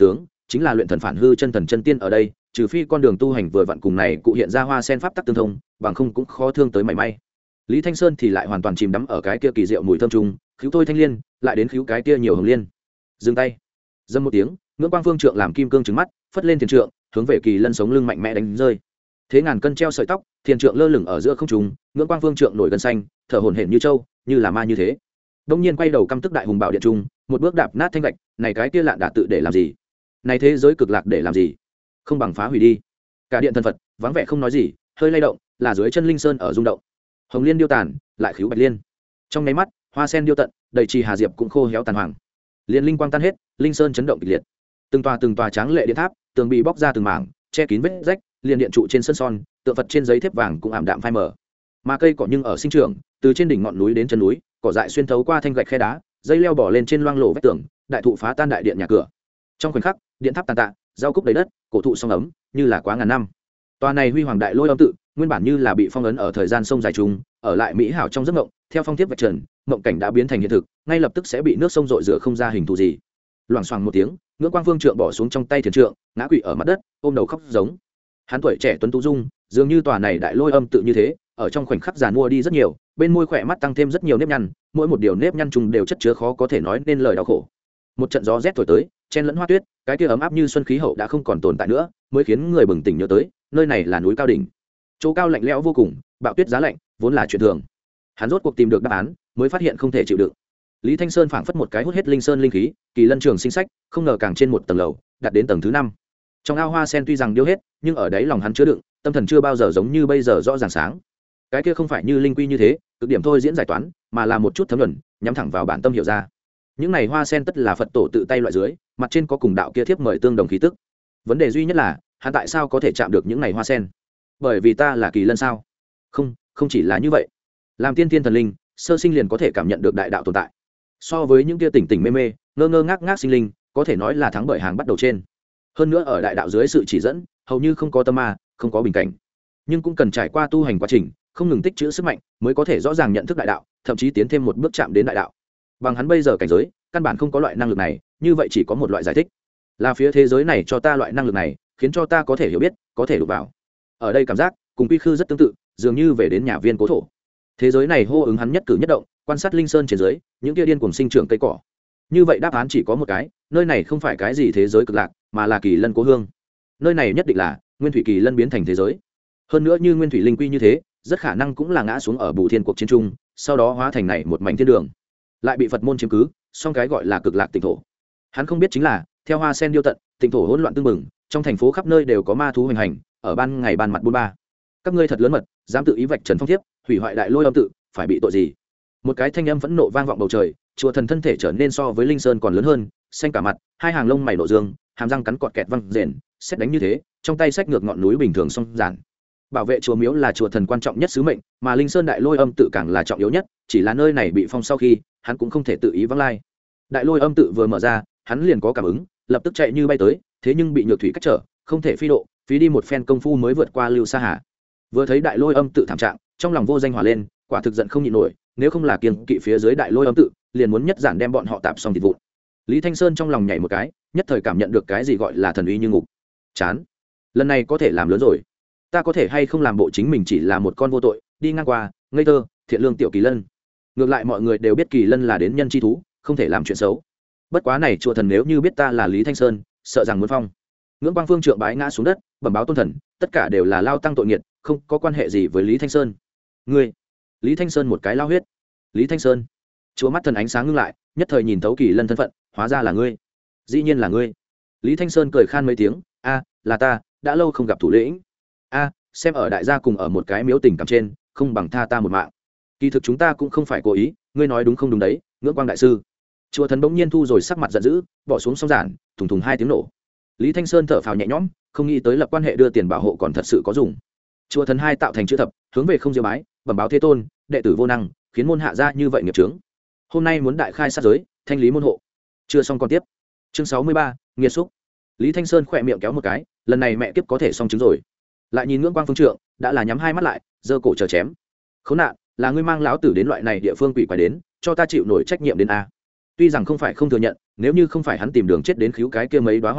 chính là luyện thần phản hư chân thần chân tiên ở đây, trừ phi con đường tu hành vừa vặn cùng này cụ hiện ra hoa sen pháp tắc tương thông, bằng không cũng khó thương tới mảy may. Lý Thanh Sơn thì lại hoàn toàn chìm đắm ở cái kia kỳ diệu mùi thơm trùng, khíu tôi thanh liên, lại đến khíu cái kia nhiều hồng liên. Dừng tay. Dâm một tiếng, Ngưỡng Quang Phương trượng làm kim cương trừng mắt, phất lên thiền trượng, hướng về Kỳ Lân sống lưng mạnh mẽ đánh rơi. Thế ngàn cân treo sợi tóc, thiền trượng lơ lửng ở giữa không trung, Ngưỡng Quang Phương trượng nổi gân xanh, thở hổn hển như trâu, như là ma như thế. Đông nhiên quay đầu căm tức đại hùng bảo điện trung, một bước đạp nát thanh gạch, này cái kia lạn đả tự để làm gì? Này thế giới cực lạc để làm gì? Không bằng phá hủy đi. Cả điện thần Phật vắng vẻ không nói gì, hơi lay động, là dưới chân linh sơn ở rung động. Hồng liên điêu tàn, lại khíu bạch liên. Trong nháy mắt, hoa sen điêu tận, đầy trì hà diệp cũng khô héo tàn hoàng. Liên linh quang tan hết, linh sơn chấn động kịch liệt. Từng tòa từng tòa tráng lệ điện tháp, tường bị bóc ra từng mảng, che kín vết rách, liền điện trụ trên sân son, tượng Phật trên giấy thép vàng cũng ảm đạm phai mờ. Mà cây cỏ nhưng ở sinh trưởng, từ trên đỉnh ngọn núi đến chân núi, cỏ dại xuyên thấu qua thanh gạch khe đá, dây leo bỏ lên trên loang lổ vách tường, đại thụ phá tan đại điện nhà cửa. Trong khoảnh khắc, điện tháp tàn tạ, rau cúc đầy đất, cổ thụ song ấm, như là quá ngàn năm. Tòa này huy hoàng đại lôi âm tự, nguyên bản như là bị phong ấn ở thời gian sông dài trùng, ở lại mỹ hảo trong giấc mộng, theo phong tiếp vạch trần, mộng cảnh đã biến thành hiện thực, ngay lập tức sẽ bị nước sông dội rửa không ra hình thù gì. Loảng xoảng một tiếng, Ngưỡng Quang Vương trượng bỏ xuống trong tay thiền trượng, ngã quỵ ở mặt đất, ôm đầu khóc giống. Hắn tuổi trẻ tuấn tú dung, dường như tòa này đại lôi âm tự như thế, ở trong khoảnh khắc giàn mua đi rất nhiều, bên môi khỏe mắt tăng thêm rất nhiều nếp nhăn, mỗi một điều nếp nhăn trùng đều chất chứa khó có thể nói nên lời đau khổ. Một trận gió rét thổi tới, chen lẫn hoa tuyết, cái kia ấm áp như xuân khí hậu đã không còn tồn tại nữa, mới khiến người bừng tỉnh nhớ tới, nơi này là núi cao đỉnh. Chỗ cao lạnh lẽo vô cùng, bạo tuyết giá lạnh, vốn là chuyện thường. Hắn rốt cuộc tìm được đáp án, mới phát hiện không thể chịu đựng. Lý Thanh Sơn phảng phất một cái hút hết linh sơn linh khí, Kỳ Lân Trường sinh sách, không ngờ càng trên một tầng lầu, đạt đến tầng thứ năm. Trong ao hoa sen tuy rằng điêu hết, nhưng ở đấy lòng hắn chứa đựng, tâm thần chưa bao giờ giống như bây giờ rõ ràng sáng. Cái kia không phải như linh quy như thế, cực điểm thôi diễn giải toán, mà là một chút thấm luận, nhắm thẳng vào bản tâm hiểu ra. Những này hoa sen tất là Phật tổ tự tay loại dưới, mặt trên có cùng đạo kia thiếp mời tương đồng khí tức. Vấn đề duy nhất là, hắn tại sao có thể chạm được những này hoa sen? Bởi vì ta là Kỳ Lân sao? Không, không chỉ là như vậy. Làm tiên tiên thần linh, sơ sinh liền có thể cảm nhận được đại đạo tồn tại. So với những kia tỉnh tỉnh mê mê, ngơ ngơ ngác ngác sinh linh, có thể nói là thắng bởi hàng bắt đầu trên. Hơn nữa ở đại đạo dưới sự chỉ dẫn, hầu như không có tâm ma, không có bình cảnh, nhưng cũng cần trải qua tu hành quá trình, không ngừng tích trữ sức mạnh, mới có thể rõ ràng nhận thức đại đạo, thậm chí tiến thêm một bước chạm đến đại đạo. Bằng hắn bây giờ cảnh giới, căn bản không có loại năng lực này, như vậy chỉ có một loại giải thích, là phía thế giới này cho ta loại năng lực này, khiến cho ta có thể hiểu biết, có thể đụng vào. Ở đây cảm giác cùng quy khư rất tương tự, dường như về đến nhà viên cố thổ. Thế giới này hô ứng hắn nhất cử nhất động, quan sát linh sơn trên dưới, những kia điên cuồng sinh trưởng cây cỏ. Như vậy đáp án chỉ có một cái, nơi này không phải cái gì thế giới cực lạc, mà là Kỳ Lân cố hương. Nơi này nhất định là Nguyên Thủy Kỳ Lân biến thành thế giới. Hơn nữa như Nguyên Thủy linh quy như thế, rất khả năng cũng là ngã xuống ở Bù Thiên cuộc chiến trung, sau đó hóa thành này một mảnh thiên đường, lại bị Phật môn chiếm cứ, song cái gọi là cực lạc tịnh thổ. Hắn không biết chính là, theo hoa sen điêu tận, tịnh thổ hỗn loạn tương mừng, trong thành phố khắp nơi đều có ma thú hoành hành, ở ban ngày ban mặt buôn ba. Các ngươi thật lớn mật, dám tự ý vạch trần phong thiếp, hủy hoại đại lôi âm tự, phải bị tội gì? Một cái thanh âm phẫn nộ vang vọng bầu trời, chùa thần thân thể trở nên so với linh sơn còn lớn hơn, xanh cả mặt, hai hàng lông mày nộ dương, hàm răng cắn cọt kẹt văng rền, xét đánh như thế, trong tay sách ngược ngọn núi bình thường song giản. Bảo vệ chùa miếu là chùa thần quan trọng nhất sứ mệnh, mà linh sơn đại lôi âm tự càng là trọng yếu nhất, chỉ là nơi này bị phong sau khi, hắn cũng không thể tự ý vắng lai. Đại lôi âm tự vừa mở ra, hắn liền có cảm ứng, lập tức chạy như bay tới, thế nhưng bị nhược thủy cách trở, không thể phi độ, phí đi một phen công phu mới vượt qua lưu sa hà. Vừa thấy đại lôi âm tự thảm trạng, trong lòng vô danh hỏa lên, quả thực giận không nhịn nổi, nếu không là kiêng kỵ phía dưới đại lôi âm tự, liền muốn nhất giản đem bọn họ tạp xong thịt vụn. Lý Thanh Sơn trong lòng nhảy một cái, nhất thời cảm nhận được cái gì gọi là thần uy như ngục. Chán, lần này có thể làm lớn rồi. Ta có thể hay không làm bộ chính mình chỉ là một con vô tội, đi ngang qua, ngây thơ, thiện lương tiểu Kỳ Lân. Ngược lại mọi người đều biết Kỳ Lân là đến nhân chi thú, không thể làm chuyện xấu. Bất quá này chùa thần nếu như biết ta là Lý Thanh Sơn, sợ rằng muốn phong. Ngưỡng Quang Phương trượng bái ngã xuống đất, bẩm báo tôn thần, tất cả đều là lao tăng tội nghiệt, không có quan hệ gì với Lý Thanh Sơn. Ngươi, Lý Thanh Sơn một cái lao huyết. Lý Thanh Sơn, chúa mắt thần ánh sáng ngưng lại, nhất thời nhìn thấu Kỳ Lân thân phận, hóa ra là ngươi. Dĩ nhiên là ngươi. Lý Thanh Sơn cười khan mấy tiếng, a, là ta, đã lâu không gặp thủ lĩnh. A, xem ở đại gia cùng ở một cái miếu tình cảm trên, không bằng tha ta một mạng. Kỳ thực chúng ta cũng không phải cố ý, ngươi nói đúng không đúng đấy, Ngưỡng Quang đại sư. Chùa thần bỗng nhiên thu rồi sắc mặt giận dữ, bỏ xuống song giản, thùng thùng hai tiếng nổ. Lý Thanh Sơn thở phào nhẹ nhõm, không nghĩ tới lập quan hệ đưa tiền bảo hộ còn thật sự có dùng. Chùa thần hai tạo thành chữ thập, hướng về không diêu bái, bẩm báo thế tôn, đệ tử vô năng, khiến môn hạ ra như vậy nghiệp chướng. Hôm nay muốn đại khai sát giới, thanh lý môn hộ. Chưa xong còn tiếp. Chương sáu mươi ba, nghiệt xúc. Lý Thanh Sơn khỏe miệng kéo một cái, lần này mẹ kiếp có thể xong chứng rồi. Lại nhìn Ngưỡng Quang phương trượng, đã là nhắm hai mắt lại, giơ cổ chờ chém. Khốn nạn, là ngươi mang lão tử đến loại này địa phương quỷ quái đến, cho ta chịu nổi trách nhiệm đến a. Tuy rằng không phải không thừa nhận, nếu như không phải hắn tìm đường chết đến cứu cái kia mấy đóa hoa sen,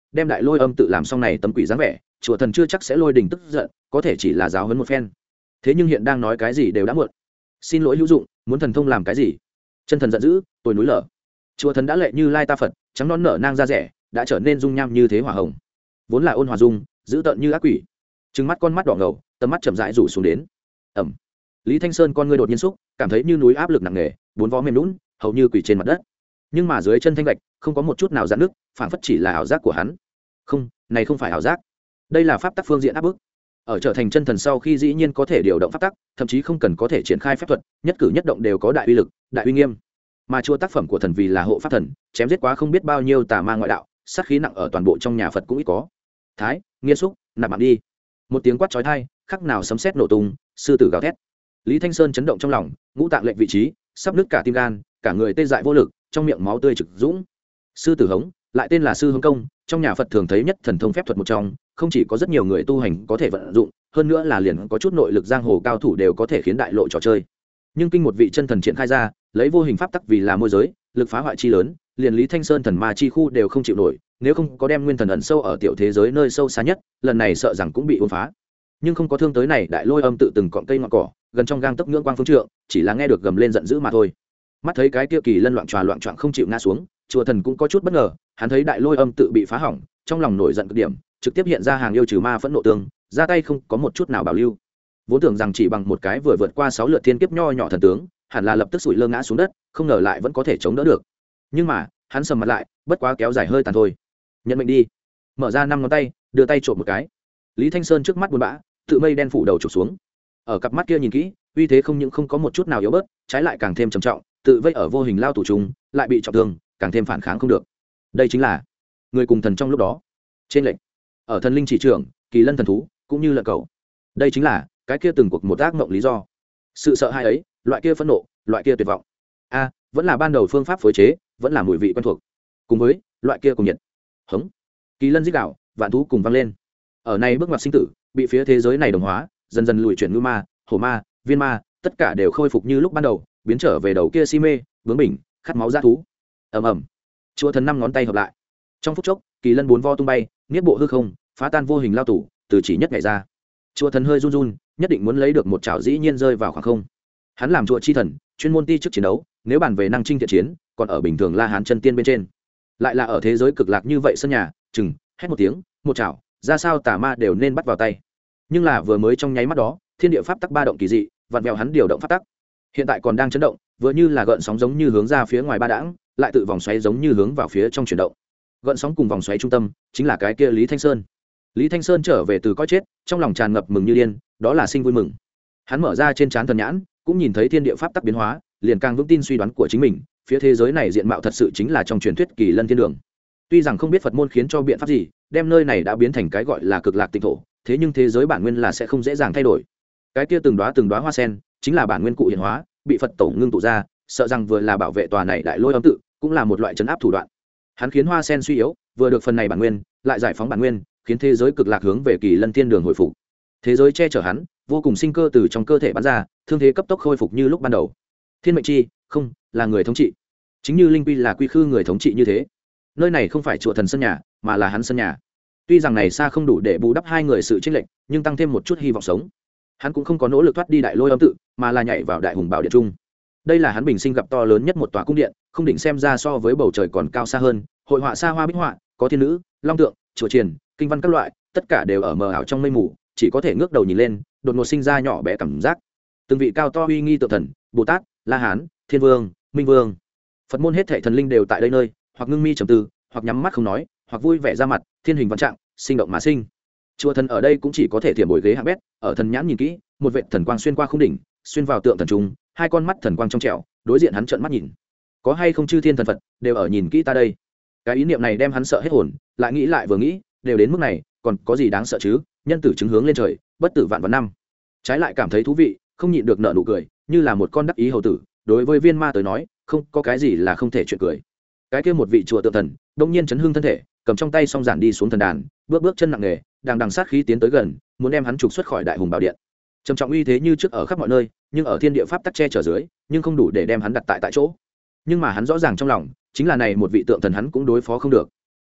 đem đại lôi âm tự làm xong này tấm quỷ dáng vẻ, chùa thần chưa chắc sẽ lôi đình tức giận, có thể chỉ là giáo huấn một phen. Thế nhưng hiện đang nói cái gì đều đã muộn. Xin lỗi hữu dụng, muốn thần thông làm cái gì? Chân thần giận dữ, tôi núi lở. Chùa thần đã lệ như lai ta Phật, trắng non nở nang da rẻ, đã trở nên dung nham như thế hỏa hồng. Vốn là ôn hòa dung, dữ tợn như ác quỷ. Trừng mắt con mắt đỏ ngầu, tầm mắt chậm rãi rủ xuống đến. Ẩm. Lý Thanh Sơn con ngươi đột nhiên xúc, cảm thấy như núi áp lực nặng nề, bốn vó mềm nhũn, hầu như quỳ trên mặt đất. Nhưng mà dưới chân thanh gạch không có một chút nào giãn nứt, phảng phất chỉ là ảo giác của hắn. Không, này không phải ảo giác, đây là pháp tắc phương diện áp bức. Ở trở thành chân thần sau khi dĩ nhiên có thể điều động pháp tắc, thậm chí không cần có thể triển khai phép thuật, nhất cử nhất động đều có đại uy lực, đại uy nghiêm. Mà chua tác phẩm của thần vì là hộ pháp thần, chém giết quá không biết bao nhiêu tà ma ngoại đạo, sát khí nặng ở toàn bộ trong nhà Phật cũng ít có. Thái, nghiên xúc, nạp mạng đi. Một tiếng quát chói tai, khắc nào sấm sét nổ tung, sư tử gào thét. Lý Thanh Sơn chấn động trong lòng, ngũ tạng lệnh vị trí, sắp nứt cả tim gan, cả người tê dại vô lực, trong miệng máu tươi trực dũng. Sư tử hống, lại tên là sư hống công, trong nhà Phật thường thấy nhất thần thông phép thuật một trong, không chỉ có rất nhiều người tu hành có thể vận dụng, hơn nữa là liền có chút nội lực giang hồ cao thủ đều có thể khiến đại lộ trò chơi. Nhưng kinh một vị chân thần triển khai ra, lấy vô hình pháp tắc vì là môi giới, lực phá hoại chi lớn, liền Lý Thanh Sơn thần ma chi khu đều không chịu nổi, nếu không có đem nguyên thần ẩn sâu ở tiểu thế giới nơi sâu xa nhất, lần này sợ rằng cũng bị uốn phá. Nhưng không có thương tới này, đại lôi âm tự từng cọng cây ngọn cỏ, gần trong gang tấc ngưỡng quang phương trượng, chỉ là nghe được gầm lên giận dữ mà thôi. Mắt thấy cái kia kỳ lân loạn tròa loạn choạng không chịu ngã xuống, chùa thần cũng có chút bất ngờ, hắn thấy đại lôi âm tự bị phá hỏng, trong lòng nổi giận cực điểm, trực tiếp hiện ra hàng yêu trừ ma phẫn nộ tương, ra tay không có một chút nào bảo lưu. Vốn tưởng rằng chỉ bằng một cái vừa vượt qua sáu lượt thiên kiếp nho nhỏ thần tướng, hẳn là lập tức sủi lơ ngã xuống đất, không ngờ lại vẫn có thể chống đỡ được. Nhưng mà hắn sầm mặt lại, bất quá kéo dài hơi tàn thôi. Nhận mệnh đi. Mở ra năm ngón tay, đưa tay trộm một cái. Lý Thanh Sơn trước mắt buồn bã, tự mây đen phủ đầu chụp xuống. Ở cặp mắt kia nhìn kỹ, uy thế không những không có một chút nào yếu bớt, trái lại càng thêm trầm trọng, tự vây ở vô hình lao tù trùng, lại bị trọng thương, càng thêm phản kháng không được. Đây chính là người cùng thần trong lúc đó. Trên lệnh, ở thần linh chỉ trưởng, kỳ lân thần thú, cũng như là cậu. Đây chính là cái kia từng cuộc một ác mộng lý do. Sự sợ hãi ấy, loại kia phẫn nộ, loại kia tuyệt vọng. A, vẫn là ban đầu phương pháp phối chế, vẫn là mùi vị quen thuộc. Cùng với loại kia cùng nhiệt. Hống. Kỳ lân rít gào, vạn thú cùng vang lên. Ở này bước ngoặt sinh tử, bị phía thế giới này đồng hóa, dần dần lùi chuyển ngư ma, hổ ma, viên ma, tất cả đều khôi phục như lúc ban đầu, biến trở về đầu kia si mê, bướng bỉnh, khát máu dã thú. Ầm ầm. Chùa thần năm ngón tay hợp lại. Trong phút chốc, kỳ lân bốn vo tung bay, niết bộ hư không, phá tan vô hình lao tủ, từ chỉ nhất nhảy ra. Chùa thần hơi run run, nhất định muốn lấy được một chảo dĩ nhiên rơi vào khoảng không. Hắn làm chùa chi thần, chuyên môn ti trước chiến đấu, nếu bàn về năng trinh thiện chiến, còn ở bình thường La Hán chân tiên bên trên. Lại là ở thế giới cực lạc như vậy sân nhà, chừng hét một tiếng, một chảo, ra sao tà ma đều nên bắt vào tay. Nhưng là vừa mới trong nháy mắt đó, thiên địa pháp tắc ba động kỳ dị, vặn vẹo hắn điều động pháp tắc. Hiện tại còn đang chấn động, vừa như là gợn sóng giống như hướng ra phía ngoài ba đãng, lại tự vòng xoáy giống như hướng vào phía trong chuyển động. Gợn sóng cùng vòng xoáy trung tâm chính là cái kia Lý Thanh Sơn. Lý Thanh Sơn trở về từ cõi chết, trong lòng tràn ngập mừng như điên, đó là sinh vui mừng. Hắn mở ra trên trán thần nhãn, cũng nhìn thấy thiên địa pháp tắc biến hóa, liền càng vững tin suy đoán của chính mình, phía thế giới này diện mạo thật sự chính là trong truyền thuyết kỳ lân thiên đường. Tuy rằng không biết Phật môn khiến cho biện pháp gì, đem nơi này đã biến thành cái gọi là cực lạc tịnh thổ, thế nhưng thế giới bản nguyên là sẽ không dễ dàng thay đổi. Cái kia từng đóa từng đóa hoa sen, chính là bản nguyên cụ hiện hóa, bị Phật tổ ngưng tụ ra, sợ rằng vừa là bảo vệ tòa này đại lôi âm tự, cũng là một loại trấn áp thủ đoạn. Hắn khiến hoa sen suy yếu, vừa được phần này bản nguyên, lại giải phóng bản nguyên, khiến thế giới cực lạc hướng về kỳ lân thiên đường hồi phục. Thế giới che chở hắn, vô cùng sinh cơ từ trong cơ thể bắn ra, thương thế cấp tốc khôi phục như lúc ban đầu. Thiên mệnh chi, không, là người thống trị. Chính như linh quy là quy khư người thống trị như thế. Nơi này không phải chùa thần sân nhà, mà là hắn sân nhà. Tuy rằng này xa không đủ để bù đắp hai người sự chênh lệch, nhưng tăng thêm một chút hy vọng sống. Hắn cũng không có nỗ lực thoát đi đại lôi âm tự, mà là nhảy vào đại hùng bảo điện trung. Đây là hắn bình sinh gặp to lớn nhất một tòa cung điện, không định xem ra so với bầu trời còn cao xa hơn, hội họa xa hoa bích họa, có thiên nữ, long tượng, chùa triền, kinh văn các loại, tất cả đều ở mờ ảo trong mây mù, chỉ có thể ngước đầu nhìn lên, đột ngột sinh ra nhỏ bé cảm giác. Từng vị cao to uy nghi tượng thần, Bồ Tát, La Hán, Thiên Vương, Minh Vương, Phật môn hết thảy thần linh đều tại đây nơi, hoặc ngưng mi trầm tư, hoặc nhắm mắt không nói, hoặc vui vẻ ra mặt, thiên hình văn trạng, sinh động mà sinh. Chùa thần ở đây cũng chỉ có thể thiểm bồi ghế hạng bét, ở thần nhãn nhìn kỹ, một vệt thần quang xuyên qua khung đỉnh, xuyên vào tượng thần trung, hai con mắt thần quang trong trẻo, đối diện hắn trợn mắt nhìn. Có hay không chư thiên thần Phật, đều ở nhìn kỹ ta đây. Cái ý niệm này đem hắn sợ hết hồn, lại nghĩ lại vừa nghĩ, đều đến mức này, còn có gì đáng sợ chứ? Nhân tử chứng hướng lên trời, bất tử vạn vạn năm. Trái lại cảm thấy thú vị, không nhịn được nở nụ cười, như là một con đắc ý hầu tử, đối với viên ma tới nói, không có cái gì là không thể chuyện cười. Cái kia một vị chùa tượng thần, đông nhiên chấn hưng thân thể, cầm trong tay song giản đi xuống thần đàn, bước bước chân nặng nề, đang đằng sát khí tiến tới gần, muốn đem hắn trục xuất khỏi đại hùng bảo điện. Trầm trọng uy thế như trước ở khắp mọi nơi, nhưng ở thiên địa pháp tắc che chở dưới, nhưng không đủ để đem hắn đặt tại tại chỗ. Nhưng mà hắn rõ ràng trong lòng, chính là này một vị tượng thần hắn cũng đối phó không được.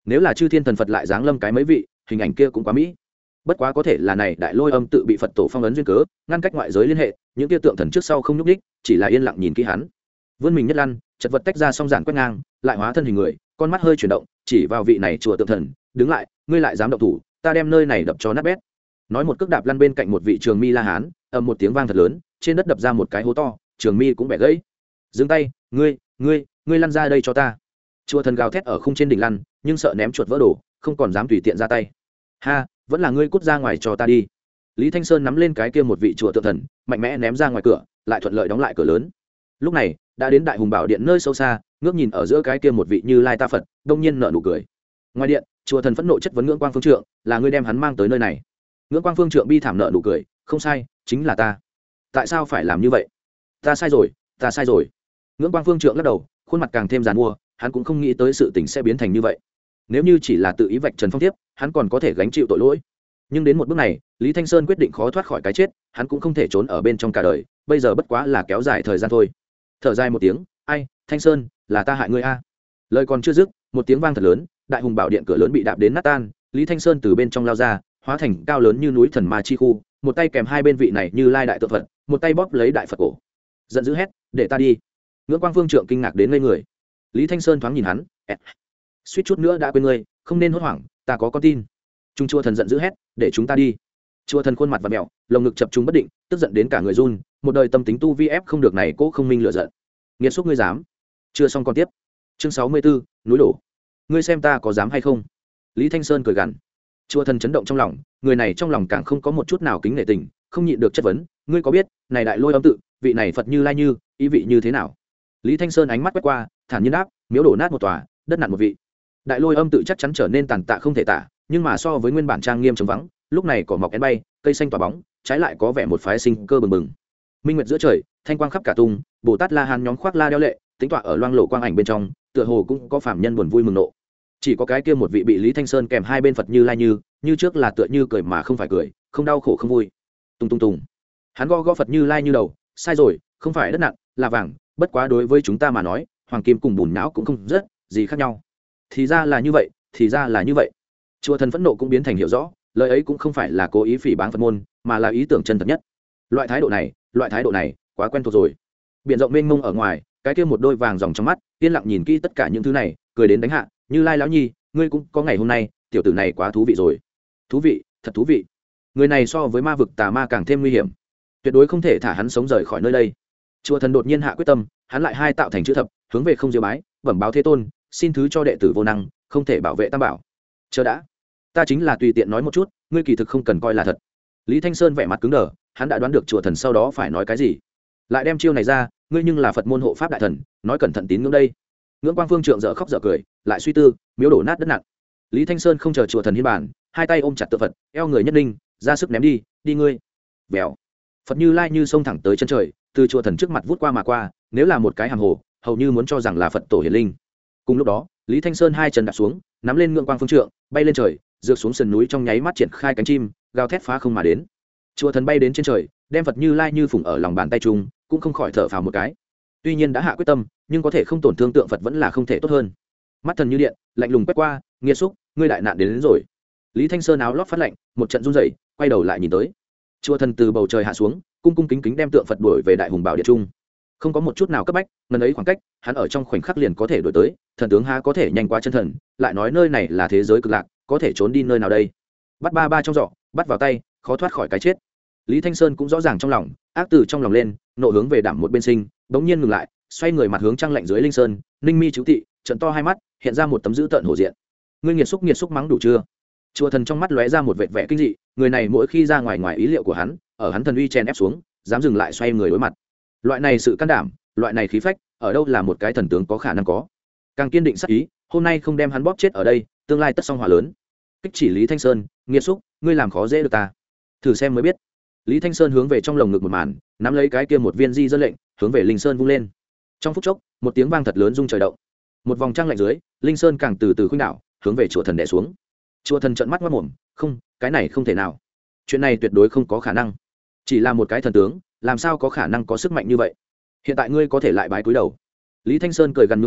nếu là chư thiên thần phật lại giáng lâm cái mấy vị, hình ảnh kia cũng quá mỹ. Bất quá có thể là này đại lôi âm tự bị Phật tổ phong ấn duyên cớ, ngăn cách ngoại giới liên hệ, những kia tượng thần trước sau không nhúc nhích, chỉ là yên lặng nhìn kỹ hắn. Vươn mình nhất lăn, chật vật tách ra song giản quét ngang, lại hóa thân hình người, con mắt hơi chuyển động, chỉ vào vị này chùa tượng thần, đứng lại, ngươi lại dám động thủ, ta đem nơi này đập cho nát bét. Nói một cước đạp lăn bên cạnh một vị trường mi la hán, ầm một tiếng vang thật lớn, trên đất đập ra một cái hố to, trường mi cũng bẻ gãy. Dừng tay, ngươi, ngươi, ngươi lăn ra đây cho ta. Chùa thần gào thét ở khung trên đỉnh lăn, nhưng sợ ném chuột vỡ đồ, không còn dám tùy tiện ra tay. Ha, vẫn là ngươi cút ra ngoài cho ta đi. Lý Thanh Sơn nắm lên cái kia một vị chùa tượng thần, mạnh mẽ ném ra ngoài cửa, lại thuận lợi đóng lại cửa lớn. Lúc này đã đến đại hùng bảo điện nơi sâu xa, ngước nhìn ở giữa cái kia một vị Như Lai Ta Phật, đông nhiên nở nụ cười. Ngoài điện, chùa thần phẫn nộ chất vấn Ngưỡng Quang Phương Trượng, là ngươi đem hắn mang tới nơi này. Ngưỡng Quang Phương Trượng bi thảm nở nụ cười, không sai, chính là ta. Tại sao phải làm như vậy? Ta sai rồi, ta sai rồi. Ngưỡng Quang Phương Trượng lắc đầu, khuôn mặt càng thêm giàn mua, hắn cũng không nghĩ tới sự tình sẽ biến thành như vậy. Nếu như chỉ là tự ý vạch trần phong tiếp, hắn còn có thể gánh chịu tội lỗi, nhưng đến một bước này, Lý Thanh Sơn quyết định khó thoát khỏi cái chết, hắn cũng không thể trốn ở bên trong cả đời, bây giờ bất quá là kéo dài thời gian thôi. Thở dài một tiếng, ai, Thanh Sơn, là ta hại ngươi a. Lời còn chưa dứt, một tiếng vang thật lớn, đại hùng bảo điện cửa lớn bị đạp đến nát tan, Lý Thanh Sơn từ bên trong lao ra, hóa thành cao lớn như núi thần ma chi khu, một tay kèm hai bên vị này Như Lai đại tượng Phật, một tay bóp lấy đại Phật cổ, giận dữ hét, để ta đi. Ngưỡng Quang Vương Trượng kinh ngạc đến ngây người. Lý Thanh Sơn thoáng nhìn hắn, suýt chút nữa đã quên ngươi, không nên hốt hoảng, ta có con tin. Trung chùa thần giận dữ hét, để chúng ta đi. Chùa thần khuôn mặt và mẹo, lồng ngực chập chúng bất định, tức giận đến cả người run, một đời tâm tính tu vi ép không được này cố không minh lựa giận. Nghiệt xúc ngươi dám? Chưa xong còn tiếp. Chương sáu mươi bốn, núi đổ. Ngươi xem ta có dám hay không? Lý Thanh Sơn cười gằn. Chùa thần chấn động trong lòng, người này trong lòng càng không có một chút nào kính nể tình, không nhịn được chất vấn, ngươi có biết, này đại lôi âm tự, vị này Phật Như Lai như, ý vị như thế nào? Lý Thanh Sơn ánh mắt quét qua, thản nhiên đáp, miếu đổ nát một tòa, đất nặn một vị. Đại lôi âm tự chắc chắn trở nên tàn tạ không thể tả, nhưng mà so với nguyên bản trang nghiêm trống vắng, lúc này cỏ mọc én bay, cây xanh tỏa bóng, trái lại có vẻ một phái sinh cơ bừng bừng. Minh nguyệt giữa trời, thanh quang khắp cả tung, Bồ Tát La Hán nhóm khoác la đeo lệ, tính tọa ở loang lộ quang ảnh bên trong, tựa hồ cũng có phạm nhân buồn vui mừng nộ. Chỉ có cái kia một vị bị Lý Thanh Sơn kèm hai bên Phật Như Lai như, như trước là tựa như cười mà không phải cười, không đau khổ không vui. Tung tung tung. Hắn gõ gõ Phật Như Lai như đầu, sai rồi, không phải đất nặng, là vàng, bất quá đối với chúng ta mà nói, hoàng kim cùng bùn não cũng không rất gì khác nhau. Thì ra là như vậy, thì ra là như vậy. Chùa thần phẫn nộ cũng biến thành hiểu rõ, lời ấy cũng không phải là cố ý phỉ báng Phật môn, mà là ý tưởng chân thật nhất. Loại thái độ này, loại thái độ này, quá quen thuộc rồi. Biển rộng mênh mông ở ngoài, cái kia một đôi vàng dòng trong mắt, yên lặng nhìn kỹ tất cả những thứ này, cười đến đánh hạ, Như Lai lão nhi, ngươi cũng có ngày hôm nay, tiểu tử này quá thú vị rồi. Thú vị, thật thú vị. Người này so với ma vực tà ma càng thêm nguy hiểm, tuyệt đối không thể thả hắn sống rời khỏi nơi đây. Chùa thần đột nhiên hạ quyết tâm, hắn lại hai tạo thành chữ thập, hướng về không diêu bái, bẩm báo thế tôn, xin thứ cho đệ tử vô năng, không thể bảo vệ tam bảo. Chờ đã, ta chính là tùy tiện nói một chút, ngươi kỳ thực không cần coi là thật. Lý Thanh Sơn vẻ mặt cứng đờ, hắn đã đoán được chùa thần sau đó phải nói cái gì, lại đem chiêu này ra, ngươi nhưng là Phật môn hộ pháp đại thần, nói cẩn thận tín ngưỡng đây. Ngưỡng Quang Phương Trượng dở khóc dở cười, lại suy tư, miếu đổ nát đất nặng. Lý Thanh Sơn không chờ chùa thần hiên bản, hai tay ôm chặt tượng Phật, eo người nhất ninh, ra sức ném đi, đi ngươi. Vèo. Phật Như Lai như sông thẳng tới chân trời, từ chùa thần trước mặt vút qua mà qua, nếu là một cái hàng hồ, hầu như muốn cho rằng là Phật tổ hiển linh. Cùng lúc đó, Lý Thanh Sơn hai chân đạp xuống, nắm lên Ngưỡng Quang Phương Trượng, bay lên trời, rơi xuống sườn núi trong nháy mắt triển khai cánh chim, gào thét phá không mà đến. Chùa thần bay đến trên trời, đem Phật Như Lai như phụng ở lòng bàn tay chung, cũng không khỏi thở phào một cái. Tuy nhiên đã hạ quyết tâm, nhưng có thể không tổn thương tượng Phật vẫn là không thể tốt hơn. Mắt thần như điện, lạnh lùng quét qua, nghiệt xúc, ngươi đại nạn đến, đến rồi. Lý Thanh Sơn áo lót phát lạnh, một trận run rẩy, quay đầu lại nhìn tới. Chùa thần từ bầu trời hạ xuống, cung cung kính kính đem tượng Phật đuổi về đại hùng bảo điện trung. Không có một chút nào cấp bách, ngần ấy khoảng cách, hắn ở trong khoảnh khắc liền có thể đuổi tới, thần tướng há có thể nhanh qua chân thần, lại nói nơi này là thế giới cực lạc, có thể trốn đi nơi nào đây? Bắt ba ba trong giỏ, bắt vào tay, khó thoát khỏi cái chết. Lý Thanh Sơn cũng rõ ràng trong lòng, ác từ trong lòng lên, nộ hướng về đảm một bên sinh, bỗng nhiên ngừng lại, xoay người mặt hướng trăng lạnh dưới linh sơn, ninh mi chú tị, trận to hai mắt, hiện ra một tấm dữ tợn hổ diện. Ngươi nghiệt xúc nghiệt xúc mắng đủ chưa? Chùa thần trong mắt lóe ra một vệt vẻ kinh dị, người này mỗi khi ra ngoài ngoài ý liệu của hắn, ở hắn thần uy chen ép xuống, dám dừng lại xoay người đối mặt. Loại này sự can đảm, loại này khí phách, ở đâu là một cái thần tướng có khả năng có? Càng kiên định sắc ý, hôm nay không đem hắn bóp chết ở đây, tương lai tất song hỏa lớn. Kích chỉ Lý Thanh Sơn, nghiệt xúc, ngươi làm khó dễ được ta. Thử xem mới biết. Lý Thanh Sơn hướng về trong lồng ngực một màn, nắm lấy cái kia một viên di dân lệnh, hướng về linh sơn vung lên. Trong phút chốc, một tiếng vang thật lớn rung trời động. Một vòng trăng lạnh dưới, linh sơn càng từ từ khuynh đảo, hướng về chùa thần đè xuống. Chùa thần trợn mắt ngoác mồm, không, cái này không thể nào. Chuyện này tuyệt đối không có khả năng. Chỉ là một cái thần tướng, làm sao có khả năng có sức mạnh như vậy? Hiện tại ngươi có thể lại bái cúi đầu. Lý Thanh Sơn cười gần nhướng mày,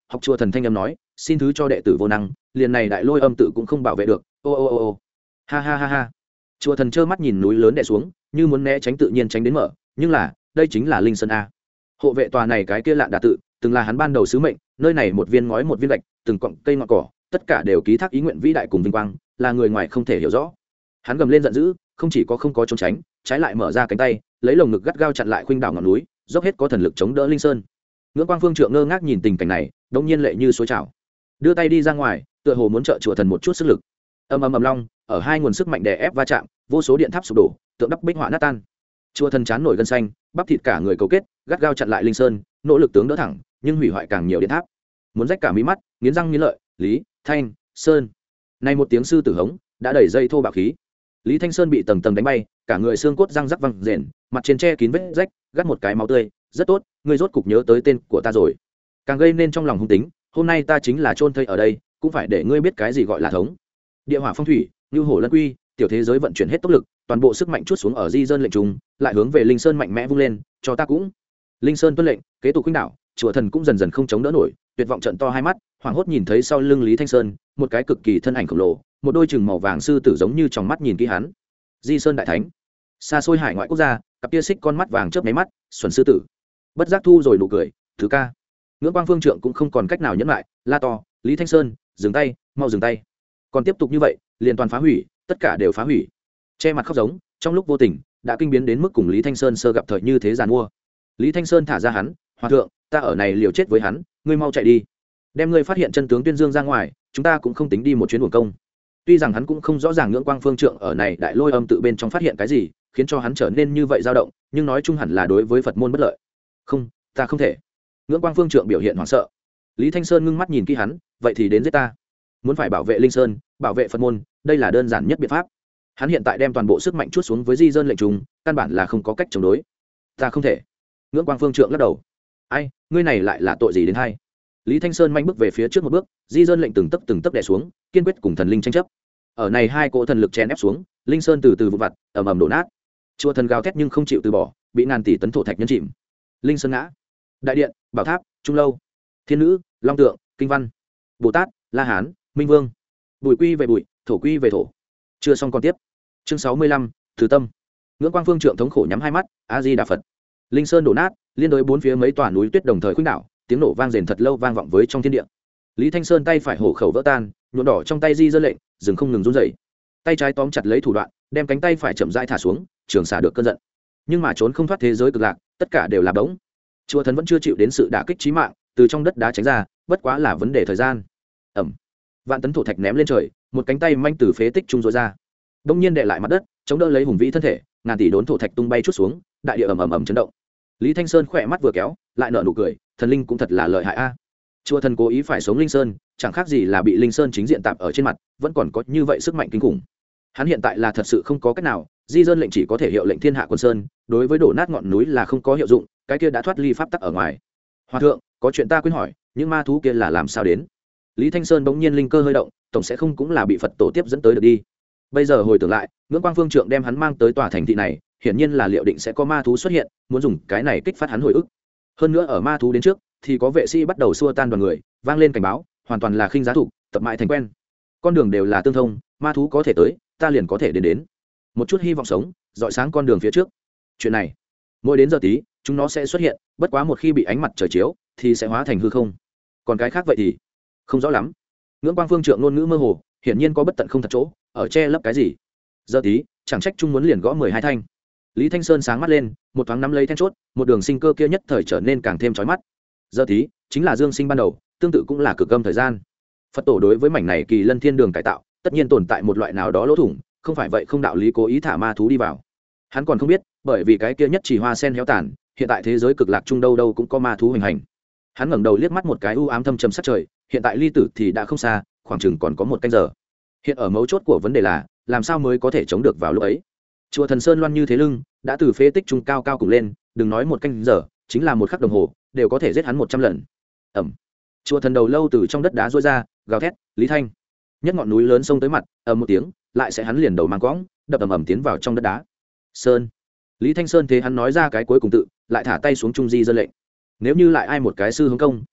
học chùa thần thanh âm nói, xin thứ cho đệ tử vô năng, liền này đại lôi âm tự cũng không bảo vệ được. Ô ô ô ô ha ha ha ha. Chùa thần trơ mắt nhìn núi lớn đè xuống, như muốn né tránh tự nhiên tránh đến mở, nhưng là đây chính là linh sơn a. Hộ vệ tòa này cái kia lạ đà tự, từng là hắn ban đầu sứ mệnh, nơi này một viên ngói một viên gạch, từng cọng cây ngọn cỏ, tất cả đều ký thác ý nguyện vĩ đại cùng vinh quang, là người ngoài không thể hiểu rõ. Hắn gầm lên giận dữ, không chỉ có không có trốn tránh, trái lại mở ra cánh tay, lấy lồng ngực gắt gao chặn lại khuynh đảo ngọn núi, dốc hết có thần lực chống đỡ linh sơn. Ngưỡng Quang Phương Trượng ngơ ngác nhìn tình cảnh này, đột nhiên lệ như suối trào, đưa tay đi ra ngoài, tựa hồ muốn trợ chùa thần một chút sức lực. Ầm ầm ầm long, ở hai nguồn sức mạnh đè ép va chạm, vô số điện tháp sụp đổ, tượng đắp bích họa nát tan. Chùa thần chán nổi gân xanh, bắp thịt cả người cấu kết, gắt gao chặn lại linh sơn, nỗ lực tướng đỡ thẳng, nhưng hủy hoại càng nhiều điện tháp. Muốn rách cả mí mắt, nghiến răng nghiến lợi, Lý Thanh Sơn. Này một tiếng sư tử hống, đã đẩy dây thô bạo khí. Lý Thanh Sơn bị tầng tầng đánh bay, cả người xương cốt răng rắc văng rền, mặt trên che kín vết rách, gắt một cái máu tươi, rất tốt, ngươi rốt cục nhớ tới tên của ta rồi. Càng gây nên trong lòng hung tính, hôm nay ta chính là chôn thây ở đây, cũng phải để ngươi biết cái gì gọi là thống. Địa hỏa phong thủy, như hổ lân quy, tiểu thế giới vận chuyển hết tốc lực, toàn bộ sức mạnh chút xuống ở di dân lệnh trùng, lại hướng về linh sơn mạnh mẽ vung lên, cho ta cũng. Linh sơn tuân lệnh, kế tục khuynh đảo, chùa thần cũng dần dần không chống đỡ nổi, tuyệt vọng trận to hai mắt, hoảng hốt nhìn thấy sau lưng Lý Thanh Sơn, một cái cực kỳ thân ảnh khổng lồ, một đôi chừng màu vàng sư tử giống như trong mắt nhìn kỹ hắn. Di Sơn đại thánh, xa xôi hải ngoại quốc gia, cặp kia xích con mắt vàng chớp mấy mắt, xuẩn sư tử. Bất giác thu rồi nụ cười, thứ ca. Ngưỡng Quang Phương Trượng cũng không còn cách nào nhẫn lại, la to, Lý Thanh Sơn, dừng tay, mau dừng tay. Còn tiếp tục như vậy, liền toàn phá hủy, tất cả đều phá hủy. Che mặt khóc giống, trong lúc vô tình, đã kinh biến đến mức cùng Lý Thanh Sơn sơ gặp thời như thế giàn mua. Lý Thanh Sơn thả ra hắn, hòa thượng, ta ở này liều chết với hắn, ngươi mau chạy đi. Đem ngươi phát hiện chân tướng tuyên dương ra ngoài, chúng ta cũng không tính đi một chuyến uổng công. Tuy rằng hắn cũng không rõ ràng Ngưỡng Quang Phương Trượng ở này đại lôi âm tự bên trong phát hiện cái gì, khiến cho hắn trở nên như vậy dao động, nhưng nói chung hẳn là đối với Phật môn bất lợi. Không, ta không thể. Ngưỡng Quang Phương Trượng biểu hiện hoảng sợ. Lý Thanh Sơn ngưng mắt nhìn kỹ hắn, vậy thì đến giết ta. Muốn phải bảo vệ linh sơn, bảo vệ Phật môn, đây là đơn giản nhất biện pháp. Hắn hiện tại đem toàn bộ sức mạnh chút xuống với di dân lệnh trùng, căn bản là không có cách chống đối. Ta không thể. Ngưỡng Quang Phương Trượng lắc đầu. Ai, ngươi này lại là tội gì đến hay? Lý Thanh Sơn manh bước về phía trước một bước, di dân lệnh từng tấc từng tấc đè xuống, kiên quyết cùng thần linh tranh chấp. Ở này hai cỗ thần lực chèn ép xuống, linh sơn từ từ vụn vặt, ầm ầm đổ nát. Chùa thần gào thét nhưng không chịu từ bỏ, bị ngàn tỷ tấn thổ thạch nhấn chìm. Linh sơn ngã. Đại điện, bảo tháp, trung lâu, thiên nữ, long tượng, kinh văn, bồ tát, la hán, minh vương. Bụi quy về bụi, thổ quy về thổ. Chưa xong còn tiếp. Chương sáu mươi lăm, từ tâm. Ngưỡng Quang Phương Trượng thống khổ nhắm hai mắt, a di đà Phật. Linh sơn đổ nát, liên đối bốn phía mấy tòa núi tuyết đồng thời khuynh đảo, tiếng nổ vang rền thật lâu vang vọng với trong thiên địa. Lý Thanh Sơn tay phải hổ khẩu vỡ tan, nhuộm đỏ trong tay di dơ lệnh, dừng không ngừng run rẩy. Tay trái tóm chặt lấy thủ đoạn, đem cánh tay phải chậm rãi thả xuống, trường xả được cơn giận. Nhưng mà trốn không thoát thế giới cực lạc, tất cả đều là bỗng. Chùa thần vẫn chưa chịu đến sự đả kích chí mạng, từ trong đất đá tránh ra, bất quá là vấn đề thời gian. Ẩm. Vạn tấn thổ thạch ném lên trời, một cánh tay manh từ phế tích trung rối ra. Đông nhiên đè lại mặt đất, chống đỡ lấy hùng vĩ thân thể, ngàn tỷ đốn thổ thạch tung bay chút xuống, đại địa ầm ầm ầm chấn động. Lý Thanh Sơn khỏe mắt vừa kéo, lại nở nụ cười, thần linh cũng thật là lợi hại a. Chùa thần cố ý phải sống linh sơn, chẳng khác gì là bị linh sơn chính diện tạp ở trên mặt, vẫn còn có như vậy sức mạnh kinh khủng. Hắn hiện tại là thật sự không có cách nào, di dân lệnh chỉ có thể hiệu lệnh thiên hạ quân sơn, đối với đổ nát ngọn núi là không có hiệu dụng, cái kia đã thoát ly pháp tắc ở ngoài. Hòa thượng, có chuyện ta quên hỏi, những ma thú kia là làm sao đến? Lý Thanh Sơn bỗng nhiên linh cơ hơi động, tổng sẽ không cũng là bị Phật tổ tiếp dẫn tới được đi. Bây giờ hồi tưởng lại, Ngưỡng Quang Phương Trượng đem hắn mang tới tòa thành thị này, hiển nhiên là liệu định sẽ có ma thú xuất hiện, muốn dùng cái này kích phát hắn hồi ức. Hơn nữa ở ma thú đến trước, thì có vệ sĩ bắt đầu xua tan đoàn người, vang lên cảnh báo, hoàn toàn là khinh giá thủ, tập mãi thành quen. Con đường đều là tương thông, ma thú có thể tới, ta liền có thể đến đến. Một chút hy vọng sống, rọi sáng con đường phía trước. Chuyện này, mỗi đến giờ tí, chúng nó sẽ xuất hiện, bất quá một khi bị ánh mặt trời chiếu, thì sẽ hóa thành hư không. Còn cái khác vậy thì không rõ lắm. Ngưỡng Quang Phương Trượng ngôn ngữ mơ hồ, hiển nhiên có bất tận không thật chỗ, ở che lấp cái gì. Giờ tí, chẳng trách chung muốn liền gõ mười hai thanh. Lý Thanh Sơn sáng mắt lên, một thoáng nắm lấy then chốt, một đường sinh cơ kia nhất thời trở nên càng thêm chói mắt. Giờ tí, chính là dương sinh ban đầu, tương tự cũng là cực âm thời gian. Phật tổ đối với mảnh này kỳ lân thiên đường cải tạo, tất nhiên tồn tại một loại nào đó lỗ thủng, không phải vậy không đạo lý cố ý thả ma thú đi vào. Hắn còn không biết, bởi vì cái kia nhất chỉ hoa sen héo tàn, hiện tại thế giới cực lạc trung đâu đâu cũng có ma thú hình hành. Hắn ngẩng đầu liếc mắt một cái u ám thâm trầm sát trời, hiện tại ly tử thì đã không xa, khoảng chừng còn có một canh giờ. Hiện ở mấu chốt của vấn đề là, làm sao mới có thể chống được vào lúc ấy. Chùa Thần Sơn loan như thế lưng, đã từ phế tích trung cao cao cùng lên, đừng nói một canh giờ, chính là một khắc đồng hồ, đều có thể giết hắn một trăm lần. Ẩm. Chùa thần đầu lâu từ trong đất đá rối ra, gào thét, Lý Thanh. Nhất ngọn núi lớn xông tới mặt, ầm một tiếng, lại sẽ hắn liền đầu mang quõng, đập ầm ầm tiến vào trong đất đá. Sơn. Lý Thanh Sơn thế hắn nói ra cái cuối cùng tự, lại thả tay xuống trung di dân lệnh. Nếu như lại ai một cái sư hướng công,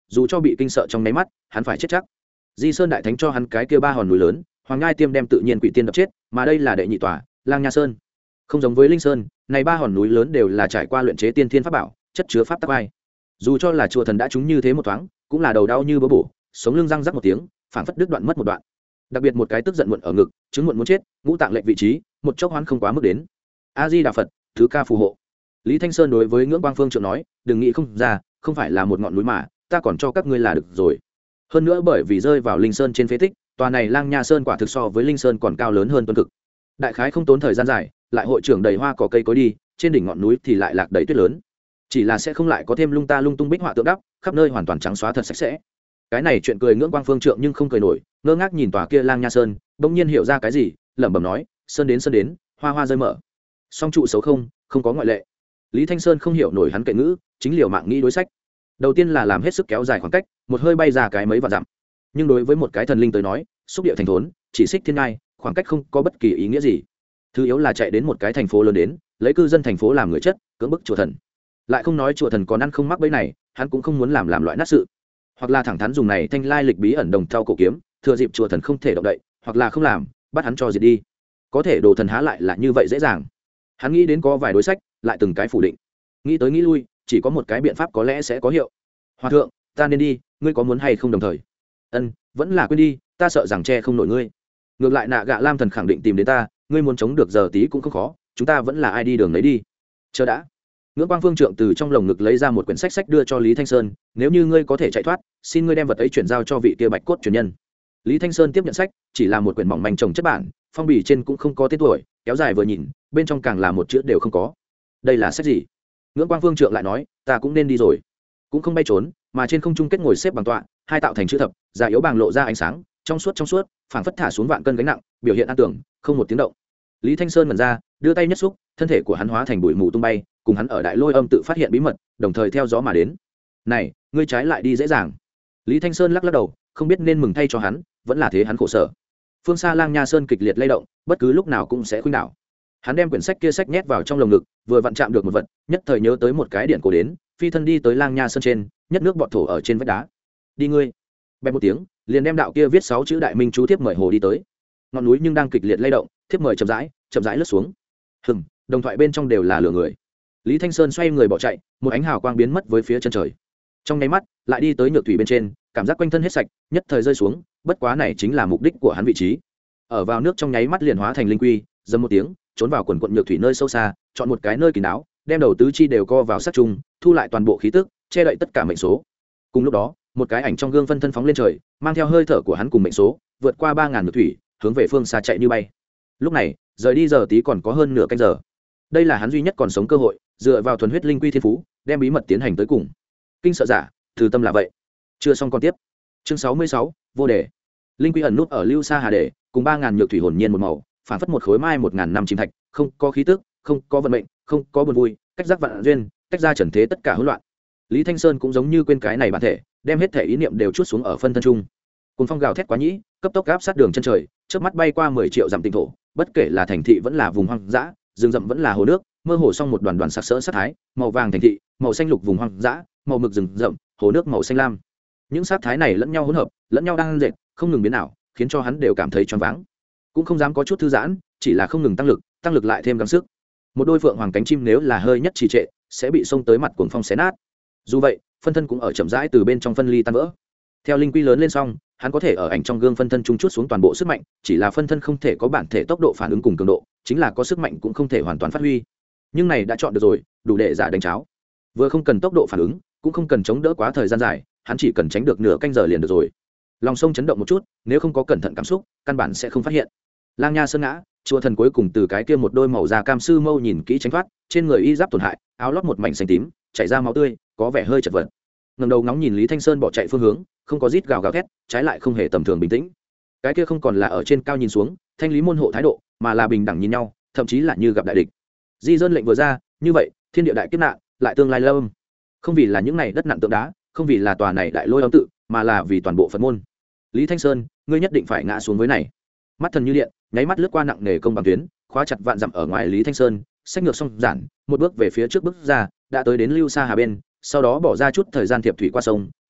dù cho bị kinh sợ trong nháy mắt hắn phải chết chắc. Di Sơn đại thánh cho hắn cái kia ba hòn núi lớn, Hoàng Ngai Tiêm đem tự nhiên quỷ tiên đập chết, mà đây là đệ nhị tòa, Lang Nha Sơn. Không giống với Linh Sơn, này ba hòn núi lớn đều là trải qua luyện chế tiên thiên pháp bảo, chất chứa pháp tắc ai. Dù cho là chùa thần đã trúng như thế một thoáng, cũng là đầu đau như bớ bổ, sống lưng răng rắc một tiếng, phảng phất đứt đoạn mất một đoạn. Đặc biệt một cái tức giận muộn ở ngực, chứng muộn muốn chết, ngũ tạng lệch vị trí, một chốc hoán không quá mức đến. A Di Đà Phật, thứ ca phù hộ. Lý Thanh Sơn đối với Ngưỡng Quang Phương Trượng nói, đừng nghĩ không ra, không phải là một ngọn núi mà, ta còn cho các ngươi là được rồi. Hơn nữa bởi vì rơi vào Linh Sơn trên phế tích, tòa này Lang Nha Sơn quả thực so với Linh Sơn còn cao lớn hơn tuấn cực. Đại khái không tốn thời gian dài, lại hội trưởng đầy hoa cỏ cây cối đi, trên đỉnh ngọn núi thì lại lạc đầy tuyết lớn. Chỉ là sẽ không lại có thêm lung ta lung tung bích họa tượng đắp, khắp nơi hoàn toàn trắng xóa thật sạch sẽ. Cái này chuyện cười Ngưỡng Quang Phương Trượng nhưng không cười nổi, ngơ ngác nhìn tòa kia Lang Nha Sơn, bỗng nhiên hiểu ra cái gì, lẩm bẩm nói, sơn đến sơn đến, hoa hoa rơi mở. Song trụ xấu không, không có ngoại lệ. Lý Thanh Sơn không hiểu nổi hắn kệ ngữ, chính liều mạng nghĩ đối sách. Đầu tiên là làm hết sức kéo dài khoảng cách, một hơi bay ra cái mấy vạn dặm. Nhưng đối với một cái thần linh tới nói, xúc địa thành thốn, chỉ xích thiên ngai, khoảng cách không có bất kỳ ý nghĩa gì. Thứ yếu là chạy đến một cái thành phố lớn đến, lấy cư dân thành phố làm người chất, cưỡng bức chùa thần. Lại không nói chùa thần còn ăn không mắc bẫy này, hắn cũng không muốn làm làm loại nát sự. Hoặc là thẳng thắn dùng này thanh lai lịch bí ẩn đồng thau cổ kiếm, thừa dịp chùa thần không thể động đậy, hoặc là không làm, bắt hắn cho diệt đi. Có thể đồ thần há lại là như vậy dễ dàng. Hắn nghĩ đến có vài đối sách, lại từng cái phủ định. Nghĩ tới nghĩ lui, chỉ có một cái biện pháp có lẽ sẽ có hiệu. Hòa thượng, ta nên đi, ngươi có muốn hay không đồng thời? Ân, vẫn là quên đi, ta sợ rằng che không nổi ngươi. Ngược lại Nạ Gạ Lam thần khẳng định tìm đến ta, ngươi muốn chống được giờ tí cũng không khó, chúng ta vẫn là ai đi đường lấy đi. Chờ đã. Ngưỡng Quang Phương Trượng từ trong lồng ngực lấy ra một quyển sách sách đưa cho Lý Thanh Sơn, nếu như ngươi có thể chạy thoát, xin ngươi đem vật ấy chuyển giao cho vị kia bạch cốt truyền nhân. Lý Thanh Sơn tiếp nhận sách, chỉ là một quyển mỏng manh trồng chất bản, phong bì trên cũng không có tên tuổi, kéo dài vừa nhìn, bên trong càng là một chữ đều không có. Đây là sách gì? Ngưỡng Quang Phương Trượng lại nói, ta cũng nên đi rồi. Cũng không bay trốn, mà trên không trung kết ngồi xếp bằng tọa, hai tạo thành chữ thập, già yếu bàng lộ ra ánh sáng, trong suốt trong suốt, phảng phất thả xuống vạn cân gánh nặng, biểu hiện an tưởng, không một tiếng động. Lý Thanh Sơn mẩn ra, đưa tay nhất xúc, thân thể của hắn hóa thành bụi mù tung bay, cùng hắn ở đại lôi âm tự phát hiện bí mật, đồng thời theo gió mà đến. Này, ngươi trái lại đi dễ dàng. Lý Thanh Sơn lắc lắc đầu, không biết nên mừng thay cho hắn, vẫn là thế hắn khổ sở. Phương xa Lang Nha Sơn kịch liệt lay động, bất cứ lúc nào cũng sẽ khuynh đảo. Hắn đem quyển sách kia sách nhét vào trong lồng ngực, vừa vặn chạm được một vật, nhất thời nhớ tới một cái điện cổ đến, phi thân đi tới Lang Nha Sơn trên, nhất nước bọt thổ ở trên vách đá. Đi ngươi. Bẹp một tiếng, liền đem đạo kia viết sáu chữ đại minh chú thiếp mời hồ đi tới. Ngọn núi nhưng đang kịch liệt lay động, thiếp mời chậm rãi, chậm rãi lướt xuống. Hừm, đồng thoại bên trong đều là lừa người. Lý Thanh Sơn xoay người bỏ chạy, một ánh hào quang biến mất với phía chân trời. Trong nháy mắt, lại đi tới nhược thủy bên trên, cảm giác quanh thân hết sạch, nhất thời rơi xuống, bất quá này chính là mục đích của hắn vị trí. Ở vào nước trong nháy mắt liền hóa thành linh quy, dầm một tiếng, trốn vào quần quần nhược thủy nơi sâu xa, chọn một cái nơi kín đáo, đem đầu tứ chi đều co vào sát trùng, thu lại toàn bộ khí tức, che đậy tất cả mệnh số. Cùng lúc đó, một cái ảnh trong gương phân thân phóng lên trời, mang theo hơi thở của hắn cùng mệnh số, vượt qua ba ngàn nhược thủy, hướng về phương xa chạy như bay. Lúc này, rời đi giờ tí còn có hơn nửa canh giờ. Đây là hắn duy nhất còn sống cơ hội, dựa vào thuần huyết linh quy thiên phú, đem bí mật tiến hành tới cùng. Kinh sợ giả, từ tâm là vậy. Chưa xong con tiếp. Chương sáu mươi sáu, vô đề. Linh quy ẩn nút ở lưu xa hà đề, cùng ba ngàn nhược thủy hồn nhiên một màu, phản phất một khối mai một ngàn năm chìm thạch, không có khí tức, không có vận mệnh, không có buồn vui, cách giác vạn duyên, cách ra trần thế tất cả hỗn loạn. Lý Thanh Sơn cũng giống như quên cái này bản thể, đem hết thể ý niệm đều chút xuống ở phân thân trung. Cùng phong gào thét quá nhĩ, cấp tốc áp sát đường chân trời, trước mắt bay qua mười triệu dặm tinh thổ, bất kể là thành thị vẫn là vùng hoang dã, rừng rậm vẫn là hồ nước, mơ hồ xong một đoàn đoàn sặc sỡ sát thái, màu vàng thành thị, màu xanh lục vùng hoang dã, màu mực rừng rậm, hồ nước màu xanh lam. Những sát thái này lẫn nhau hỗn hợp, lẫn nhau đang dệt, không ngừng biến ảo, khiến cho hắn đều cảm thấy choáng váng. Cũng không dám có chút thư giãn, chỉ là không ngừng tăng lực, tăng lực lại thêm gắng sức. Một đôi phượng hoàng cánh chim nếu là hơi nhất trì trệ, sẽ bị xông tới mặt cuồng phong xé nát. Dù vậy, phân thân cũng ở chậm rãi từ bên trong phân ly tan vỡ. Theo linh quy lớn lên xong, hắn có thể ở ảnh trong gương phân thân trung chút xuống toàn bộ sức mạnh, chỉ là phân thân không thể có bản thể tốc độ phản ứng cùng cường độ, chính là có sức mạnh cũng không thể hoàn toàn phát huy. Nhưng này đã chọn được rồi, đủ để giả đánh cháo. Vừa không cần tốc độ phản ứng, cũng không cần chống đỡ quá thời gian dài, hắn chỉ cần tránh được nửa canh giờ liền được rồi. Lòng sông chấn động một chút, nếu không có cẩn thận cảm xúc, căn bản sẽ không phát hiện. Lang Nha Sơn ngã, chùa thần cuối cùng từ cái kia một đôi màu da cam sư mâu nhìn kỹ tránh thoát, trên người y giáp tổn hại, áo lót một mảnh xanh tím, chảy ra máu tươi, có vẻ hơi chật vật. Ngẩng đầu ngóng nhìn Lý Thanh Sơn bỏ chạy phương hướng, không có rít gào gào thét, trái lại không hề tầm thường bình tĩnh. Cái kia không còn là ở trên cao nhìn xuống, thanh lý môn hộ thái độ, mà là bình đẳng nhìn nhau, thậm chí là như gặp đại địch. Di dân lệnh vừa ra, như vậy, thiên địa đại kiếp nạn, lại tương lai lâm. Không vì là những này đất nặng tượng đá, không vì là tòa này đại lôi âm tự, mà là vì toàn bộ Phật môn. Lý Thanh Sơn, ngươi nhất định phải ngã xuống với này. Mắt thần như điện, nháy mắt lướt qua nặng nề công bằng tuyến, khóa chặt vạn dặm ở ngoài Lý Thanh Sơn, sách ngược xong giản, một bước về phía trước bước ra, đã tới đến lưu xa hà bên, sau đó bỏ ra chút thời gian thiệp thủy qua sông,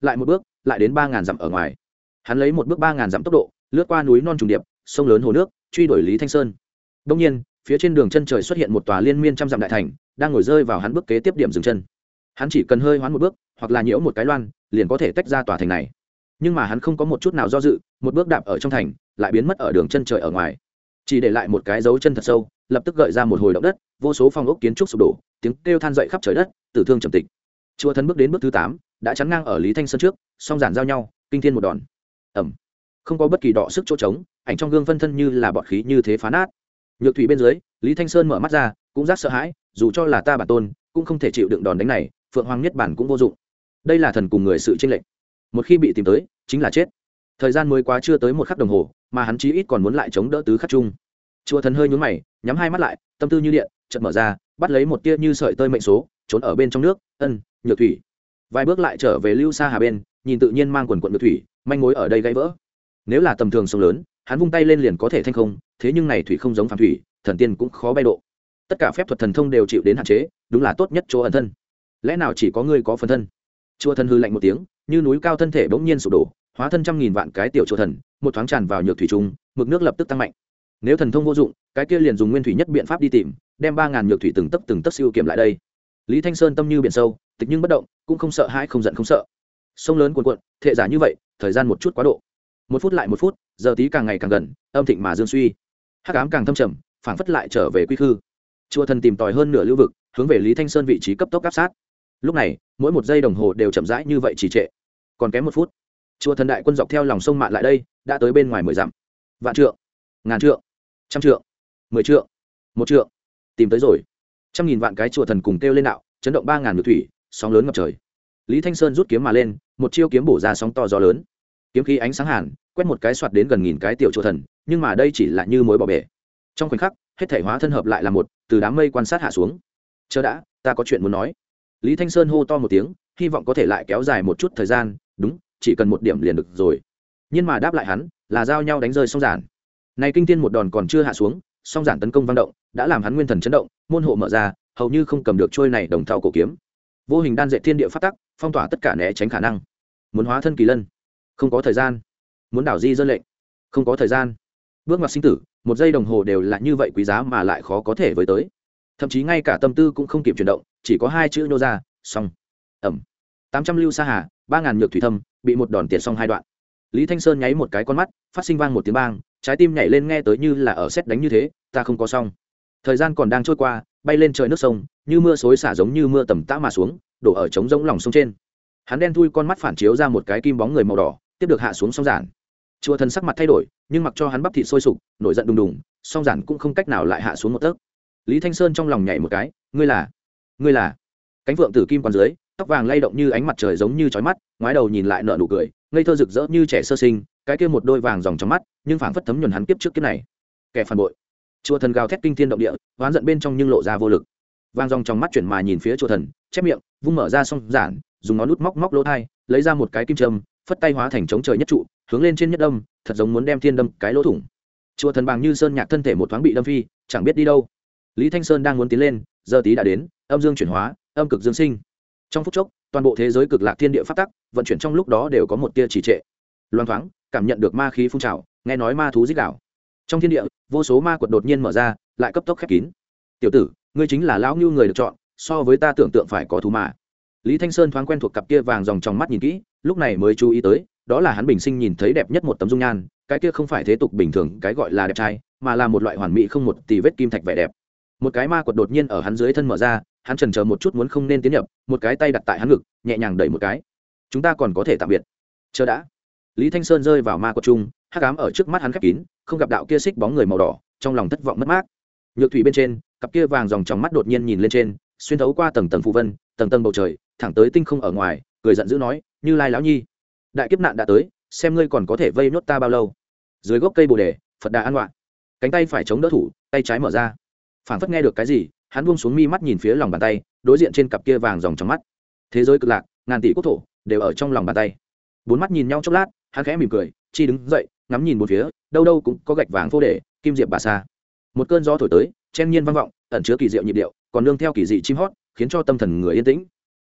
lại một bước lại đến ba ngàn dặm ở ngoài. Hắn lấy một bước ba ngàn dặm tốc độ lướt qua núi non trùng điệp, sông lớn hồ nước, truy đuổi Lý Thanh Sơn. Đông nhiên, phía trên đường chân trời xuất hiện một tòa liên miên trăm dặm đại thành, đang ngồi rơi vào hắn bước kế tiếp điểm dừng chân. Hắn chỉ cần hơi hoán một bước, hoặc là nhiễu một cái loan, liền có thể tách ra tòa thành này. Nhưng mà hắn không có một chút nào do dự, một bước đạp ở trong thành, lại biến mất ở đường chân trời ở ngoài, chỉ để lại một cái dấu chân thật sâu, lập tức gợi ra một hồi động đất, vô số phong ốc kiến trúc sụp đổ, tiếng kêu than dậy khắp trời đất, tử thương trầm tịch. Chùa Thần bước đến bước thứ tám, đã chắn ngang ở Lý Thanh Sơn trước, song giản giao nhau, kinh thiên một đòn. Ầm. Không có bất kỳ đọ sức chỗ trống, ảnh trong gương phân thân như là bọt khí như thế phá nát. Nhược thủy bên dưới, Lý Thanh Sơn mở mắt ra, cũng giác sợ hãi, dù cho là ta bản tôn, cũng không thể chịu đựng đòn đánh này, Phượng Hoàng Niết Bản cũng vô dụng. Đây là thần cùng người sự chênh lệch. Một khi bị tìm tới, chính là chết. Thời gian mới quá chưa tới một khắc đồng hồ, mà hắn chí ít còn muốn lại chống đỡ tứ khắc chung. Chùa Thần hơi nhún mày, nhắm hai mắt lại, tâm tư như điện, chợt mở ra, bắt lấy một tia như sợi tơ mệnh số, trốn ở bên trong nước. Ân, Nhược thủy. Vài bước lại trở về lưu xa hà bên, nhìn tự nhiên mang quần quần Nhược thủy, manh mối ở đây gãy vỡ. Nếu là tầm thường sông lớn, hắn vung tay lên liền có thể thanh không, thế nhưng này thủy không giống phàm thủy, thần tiên cũng khó bay độ. Tất cả phép thuật thần thông đều chịu đến hạn chế, đúng là tốt nhất chỗ ẩn thân. Lẽ nào chỉ có ngươi có phần thân? Chùa Thần hư lạnh một tiếng, như núi cao thân thể bỗng nhiên sụp đổ, hóa thân trăm nghìn vạn cái tiểu chùa thần, một thoáng tràn vào nhược thủy trung, mực nước lập tức tăng mạnh. Nếu thần thông vô dụng, cái kia liền dùng nguyên thủy nhất biện pháp đi tìm, đem ba ngàn nhược thủy từng tấc từng tấc siêu kiểm lại đây. Lý Thanh Sơn tâm như biển sâu, tịch nhưng bất động, cũng không sợ hãi không giận không sợ. Sông lớn cuồn cuộn, thệ giả như vậy, thời gian một chút quá độ. Một phút lại một phút, giờ tí càng ngày càng gần, âm thịnh mà dương suy. Hắc ám càng thâm trầm, phảng phất lại trở về quy khư. Chùa Thần tìm tòi hơn nửa lưu vực, hướng về Lý Thanh Sơn vị trí cấp tốc áp sát. Lúc này, mỗi một giây đồng hồ đều chậm rãi như vậy trì trệ. Còn kém một phút. Chùa Thần đại quân dọc theo lòng sông mạn lại đây, đã tới bên ngoài mười dặm. Vạn trượng, ngàn trượng, trăm trượng, mười trượng, một trượng. Tìm tới rồi. Trăm nghìn vạn cái chùa thần cùng kêu lên đạo, chấn động ba ngàn nhược thủy, sóng lớn ngập trời. Lý Thanh Sơn rút kiếm mà lên, một chiêu kiếm bổ ra sóng to gió lớn. Kiếm khí ánh sáng hàn, quét một cái xoạt đến gần nghìn cái tiểu chùa thần, nhưng mà đây chỉ là như mối bỏ bể. Trong khoảnh khắc, hết thảy hóa thân hợp lại là một, từ đám mây quan sát hạ xuống. Chờ đã, ta có chuyện muốn nói. Lý Thanh Sơn hô to một tiếng, hy vọng có thể lại kéo dài một chút thời gian, đúng, chỉ cần một điểm liền được rồi. Nhưng mà đáp lại hắn, là giao nhau đánh rơi song giản. Này kinh thiên một đòn còn chưa hạ xuống, song giản tấn công vang động, đã làm hắn nguyên thần chấn động, môn hộ mở ra, hầu như không cầm được trôi này đồng thau cổ kiếm. Vô hình đan dệt thiên địa pháp tắc, phong tỏa tất cả né tránh khả năng. Muốn hóa thân kỳ lân, không có thời gian. Muốn đảo di dân lệnh, không có thời gian. Bước ngoặt sinh tử, một giây đồng hồ đều là như vậy quý giá mà lại khó có thể với tới. Thậm chí ngay cả tâm tư cũng không kịp chuyển động, chỉ có hai chữ nô ra, xong. Ẩm. tám trăm lưu sa hà, ba ngàn nhược thủy thâm, bị một đòn tiệt xong hai đoạn. Lý Thanh Sơn nháy một cái con mắt, phát sinh vang một tiếng bang, trái tim nhảy lên nghe tới như là ở sét đánh như thế, ta không có xong. Thời gian còn đang trôi qua, bay lên trời nước sông, như mưa xối xả giống như mưa tầm tã mà xuống, đổ ở trống rỗng lòng sông trên. Hắn đen thui con mắt phản chiếu ra một cái kim bóng người màu đỏ, tiếp được hạ xuống song giản. Chùa Thần sắc mặt thay đổi, nhưng mặc cho hắn bắp thịt sôi sục, nổi giận đùng đùng, song giản cũng không cách nào lại hạ xuống một tấc. Lý Thanh Sơn trong lòng nhảy một cái, ngươi là, ngươi là? Cánh vượng tử kim quan dưới, tóc vàng lay động như ánh mặt trời giống như chói mắt, ngoái đầu nhìn lại nở nụ cười, ngây thơ rực rỡ như trẻ sơ sinh, cái kia một đôi vàng dòng trong mắt, nhưng phảng phất thấm nhuần hắn kiếp trước kiếp này. Kẻ phản bội. Chùa Thần gào thét kinh thiên động địa, oán giận bên trong nhưng lộ ra vô lực. Vàng dòng trong mắt chuyển mà nhìn phía Chùa Thần, chép miệng, vung mở ra song giản, dùng ngón nút móc móc lỗ tai, lấy ra một cái kim châm, phất tay hóa thành chống trời nhất trụ, hướng lên trên nhất đâm, thật giống muốn đem thiên đâm cái lỗ thủng. Chùa Thần bằng như sơn nhạc thân thể một thoáng bị đâm phi, chẳng biết đi đâu. Lý Thanh Sơn đang muốn tiến lên, giờ tí đã đến, âm dương chuyển hóa, âm cực dương sinh. Trong phút chốc, toàn bộ thế giới cực lạc thiên địa pháp tắc, vận chuyển trong lúc đó đều có một tia trì trệ. Loan thoáng, cảm nhận được ma khí phun trào, nghe nói ma thú rít gào. Trong thiên địa, vô số ma quật đột nhiên mở ra, lại cấp tốc khép kín. Tiểu tử, ngươi chính là lão nhu người được chọn, so với ta tưởng tượng phải có thú mà. Lý Thanh Sơn thoáng quen thuộc cặp kia vàng dòng trong mắt nhìn kỹ, lúc này mới chú ý tới, đó là hắn bình sinh nhìn thấy đẹp nhất một tấm dung nhan, cái kia không phải thế tục bình thường cái gọi là đẹp trai, mà là một loại hoàn mỹ không một tì vết kim thạch vẻ đẹp. Một cái ma quật đột nhiên ở hắn dưới thân mở ra, hắn chần chờ một chút muốn không nên tiến nhập, một cái tay đặt tại hắn ngực, nhẹ nhàng đẩy một cái. Chúng ta còn có thể tạm biệt. Chờ đã. Lý Thanh Sơn rơi vào ma quật trung, hắc ám ở trước mắt hắn khép kín, không gặp đạo kia xích bóng người màu đỏ, trong lòng thất vọng mất mát. Nhược thủy bên trên, cặp kia vàng dòng trong mắt đột nhiên nhìn lên trên, xuyên thấu qua tầng tầng phù vân, tầng tầng bầu trời, thẳng tới tinh không ở ngoài, cười giận dữ nói, Như Lai lão nhi, đại kiếp nạn đã tới, xem ngươi còn có thể vây nốt ta bao lâu. Dưới gốc cây bồ đề, Phật Đà an loạn, cánh tay phải chống đỡ thủ, tay trái mở ra. Phảng phất nghe được cái gì, hắn buông xuống mi mắt nhìn phía lòng bàn tay, đối diện trên cặp kia vàng dòng trong mắt. Thế giới cực lạc, ngàn tỷ quốc thổ đều ở trong lòng bàn tay. Bốn mắt nhìn nhau chốc lát, hắn khẽ mỉm cười, chi đứng dậy, ngắm nhìn bốn phía, đâu đâu cũng có gạch vàng phô để, kim diệp bà sa. Một cơn gió thổi tới, chen nhiên vang vọng, ẩn chứa kỳ diệu nhịp điệu, còn nương theo kỳ dị chim hót, khiến cho tâm thần người yên tĩnh.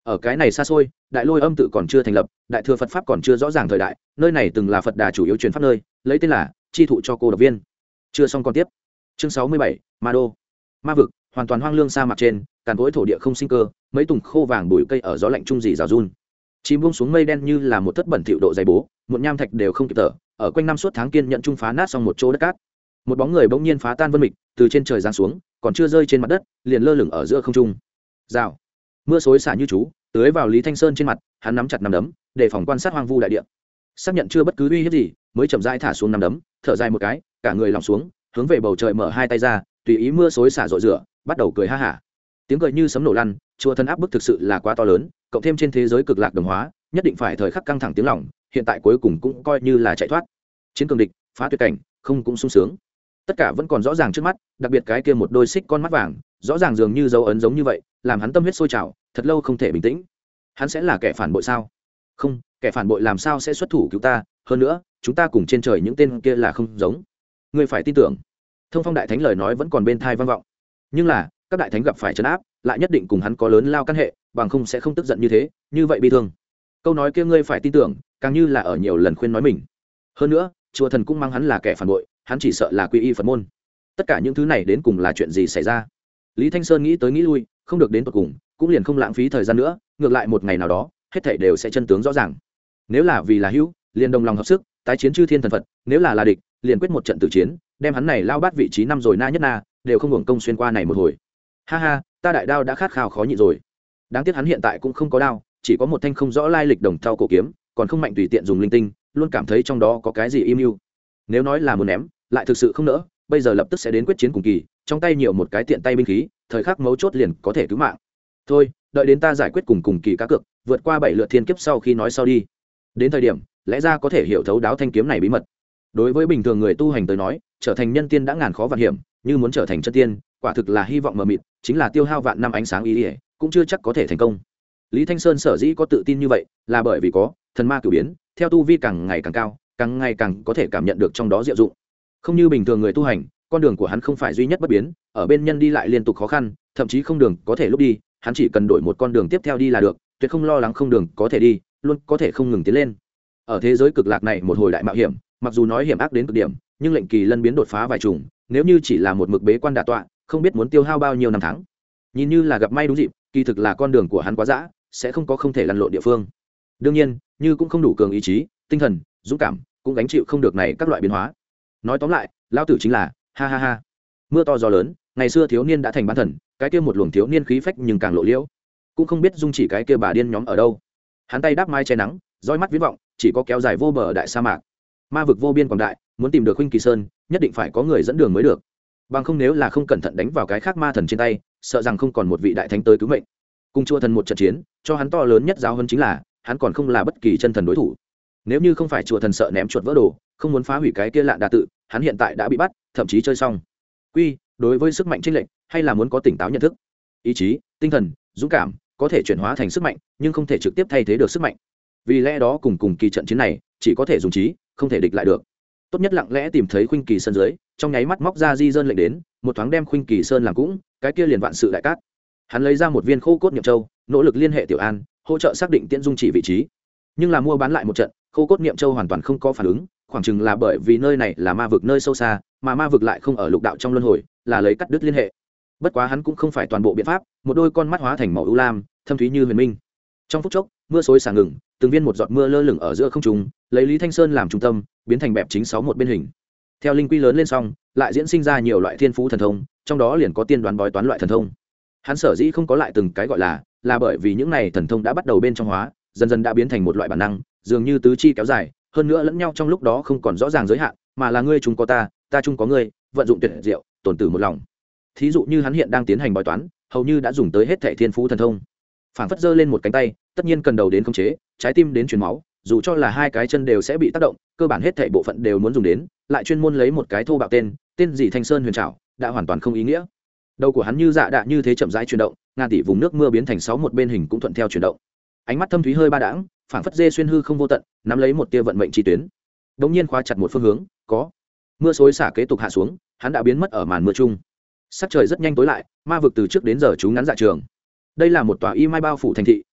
ở cái này xa xôi, đại lôi âm tự còn chưa thành lập, đại thừa Phật pháp còn chưa rõ ràng thời đại, nơi này từng là Phật đà chủ yếu truyền pháp nơi, lấy tên là chi thụ cho cô độc viên. Chưa xong còn tiếp. Chương sáu mươi bảy, Ma đô. Ma vực, hoàn toàn hoang lương sa mạc trên, càn cỗi thổ địa không sinh cơ, mấy tùng khô vàng bụi cây ở gió lạnh trung dị rào run. Chìm buông xuống mây đen như là một thất bẩn thỉu độ dày bố, muộn nham thạch đều không kịp thở, ở quanh năm suốt tháng kiên nhận trung phá nát xong một chỗ đất cát. Một bóng người bỗng nhiên phá tan vân mịch, từ trên trời giáng xuống, còn chưa rơi trên mặt đất, liền lơ lửng ở giữa không trung. Rào. Mưa xối xả như chú, tưới vào Lý Thanh Sơn trên mặt, hắn nắm chặt nắm đấm, để phòng quan sát hoang vu đại địa. Xác nhận chưa bất cứ uy hiếp gì, mới chậm rãi thả xuống nắm đấm, thở dài một cái, cả người lỏng xuống, hướng về bầu trời mở hai tay ra, tùy ý mưa xối xả rọi rửa, bắt đầu cười ha hả. Tiếng cười như sấm nổ lăn, chùa thân áp bức thực sự là quá to lớn, cộng thêm trên thế giới cực lạc đồng hóa, nhất định phải thời khắc căng thẳng tiếng lòng, hiện tại cuối cùng cũng coi như là chạy thoát. Chiến cường địch, phá tuyệt cảnh, không cũng sung sướng. Tất cả vẫn còn rõ ràng trước mắt, đặc biệt cái kia một đôi xích con mắt vàng, rõ ràng dường như dấu ấn giống như vậy, làm hắn tâm huyết sôi trào, thật lâu không thể bình tĩnh. Hắn sẽ là kẻ phản bội sao? Không, kẻ phản bội làm sao sẽ xuất thủ cứu ta, hơn nữa, chúng ta cùng trên trời những tên kia là không giống. Ngươi phải tin tưởng. Thông Phong đại thánh lời nói vẫn còn bên tai vang vọng. Nhưng là, các đại thánh gặp phải trấn áp, lại nhất định cùng hắn có lớn lao căn hệ, bằng không sẽ không tức giận như thế, như vậy bi thương. Câu nói kia ngươi phải tin tưởng, càng như là ở nhiều lần khuyên nói mình. Hơn nữa, chùa thần cũng mang hắn là kẻ phản bội, hắn chỉ sợ là quy y Phật môn. Tất cả những thứ này đến cùng là chuyện gì xảy ra? Lý Thanh Sơn nghĩ tới nghĩ lui, không được đến tận cùng, cũng liền không lãng phí thời gian nữa, ngược lại một ngày nào đó, hết thảy đều sẽ chân tướng rõ ràng. Nếu là vì là hữu, liền đồng lòng hợp sức, tái chiến chư thiên thần Phật, nếu là là địch, liền quyết một trận tử chiến, đem hắn này lao bát vị trí năm rồi na nhất na, đều không hưởng công xuyên qua này một hồi. Ha ha, ta đại đao đã khát khao khó nhịn rồi. Đáng tiếc hắn hiện tại cũng không có đao, chỉ có một thanh không rõ lai lịch đồng thau cổ kiếm, còn không mạnh tùy tiện dùng linh tinh, luôn cảm thấy trong đó có cái gì im mưu. Nếu nói là muốn ném, lại thực sự không nỡ, bây giờ lập tức sẽ đến quyết chiến cùng kỳ, trong tay nhiều một cái tiện tay binh khí, thời khắc mấu chốt liền có thể cứu mạng. Thôi, đợi đến ta giải quyết cùng cùng kỳ cá cược, vượt qua bảy lượt thiên kiếp sau khi nói sau đi. Đến thời điểm, lẽ ra có thể hiểu thấu đáo thanh kiếm này bí mật. Đối với bình thường người tu hành tới nói, trở thành nhân tiên đã ngàn khó vạn hiểm, như muốn trở thành chân tiên, quả thực là hy vọng mờ mịt, chính là tiêu hao vạn năm ánh sáng ý ý, cũng chưa chắc có thể thành công. Lý Thanh Sơn sở dĩ có tự tin như vậy, là bởi vì có thần ma cửu biến, theo tu vi càng ngày càng cao, càng ngày càng có thể cảm nhận được trong đó diệu dụng. Không như bình thường người tu hành, con đường của hắn không phải duy nhất bất biến, ở bên nhân đi lại liên tục khó khăn, thậm chí không đường có thể lúc đi, hắn chỉ cần đổi một con đường tiếp theo đi là được, tuyệt không lo lắng không đường có thể đi, luôn có thể không ngừng tiến lên. Ở thế giới cực lạc này một hồi đại mạo hiểm, mặc dù nói hiểm ác đến cực điểm, nhưng lệnh kỳ lân biến đột phá vài trùng, nếu như chỉ là một mực bế quan đả tọa, không biết muốn tiêu hao bao nhiêu năm tháng. Nhìn như là gặp may đúng dịp, kỳ thực là con đường của hắn quá dã, sẽ không có không thể lăn lộn địa phương. Đương nhiên, như cũng không đủ cường ý chí, tinh thần, dũng cảm, cũng gánh chịu không được này các loại biến hóa. Nói tóm lại, lão tử chính là ha ha ha. Mưa to gió lớn, ngày xưa thiếu niên đã thành bán thần, cái kia một luồng thiếu niên khí phách nhưng càng lộ liễu. Cũng không biết dung chỉ cái kia bà điên nhóm ở đâu. Hắn tay đáp mai che nắng, dõi mắt viễn vọng, chỉ có kéo dài vô bờ đại sa mạc. Ma vực vô biên quảng đại, muốn tìm được Huynh Kỳ Sơn, nhất định phải có người dẫn đường mới được. Bằng không nếu là không cẩn thận đánh vào cái khác ma thần trên tay, sợ rằng không còn một vị đại thánh tới cứu mệnh. Cùng chua thần một trận chiến, cho hắn to lớn nhất giáo hơn chính là, hắn còn không là bất kỳ chân thần đối thủ. Nếu như không phải chùa thần sợ ném chuột vỡ đồ, không muốn phá hủy cái kia lạ đa tự, hắn hiện tại đã bị bắt, thậm chí chơi xong. Quy, đối với sức mạnh chênh lệch, hay là muốn có tỉnh táo nhận thức. Ý chí, tinh thần, dũng cảm, có thể chuyển hóa thành sức mạnh, nhưng không thể trực tiếp thay thế được sức mạnh. Vì lẽ đó cùng cùng kỳ trận chiến này, chỉ có thể dùng trí, không thể địch lại được. Tốt nhất lặng lẽ tìm thấy Khuynh Kỳ Sơn dưới, trong nháy mắt móc ra di dơn lệnh đến, một thoáng đem Khuynh Kỳ Sơn làm cũng, cái kia liền vạn sự đại cát. Hắn lấy ra một viên khô cốt niệm châu, nỗ lực liên hệ Tiểu An, hỗ trợ xác định Tiễn Dung chỉ vị trí. Nhưng là mua bán lại một trận, khô cốt niệm châu hoàn toàn không có phản ứng, khoảng chừng là bởi vì nơi này là ma vực nơi sâu xa, mà ma vực lại không ở lục đạo trong luân hồi, là lấy cắt đứt liên hệ. Bất quá hắn cũng không phải toàn bộ biện pháp, một đôi con mắt hóa thành màu ưu lam, thâm thúy như huyền minh. Trong phút chốc, mưa xối xả ngừng, từng viên một giọt mưa lơ lửng ở giữa không trung, lấy Lý Thanh Sơn làm trung tâm, biến thành bẹp chính sáu một bên hình. Theo linh quy lớn lên xong, lại diễn sinh ra nhiều loại thiên phú thần thông, trong đó liền có tiên đoán bói toán loại thần thông. Hắn sở dĩ không có lại từng cái gọi là, là bởi vì những này thần thông đã bắt đầu bên trong hóa, dần dần đã biến thành một loại bản năng, dường như tứ chi kéo dài, hơn nữa lẫn nhau trong lúc đó không còn rõ ràng giới hạn, mà là ngươi chung có ta, ta chung có ngươi, vận dụng tuyệt diệu, tổn tử một lòng. Thí dụ như hắn hiện đang tiến hành bói toán, hầu như đã dùng tới hết thảy thiên phú thần thông. Phảng phất giơ lên một cánh tay, tất nhiên cần đầu đến khống chế, trái tim đến truyền máu, dù cho là hai cái chân đều sẽ bị tác động, cơ bản hết thảy bộ phận đều muốn dùng đến, lại chuyên môn lấy một cái thô bạo tên, tên gì Thanh Sơn Huyền Trảo, đã hoàn toàn không ý nghĩa. Đầu của hắn như dạ đạ như thế chậm rãi chuyển động, ngàn tỷ vùng nước mưa biến thành sáu một bên hình cũng thuận theo chuyển động. Ánh mắt thâm thúy hơi ba đãng, phảng phất dê xuyên hư không vô tận, nắm lấy một tia vận mệnh chi tuyến. Đống nhiên khóa chặt một phương hướng, có mưa xối xả kế tục hạ xuống, hắn đã biến mất ở màn mưa chung. Sắc trời rất nhanh tối lại, ma vực từ trước đến giờ chú ngắn dạ trường. Đây là một tòa y mai bao phủ thành thị,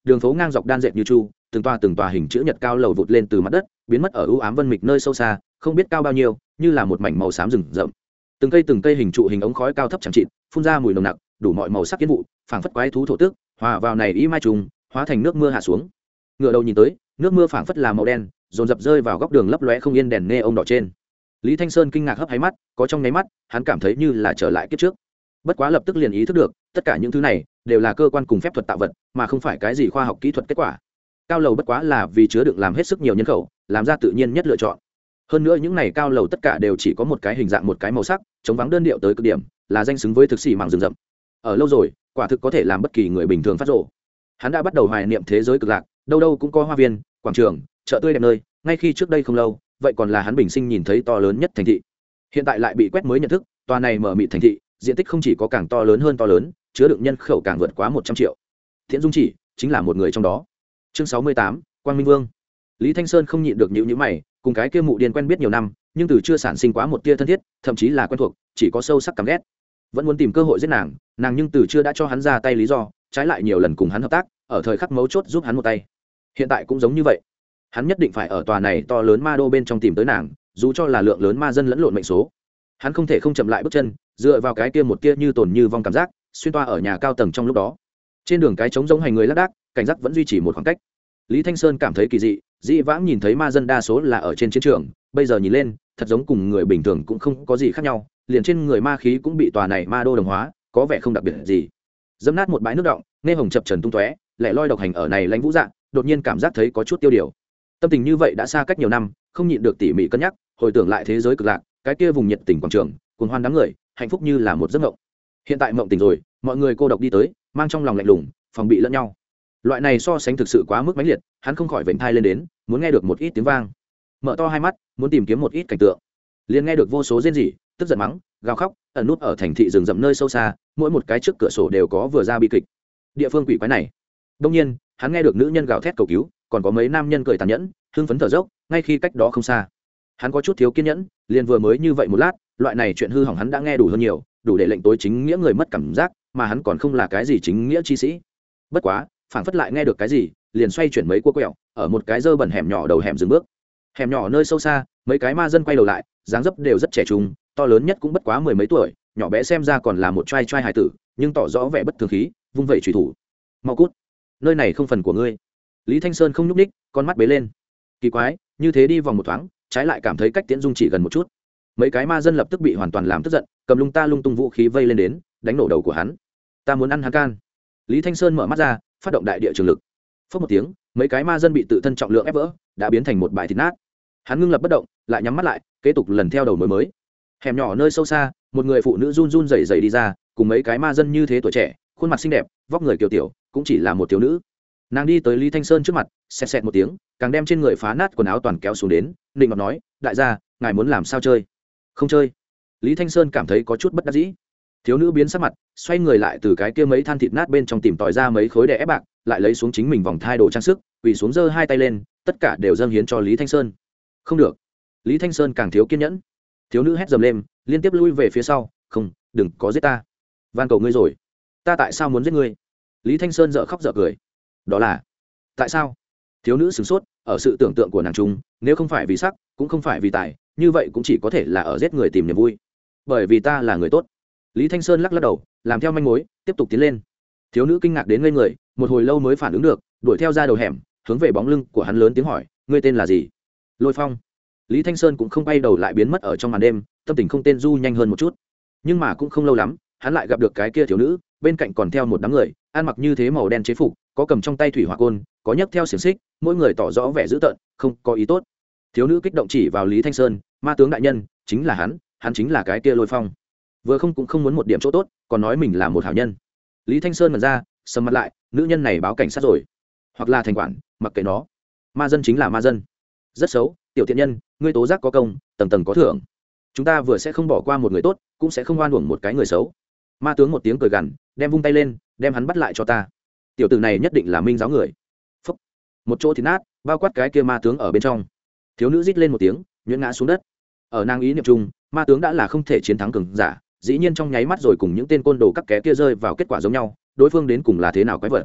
đường phố ngang dọc đan dệt như chu, từng tòa từng tòa hình chữ nhật cao lầu vụt lên từ mặt đất, biến mất ở u ám vân mịch nơi sâu xa, không biết cao bao nhiêu, như là một mảnh màu xám rừng rậm. Từng cây từng cây hình trụ hình ống khói cao thấp chẳng chịt, phun ra mùi nồng nặc, đủ mọi màu sắc kiến vụ, phảng phất quái thú thổ tước, hòa vào này y mai trùng, hóa thành nước mưa hạ xuống. Ngựa đầu nhìn tới, nước mưa phảng phất là màu đen, dồn dập rơi vào góc đường lấp lóe không yên đèn neon đỏ trên. Lý Thanh Sơn kinh ngạc hấp háy mắt, có trong nháy mắt, hắn cảm thấy như là trở lại kiếp trước. Bất quá lập tức liền ý thức được, tất cả những thứ này đều là cơ quan cùng phép thuật tạo vật, mà không phải cái gì khoa học kỹ thuật kết quả. Cao lầu bất quá là vì chứa đựng làm hết sức nhiều nhân khẩu, làm ra tự nhiên nhất lựa chọn. Hơn nữa những này cao lầu tất cả đều chỉ có một cái hình dạng một cái màu sắc, chống vắng đơn điệu tới cực điểm, là danh xứng với thực sĩ mảng rừng rậm. Ở lâu rồi, quả thực có thể làm bất kỳ người bình thường phát rồ. Hắn đã bắt đầu hoài niệm thế giới cực lạc, đâu đâu cũng có hoa viên, quảng trường, chợ tươi đẹp nơi, ngay khi trước đây không lâu, vậy còn là hắn bình sinh nhìn thấy to lớn nhất thành thị. Hiện tại lại bị quét mới nhận thức, tòa này mở mịt thành thị, diện tích không chỉ có càng to lớn hơn to lớn, chứa đựng nhân khẩu càng vượt quá một trăm triệu. Thiện Dung chỉ chính là một người trong đó. Chương sáu mươi tám, Quang Minh Vương. Lý Thanh Sơn không nhịn được nhíu nhíu mày, cùng cái kia mụ điên quen biết nhiều năm, nhưng từ chưa sản sinh quá một tia thân thiết, thậm chí là quen thuộc, chỉ có sâu sắc căm ghét. Vẫn muốn tìm cơ hội giết nàng, nàng nhưng từ chưa đã cho hắn ra tay lý do, trái lại nhiều lần cùng hắn hợp tác, ở thời khắc mấu chốt giúp hắn một tay. Hiện tại cũng giống như vậy. Hắn nhất định phải ở tòa này to lớn ma đô bên trong tìm tới nàng, dù cho là lượng lớn ma dân lẫn lộn mệnh số. Hắn không thể không chậm lại bước chân, dựa vào cái kia một tia như tổn như vong cảm giác, xuyên toa ở nhà cao tầng trong lúc đó. Trên đường cái trống rỗng hành người lác đác, cảnh giác vẫn duy trì một khoảng cách. Lý Thanh Sơn cảm thấy kỳ dị, dĩ vãng nhìn thấy ma dân đa số là ở trên chiến trường, bây giờ nhìn lên, thật giống cùng người bình thường cũng không có gì khác nhau, liền trên người ma khí cũng bị tòa này ma đô đồng hóa, có vẻ không đặc biệt gì. Dẫm nát một bãi nước động, nghe hồng chập trần tung tóe, lẻ loi độc hành ở này lãnh vũ dạng, đột nhiên cảm giác thấy có chút tiêu điều. Tâm tình như vậy đã xa cách nhiều năm, không nhịn được tỉ mỉ cân nhắc, hồi tưởng lại thế giới cực lạc, cái kia vùng nhiệt tình quảng trường, cuồng hoan đám người, hạnh phúc như là một giấc mộng. Hiện tại mộng tỉnh rồi, mọi người cô độc đi tới, mang trong lòng lạnh lùng, phòng bị lẫn nhau. Loại này so sánh thực sự quá mức mãnh liệt, hắn không khỏi vểnh thai lên đến, muốn nghe được một ít tiếng vang. Mở to hai mắt, muốn tìm kiếm một ít cảnh tượng. Liền nghe được vô số rên rỉ, tức giận mắng, gào khóc, ẩn nút ở thành thị rừng rậm nơi sâu xa, mỗi một cái trước cửa sổ đều có vừa ra bi kịch. Địa phương quỷ quái này. Đương nhiên, hắn nghe được nữ nhân gào thét cầu cứu, còn có mấy nam nhân cười tàn nhẫn, hưng phấn thở dốc, ngay khi cách đó không xa. Hắn có chút thiếu kiên nhẫn, liền vừa mới như vậy một lát, loại này chuyện hư hỏng hắn đã nghe đủ hơn nhiều, đủ để lệnh tối chính nghĩa người mất cảm giác, mà hắn còn không là cái gì chính nghĩa chi sĩ. Bất quá, phảng phất lại nghe được cái gì, liền xoay chuyển mấy cua quẹo, ở một cái dơ bẩn hẻm nhỏ đầu hẻm dừng bước. Hẻm nhỏ nơi sâu xa, mấy cái ma dân quay đầu lại, dáng dấp đều rất trẻ trung, to lớn nhất cũng bất quá mười mấy tuổi, nhỏ bé xem ra còn là một trai trai hài tử, nhưng tỏ rõ vẻ bất thường khí, vung vẩy chủy thủ. Mau cút, nơi này không phần của ngươi. Lý Thanh Sơn không nhúc ních, con mắt bế lên. Kỳ quái, như thế đi vòng một thoáng, trái lại cảm thấy cách Tiễn Dung chỉ gần một chút. Mấy cái ma dân lập tức bị hoàn toàn làm tức giận, cầm lung ta lung tung vũ khí vây lên đến, đánh nổ đầu của hắn. Ta muốn ăn hắn can. Lý Thanh Sơn mở mắt ra, phát động đại địa trường lực. Phất một tiếng, mấy cái ma dân bị tự thân trọng lượng ép vỡ, đã biến thành một bãi thịt nát. Hắn ngưng lập bất động, lại nhắm mắt lại, kế tục lần theo đầu mối mới. Hẻm nhỏ nơi sâu xa, một người phụ nữ run run rẩy rẩy đi ra, cùng mấy cái ma dân như thế tuổi trẻ, khuôn mặt xinh đẹp, vóc người kiều tiểu, cũng chỉ là một thiếu nữ. Nàng đi tới Lý Thanh Sơn trước mặt, xẹt xẹt một tiếng, càng đem trên người phá nát quần áo toàn kéo xuống đến, định ngọt nói, đại gia, ngài muốn làm sao chơi? Không chơi. Lý Thanh Sơn cảm thấy có chút bất đắc dĩ. Thiếu nữ biến sắc mặt, xoay người lại từ cái kia mấy than thịt nát bên trong tìm tòi ra mấy khối đè ép bạc, lại lấy xuống chính mình vòng thai đồ trang sức, quỳ xuống giơ hai tay lên, tất cả đều dâng hiến cho Lý Thanh Sơn. Không được. Lý Thanh Sơn càng thiếu kiên nhẫn. Thiếu nữ hét dầm lên, liên tiếp lui về phía sau, không, đừng có giết ta. Van cầu ngươi rồi. Ta tại sao muốn giết ngươi? Lý Thanh Sơn dở khóc dở cười. Đó là tại sao? Thiếu nữ sửng sốt, ở sự tưởng tượng của nàng trung, nếu không phải vì sắc, cũng không phải vì tài, như vậy cũng chỉ có thể là ở giết người tìm niềm vui. Bởi vì ta là người tốt. Lý Thanh Sơn lắc lắc đầu, làm theo manh mối, tiếp tục tiến lên. Thiếu nữ kinh ngạc đến ngây người, một hồi lâu mới phản ứng được, đuổi theo ra đầu hẻm, hướng về bóng lưng của hắn lớn tiếng hỏi, ngươi tên là gì? Lôi Phong. Lý Thanh Sơn cũng không quay đầu lại biến mất ở trong màn đêm, tâm tình không tên du nhanh hơn một chút. Nhưng mà cũng không lâu lắm, hắn lại gặp được cái kia thiếu nữ, bên cạnh còn theo một đám người, ăn mặc như thế màu đen chế phục, có cầm trong tay thủy hỏa côn, có nhấc theo xiềng xích, mỗi người tỏ rõ vẻ dữ tợn, không có ý tốt. Thiếu nữ kích động chỉ vào Lý Thanh Sơn, ma tướng đại nhân, chính là hắn, hắn chính là cái kia Lôi Phong. Vừa không cũng không muốn một điểm chỗ tốt, còn nói mình là một hảo nhân. Lý Thanh Sơn mở ra, sầm mặt lại, nữ nhân này báo cảnh sát rồi, hoặc là thành quản, mặc kệ nó. Ma dân chính là ma dân, rất xấu, tiểu thiện nhân, ngươi tố giác có công, tầng tầng có thưởng. Chúng ta vừa sẽ không bỏ qua một người tốt, cũng sẽ không oan uổng một cái người xấu. Ma tướng một tiếng cười gằn, đem vung tay lên, đem hắn bắt lại cho ta. Tiểu tử này nhất định là minh giáo người. Phúc. Một chỗ thịt nát, bao quát cái kia ma tướng ở bên trong. Thiếu nữ rít lên một tiếng, nhuyễn ngã xuống đất. Ở nàng ý niệm chung, ma tướng đã là không thể chiến thắng cường giả, dĩ nhiên trong nháy mắt rồi cùng những tên côn đồ các ké kia rơi vào kết quả giống nhau, đối phương đến cùng là thế nào quái vật.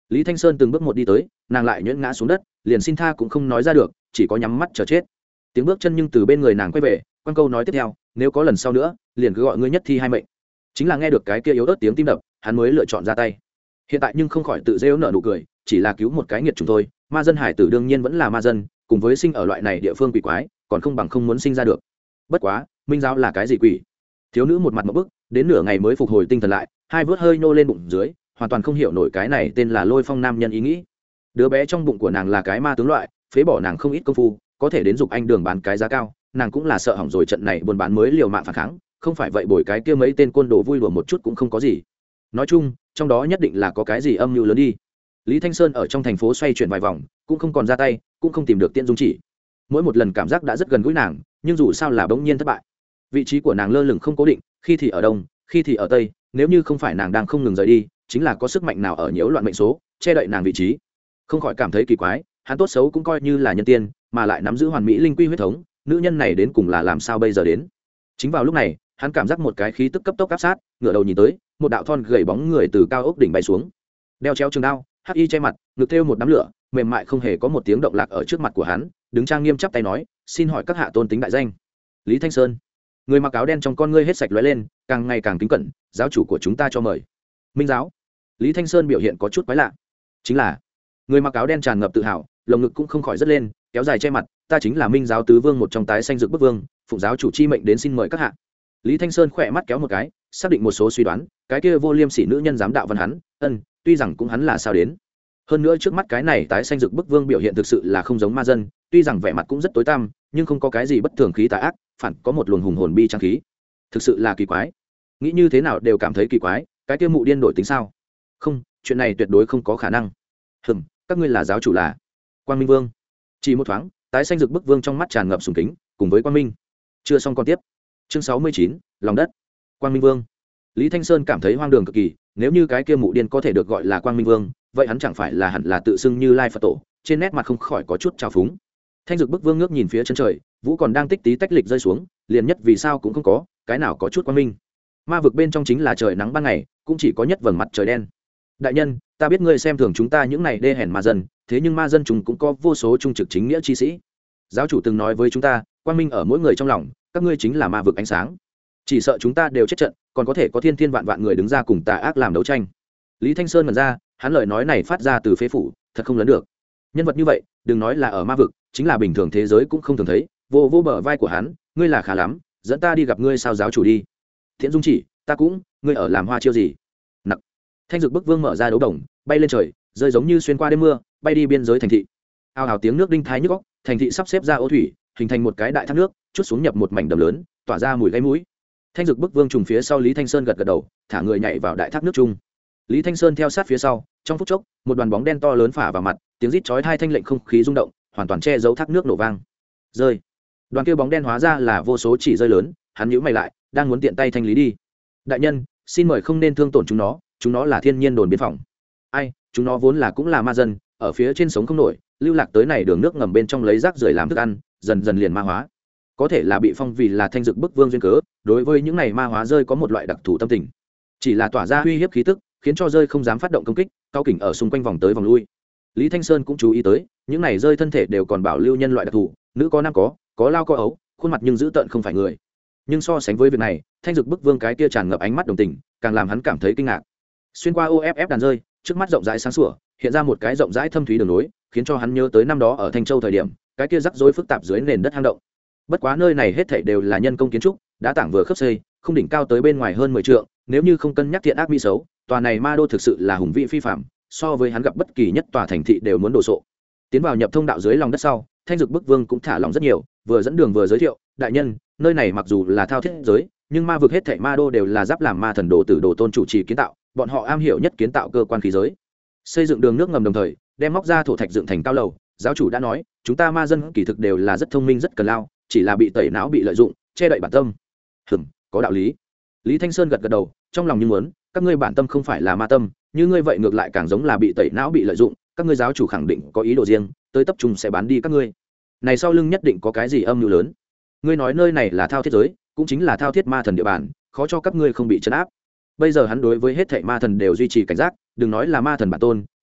Lý Thanh Sơn từng bước một đi tới, nàng lại nhuyễn ngã xuống đất, liền xin tha cũng không nói ra được, chỉ có nhắm mắt chờ chết. Tiếng bước chân nhưng từ bên người nàng quay về, quan câu nói tiếp theo, nếu có lần sau nữa, liền cứ gọi ngươi nhất thi hai mệnh. Chính là nghe được cái kia yếu ớt tiếng tim đập, hắn mới lựa chọn ra tay. Hiện tại nhưng không khỏi tự rêu nở nụ cười, chỉ là cứu một cái nghiệt chúng thôi, ma dân hải tử đương nhiên vẫn là ma dân, cùng với sinh ở loại này địa phương quỷ quái, còn không bằng không muốn sinh ra được. Bất quá, minh giáo là cái gì quỷ? Thiếu nữ một mặt ngộp bức, đến nửa ngày mới phục hồi tinh thần lại, hai vớt hơi nô lên bụng dưới, hoàn toàn không hiểu nổi cái này tên là Lôi Phong nam nhân ý nghĩ. Đứa bé trong bụng của nàng là cái ma tướng loại, phế bỏ nàng không ít công phu, có thể đến dục anh đường bán cái giá cao, nàng cũng là sợ hỏng rồi trận này buôn bán mới liều mạng phản kháng, không phải vậy bồi cái kia mấy tên côn đồ vui đùa một chút cũng không có gì. Nói chung, trong đó nhất định là có cái gì âm mưu lớn đi. Lý Thanh Sơn ở trong thành phố xoay chuyển vài vòng, cũng không còn ra tay, cũng không tìm được Tiễn Dung Chỉ. Mỗi một lần cảm giác đã rất gần gũi nàng, nhưng dù sao là bỗng nhiên thất bại. Vị trí của nàng lơ lửng không cố định, khi thì ở đông, khi thì ở tây, nếu như không phải nàng đang không ngừng rời đi, chính là có sức mạnh nào ở nhiễu loạn mệnh số, che đậy nàng vị trí. Không khỏi cảm thấy kỳ quái, hắn tốt xấu cũng coi như là nhân tiên, mà lại nắm giữ hoàn mỹ linh quy huyết thống, nữ nhân này đến cùng là làm sao bây giờ đến. Chính vào lúc này, hắn cảm giác một cái khí tức cấp tốc áp sát, ngửa đầu nhìn tới, một đạo thon gầy bóng người từ cao ốc đỉnh bay xuống, đeo treo trường đao, hắc y che mặt, ngực thêu một đám lửa, mềm mại không hề có một tiếng động lạc ở trước mặt của hắn, đứng trang nghiêm chắp tay nói, xin hỏi các hạ tôn tính đại danh. Lý Thanh Sơn. Người mặc áo đen trong con ngươi hết sạch lóe lên, càng ngày càng kính cẩn, giáo chủ của chúng ta cho mời. Minh giáo. Lý Thanh Sơn biểu hiện có chút quái lạ. Chính là người mặc áo đen tràn ngập tự hào, lồng ngực cũng không khỏi rất lên, kéo dài che mặt, ta chính là Minh giáo tứ vương một trong tái xanh dược bức vương, phụng giáo chủ chi mệnh đến xin mời các hạ. Lý Thanh Sơn khỏe mắt kéo một cái, xác định một số suy đoán, cái kia vô liêm sỉ nữ nhân dám đạo văn hắn, ân, tuy rằng cũng hắn là sao đến. Hơn nữa trước mắt cái này tái xanh dược bức vương biểu hiện thực sự là không giống ma dân, tuy rằng vẻ mặt cũng rất tối tăm, nhưng không có cái gì bất thường khí tà ác, phản có một luồng hùng hồn bi trang khí. Thực sự là kỳ quái. Nghĩ như thế nào đều cảm thấy kỳ quái, cái kia mụ điên đổi tính sao? Không, chuyện này tuyệt đối không có khả năng. Hừm, các ngươi là giáo chủ là Quang Minh Vương. Chỉ một thoáng, tái xanh dược bức vương trong mắt tràn ngập sùng kính, cùng với Quang Minh. Chưa xong con tiếp. Chương sáu mươi chín, lòng đất. Quang Minh Vương. Lý Thanh Sơn cảm thấy hoang đường cực kỳ, nếu như cái kia mụ điên có thể được gọi là Quang Minh Vương, vậy hắn chẳng phải là hẳn là tự xưng Như Lai Phật Tổ, trên nét mặt không khỏi có chút trào phúng. Thanh dược bức vương ngước nhìn phía chân trời, vũ còn đang tích tí tách lịch rơi xuống, liền nhất vì sao cũng không có, cái nào có chút quang minh. Ma vực bên trong chính là trời nắng ban ngày, cũng chỉ có nhất vầng mặt trời đen. Đại nhân, ta biết ngươi xem thường chúng ta những này đê hèn ma dân, thế nhưng ma dân chúng cũng có vô số trung trực chính nghĩa chi sĩ. Giáo chủ từng nói với chúng ta, quang minh ở mỗi người trong lòng, các ngươi chính là ma vực ánh sáng. Chỉ sợ chúng ta đều chết trận, còn có thể có thiên thiên vạn vạn người đứng ra cùng tà ác làm đấu tranh. Lý Thanh Sơn ngẩn ra, hắn lời nói này phát ra từ phế phủ, thật không lớn được. Nhân vật như vậy, đừng nói là ở ma vực, chính là bình thường thế giới cũng không thường thấy. Vô vô bờ vai của hắn, ngươi là khá lắm, dẫn ta đi gặp ngươi sao giáo chủ đi. Thiện Dung Chỉ, ta cũng, ngươi ở làm hoa chiêu gì? Nặc. Thanh dược bức vương mở ra đấu đồng, bay lên trời, rơi giống như xuyên qua đêm mưa, bay đi biên giới thành thị. Ao ào tiếng nước đinh thái nhức óc, thành thị sắp xếp ra ô thủy, hình thành một cái đại thác nước, chút xuống nhập một mảnh đầm lớn, tỏa ra mùi gáy mũi. Thanh dược bức vương trùng phía sau Lý Thanh Sơn gật gật đầu, thả người nhảy vào đại thác nước chung. Lý Thanh Sơn theo sát phía sau, trong phút chốc, một đoàn bóng đen to lớn phả vào mặt, tiếng rít chói tai thanh lệnh không khí rung động, hoàn toàn che giấu thác nước nổ vang. Rơi. Đoàn kia bóng đen hóa ra là vô số chỉ rơi lớn, hắn nhíu mày lại, đang muốn tiện tay thanh lý đi. Đại nhân, xin mời không nên thương tổn chúng nó, chúng nó là thiên nhiên đồn biên phòng. Ai, chúng nó vốn là cũng là ma dân, ở phía trên sống không nổi, lưu lạc tới này đường nước ngầm bên trong lấy rác rưởi làm thức ăn, dần dần liền ma hóa. Có thể là bị phong vì là thanh dược bức vương duyên cớ, đối với những này ma hóa rơi có một loại đặc thù tâm tình, chỉ là tỏa ra uy hiếp khí tức, khiến cho rơi không dám phát động công kích, cao kỉnh ở xung quanh vòng tới vòng lui. Lý Thanh Sơn cũng chú ý tới, những này rơi thân thể đều còn bảo lưu nhân loại đặc thù, nữ có nam có, có lao có ấu, khuôn mặt nhưng dữ tợn không phải người. Nhưng so sánh với việc này, thanh dược bức vương cái kia tràn ngập ánh mắt đồng tình, càng làm hắn cảm thấy kinh ngạc. Xuyên qua ô ép ép đàn rơi, trước mắt rộng rãi sáng sủa, hiện ra một cái rộng rãi thâm thúy đường nối, khiến cho hắn nhớ tới năm đó ở Thanh Châu thời điểm, cái kia rắc rối phức tạp dưới nền đất hang động. Bất quá nơi này hết thảy đều là nhân công kiến trúc, đá tảng vừa khớp xây, không đỉnh cao tới bên ngoài hơn mười trượng, nếu như không cân nhắc thiện ác mỹ xấu, tòa này ma đô thực sự là hùng vĩ phi phàm, so với hắn gặp bất kỳ nhất tòa thành thị đều muốn đổ sộ. Tiến vào nhập thông đạo dưới lòng đất sau, thanh dược bức vương cũng thả lòng rất nhiều, vừa dẫn đường vừa giới thiệu, đại nhân, nơi này mặc dù là thao thiết giới, nhưng ma vực hết thảy ma đô đều là giáp làm ma thần đồ tử đồ tôn chủ trì kiến tạo, bọn họ am hiểu nhất kiến tạo cơ quan khí giới, xây dựng đường nước ngầm đồng thời đem móc ra thổ thạch dựng thành cao lầu. Giáo chủ đã nói, chúng ta ma dân kỳ thực đều là rất thông minh rất cần lao, chỉ là bị tẩy não bị lợi dụng, che đậy bản tâm. Hừm, có đạo lý. Lý Thanh Sơn gật gật đầu, trong lòng như muốn, các ngươi bản tâm không phải là ma tâm, như ngươi vậy ngược lại càng giống là bị tẩy não bị lợi dụng, các ngươi giáo chủ khẳng định có ý đồ riêng, tới tập trung sẽ bán đi các ngươi. Này sau lưng nhất định có cái gì âm mưu lớn. Ngươi nói nơi này là thao thiết giới, cũng chính là thao thiết ma thần địa bàn, khó cho các ngươi không bị trấn áp. Bây giờ hắn đối với hết thảy ma thần đều duy trì cảnh giác, đừng nói là ma thần bản tôn,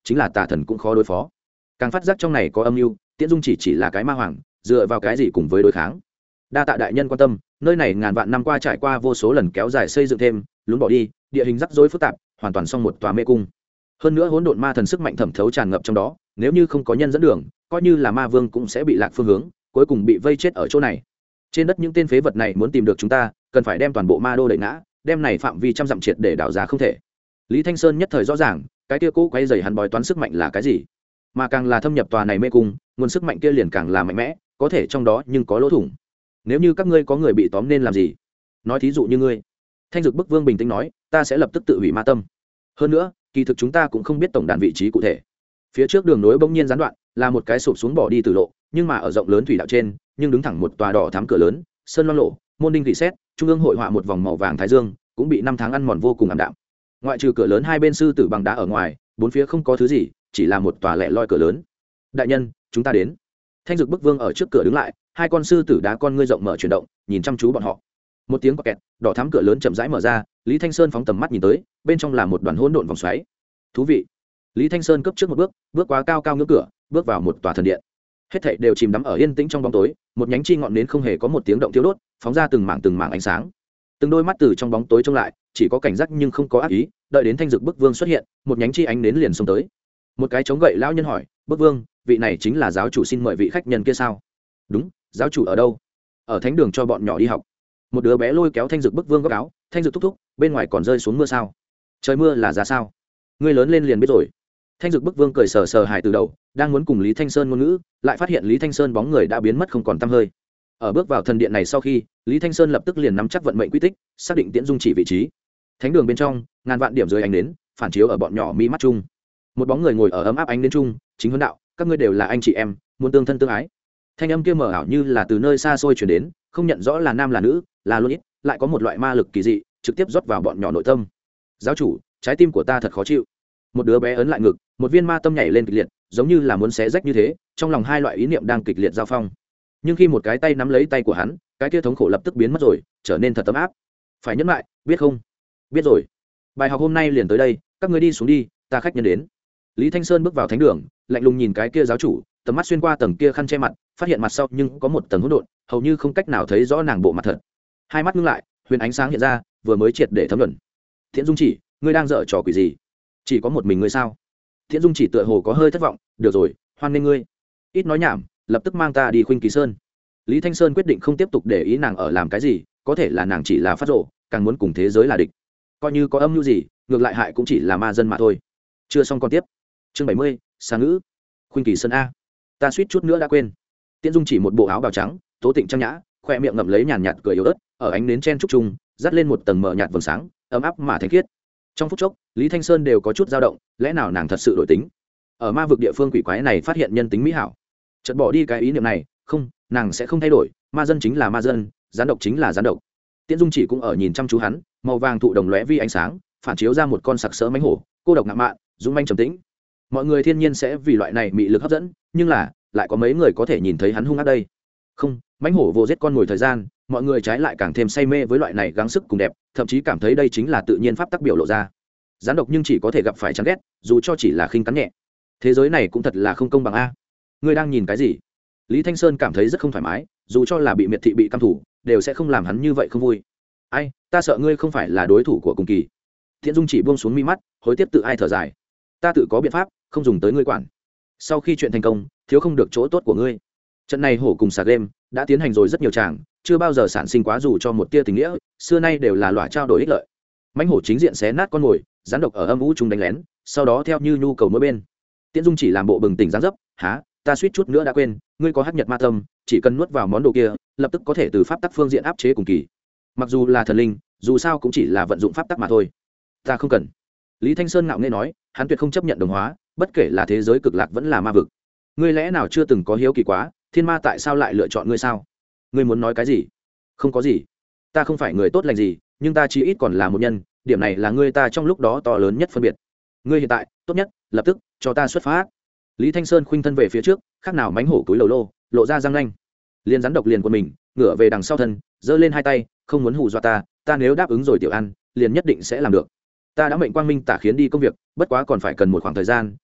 chính là tà thần cũng khó đối phó. Càng phát giác trong này có âm mưu, Tiễn Dung chỉ chỉ là cái ma hoàng, dựa vào cái gì cùng với đối kháng. Đa tạ đại nhân quan tâm, nơi này ngàn vạn năm qua trải qua vô số lần kéo dài xây dựng thêm, lún bỏ đi, địa hình rắc rối phức tạp, hoàn toàn xong một tòa mê cung. Hơn nữa hỗn độn ma thần sức mạnh thẩm thấu tràn ngập trong đó, nếu như không có nhân dẫn đường, coi như là ma vương cũng sẽ bị lạc phương hướng, cuối cùng bị vây chết ở chỗ này. Trên đất những tên phế vật này muốn tìm được chúng ta, cần phải đem toàn bộ ma đô đẩy ngã, đem này phạm vi trăm dặm triệt để đảo ra không thể. Lý Thanh Sơn nhất thời rõ ràng, cái kia cố quay dày hắn bói toán sức mạnh là cái gì, mà càng là thâm nhập tòa này mê cung, nguồn sức mạnh kia liền càng là mạnh mẽ, có thể trong đó nhưng có lỗ thủng. Nếu như các ngươi có người bị tóm nên làm gì? Nói thí dụ như ngươi. Thanh Dực Bức Vương bình tĩnh nói, ta sẽ lập tức tự hủy ma tâm. Hơn nữa, kỳ thực chúng ta cũng không biết tổng đàn vị trí cụ thể. Phía trước đường nối bỗng nhiên gián đoạn, là một cái sụp xuống bỏ đi từ lộ, nhưng mà ở rộng lớn thủy đạo trên, nhưng đứng thẳng một tòa đỏ thắm cửa lớn, sơn loang lộ, môn đinh rỉ sét, trung ương hội họa một vòng màu vàng thái dương, cũng bị năm tháng ăn mòn vô cùng ảm đạm. Ngoại trừ cửa lớn hai bên sư tử bằng đá ở ngoài, bốn phía không có thứ gì, chỉ là một tòa lẻ loi cửa lớn. Đại nhân, chúng ta đến. Thanh Dực Bức Vương ở trước cửa đứng lại, hai con sư tử đá con ngươi rộng mở chuyển động, nhìn chăm chú bọn họ. Một tiếng quạt kẹt, đỏ thắm cửa lớn chậm rãi mở ra, Lý Thanh Sơn phóng tầm mắt nhìn tới, bên trong là một đoàn hỗn độn vòng xoáy. Thú vị. Lý Thanh Sơn cấp trước một bước, bước qua cao cao ngưỡng cửa, bước vào một tòa thần điện. Hết thảy đều chìm đắm ở yên tĩnh trong bóng tối, một nhánh chi ngọn nến không hề có một tiếng động thiêu đốt, phóng ra từng mảng từng mảng ánh sáng. Từng đôi mắt từ trong bóng tối trông lại, chỉ có cảnh giác nhưng không có ác ý, đợi đến Thanh Dực Bức Vương xuất hiện, một nhánh chi ánh nến liền xông tới. Một cái chống gậy lão nhân hỏi, "Bức Vương, vị này chính là giáo chủ xin mời vị khách nhân kia sao?" "Đúng, giáo chủ ở đâu?" "Ở thánh đường cho bọn nhỏ đi học." Một đứa bé lôi kéo Thanh Dực Bức Vương góc áo, "Thanh Dực thúc thúc, bên ngoài còn rơi xuống mưa sao? Trời mưa là ra sao? Ngươi lớn lên liền biết rồi." Thanh Dực Bức Vương cười sờ sờ hài từ đầu, đang muốn cùng Lý Thanh Sơn ngôn ngữ, lại phát hiện Lý Thanh Sơn bóng người đã biến mất không còn tăm hơi. Ở bước vào thần điện này sau khi, Lý Thanh Sơn lập tức liền nắm chắc vận mệnh quy tích, xác định Tiễn Dung chỉ vị trí. Thánh đường bên trong, ngàn vạn điểm dưới ánh nến, phản chiếu ở bọn nhỏ mi mắt chung. Một bóng người ngồi ở ấm áp ánh nến chung, chính huấn đạo, các ngươi đều là anh chị em, muốn tương thân tương ái. Thanh âm kia mờ ảo như là từ nơi xa xôi truyền đến, không nhận rõ là nam là nữ, là luôn ít, lại có một loại ma lực kỳ dị, trực tiếp rót vào bọn nhỏ nội tâm. "Giáo chủ, trái tim của ta thật khó chịu." Một đứa bé ấn lại ngực, một viên ma tâm nhảy lên kịch liệt, giống như là muốn xé rách như thế, trong lòng hai loại ý niệm đang kịch liệt giao phong. Nhưng khi một cái tay nắm lấy tay của hắn, cái kia thống khổ lập tức biến mất rồi, trở nên thật ấm áp. "Phải nhẫn lại, biết không?" "Biết rồi. Bài học hôm nay liền tới đây, các ngươi đi xuống đi, ta khách nhân đến." Lý Thanh Sơn bước vào thánh đường, lạnh lùng nhìn cái kia giáo chủ, tầm mắt xuyên qua tầng kia khăn che mặt, phát hiện mặt sau nhưng có một tầng hỗn độn, hầu như không cách nào thấy rõ nàng bộ mặt thật. Hai mắt ngưng lại, huyền ánh sáng hiện ra, vừa mới triệt để thấm luận. "Thiện Dung chỉ, ngươi đang dở trò quỷ gì? Chỉ có một mình ngươi sao?" Thiện Dung chỉ tựa hồ có hơi thất vọng, "Được rồi, hoan nghênh ngươi. Ít nói nhảm, lập tức mang ta đi Khuynh Kỳ Sơn." Lý Thanh Sơn quyết định không tiếp tục để ý nàng ở làm cái gì, có thể là nàng chỉ là phát rồ, càng muốn cùng thế giới là địch. Coi như có âm mưu gì, ngược lại hại cũng chỉ là ma dân mà thôi. Chưa xong con tiếp. Chương bảy mươi, Sa ngữ. Khuynh Kỳ Sơn a. Ta suýt chút nữa đã quên. Tiễn Dung chỉ một bộ áo bào trắng, tố tịnh trang nhã, khoe miệng ngậm lấy nhàn nhạt cười yếu ớt, ở ánh nến chen trúc trùng, dắt lên một tầng mờ nhạt vầng sáng, ấm áp mà thanh khiết. Trong phút chốc, Lý Thanh Sơn đều có chút dao động, lẽ nào nàng thật sự đổi tính? Ở ma vực địa phương quỷ quái này phát hiện nhân tính mỹ hảo, chợt bỏ đi cái ý niệm này, không, nàng sẽ không thay đổi, ma dân chính là ma dân, gián độc chính là gián độc. Tiễn Dung chỉ cũng ở nhìn chăm chú hắn, màu vàng thụ đồng lóe vi ánh sáng, phản chiếu ra một con sặc sỡ mãnh hổ, cô độc ngạo mạn, dũng manh trầm tĩnh. Mọi người thiên nhiên sẽ vì loại này mị lực hấp dẫn, nhưng là, lại có mấy người có thể nhìn thấy hắn hung ác đây? Không, mãnh hổ vô giết con ngồi thời gian, mọi người trái lại càng thêm say mê với loại này gắng sức cùng đẹp, thậm chí cảm thấy đây chính là tự nhiên pháp tắc biểu lộ ra. Gián độc nhưng chỉ có thể gặp phải chán ghét, dù cho chỉ là khinh cắn nhẹ. Thế giới này cũng thật là không công bằng a. Ngươi đang nhìn cái gì? Lý Thanh Sơn cảm thấy rất không thoải mái, dù cho là bị miệt thị bị căm thủ, đều sẽ không làm hắn như vậy không vui. Ai, ta sợ ngươi không phải là đối thủ của cùng kỳ. Thiện Dung chỉ buông xuống mi mắt, hối tiếc tự ai thở dài. Ta tự có biện pháp, không dùng tới ngươi quản. Sau khi chuyện thành công, thiếu không được chỗ tốt của ngươi. Trận này hổ cùng xà game đã tiến hành rồi rất nhiều tràng, chưa bao giờ sản sinh quá dù cho một tia tình nghĩa, xưa nay đều là loại trao đổi ích lợi. Mãnh hổ chính diện xé nát con mồi, rắn độc ở âm u chúng đánh lén, sau đó theo như nhu cầu mỗi bên. Tiễn Dung chỉ làm bộ bừng tỉnh dáng dấp, há, ta suýt chút nữa đã quên, ngươi có hắc nhật ma tâm, chỉ cần nuốt vào món đồ kia, lập tức có thể từ pháp tắc phương diện áp chế cùng kỳ. Mặc dù là thần linh, dù sao cũng chỉ là vận dụng pháp tắc mà thôi. Ta không cần. Lý Thanh Sơn ngạo nghễ nói, hắn tuyệt không chấp nhận đồng hóa, bất kể là thế giới cực lạc vẫn là ma vực. Ngươi lẽ nào chưa từng có hiếu kỳ quá, thiên ma tại sao lại lựa chọn ngươi sao? Ngươi muốn nói cái gì? Không có gì. Ta không phải người tốt lành gì, nhưng ta chỉ ít còn là một nhân, điểm này là ngươi ta trong lúc đó to lớn nhất phân biệt. Ngươi hiện tại, tốt nhất, lập tức cho ta xuất phát. Lý Thanh Sơn khuynh thân về phía trước, khác nào mánh hổ túi lầu lô, lộ ra răng nanh. Liền rắn độc liền của mình, ngửa về đằng sau thân, giơ lên hai tay, không muốn hù dọa ta, ta nếu đáp ứng rồi tiểu ăn, liền nhất định sẽ làm được. Ta đã mệnh quang minh tả khiến đi công việc, bất quá còn phải cần một khoảng thời gian,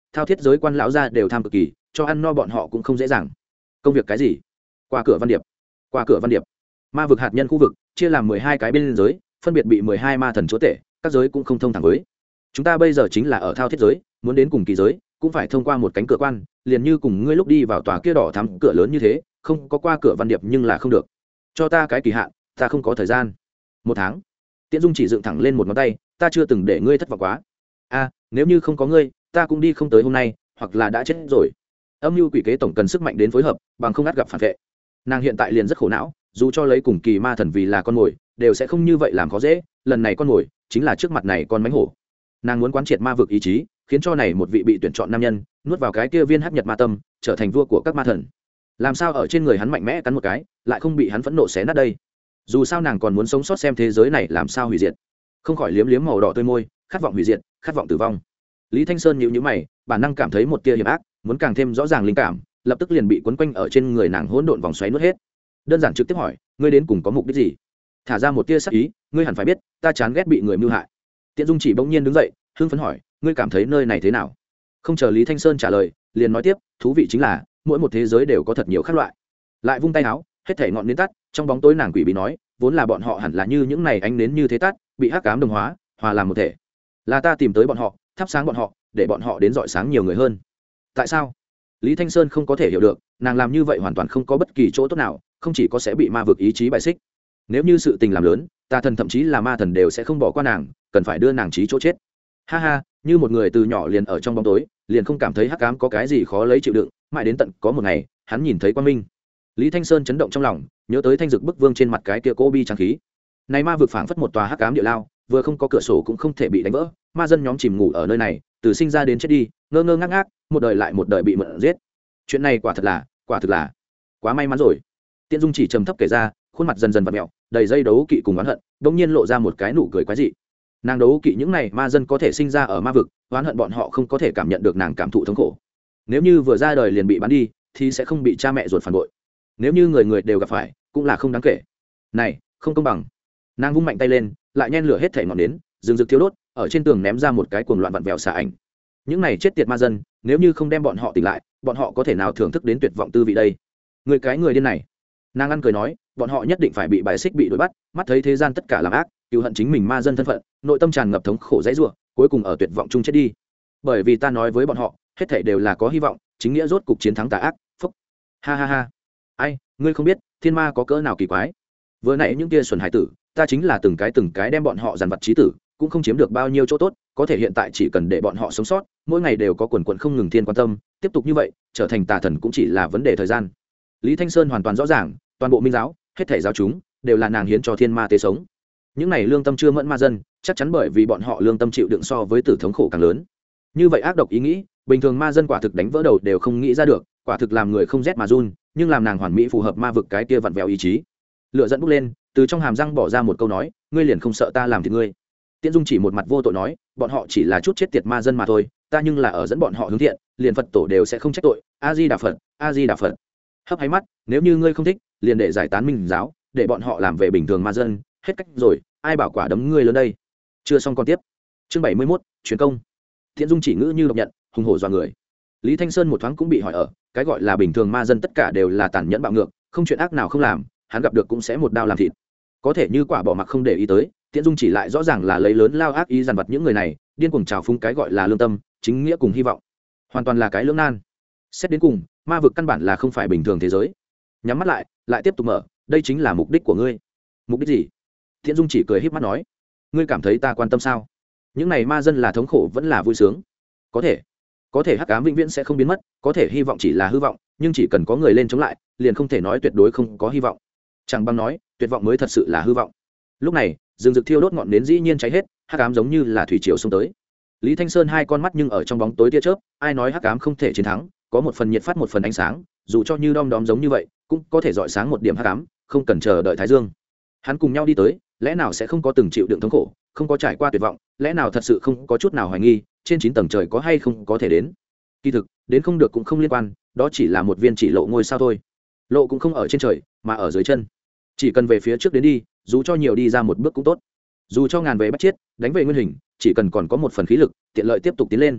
thao thiết giới quan lão gia đều tham cực kỳ, cho ăn no bọn họ cũng không dễ dàng. Công việc cái gì? Qua cửa văn điệp. Qua cửa văn điệp. Ma vực hạt nhân khu vực chia làm mười hai cái biên giới, phân biệt bị mười hai ma thần chúa tể, các giới cũng không thông thẳng với. Chúng ta bây giờ chính là ở thao thiết giới, muốn đến cùng kỳ giới, cũng phải thông qua một cánh cửa quan, liền như cùng ngươi lúc đi vào tòa kia đỏ thắm cửa lớn như thế, không có qua cửa văn điệp nhưng là không được. Cho ta cái kỳ hạn, ta không có thời gian. Một tháng. Tiễn Dung chỉ dựng thẳng lên một ngón tay, ta chưa từng để ngươi thất vọng quá. A, nếu như không có ngươi, ta cũng đi không tới hôm nay, hoặc là đã chết rồi. Âm mưu quỷ kế tổng cần sức mạnh đến phối hợp, bằng không ngắt gặp phản vệ. Nàng hiện tại liền rất khổ não, dù cho lấy cùng kỳ ma thần vì là con mồi, đều sẽ không như vậy làm khó dễ. Lần này con mồi chính là trước mặt này con mánh hổ. Nàng muốn quán triệt ma vực ý chí, khiến cho này một vị bị tuyển chọn nam nhân nuốt vào cái kia viên hắc nhật ma tâm, trở thành vua của các ma thần. Làm sao ở trên người hắn mạnh mẽ cắn một cái, lại không bị hắn phẫn nộ xé nát đây? Dù sao nàng còn muốn sống sót xem thế giới này làm sao hủy diệt. Không khỏi liếm liếm màu đỏ tươi môi, khát vọng hủy diệt, khát vọng tử vong. Lý Thanh Sơn nhíu nhíu mày, bản năng cảm thấy một tia hiểm ác, muốn càng thêm rõ ràng linh cảm, lập tức liền bị quấn quanh ở trên người nàng hỗn độn vòng xoáy nuốt hết. Đơn giản trực tiếp hỏi, ngươi đến cùng có mục đích gì? Thả ra một tia sắc ý, ngươi hẳn phải biết, ta chán ghét bị người mưu hại. Tiễn Dung chỉ bỗng nhiên đứng dậy, hưng phấn hỏi, ngươi cảm thấy nơi này thế nào? Không chờ Lý Thanh Sơn trả lời, liền nói tiếp, thú vị chính là mỗi một thế giới đều có thật nhiều khác loại. Lại vung tay áo, hết thảy ngọn nến tắt, trong bóng tối nàng quỷ bí nói, vốn là bọn họ hẳn là như những này ánh nến như thế tắt, bị hắc ám đồng hóa, hòa làm một thể. Là ta tìm tới bọn họ, thắp sáng bọn họ, để bọn họ đến rọi sáng nhiều người hơn. Tại sao? Lý Thanh Sơn không có thể hiểu được, nàng làm như vậy hoàn toàn không có bất kỳ chỗ tốt nào, không chỉ có sẽ bị ma vực ý chí bài xích. Nếu như sự tình làm lớn, tà thần thậm chí là ma thần đều sẽ không bỏ qua nàng, cần phải đưa nàng chí chỗ chết. Ha ha, như một người từ nhỏ liền ở trong bóng tối, liền không cảm thấy hắc ám có cái gì khó lấy chịu đựng, mãi đến tận có một ngày, hắn nhìn thấy quang minh. Lý Thanh Sơn chấn động trong lòng, nhớ tới thanh dực bức vương trên mặt cái kia cô bi trang khí. Này ma vực phảng phất một tòa hắc ám địa lao, vừa không có cửa sổ cũng không thể bị đánh vỡ, ma dân nhóm chìm ngủ ở nơi này, từ sinh ra đến chết đi, ngơ ngơ ngác ngác, một đời lại một đời bị mượn giết. Chuyện này quả thật là, quả thực là quá may mắn rồi. Tiễn Dung chỉ trầm thấp kể ra, khuôn mặt dần dần vặn mèo, đầy dây đấu kỵ cùng oán hận, đột nhiên lộ ra một cái nụ cười quái dị. Nàng đấu kỵ những này ma dân có thể sinh ra ở ma vực, oán hận bọn họ không có thể cảm nhận được nàng cảm thụ thống khổ. Nếu như vừa ra đời liền bị bán đi, thì sẽ không bị cha mẹ ruột phản bội. Nếu như người người đều gặp phải, cũng là không đáng kể. Này, không công bằng. Nàng vung mạnh tay lên, lại nhen lửa hết thảy ngọn nến, rừng rực thiêu đốt, ở trên tường ném ra một cái cuồng loạn vặn vẹo xà ảnh. Những này chết tiệt ma dân, nếu như không đem bọn họ tỉnh lại, bọn họ có thể nào thưởng thức đến tuyệt vọng tư vị đây? Người cái người điên này. Nàng ăn cười nói, bọn họ nhất định phải bị bài xích bị đuổi bắt, mắt thấy thế gian tất cả làm ác, cứu hận chính mình ma dân thân phận, nội tâm tràn ngập thống khổ dãy rủa, cuối cùng ở tuyệt vọng chung chết đi. Bởi vì ta nói với bọn họ, hết thảy đều là có hy vọng, chính nghĩa rốt cục chiến thắng tà ác. Phúc. Ha ha ha. Ai, ngươi không biết, thiên ma có cỡ nào kỳ quái. Vừa nãy những kia xuẩn hải tử, ta chính là từng cái từng cái đem bọn họ dàn vật chí tử, cũng không chiếm được bao nhiêu chỗ tốt, có thể hiện tại chỉ cần để bọn họ sống sót, mỗi ngày đều có quần quần không ngừng thiên quan tâm, tiếp tục như vậy, trở thành tà thần cũng chỉ là vấn đề thời gian. Lý Thanh Sơn hoàn toàn rõ ràng, toàn bộ minh giáo, hết thảy giáo chúng, đều là nàng hiến cho thiên ma tế sống. Những này lương tâm chưa mẫn ma dân, chắc chắn bởi vì bọn họ lương tâm chịu đựng so với tử thống khổ càng lớn. Như vậy ác độc ý nghĩ, bình thường ma dân quả thực đánh vỡ đầu đều không nghĩ ra được, quả thực làm người không rét mà run, nhưng làm nàng hoàn mỹ phù hợp ma vực cái kia vặn vẹo ý chí. Lửa giận bốc lên, từ trong hàm răng bỏ ra một câu nói, ngươi liền không sợ ta làm thì ngươi. Tiễn Dung chỉ một mặt vô tội nói, bọn họ chỉ là chút chết tiệt ma dân mà thôi, ta nhưng là ở dẫn bọn họ hướng thiện, liền Phật tổ đều sẽ không trách tội. A Di Đà Phật, A Di Đà Phật. Hấp háy mắt, nếu như ngươi không thích, liền để giải tán minh giáo, để bọn họ làm về bình thường ma dân, hết cách rồi, ai bảo quả đấm ngươi lớn đây. Chưa xong con tiếp. Chương bảy mươi mốt, truyền công. Tiễn Dung chỉ ngữ như độc nhận, hùng hổ dọa người. Lý Thanh Sơn một thoáng cũng bị hỏi ở, cái gọi là bình thường ma dân tất cả đều là tàn nhẫn bạo ngược, không chuyện ác nào không làm, hắn gặp được cũng sẽ một đao làm thịt. Có thể như quả bỏ mặc không để ý tới, Tiễn Dung chỉ lại rõ ràng là lấy lớn lao ác ý dằn vặt những người này, điên cuồng trào phúng cái gọi là lương tâm, chính nghĩa cùng hy vọng, hoàn toàn là cái lưỡng nan. Xét đến cùng, ma vực căn bản là không phải bình thường thế giới. Nhắm mắt lại, lại tiếp tục mở, đây chính là mục đích của ngươi. Mục đích gì? Tiễn Dung chỉ cười híp mắt nói, ngươi cảm thấy ta quan tâm sao? Những này ma dân là thống khổ vẫn là vui sướng? Có thể, có thể hắc ám vĩnh viễn sẽ không biến mất, có thể hy vọng chỉ là hư vọng, nhưng chỉ cần có người lên chống lại, liền không thể nói tuyệt đối không có hy vọng. Chẳng bằng nói, tuyệt vọng mới thật sự là hư vọng. Lúc này, rừng rực thiêu đốt ngọn nến dĩ nhiên cháy hết, hắc ám giống như là thủy triều xông tới. Lý Thanh Sơn hai con mắt nhưng ở trong bóng tối tia chớp, ai nói hắc ám không thể chiến thắng, có một phần nhiệt phát một phần ánh sáng, dù cho như đom đóm giống như vậy, cũng có thể rọi sáng một điểm hắc ám, không cần chờ đợi thái dương. Hắn cùng nhau đi tới, lẽ nào sẽ không có từng chịu đựng thống khổ, không có trải qua tuyệt vọng, lẽ nào thật sự không có chút nào hoài nghi, trên chín tầng trời có hay không có thể đến. Kỳ thực, đến không được cũng không liên quan, đó chỉ là một viên chỉ lộ ngôi sao thôi. Lộ cũng không ở trên trời, mà ở dưới chân. Chỉ cần về phía trước đến đi, dù cho nhiều đi ra một bước cũng tốt. Dù cho ngàn về bắt chết, đánh về nguyên hình, chỉ cần còn có một phần khí lực, tiện lợi tiếp tục tiến lên.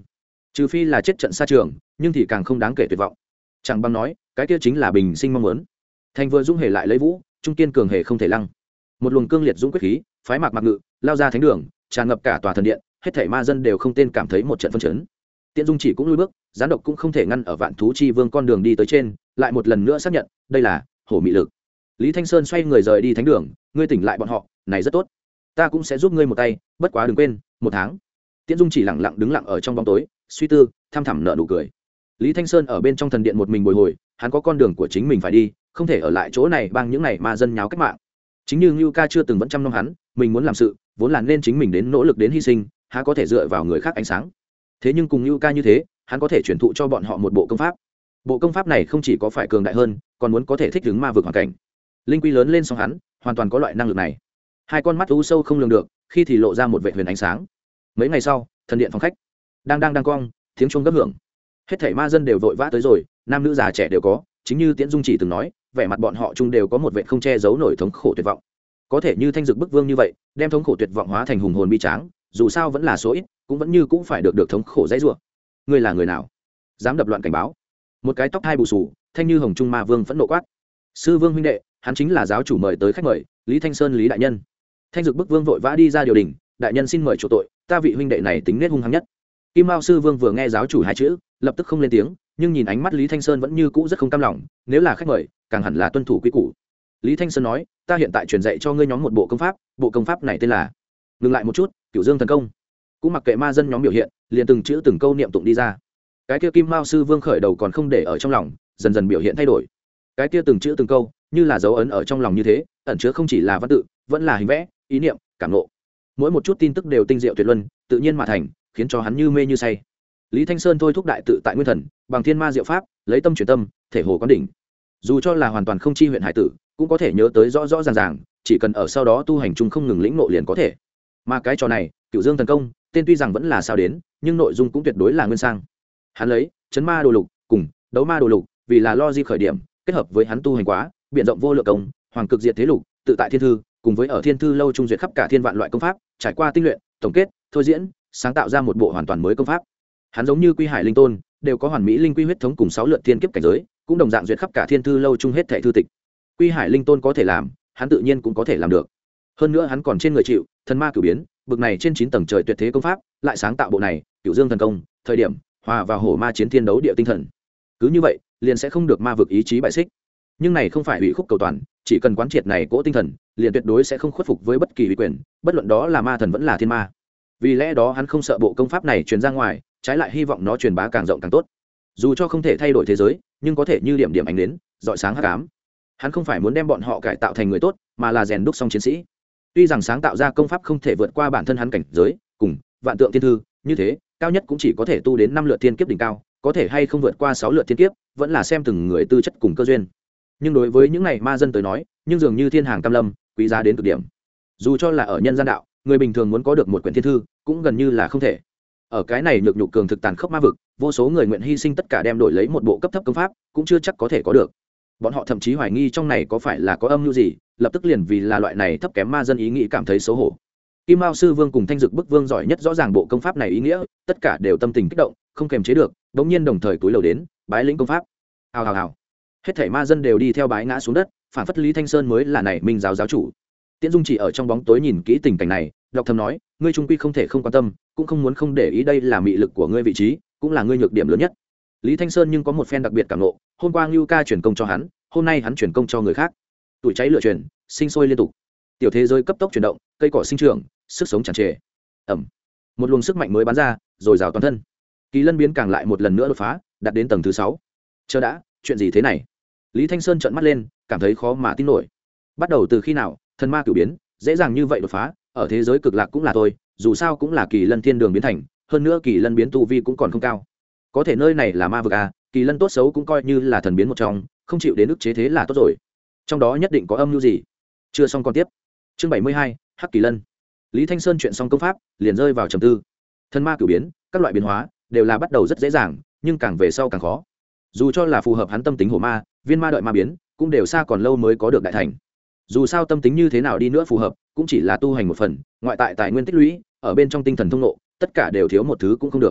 trừ phi là chết trận xa trường, nhưng thì càng không đáng kể tuyệt vọng. Chẳng bằng nói cái kia chính là bình sinh mong muốn. Thành vừa dũng hề lại lấy vũ, trung kiên cường hề không thể lăng. Một luồng cương liệt dũng quyết khí phái mạc mạc ngự lao ra thánh đường, tràn ngập cả tòa thần điện, hết thảy ma dân đều không tên cảm thấy một trận phân chấn. Tiễn Dung chỉ cũng lùi bước, gián độc cũng không thể ngăn ở vạn thú chi vương con đường đi tới trên, lại một lần nữa xác nhận đây là hổ mị lực. Lý Thanh Sơn xoay người rời đi thánh đường, ngươi tỉnh lại bọn họ này rất tốt, ta cũng sẽ giúp ngươi một tay, bất quá đừng quên một tháng. Tiễn Dung chỉ lặng lặng đứng lặng ở trong bóng tối, suy tư tham thẳm nở nụ cười. Lý Thanh Sơn ở bên trong thần điện một mình bồi hồi, hắn có con đường của chính mình phải đi, không thể ở lại chỗ này bằng những này ma dân nháo cách mạng. Chính như Ngưu Ca chưa từng vẫn chăm nom hắn, mình muốn làm sự vốn là nên chính mình đến nỗ lực đến hy sinh, há có thể dựa vào người khác ánh sáng. Thế nhưng cùng Ngưu Ca như thế, hắn có thể truyền thụ cho bọn họ một bộ công pháp. Bộ công pháp này không chỉ có phải cường đại hơn, còn muốn có thể thích ứng ma vực hoàn cảnh. Linh quy lớn lên xong hắn, hoàn toàn có loại năng lực này. Hai con mắt u sâu không lường được, khi thì lộ ra một vệt huyền ánh sáng. Mấy ngày sau, thần điện phòng khách đang đang đang cong, tiếng chuông gấp hưởng. Hết thảy ma dân đều vội vã tới rồi, nam nữ già trẻ đều có, chính như Tiễn Dung chỉ từng nói, vẻ mặt bọn họ chung đều có một vệt không che giấu nổi thống khổ tuyệt vọng. Có thể như Thanh Dực Bức Vương như vậy, đem thống khổ tuyệt vọng hóa thành hùng hồn bi tráng, dù sao vẫn là số ít, cũng vẫn như cũng phải được được thống khổ dãy rủa. Ngươi là người nào? Dám đập loạn cảnh báo? Một cái tóc hai bù xù, thanh như hồng trung ma vương phẫn nộ quát. Sư Vương huynh đệ, hắn chính là giáo chủ mời tới khách mời, Lý Thanh Sơn Lý đại nhân. Thanh Dực Bức Vương vội vã đi ra điều đình, đại nhân xin mời chỗ tội, ta vị huynh đệ này tính nết hung hăng nhất. Kim Mao sư Vương vừa nghe giáo chủ hai chữ, lập tức không lên tiếng, nhưng nhìn ánh mắt Lý Thanh Sơn vẫn như cũ rất không cam lòng, nếu là khách mời, càng hẳn là tuân thủ quy củ. Lý Thanh Sơn nói, ta hiện tại truyền dạy cho ngươi nhóm một bộ công pháp, bộ công pháp này tên là. Ngừng lại một chút, Cửu Dương thần công. Cũng mặc kệ ma dân nhóm biểu hiện, liền từng chữ từng câu niệm tụng đi ra. Cái kia Kim Mao sư Vương khởi đầu còn không để ở trong lòng, dần dần biểu hiện thay đổi. Cái kia từng chữ từng câu, như là dấu ấn ở trong lòng như thế, ẩn chứa không chỉ là văn tự, vẫn là hình vẽ, ý niệm, cảm ngộ. Mỗi một chút tin tức đều tinh diệu tuyệt luân, tự nhiên mà thành, khiến cho hắn như mê như say. Lý Thanh Sơn thôi thúc đại tự tại nguyên thần, bằng thiên ma diệu pháp, lấy tâm chuyển tâm, thể hồ quán đỉnh. Dù cho là hoàn toàn không chi huyện hải tử, cũng có thể nhớ tới rõ rõ ràng ràng, chỉ cần ở sau đó tu hành chung không ngừng lĩnh ngộ liền có thể. Mà cái trò này, Cửu Dương thần công, tên tuy rằng vẫn là sao đến, nhưng nội dung cũng tuyệt đối là nguyên sang. Hắn lấy chấn ma đồ lục cùng đấu ma đồ lục, vì là lo di khởi điểm, kết hợp với hắn tu hành quá, biện rộng vô lượng công, hoàng cực diệt thế lục, tự tại thiên thư, cùng với ở thiên thư lâu trung duyệt khắp cả thiên vạn loại công pháp, trải qua tinh luyện, tổng kết, thôi diễn, sáng tạo ra một bộ hoàn toàn mới công pháp. Hắn giống như Quy Hải Linh Tôn, đều có hoàn mỹ linh quy huyết thống cùng sáu lượt thiên kiếp cảnh giới, cũng đồng dạng duyệt khắp cả thiên thư lâu chung hết thảy thư tịch. Quy Hải Linh Tôn có thể làm, hắn tự nhiên cũng có thể làm được. Hơn nữa hắn còn trên người chịu thần ma cửu biến, bực này trên chín tầng trời tuyệt thế công pháp, lại sáng tạo bộ này, Cửu Dương thần công, thời điểm hòa vào hổ ma chiến thiên đấu địa tinh thần. Cứ như vậy, liền sẽ không được ma vực ý chí bại xích. Nhưng này không phải ủy khúc cầu toàn, chỉ cần quán triệt này cỗ tinh thần, liền tuyệt đối sẽ không khuất phục với bất kỳ uy quyền, bất luận đó là ma thần vẫn là thiên ma. Vì lẽ đó hắn không sợ bộ công pháp này truyền ra ngoài, trái lại hy vọng nó truyền bá càng rộng càng tốt. Dù cho không thể thay đổi thế giới, nhưng có thể như điểm điểm ánh đến, rọi sáng hắc ám. Hắn không phải muốn đem bọn họ cải tạo thành người tốt, mà là rèn đúc xong chiến sĩ. Tuy rằng sáng tạo ra công pháp không thể vượt qua bản thân hắn cảnh giới, cùng vạn tượng thiên thư, như thế, cao nhất cũng chỉ có thể tu đến năm lượt thiên kiếp đỉnh cao, có thể hay không vượt qua sáu lượt thiên kiếp, vẫn là xem từng người tư chất cùng cơ duyên. Nhưng đối với những này ma dân tới nói, nhưng dường như thiên hàng cam lâm, quý giá đến cực điểm. Dù cho là ở nhân gian đạo, người bình thường muốn có được một quyển thiên thư, cũng gần như là không thể. Ở cái này nhược nhục cường thực tàn khốc ma vực, vô số người nguyện hy sinh tất cả đem đổi lấy một bộ cấp thấp công pháp, cũng chưa chắc có thể có được. Bọn họ thậm chí hoài nghi trong này có phải là có âm mưu gì, lập tức liền vì là loại này thấp kém ma dân ý nghĩ cảm thấy xấu hổ. Kim Mao sư Vương cùng Thanh Dực Bức Vương giỏi nhất rõ ràng bộ công pháp này ý nghĩa, tất cả đều tâm tình kích động, không kềm chế được, bỗng nhiên đồng thời túi lầu đến, bái lĩnh công pháp. Hào hào hào. Hết thảy ma dân đều đi theo bái ngã xuống đất, phản phất Lý Thanh Sơn mới là này minh giáo giáo chủ. Tiễn Dung chỉ ở trong bóng tối nhìn kỹ tình cảnh này, đọc thầm nói, ngươi trung quy không thể không quan tâm, cũng không muốn không để ý, đây là mị lực của ngươi vị trí, cũng là ngươi nhược điểm lớn nhất. Lý Thanh Sơn nhưng có một phen đặc biệt cảm ngộ, hôm qua Ngưu Ca chuyển công cho hắn, hôm nay hắn chuyển công cho người khác. Tuổi cháy lửa truyền, sinh sôi liên tục. Tiểu thế giới cấp tốc chuyển động, cây cỏ sinh trưởng, sức sống tràn trề. Ẩm. Một luồng sức mạnh mới bắn ra, rồi rào toàn thân. Kỳ Lân biến càng lại một lần nữa đột phá, đạt đến tầng thứ sáu. Chờ đã, chuyện gì thế này? Lý Thanh Sơn trợn mắt lên, cảm thấy khó mà tin nổi. Bắt đầu từ khi nào, thần ma cửu biến, dễ dàng như vậy đột phá, ở thế giới cực lạc cũng là thôi, dù sao cũng là Kỳ Lân thiên đường biến thành, hơn nữa Kỳ Lân biến tu vi cũng còn không cao. Có thể nơi này là ma vực à, Kỳ Lân tốt xấu cũng coi như là thần biến một trong, không chịu đến ức chế thế là tốt rồi. Trong đó nhất định có âm mưu gì. Chưa xong còn tiếp. Chương bảy mươi hai, Hắc Kỳ Lân. Lý Thanh Sơn chuyện xong công pháp, liền rơi vào trầm tư. Thần ma cửu biến, các loại biến hóa đều là bắt đầu rất dễ dàng, nhưng càng về sau càng khó. Dù cho là phù hợp hắn tâm tính hổ ma, viên ma đợi ma biến, cũng đều xa còn lâu mới có được đại thành. Dù sao tâm tính như thế nào đi nữa phù hợp, cũng chỉ là tu hành một phần, ngoại tại tài nguyên tích lũy, ở bên trong tinh thần thông ngộ, tất cả đều thiếu một thứ cũng không được.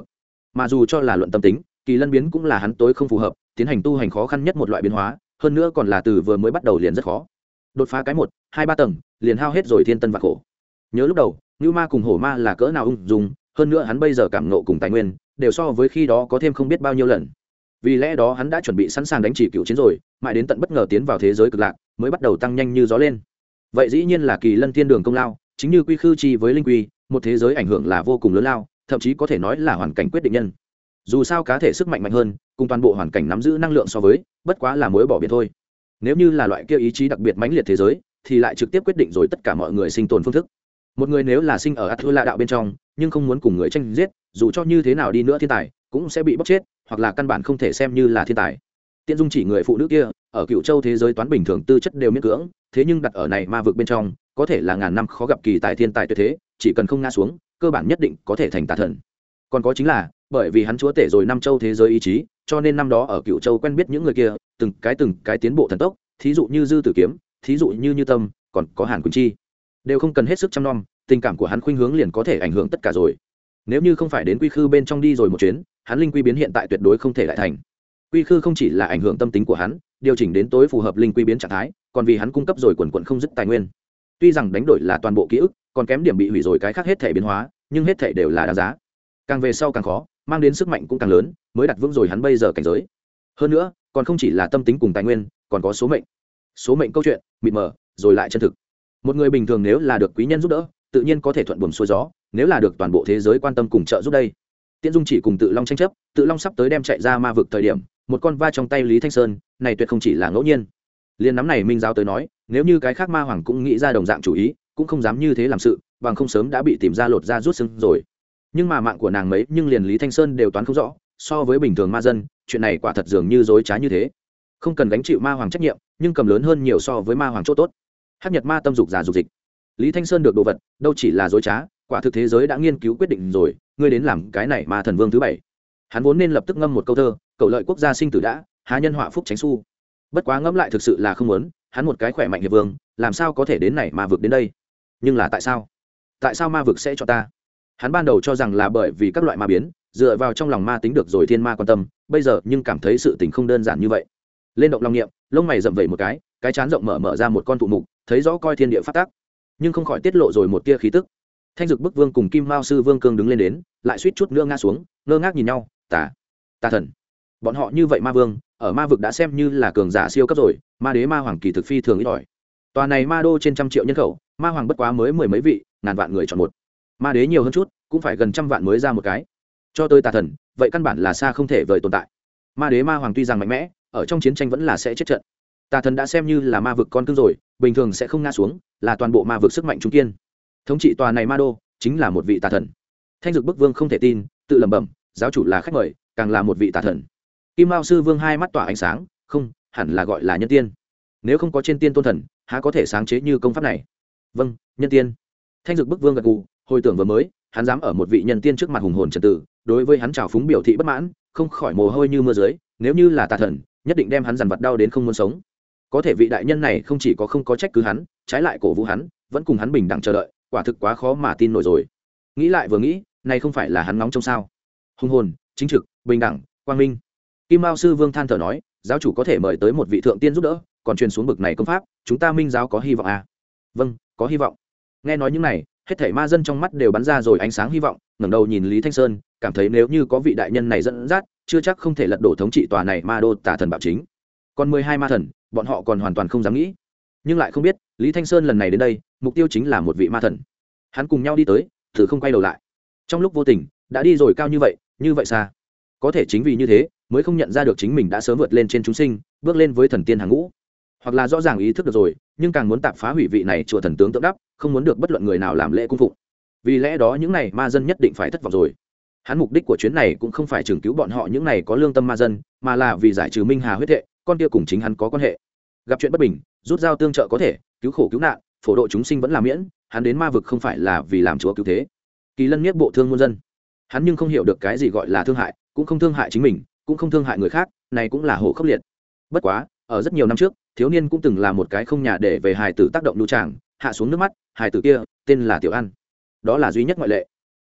mà dù cho là luận tâm tính, kỳ lân biến cũng là hắn tối không phù hợp tiến hành tu hành khó khăn nhất một loại biến hóa, hơn nữa còn là từ vừa mới bắt đầu liền rất khó. Đột phá cái một hai ba tầng liền hao hết rồi thiên tân vạn khổ. Nhớ lúc đầu Nưu Ma cùng Hổ Ma là cỡ nào ung dung, hơn nữa hắn bây giờ cảm nộ cùng tài nguyên đều so với khi đó có thêm không biết bao nhiêu lần. Vì lẽ đó hắn đã chuẩn bị sẵn sàng đánh chỉ cựu chiến rồi, mãi đến tận bất ngờ tiến vào thế giới cực lạc mới bắt đầu tăng nhanh như gió lên. Vậy dĩ nhiên là kỳ lân thiên đường công lao, chính như quy khư chi với linh quy, một thế giới ảnh hưởng là vô cùng lớn lao, thậm chí có thể nói là hoàn cảnh quyết định nhân. Dù sao cá thể sức mạnh mạnh hơn, cùng toàn bộ hoàn cảnh nắm giữ năng lượng so với, bất quá là mối bỏ biển thôi. Nếu như là loại kia ý chí đặc biệt mãnh liệt thế giới, thì lại trực tiếp quyết định rồi tất cả mọi người sinh tồn phương thức. Một người nếu là sinh ở Athula đạo bên trong, nhưng không muốn cùng người tranh giết, dù cho như thế nào đi nữa thiên tài cũng sẽ bị bóc chết, hoặc là căn bản không thể xem như là thiên tài. Tiễn Dung chỉ người phụ nữ kia, ở Cựu Châu thế giới toán bình thường tư chất đều miễn cưỡng, thế nhưng đặt ở này ma vực bên trong, có thể là ngàn năm khó gặp kỳ tài thiên tài tuyệt thế, chỉ cần không ngã xuống, cơ bản nhất định có thể thành tà thần. Còn có chính là, bởi vì hắn chúa tể rồi năm châu thế giới ý chí, cho nên năm đó ở Cựu Châu quen biết những người kia, từng cái từng cái tiến bộ thần tốc, thí dụ như Dư Tử Kiếm, thí dụ như Như Tâm, còn có Hàn Quỳnh Chi, đều không cần hết sức chăm nom, tình cảm của hắn khuynh hướng liền có thể ảnh hưởng tất cả rồi. Nếu như không phải đến quy khư bên trong đi rồi một chuyến, hắn linh quy biến hiện tại tuyệt đối không thể lại thành. Quy khư không chỉ là ảnh hưởng tâm tính của hắn, điều chỉnh đến tối phù hợp linh quy biến trạng thái, còn vì hắn cung cấp rồi quần quần không dứt tài nguyên. Tuy rằng đánh đổi là toàn bộ ký ức, còn kém điểm bị hủy rồi cái khác hết thể biến hóa, nhưng hết thể đều là đáng giá. Càng về sau càng khó, mang đến sức mạnh cũng càng lớn, mới đặt vững rồi hắn bây giờ cảnh giới. Hơn nữa, còn không chỉ là tâm tính cùng tài nguyên, còn có số mệnh. Số mệnh câu chuyện mịt mờ, rồi lại chân thực. Một người bình thường nếu là được quý nhân giúp đỡ, tự nhiên có thể thuận buồm xuôi gió, nếu là được toàn bộ thế giới quan tâm cùng trợ giúp đây. Tiễn Dung chỉ cùng Tự Long tranh chấp, Tự Long sắp tới đem chạy ra ma vực thời điểm, một con va trong tay Lý Thanh Sơn, này tuyệt không chỉ là ngẫu nhiên. Liên nắm này Minh giáo tới nói, nếu như cái khác ma hoàng cũng nghĩ ra đồng dạng chủ ý, cũng không dám như thế làm sự, bằng không sớm đã bị tìm ra lột ra rút xương rồi. Nhưng mà mạng của nàng mấy, nhưng liền Lý Thanh Sơn đều toán không rõ, so với bình thường ma dân, chuyện này quả thật dường như dối trá như thế. Không cần gánh chịu ma hoàng trách nhiệm, nhưng cầm lớn hơn nhiều so với ma hoàng chỗ tốt. Hắc Nhật ma tâm dục giả dục dịch. Lý Thanh Sơn được đồ vật, đâu chỉ là dối trá, quả thực thế giới đã nghiên cứu quyết định rồi, ngươi đến làm cái này ma thần vương thứ bảy. Hắn vốn nên lập tức ngâm một câu thơ, cầu lợi quốc gia sinh tử đã, há nhân họa phúc tránh xu. Bất quá ngẫm lại thực sự là không muốn, hắn một cái khỏe mạnh hiệp vương, làm sao có thể đến này ma vực đến đây? Nhưng là tại sao? Tại sao ma vực sẽ cho ta? Hắn ban đầu cho rằng là bởi vì các loại ma biến, dựa vào trong lòng ma tính được rồi thiên ma quan tâm, bây giờ nhưng cảm thấy sự tình không đơn giản như vậy. Lên động long niệm, lông mày rậm vẩy một cái, cái chán rộng mở mở ra một con thụ mục, thấy rõ coi thiên địa phát tác, nhưng không khỏi tiết lộ rồi một tia khí tức. Thanh Dực Bức Vương cùng Kim Mao Sư Vương cương đứng lên đến, lại suýt chút nữa ngã xuống, ngơ ngác nhìn nhau, tà, tà thần. Bọn họ như vậy ma vương, ở ma vực đã xem như là cường giả siêu cấp rồi, ma đế ma hoàng kỳ thực phi thường ít ỏi. Tòa này ma đô trên trăm triệu nhân khẩu, ma hoàng bất quá mới mười mấy vị, ngàn vạn người chọn một. Ma đế nhiều hơn chút, cũng phải gần trăm vạn mới ra một cái. Cho tới tà thần, vậy căn bản là xa không thể vời tồn tại. Ma đế ma hoàng tuy rằng mạnh mẽ, ở trong chiến tranh vẫn là sẽ chết trận. Tà thần đã xem như là ma vực con cưng rồi, bình thường sẽ không ngã xuống, là toàn bộ ma vực sức mạnh trung kiên. Thống trị tòa này ma đô chính là một vị tà thần. Thanh Dực Bức Vương không thể tin, tự lẩm bẩm, giáo chủ là khách mời, càng là một vị tà thần. Kim Mao Sư Vương hai mắt tỏa ánh sáng, không, hẳn là gọi là nhân tiên. Nếu không có trên tiên tôn thần, há có thể sáng chế như công pháp này? Vâng, nhân tiên. Thanh Dực Bức Vương gật gù, hồi tưởng vừa mới, hắn dám ở một vị nhân tiên trước mặt hùng hồn trần tử, đối với hắn trào phúng biểu thị bất mãn, không khỏi mồ hôi như mưa dưới, nếu như là tà thần, nhất định đem hắn dằn vặt đau đến không muốn sống. Có thể vị đại nhân này không chỉ có không có trách cứ hắn, trái lại cổ vũ hắn, vẫn cùng hắn bình đẳng chờ đợi, quả thực quá khó mà tin nổi rồi. Nghĩ lại vừa nghĩ, này không phải là hắn ngóng trông sao? Hùng hồn, chính trực, bình đẳng, quang minh. Kim Mao Sư Vương than thở nói, giáo chủ có thể mời tới một vị thượng tiên giúp đỡ, còn truyền xuống bực này công pháp, chúng ta Minh giáo có hy vọng à? Vâng, có hy vọng. Nghe nói những này, hết thảy ma dân trong mắt đều bắn ra rồi ánh sáng hy vọng, ngẩng đầu nhìn Lý Thanh Sơn, cảm thấy nếu như có vị đại nhân này dẫn dắt, chưa chắc không thể lật đổ thống trị tòa này ma đô tà thần bạo chính. Còn mười hai ma thần, bọn họ còn hoàn toàn không dám nghĩ, nhưng lại không biết Lý Thanh Sơn lần này đến đây, mục tiêu chính là một vị ma thần. Hắn cùng nhau đi tới, thử không quay đầu lại. Trong lúc vô tình, đã đi rồi cao như vậy, như vậy xa. Có thể chính vì như thế, mới không nhận ra được chính mình đã sớm vượt lên trên chúng sinh, bước lên với thần tiên hàng ngũ. Hoặc là rõ ràng ý thức được rồi, nhưng càng muốn tạp phá hủy vị này chùa thần tướng tượng đắp, không muốn được bất luận người nào làm lễ cung phụng. Vì lẽ đó những này ma dân nhất định phải thất vọng rồi. Hắn mục đích của chuyến này cũng không phải trừng cứu bọn họ những này có lương tâm ma dân, mà là vì giải trừ Minh Hà huyết hệ, con kia cùng chính hắn có quan hệ. Gặp chuyện bất bình, rút dao tương trợ có thể, cứu khổ cứu nạn, phổ độ chúng sinh vẫn là miễn, hắn đến ma vực không phải là vì làm chúa cứu thế. Kỳ Lân Niết bộ thương muôn dân. Hắn nhưng không hiểu được cái gì gọi là thương hại, cũng không thương hại chính mình, cũng không thương hại người khác, này cũng là hổ khốc liệt. Bất quá, ở rất nhiều năm trước, thiếu niên cũng từng là một cái không nhà để về hài tử tác động lưu tràng, hạ xuống nước mắt, hài tử kia tên là Tiểu An. Đó là duy nhất ngoại lệ.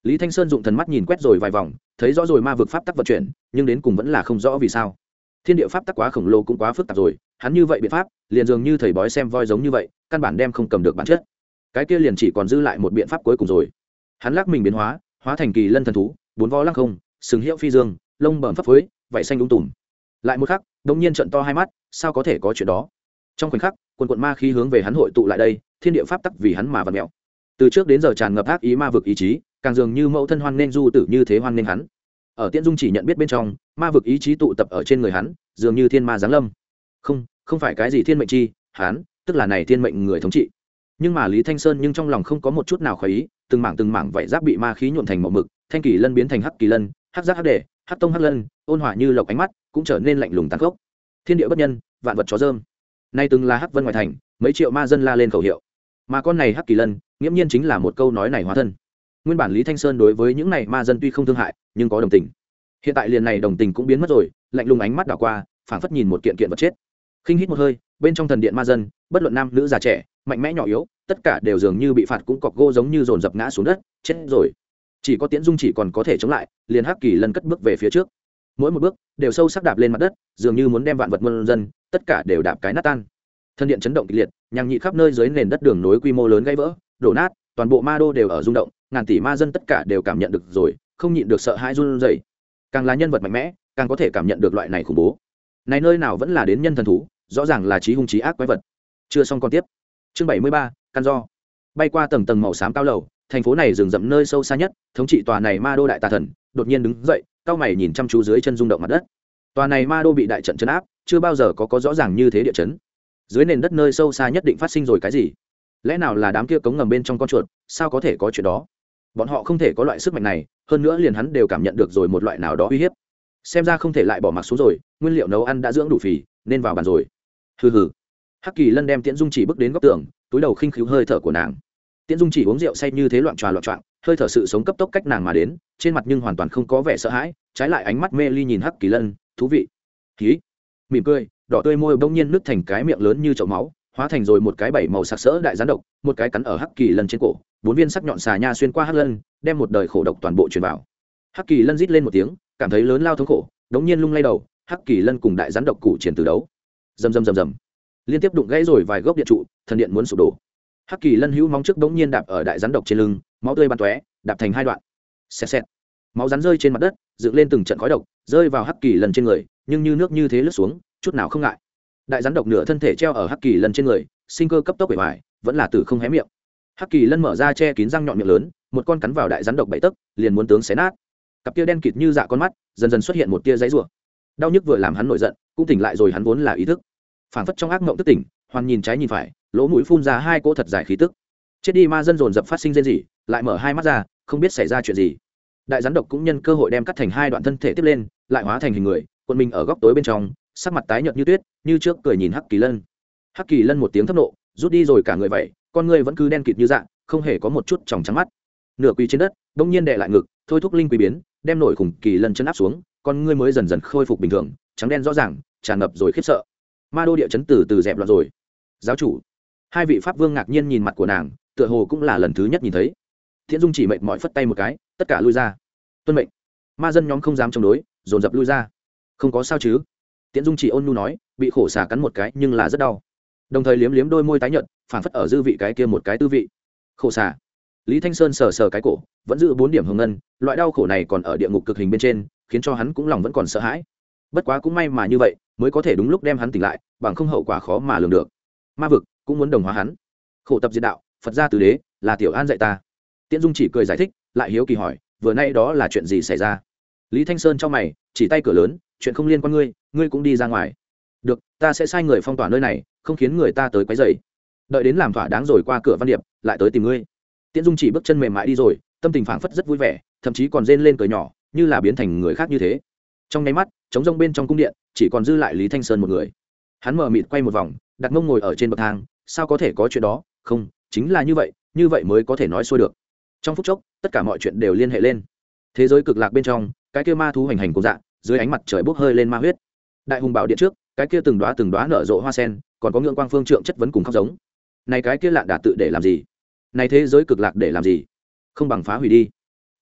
Lý Thanh Sơn dụng thần mắt nhìn quét rồi vài vòng, thấy rõ rồi ma vực pháp tắc vận chuyển, nhưng đến cùng vẫn là không rõ vì sao. Thiên địa pháp tắc quá khổng lồ cũng quá phức tạp rồi, hắn như vậy biện pháp, liền dường như thầy bói xem voi giống như vậy, căn bản đem không cầm được bản chất. Cái kia liền chỉ còn dư lại một biện pháp cuối cùng rồi. Hắn lắc mình biến hóa, hóa thành kỳ lân thần thú, bốn vó lăng không, sừng hiệu phi dương, lông bẩm phấp phới, vảy xanh đúng tùm. Lại một khắc, đống nhiên trợn to hai mắt, sao có thể có chuyện đó? Trong khoảnh khắc, quần quần ma khí hướng về hắn hội tụ lại đây, thiên địa pháp tắc vì hắn mà vặn mèo. Từ trước đến giờ tràn ngập ác ý ma vực ý chí, càng dường như mẫu thân hoan nên du tử như thế hoan nên hắn. Ở Tiễn Dung chỉ nhận biết bên trong, ma vực ý chí tụ tập ở trên người hắn, dường như thiên ma giáng lâm. Không, không phải cái gì thiên mệnh chi, hắn, tức là này thiên mệnh người thống trị. Nhưng mà Lý Thanh Sơn nhưng trong lòng không có một chút nào khoái ý, từng mảng từng mảng vảy giáp bị ma khí nhuộm thành màu mực, thanh kỳ lân biến thành hắc kỳ lân, hắc giác hắc đề, hắc tông hắc lân, ôn hòa như lộc ánh mắt, cũng trở nên lạnh lùng tàn khốc. Thiên địa bất nhân, vạn vật chó dơm. Nay từng là hắc vân ngoại thành, mấy triệu ma dân la lên khẩu hiệu. Mà con này hắc kỳ lân, nghiễm nhiên chính là một câu nói này hóa thân. Nguyên bản Lý Thanh Sơn đối với những này ma dân tuy không thương hại, nhưng có đồng tình. Hiện tại liền này đồng tình cũng biến mất rồi, lạnh lùng ánh mắt đảo qua, phảng phất nhìn một kiện kiện vật chết. Khinh hít một hơi, bên trong thần điện ma dân, bất luận nam nữ già trẻ, mạnh mẽ nhỏ yếu, tất cả đều dường như bị phạt cũng cọc gỗ giống như dồn dập ngã xuống đất, chết rồi. Chỉ có Tiễn Dung chỉ còn có thể chống lại, liền hắc kỳ lân cất bước về phía trước. Mỗi một bước đều sâu sắc đạp lên mặt đất, dường như muốn đem vạn vật muôn dân, tất cả đều đạp cái nát tan. Thần điện chấn động kịch liệt, nhằng nhị khắp nơi dưới nền đất đường nối quy mô lớn gãy vỡ, đổ nát, toàn bộ ma đô đều ở rung động, ngàn tỷ ma dân tất cả đều cảm nhận được rồi, không nhịn được sợ hãi run rẩy. Càng là nhân vật mạnh mẽ, càng có thể cảm nhận được loại này khủng bố. Này nơi nào vẫn là đến nhân thần thú, rõ ràng là chí hung chí ác quái vật. Chưa xong con tiếp. Chương bảy mươi ba, căn do. Bay qua tầng tầng màu xám cao lầu, thành phố này rừng rậm nơi sâu xa nhất, thống trị tòa này ma đô đại tà thần, đột nhiên đứng dậy, cao mày nhìn chăm chú dưới chân rung động mặt đất. Tòa này ma đô bị đại trận trấn áp, chưa bao giờ có có rõ ràng như thế địa chấn. Dưới nền đất nơi sâu xa nhất định phát sinh rồi cái gì? Lẽ nào là đám kia cống ngầm bên trong con chuột, sao có thể có chuyện đó? Bọn họ không thể có loại sức mạnh này, hơn nữa liền hắn đều cảm nhận được rồi một loại nào đó uy hiếp. Xem ra không thể lại bỏ mặc xuống rồi, nguyên liệu nấu ăn đã dưỡng đủ phì, nên vào bàn rồi. Hừ hừ. Hắc Kỳ Lân đem Tiễn Dung chỉ bước đến góc tường, túi đầu khinh khíu hơi thở của nàng. Tiễn Dung chỉ uống rượu say như thế loạn tròa loạn choạng, hơi thở sự sống cấp tốc cách nàng mà đến, trên mặt nhưng hoàn toàn không có vẻ sợ hãi, trái lại ánh mắt mê ly nhìn Hắc Kỳ Lân, thú vị. Khí. Mỉm cười, đỏ tươi môi bỗng nhiên nứt thành cái miệng lớn như chậu máu, hóa thành rồi một cái bảy màu sặc sỡ đại gián độc, một cái cắn ở Hắc Kỳ Lân trên cổ, bốn viên sắc nhọn xà nha xuyên qua Hắc Lân, đem một đời khổ độc toàn bộ truyền vào. Hắc Kỳ Lân rít lên một tiếng, cảm thấy lớn lao thống khổ, đống nhiên lung lay đầu, Hắc Kỳ Lân cùng đại gián độc cụ triển từ đấu. Rầm rầm rầm rầm. Liên tiếp đụng gãy rồi vài gốc điện trụ, thần điện muốn sụp đổ. Hắc Kỳ Lân hữu móng trước đống nhiên đạp ở đại gián độc trên lưng, máu tươi bắn tóe, đạp thành hai đoạn. Xẹt xẹt. Máu rắn rơi trên mặt đất, dựng lên từng trận khói độc, rơi vào Hắc Kỳ Lân trên người, nhưng như nước như thế lướt xuống, chút nào không ngại. Đại rắn độc nửa thân thể treo ở Hắc Kỳ Lân trên người, sinh cơ cấp tốc bể hoài, vẫn là tử không hé miệng. Hắc Kỳ Lân mở ra che kín răng nhọn miệng lớn, một con cắn vào đại rắn độc bảy tấc, liền muốn tướng xé nát. Cặp tia đen kịt như dạ con mắt, dần dần xuất hiện một tia giãy rủa. Đau nhức vừa làm hắn nổi giận, cũng tỉnh lại rồi hắn vốn là ý thức. Phảng phất trong ác mộng thức tỉnh, hoàn nhìn trái nhìn phải, lỗ mũi phun ra hai cỗ thật dài khí tức. Chết đi ma dân dồn dập phát sinh rên rỉ, lại mở hai mắt ra, không biết xảy ra chuyện gì. Đại rắn độc cũng nhân cơ hội đem cắt thành hai đoạn thân thể tiếp lên, lại hóa thành hình người, quân mình ở góc tối bên trong, sắc mặt tái nhợt như tuyết, như trước cười nhìn Hắc Kỳ Lân. Hắc Kỳ Lân một tiếng thấp nộ, rút đi rồi cả người vậy, con người vẫn cứ đen kịt như dạng, không hề có một chút tròng trắng mắt. Nửa quỳ trên đất, bỗng nhiên đè lại ngực, thôi thúc linh quỷ biến, đem nổi khủng Kỳ Lân chân áp xuống, con người mới dần dần khôi phục bình thường, trắng đen rõ ràng, tràn ngập rồi khiếp sợ. Ma đô địa chấn từ từ dẹp loạn rồi. Giáo chủ, hai vị pháp vương ngạc nhiên nhìn mặt của nàng, tựa hồ cũng là lần thứ nhất nhìn thấy. Tiễn Dung chỉ mệt mỏi phất tay một cái, tất cả lui ra. Tuân mệnh. Ma dân nhóm không dám chống đối, dồn dập lui ra. Không có sao chứ? Tiễn Dung chỉ ôn nhu nói, bị khổ xà cắn một cái nhưng là rất đau, đồng thời liếm liếm đôi môi tái nhợt, phản phất ở dư vị cái kia một cái tư vị. Khổ xà. Lý Thanh Sơn sờ sờ cái cổ, vẫn giữ bốn điểm hồng ngân, loại đau khổ này còn ở địa ngục cực hình bên trên, khiến cho hắn cũng lòng vẫn còn sợ hãi. Bất quá cũng may mà như vậy, mới có thể đúng lúc đem hắn tỉnh lại, bằng không hậu quả khó mà lường được. Ma vực cũng muốn đồng hóa hắn. Khổ tập diệt đạo, Phật gia tứ đế, là Tiểu An dạy ta. Tiễn Dung chỉ cười giải thích, lại hiếu kỳ hỏi, vừa nay đó là chuyện gì xảy ra? Lý Thanh Sơn trong mày, chỉ tay cửa lớn, chuyện không liên quan ngươi, ngươi cũng đi ra ngoài. Được, ta sẽ sai người phong tỏa nơi này, không khiến người ta tới quấy rầy. Đợi đến làm thỏa đáng rồi qua cửa Văn Điệp, lại tới tìm ngươi. Tiễn Dung chỉ bước chân mềm mại đi rồi, tâm tình phảng phất rất vui vẻ, thậm chí còn rên lên cười nhỏ, như là biến thành người khác như thế. Trong nháy mắt, trống rông bên trong cung điện, chỉ còn dư lại Lý Thanh Sơn một người. Hắn mờ mịt quay một vòng, đặt mông ngồi ở trên bậc thang, sao có thể có chuyện đó? Không, chính là như vậy, như vậy mới có thể nói xuôi được. Trong phút chốc, tất cả mọi chuyện đều liên hệ lên. Thế giới cực lạc bên trong, cái kia ma thú hành hành cùng dạng, dưới ánh mặt trời bốc hơi lên ma huyết. Đại hùng bảo điện trước, cái kia từng đóa từng đóa nở rộ hoa sen, còn có ngưỡng quang phương trượng chất vấn cùng khóc giống. Này cái kia lạ đả tự để làm gì? Này thế giới cực lạc để làm gì? Không bằng phá hủy đi.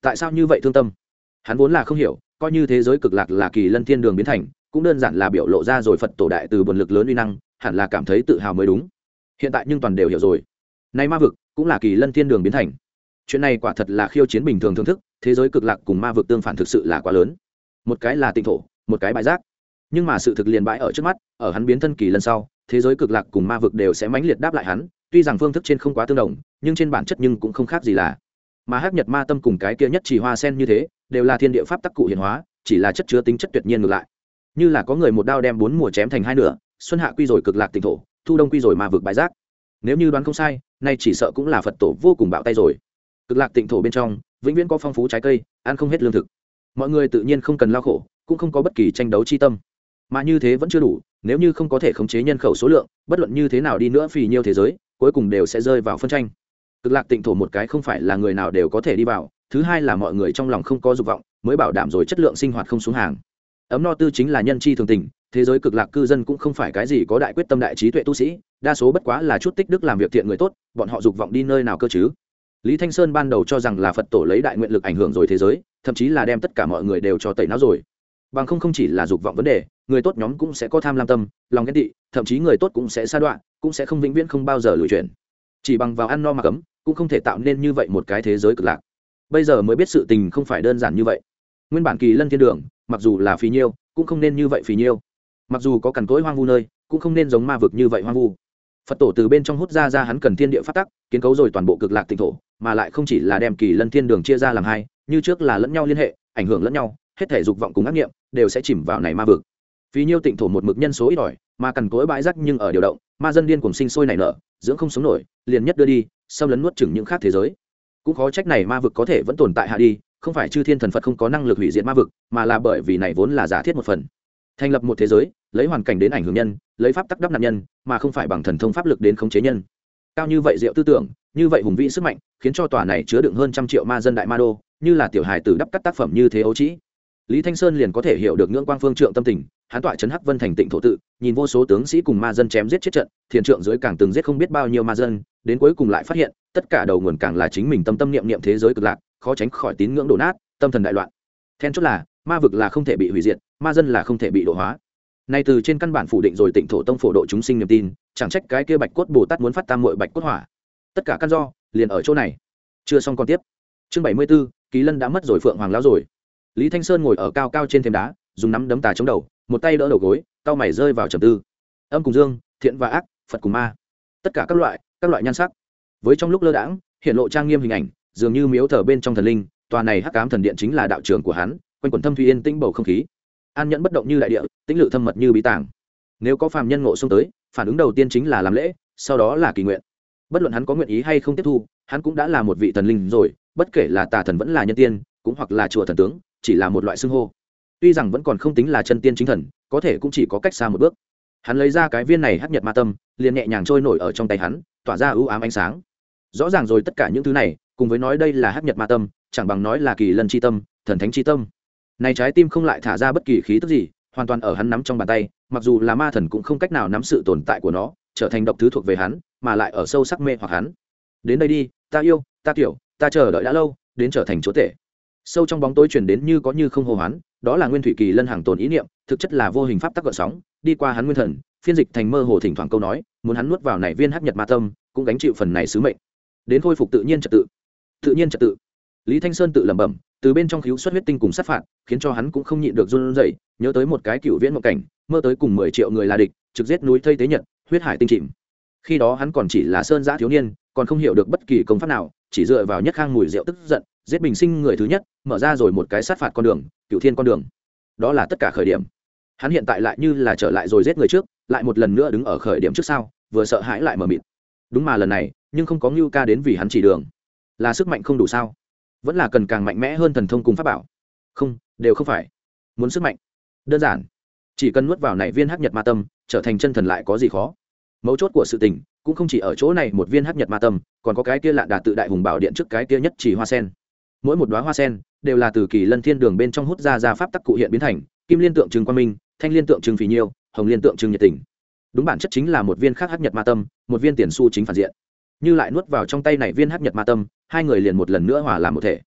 tại sao như vậy thương tâm? Hắn vốn là không hiểu, coi như thế giới cực lạc là kỳ lân thiên đường biến thành, cũng đơn giản là biểu lộ ra rồi Phật tổ đại từ buồn lực lớn uy năng, hẳn là cảm thấy tự hào mới đúng. Hiện tại nhưng toàn đều hiểu rồi. Nay ma vực cũng là kỳ lân thiên đường biến thành. Chuyện này quả thật là khiêu chiến bình thường thưởng thức, thế giới cực lạc cùng ma vực tương phản thực sự là quá lớn. Một cái là tịnh thổ, một cái bãi rác. Nhưng mà sự thực liền bãi ở trước mắt, ở hắn biến thân kỳ lân sau, thế giới cực lạc cùng ma vực đều sẽ mãnh liệt đáp lại hắn, tuy rằng phương thức trên không quá tương đồng, nhưng trên bản chất nhưng cũng không khác gì là. Mà hắc nhật ma tâm cùng cái kia nhất chỉ hoa sen như thế, đều là thiên địa pháp tắc cụ hiện hóa, chỉ là chất chứa tính chất tuyệt nhiên ngược lại. Như là có người một đao đem bốn mùa chém thành hai nửa, xuân hạ quy rồi cực lạc tịnh thổ, thu đông quy rồi ma vực bãi rác. Nếu như đoán không sai, nay chỉ sợ cũng là Phật tổ vô cùng bạo tay rồi. Cực lạc tịnh thổ bên trong, vĩnh viễn có phong phú trái cây, ăn không hết lương thực. Mọi người tự nhiên không cần lao khổ, cũng không có bất kỳ tranh đấu chi tâm. Mà như thế vẫn chưa đủ, nếu như không có thể khống chế nhân khẩu số lượng, bất luận như thế nào đi nữa phì nhiêu thế giới, cuối cùng đều sẽ rơi vào phân tranh. Cực lạc tịnh thổ một cái không phải là người nào đều có thể đi vào, thứ hai là mọi người trong lòng không có dục vọng, mới bảo đảm rồi chất lượng sinh hoạt không xuống hàng. Ấm no tư chính là nhân chi thường tình, thế giới cực lạc cư dân cũng không phải cái gì có đại quyết tâm đại trí tuệ tu sĩ, đa số bất quá là chút tích đức làm việc thiện người tốt, bọn họ dục vọng đi nơi nào cơ chứ? Lý Thanh Sơn ban đầu cho rằng là Phật tổ lấy đại nguyện lực ảnh hưởng rồi thế giới, thậm chí là đem tất cả mọi người đều cho tẩy não rồi. Bằng không không chỉ là dục vọng vấn đề, người tốt nhóm cũng sẽ có tham lam tâm, lòng ghen tị, thậm chí người tốt cũng sẽ sa đoạn, cũng sẽ không vĩnh viễn không bao giờ lùi chuyển. Chỉ bằng vào ăn no mà cấm, cũng không thể tạo nên như vậy một cái thế giới cực lạc. Bây giờ mới biết sự tình không phải đơn giản như vậy. Nguyên bản kỳ lân thiên đường, mặc dù là phì nhiêu, cũng không nên như vậy phì nhiêu. Mặc dù có cằn cỗi hoang vu nơi, cũng không nên giống ma vực như vậy hoang vu. Phật tổ từ bên trong hút ra ra hắn cần thiên địa phát tắc, kiến cấu rồi toàn bộ cực lạc tịnh thổ, mà lại không chỉ là đem kỳ lân thiên đường chia ra làm hai, như trước là lẫn nhau liên hệ, ảnh hưởng lẫn nhau, hết thể dục vọng cùng ác nghiệm đều sẽ chìm vào này ma vực. Phí nhiêu tịnh thổ một mực nhân số ít ỏi, mà cằn cỗi bãi rác nhưng ở điều động, ma dân điên cuồng sinh sôi nảy nở, dưỡng không sống nổi, liền nhất đưa đi, xâm lấn nuốt chửng những khác thế giới. Cũng khó trách này ma vực có thể vẫn tồn tại hạ đi, không phải chư thiên thần Phật không có năng lực hủy diệt ma vực, mà là bởi vì này vốn là giả thiết một phần. Thành lập một thế giới, lấy hoàn cảnh đến ảnh hưởng nhân, lấy pháp tắc đắp nạn nhân, mà không phải bằng thần thông pháp lực đến khống chế nhân. Cao như vậy diệu tư tưởng, như vậy hùng vĩ sức mạnh, khiến cho tòa này chứa đựng hơn trăm triệu ma dân đại ma đô, như là tiểu hài tử đắp cắt tác phẩm như thế ấu trĩ. Lý Thanh Sơn liền có thể hiểu được ngưỡng quang phương trượng tâm tình, hắn tọa trấn Hắc Vân thành tịnh thổ tự, nhìn vô số tướng sĩ cùng ma dân chém giết chết trận, thiền trượng dưới càng từng giết không biết bao nhiêu ma dân, đến cuối cùng lại phát hiện, tất cả đầu nguồn càng là chính mình tâm tâm niệm niệm thế giới cực lạc, khó tránh khỏi tín ngưỡng đổ nát, tâm thần đại loạn. Then chốt là, ma vực là không thể bị hủy diệt, ma dân là không thể bị độ hóa. Nay từ trên căn bản phủ định rồi tịnh thổ tông phổ độ chúng sinh niềm tin, chẳng trách cái kia Bạch Cốt Bồ Tát muốn phát tam muội Bạch Cốt Hỏa. Tất cả căn do liền ở chỗ này. Chưa xong còn tiếp. Chương bảy mươi 74, Kỳ Lân đã mất rồi Phượng Hoàng lão rồi. Lý Thanh Sơn ngồi ở cao cao trên thềm đá, dùng nắm đấm tà chống đầu, một tay đỡ đầu gối, cao mày rơi vào trầm tư. Âm cùng dương, thiện và ác, Phật cùng ma, tất cả các loại, các loại nhan sắc. Với trong lúc lơ đãng, hiện lộ trang nghiêm hình ảnh, dường như miếu thờ bên trong thần linh, tòa này Hắc Ám thần điện chính là đạo trường của hắn, quanh quẩn thâm thủy yên tĩnh bầu không khí. An nhẫn bất động như đại địa, tĩnh lự thâm mật như bí tàng. Nếu có phàm nhân ngộ xông tới, phản ứng đầu tiên chính là làm lễ, sau đó là kỳ nguyện. Bất luận hắn có nguyện ý hay không tiếp thu, hắn cũng đã là một vị thần linh rồi, bất kể là tà thần vẫn là nhân tiên, cũng hoặc là chùa thần tướng, chỉ là một loại xưng hô. Tuy rằng vẫn còn không tính là chân tiên chính thần, có thể cũng chỉ có cách xa một bước. Hắn lấy ra cái viên này hắc nhật ma tâm, liền nhẹ nhàng trôi nổi ở trong tay hắn, tỏa ra ưu ám ánh sáng. Rõ ràng rồi tất cả những thứ này, cùng với nói đây là hắc nhật ma tâm, chẳng bằng nói là kỳ lân chi tâm, thần thánh chi tâm. Này trái tim không lại thả ra bất kỳ khí tức gì, hoàn toàn ở hắn nắm trong bàn tay, mặc dù là ma thần cũng không cách nào nắm sự tồn tại của nó, trở thành độc thứ thuộc về hắn, mà lại ở sâu sắc mê hoặc hắn. Đến đây đi, ta yêu, ta tiểu, ta chờ đợi đã lâu, đến trở thành chúa tể. Sâu trong bóng tối truyền đến như có như không hô hoán, đó là nguyên thủy kỳ lân hàng tồn ý niệm, thực chất là vô hình pháp tắc gợn sóng, đi qua hắn nguyên thần, phiên dịch thành mơ hồ thỉnh thoảng câu nói, muốn hắn nuốt vào này viên hắc nhật ma tâm, cũng gánh chịu phần này sứ mệnh. Đến khôi phục tự nhiên trật tự. Tự nhiên trật tự. Lý Thanh Sơn tự lẩm bẩm, từ bên trong khiếu xuất huyết tinh cùng sát phạt, khiến cho hắn cũng không nhịn được run rẩy, nhớ tới một cái cựu viễn mộng cảnh, mơ tới cùng mười triệu người là địch, trực giết núi thây tế nhật, huyết hải tinh chìm. Khi đó hắn còn chỉ là sơn giã thiếu niên, còn không hiểu được bất kỳ công pháp nào, chỉ dựa vào nhất khang mùi rượu tức giận, giết bình sinh người thứ nhất, mở ra rồi một cái sát phạt con đường, cựu thiên con đường. Đó là tất cả khởi điểm. Hắn hiện tại lại như là trở lại rồi giết người trước, lại một lần nữa đứng ở khởi điểm trước sau, vừa sợ hãi lại mờ mịt. Đúng mà lần này, nhưng không có Ngưu Ca đến vì hắn chỉ đường. Là sức mạnh không đủ sao? Vẫn là cần càng mạnh mẽ hơn thần thông cùng pháp bảo? Không, đều không phải. Muốn sức mạnh, đơn giản, chỉ cần nuốt vào này viên hắc nhật ma tâm, trở thành chân thần lại có gì khó? Mấu chốt của sự tình cũng không chỉ ở chỗ này một viên hắc nhật ma tâm, còn có cái kia lạn đà tự đại hùng bảo điện trước cái kia nhất chỉ hoa sen. Mỗi một đóa hoa sen đều là từ kỳ lân thiên đường bên trong hút ra ra pháp tắc cụ hiện biến thành, kim liên tượng trưng quang minh, thanh liên tượng trưng phì nhiêu, hồng liên tượng trưng nhiệt tình. Đúng bản chất chính là một viên khác hắc nhật ma tâm, một viên tiền xu chính phản diện. Như lại nuốt vào trong tay này viên hắc nhật ma tâm, hai người liền một lần nữa hòa làm một thể.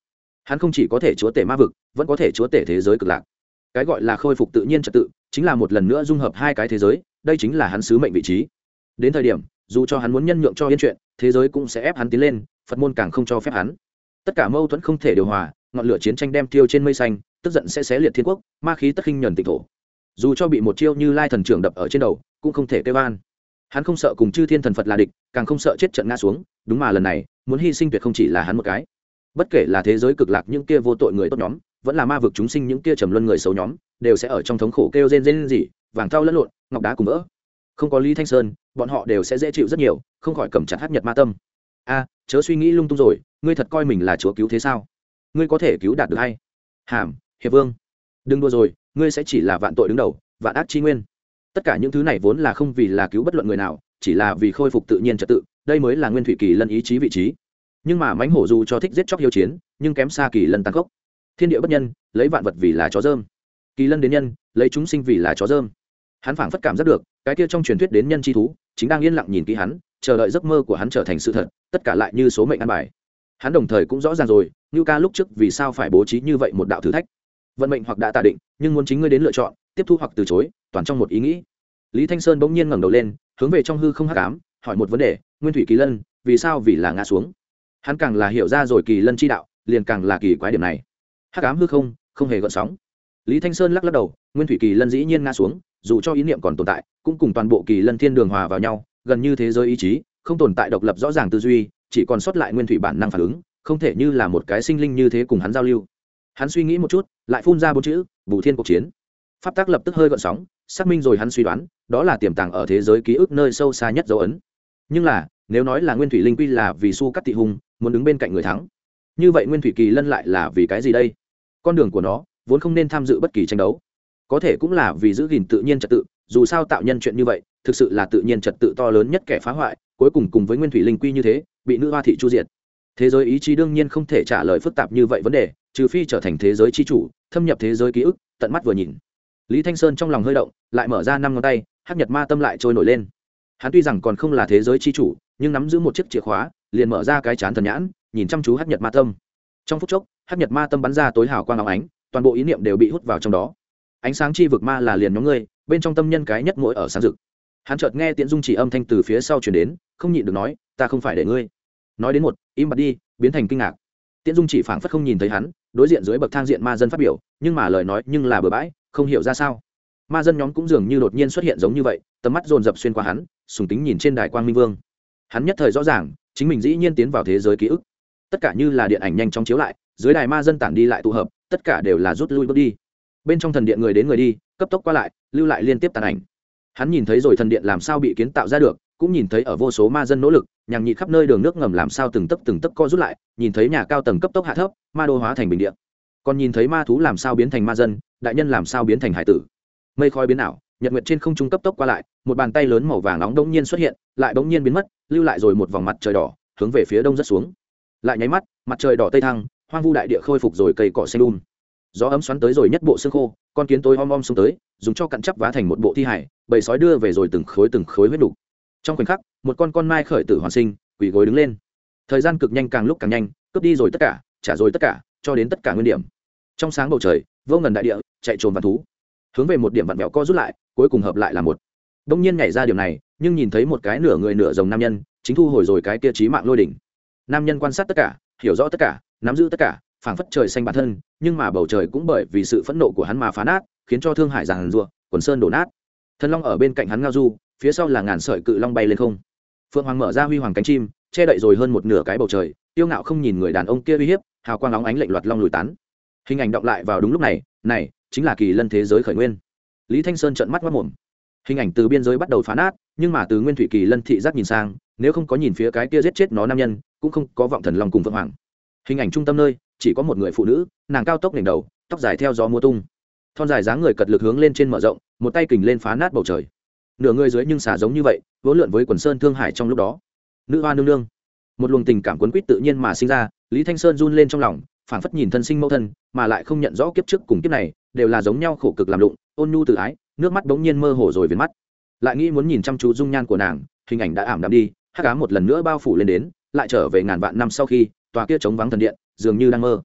hắn không chỉ có thể chúa tể ma vực, vẫn có thể chúa tể thế giới cực lạc. Cái gọi là khôi phục tự nhiên trật tự, chính là một lần nữa dung hợp hai cái thế giới, đây chính là hắn sứ mệnh vị trí. Đến thời điểm, dù cho hắn muốn nhân nhượng cho yên chuyện, thế giới cũng sẽ ép hắn tiến lên, Phật môn càng không cho phép hắn. Tất cả mâu thuẫn không thể điều hòa, ngọn lửa chiến tranh đem tiêu trên mây xanh, tức giận sẽ xé liệt thiên quốc, ma khí tất khinh nhẫn tịnh thổ. Dù cho bị một chiêu Như Lai thần trưởng đập ở trên đầu, cũng không thể kêu van. Hắn không sợ cùng chư thiên thần Phật là địch, càng không sợ chết trận ngã xuống, đúng mà lần này, muốn hy sinh tuyệt không chỉ là hắn một cái. Bất kể là thế giới cực lạc những kia vô tội người tốt nhóm, vẫn là ma vực chúng sinh những kia trầm luân người xấu nhóm, đều sẽ ở trong thống khổ kêu rên rên rỉ, vàng thau lẫn lộn, ngọc đá cùng vỡ. Không có Lý Thanh Sơn, bọn họ đều sẽ dễ chịu rất nhiều, không khỏi cầm chặt Hắc Nhật Ma Tâm. A, chớ suy nghĩ lung tung rồi, ngươi thật coi mình là chúa cứu thế sao? Ngươi có thể cứu đạt được hay? Hàm, Hiệp Vương, đừng đùa rồi, ngươi sẽ chỉ là vạn tội đứng đầu, vạn ác chi nguyên. Tất cả những thứ này vốn là không vì là cứu bất luận người nào, chỉ là vì khôi phục tự nhiên trật tự, đây mới là nguyên thủy kỳ lân ý chí vị trí. Nhưng mà mãnh hổ dù cho thích giết chóc hiếu chiến, nhưng kém xa kỳ lân tăng cốc. Thiên địa bất nhân, lấy vạn vật vì là chó dơm. Kỳ lân đến nhân, lấy chúng sinh vì là chó dơm. Hắn phảng phất cảm giác được, cái kia trong truyền thuyết đến nhân chi thú, chính đang yên lặng nhìn kỹ hắn, chờ đợi giấc mơ của hắn trở thành sự thật, tất cả lại như số mệnh ăn bài. Hắn đồng thời cũng rõ ràng rồi, Nưu Ca lúc trước vì sao phải bố trí như vậy một đạo thử thách. Vận mệnh hoặc đã tả định, nhưng muốn chính ngươi đến lựa chọn, tiếp thu hoặc từ chối, toàn trong một ý nghĩ. Lý Thanh Sơn bỗng nhiên ngẩng đầu lên, hướng về trong hư không hắc ám, hỏi một vấn đề, Nguyên Thủy Kỳ Lân, vì sao vì là ngã xuống? Hắn càng là hiểu ra rồi Kỳ Lân chi đạo, liền càng là kỳ quái điểm này. Hắc ám hư không, không hề gợn sóng. Lý Thanh Sơn lắc lắc đầu, Nguyên Thủy Kỳ Lân dĩ nhiên ngã xuống, dù cho ý niệm còn tồn tại, cũng cùng toàn bộ Kỳ Lân Thiên Đường hòa vào nhau, gần như thế giới ý chí, không tồn tại độc lập rõ ràng tư duy, chỉ còn sót lại nguyên thủy bản năng phản ứng, không thể như là một cái sinh linh như thế cùng hắn giao lưu. Hắn suy nghĩ một chút, lại phun ra bốn chữ, Bù Thiên cuộc chiến. Pháp tắc lập tức hơi gợn sóng, xác minh rồi hắn suy đoán, đó là tiềm tàng ở thế giới ký ức nơi sâu xa nhất dấu ấn. Nhưng là, nếu nói là Nguyên Thủy Linh Quy là vì Su Cắt Tị Hùng, muốn đứng bên cạnh người thắng, như vậy Nguyên Thủy Kỳ Lân lại là vì cái gì đây? Con đường của nó vốn không nên tham dự bất kỳ tranh đấu, có thể cũng là vì giữ gìn tự nhiên trật tự, dù sao tạo nhân chuyện như vậy, thực sự là tự nhiên trật tự to lớn nhất kẻ phá hoại, cuối cùng cùng với Nguyên Thủy Linh Quy như thế, bị nữ hoa thị chu diệt. Thế giới ý chí đương nhiên không thể trả lời phức tạp như vậy vấn đề, trừ phi trở thành thế giới chi chủ, thâm nhập thế giới ký ức, tận mắt vừa nhìn. Lý Thanh Sơn trong lòng hơi động, lại mở ra năm ngón tay, Hắc Nhật Ma Tâm lại trôi nổi lên. Hắn tuy rằng còn không là thế giới chi chủ, nhưng nắm giữ một chiếc chìa khóa, liền mở ra cái chán thần nhãn, nhìn chăm chú Hắc Nhật Ma Tâm. Trong phút chốc, Hắc Nhật Ma Tâm bắn ra tối hào quang óng ánh, toàn bộ ý niệm đều bị hút vào trong đó. Ánh sáng chi vực ma là liền nhóm ngươi, bên trong tâm nhân cái nhất mỗi ở sáng rực. Hắn chợt nghe Tiễn Dung chỉ âm thanh từ phía sau truyền đến, không nhịn được nói, ta không phải để ngươi. Nói đến một, im bặt đi, biến thành kinh ngạc. Tiễn Dung chỉ phảng phất không nhìn thấy hắn, đối diện dưới bậc thang diện ma dân phát biểu, nhưng mà lời nói nhưng là bừa bãi, không hiểu ra sao. Ma dân nhóm cũng dường như đột nhiên xuất hiện giống như vậy, tầm mắt dồn dập xuyên qua hắn, sùng tính nhìn trên đài quang minh vương. Hắn nhất thời rõ ràng, chính mình dĩ nhiên tiến vào thế giới ký ức. Tất cả như là điện ảnh nhanh chóng chiếu lại, dưới đài ma dân tản đi lại tụ hợp, tất cả đều là rút lui bước đi. Bên trong thần điện người đến người đi, cấp tốc qua lại, lưu lại liên tiếp tàn ảnh. Hắn nhìn thấy rồi thần điện làm sao bị kiến tạo ra được, cũng nhìn thấy ở vô số ma dân nỗ lực, nhằng nhịt khắp nơi đường nước ngầm làm sao từng tấc từng tấc co rút lại, nhìn thấy nhà cao tầng cấp tốc hạ thấp, ma đô hóa thành bình địa. Còn nhìn thấy ma thú làm sao biến thành ma dân, đại nhân làm sao biến thành hải tử. Mây khói biến ảo, nhật nguyệt trên không trung cấp tốc qua lại, một bàn tay lớn màu vàng nóng đống nhiên xuất hiện, lại đống nhiên biến mất, lưu lại rồi một vòng mặt trời đỏ, hướng về phía đông rất xuống. Lại nháy mắt, mặt trời đỏ tây thăng, hoang vu đại địa khôi phục rồi cây cỏ xanh um. Gió ấm xoắn tới rồi nhất bộ xương khô, con kiến tối om om xuống tới, dùng cho cặn chắp vá thành một bộ thi hải, bầy sói đưa về rồi từng khối từng khối huyết đủ. Trong khoảnh khắc, một con con mai khởi tử hoàn sinh, quỳ gối đứng lên. Thời gian cực nhanh càng lúc càng nhanh, cướp đi rồi tất cả, trả rồi tất cả, cho đến tất cả nguyên điểm. Trong sáng bầu trời, vô ngần đại địa, chạy trồm vạn thú, hướng về một điểm vặn vẹo co rút lại, cuối cùng hợp lại là một. Đông nhiên nhảy ra điểm này, nhưng nhìn thấy một cái nửa người nửa rồng nam nhân, chính thu hồi rồi cái kia chí mạng lôi đỉnh. Nam nhân quan sát tất cả, hiểu rõ tất cả, nắm giữ tất cả, phảng phất trời xanh bản thân, nhưng mà bầu trời cũng bởi vì sự phẫn nộ của hắn mà phá nát, khiến cho thương hải giằng giụa, quần sơn đổ nát. Thần long ở bên cạnh hắn ngao du, phía sau là ngàn sợi cự long bay lên không. Phượng hoàng mở ra huy hoàng cánh chim, che đậy rồi hơn một nửa cái bầu trời, tiêu ngạo không nhìn người đàn ông kia uy hiếp, hào quang óng ánh lệnh loạt long lùi tán. Hình ảnh động lại vào đúng lúc này, này chính là kỳ lân thế giới khởi nguyên. Lý Thanh Sơn trợn mắt quát mồm. Hình ảnh từ biên giới bắt đầu phá nát, nhưng mà từ nguyên thủy kỳ lân thị giác nhìn sang, nếu không có nhìn phía cái kia giết chết nó nam nhân, cũng không có vọng thần long cùng Phượng hoàng. Hình ảnh trung tâm nơi, chỉ có một người phụ nữ, nàng cao tốc đỉnh đầu, tóc dài theo gió múa tung, thon dài dáng người cật lực hướng lên trên mở rộng, một tay kình lên phá nát bầu trời. Nửa người dưới nhưng xả giống như vậy, vỗ lượn với quần sơn thương hải trong lúc đó. Nữ hoa nương nương, một luồng tình cảm cuốn quýt tự nhiên mà sinh ra, Lý Thanh Sơn run lên trong lòng, phảng phất nhìn thân sinh mẫu thân, mà lại không nhận rõ kiếp trước cùng kiếp này đều là giống nhau khổ cực làm lụng, ôn nhu tự ái, nước mắt bỗng nhiên mơ hồ rồi viền mắt. Lại nghĩ muốn nhìn chăm chú dung nhan của nàng, hình ảnh đã ảm đạm đi, hắc ám một lần nữa bao phủ lên đến, lại trở về ngàn vạn năm sau khi, tòa kia trống vắng thần điện, dường như đang mơ.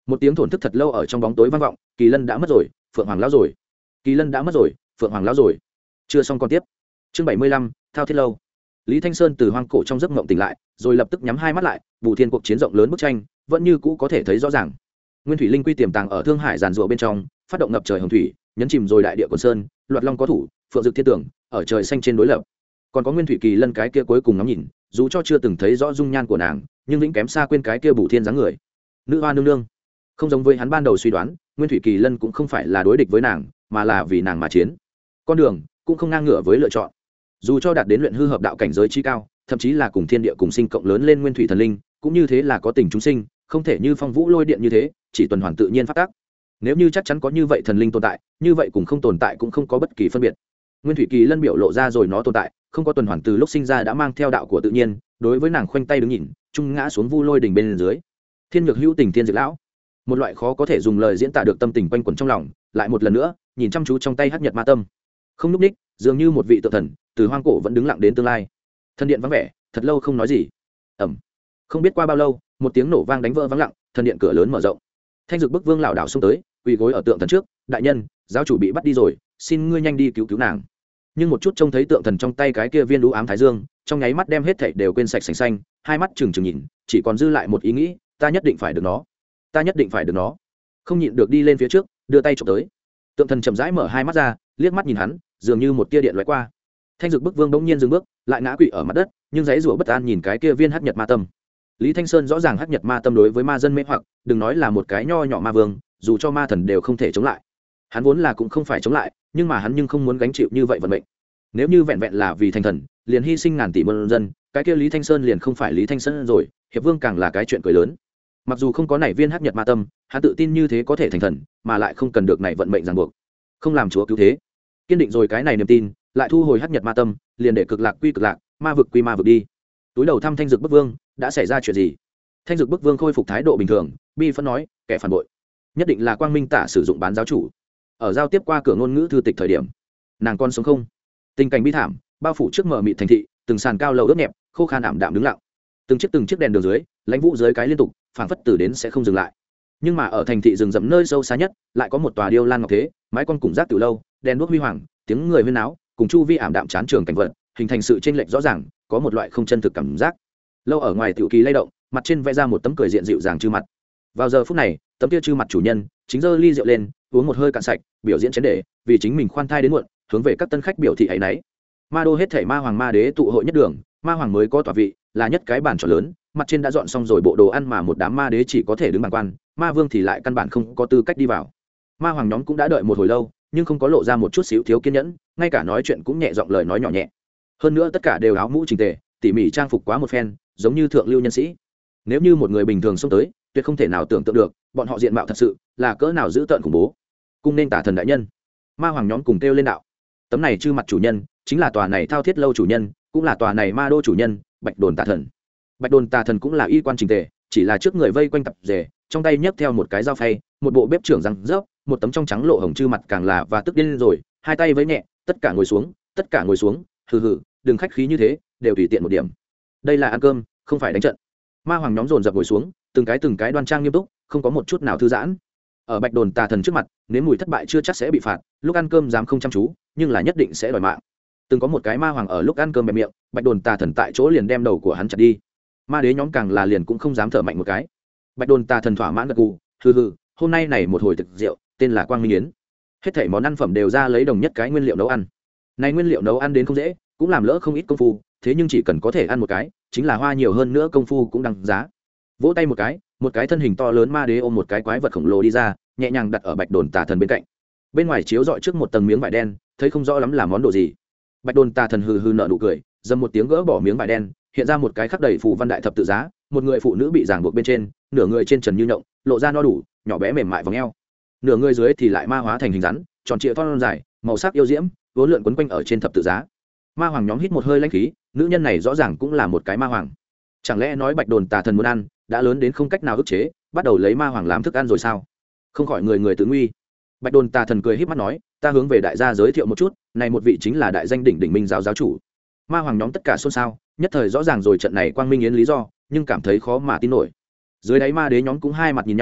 một tiếng thổn thức thật lâu ở trong bóng tối vang vọng. Kỳ lân đã mất rồi, phượng hoàng lão rồi. Kỳ lân đã mất rồi, phượng hoàng lão rồi. Chưa xong còn tiếp. Chương bảy mươi lăm, thao thiết lâu. Lý Thanh Sơn từ hoang cổ trong giấc mộng tỉnh lại, rồi lập tức nhắm hai mắt lại, bù thiên cuộc chiến rộng lớn bức tranh vẫn như cũ có thể thấy rõ ràng. Nguyên thủy linh quy tiềm tàng ở thương hải giàn rủa bên trong, phát động ngập trời hồng thủy, nhấn chìm rồi đại địa quần sơn, loạt long có thủ, phượng dực thiên tưởng, ở trời xanh trên đối lập. Còn có Nguyên thủy kỳ lân cái kia cuối cùng ngắm nhìn, dù cho chưa từng thấy rõ dung nhan của nàng, nhưng vĩnh kém xa quên cái kia bù thiên dáng người. Nữ hoa nương nương, không giống với hắn ban đầu suy đoán, Nguyên thủy kỳ lân cũng không phải là đối địch với nàng, mà là vì nàng mà chiến. Con đường cũng không ngang ngửa với lựa chọn. Dù cho đạt đến luyện hư hợp đạo cảnh giới trí cao, thậm chí là cùng thiên địa cùng sinh cộng lớn lên nguyên thủy thần linh, cũng như thế là có tình chúng sinh, không thể như phong vũ lôi điện như thế chỉ tuần hoàn tự nhiên phát tác. Nếu như chắc chắn có như vậy thần linh tồn tại, như vậy cũng không tồn tại cũng không có bất kỳ phân biệt. Nguyên thủy kỳ lân biểu lộ ra rồi nó tồn tại, không có tuần hoàn từ lúc sinh ra đã mang theo đạo của tự nhiên. Đối với nàng khoanh tay đứng nhìn, trung ngã xuống vu lôi đỉnh bên dưới. Thiên nhược hữu tình thiên diệt lão, một loại khó có thể dùng lời diễn tả được tâm tình quanh quẩn trong lòng. Lại một lần nữa nhìn chăm chú trong tay hắc nhật ma tâm, không núp ních, dường như một vị tự thần từ hoang cổ vẫn đứng lặng đến tương lai. Thần điện vắng vẻ thật lâu không nói gì. Ẩm, không biết qua bao lâu, một tiếng nổ vang đánh vỡ vắng lặng, thần điện cửa lớn mở rộng. Thanh Dực Bức Vương lảo đảo xông tới, quỳ gối ở tượng thần trước. Đại nhân, giáo chủ bị bắt đi rồi, xin ngươi nhanh đi cứu cứu nàng. Nhưng một chút trông thấy tượng thần trong tay cái kia viên đũ ám thái dương, trong nháy mắt đem hết thảy đều quên sạch sành xanh, hai mắt trừng trừng nhìn, chỉ còn dư lại một ý nghĩ: ta nhất định phải được nó, ta nhất định phải được nó. Không nhịn được đi lên phía trước, đưa tay chụp tới. Tượng thần chậm rãi mở hai mắt ra, liếc mắt nhìn hắn, dường như một tia điện lóe qua. Thanh Dực Bức Vương bỗng nhiên dừng bước, lại ngã quỵ ở mặt đất, nhưng giãy giụa bất an nhìn cái kia viên hắc nhật ma tâm. Lý Thanh Sơn rõ ràng hắc nhật ma tâm đối với ma dân mê hoặc, đừng nói là một cái nho nhỏ ma vương, dù cho ma thần đều không thể chống lại. Hắn vốn là cũng không phải chống lại, nhưng mà hắn nhưng không muốn gánh chịu như vậy vận mệnh. Nếu như vẹn vẹn là vì thành thần, liền hy sinh ngàn tỷ muôn dân, cái kia Lý Thanh Sơn liền không phải Lý Thanh Sơn rồi, hiệp vương càng là cái chuyện cười lớn. Mặc dù không có nảy viên hắc nhật ma tâm, hắn tự tin như thế có thể thành thần, mà lại không cần được này vận mệnh ràng buộc, không làm chúa cứu thế. Kiên định rồi cái này niềm tin, lại thu hồi hắc nhật ma tâm, liền để cực lạc quy cực lạc, ma vực quy ma vực đi. Túi đầu thăm Thanh Dực Bức Vương, đã xảy ra chuyện gì? Thanh Dực Bức Vương khôi phục thái độ bình thường, bi phẫn nói: kẻ phản bội nhất định là Quang Minh Tả sử dụng bán giáo chủ. Ở giao tiếp qua cửa ngôn ngữ thư tịch thời điểm, nàng con sống không? Tình cảnh bi thảm bao phủ trước mở mịt thành thị, từng sàn cao lầu ướt nhẹp, khô khan ảm đạm đứng lặng, từng chiếc từng chiếc đèn đường dưới, lãnh vũ dưới cái liên tục, phảng phất từ đến sẽ không dừng lại. Nhưng mà ở thành thị rừng rậm nơi sâu xa nhất, lại có một tòa điêu lan ngọc thế, mái con cùng rác từ lâu, đèn đuốc huy hoàng, tiếng người huyên náo, cùng chu vi ảm đạm chán trường cảnh vật, hình thành sự chênh lệch rõ ràng, có một loại không chân thực cảm giác. Lâu ở ngoài tiểu kỳ lay động, mặt trên vẽ ra một tấm cười diện dịu dàng chư mặt. Vào giờ phút này, tấm kia chư mặt chủ nhân chính giơ ly rượu lên, uống một hơi cạn sạch, biểu diễn chén để, vì chính mình khoan thai đến muộn, hướng về các tân khách biểu thị ấy nấy. Ma đô hết thảy ma hoàng ma đế tụ hội nhất đường, ma hoàng mới có tòa vị, là nhất cái bàn tròn lớn, mặt trên đã dọn xong rồi bộ đồ ăn mà một đám ma đế chỉ có thể đứng bàn quan, ma vương thì lại căn bản không có tư cách đi vào. Ma hoàng nhóm cũng đã đợi một hồi lâu, nhưng không có lộ ra một chút xíu thiếu kiên nhẫn, ngay cả nói chuyện cũng nhẹ giọng lời nói nhỏ nhẹ. Hơn nữa tất cả đều áo mũ chỉnh tề, tỉ mỉ trang phục quá một phen, giống như thượng lưu nhân sĩ. Nếu như một người bình thường xông tới, tuyệt không thể nào tưởng tượng được, bọn họ diện mạo thật sự là cỡ nào dữ tợn khủng bố. Cung nên Tả thần đại nhân. Ma hoàng nhóm cùng kêu lên đạo. Tấm này chư mặt chủ nhân, chính là tòa này thao thiết lâu chủ nhân, cũng là tòa này ma đô chủ nhân, Bạch Đồn Tà thần. Bạch Đồn Tà thần cũng là y quan chỉnh tề, chỉ là trước người vây quanh tập rể, trong tay nhấc theo một cái dao phay, một bộ bếp trưởng răng rớp, một tấm trong trắng lộ hồng chư mặt càng là và tức điên rồi, hai tay với nhẹ, tất cả ngồi xuống, tất cả ngồi xuống, hừ hừ, đừng khách khí như thế, đều tùy tiện một điểm. Đây là ăn cơm, không phải đánh trận. Ma hoàng nhóm dồn dập ngồi xuống, từng cái từng cái đoan trang nghiêm túc, không có một chút nào thư giãn. Ở Bạch Đồn Tà thần trước mặt, nếu mùi thất bại chưa chắc sẽ bị phạt, lúc ăn cơm dám không chăm chú, nhưng là nhất định sẽ đòi mạng. Từng có một cái ma hoàng ở lúc ăn cơm bẹp miệng, Bạch Đồn Tà thần tại chỗ liền đem đầu của hắn chặt đi. Ma đế nhóm càng là liền cũng không dám thở mạnh một cái. Bạch Đồn Tà thần thỏa mãn gật gù, hừ hừ, hôm nay này một hồi thực rượu, tên là Quang Minh Yến. Hết thảy món ăn phẩm đều ra lấy đồng nhất cái nguyên liệu nấu ăn. Này nguyên liệu nấu ăn đến không dễ, cũng làm lỡ không ít công phu, thế nhưng chỉ cần có thể ăn một cái, chính là hoa nhiều hơn nữa công phu cũng đăng giá. Vỗ tay một cái, một cái thân hình to lớn ma đế ôm một cái quái vật khổng lồ đi ra, nhẹ nhàng đặt ở Bạch Đồn Tà thần bên cạnh. Bên ngoài chiếu dọi trước một tầng miếng vải đen, thấy không rõ lắm là món đồ gì. Bạch Đồn Tà thần hừ hừ nở nụ cười, dầm một tiếng gỡ bỏ miếng vải đen, hiện ra một cái khắc đầy phù văn đại thập tự giá, một người phụ nữ bị ràng buộc bên trên, nửa người trên trần như nhộng, lộ ra no đủ, nhỏ bé mềm mại vòng eo. Nửa người dưới thì lại ma hóa thành hình rắn, tròn trịa thon dài, màu sắc yêu diễm, vốn lượn quấn quanh ở trên thập tự giá. Ma hoàng nhóm hít một hơi lãnh khí, nữ nhân này rõ ràng cũng là một cái ma hoàng. Chẳng lẽ nói Bạch Đồn Tà thần muốn ăn, đã lớn đến không cách nào ức chế, bắt đầu lấy ma hoàng làm thức ăn rồi sao? Không khỏi người người tự nguy. Bạch Đồn Tà thần cười híp mắt nói, ta hướng về đại gia giới thiệu một chút, này một vị chính là đại danh đỉnh đỉnh minh giáo giáo chủ. Ma hoàng nhóm tất cả xôn xao, nhất thời rõ ràng rồi trận này Quang Minh Yến lý do, nhưng cảm thấy khó mà tin nổi. Dưới đáy ma đế nhóm cũng hai mặt nhìn nhau,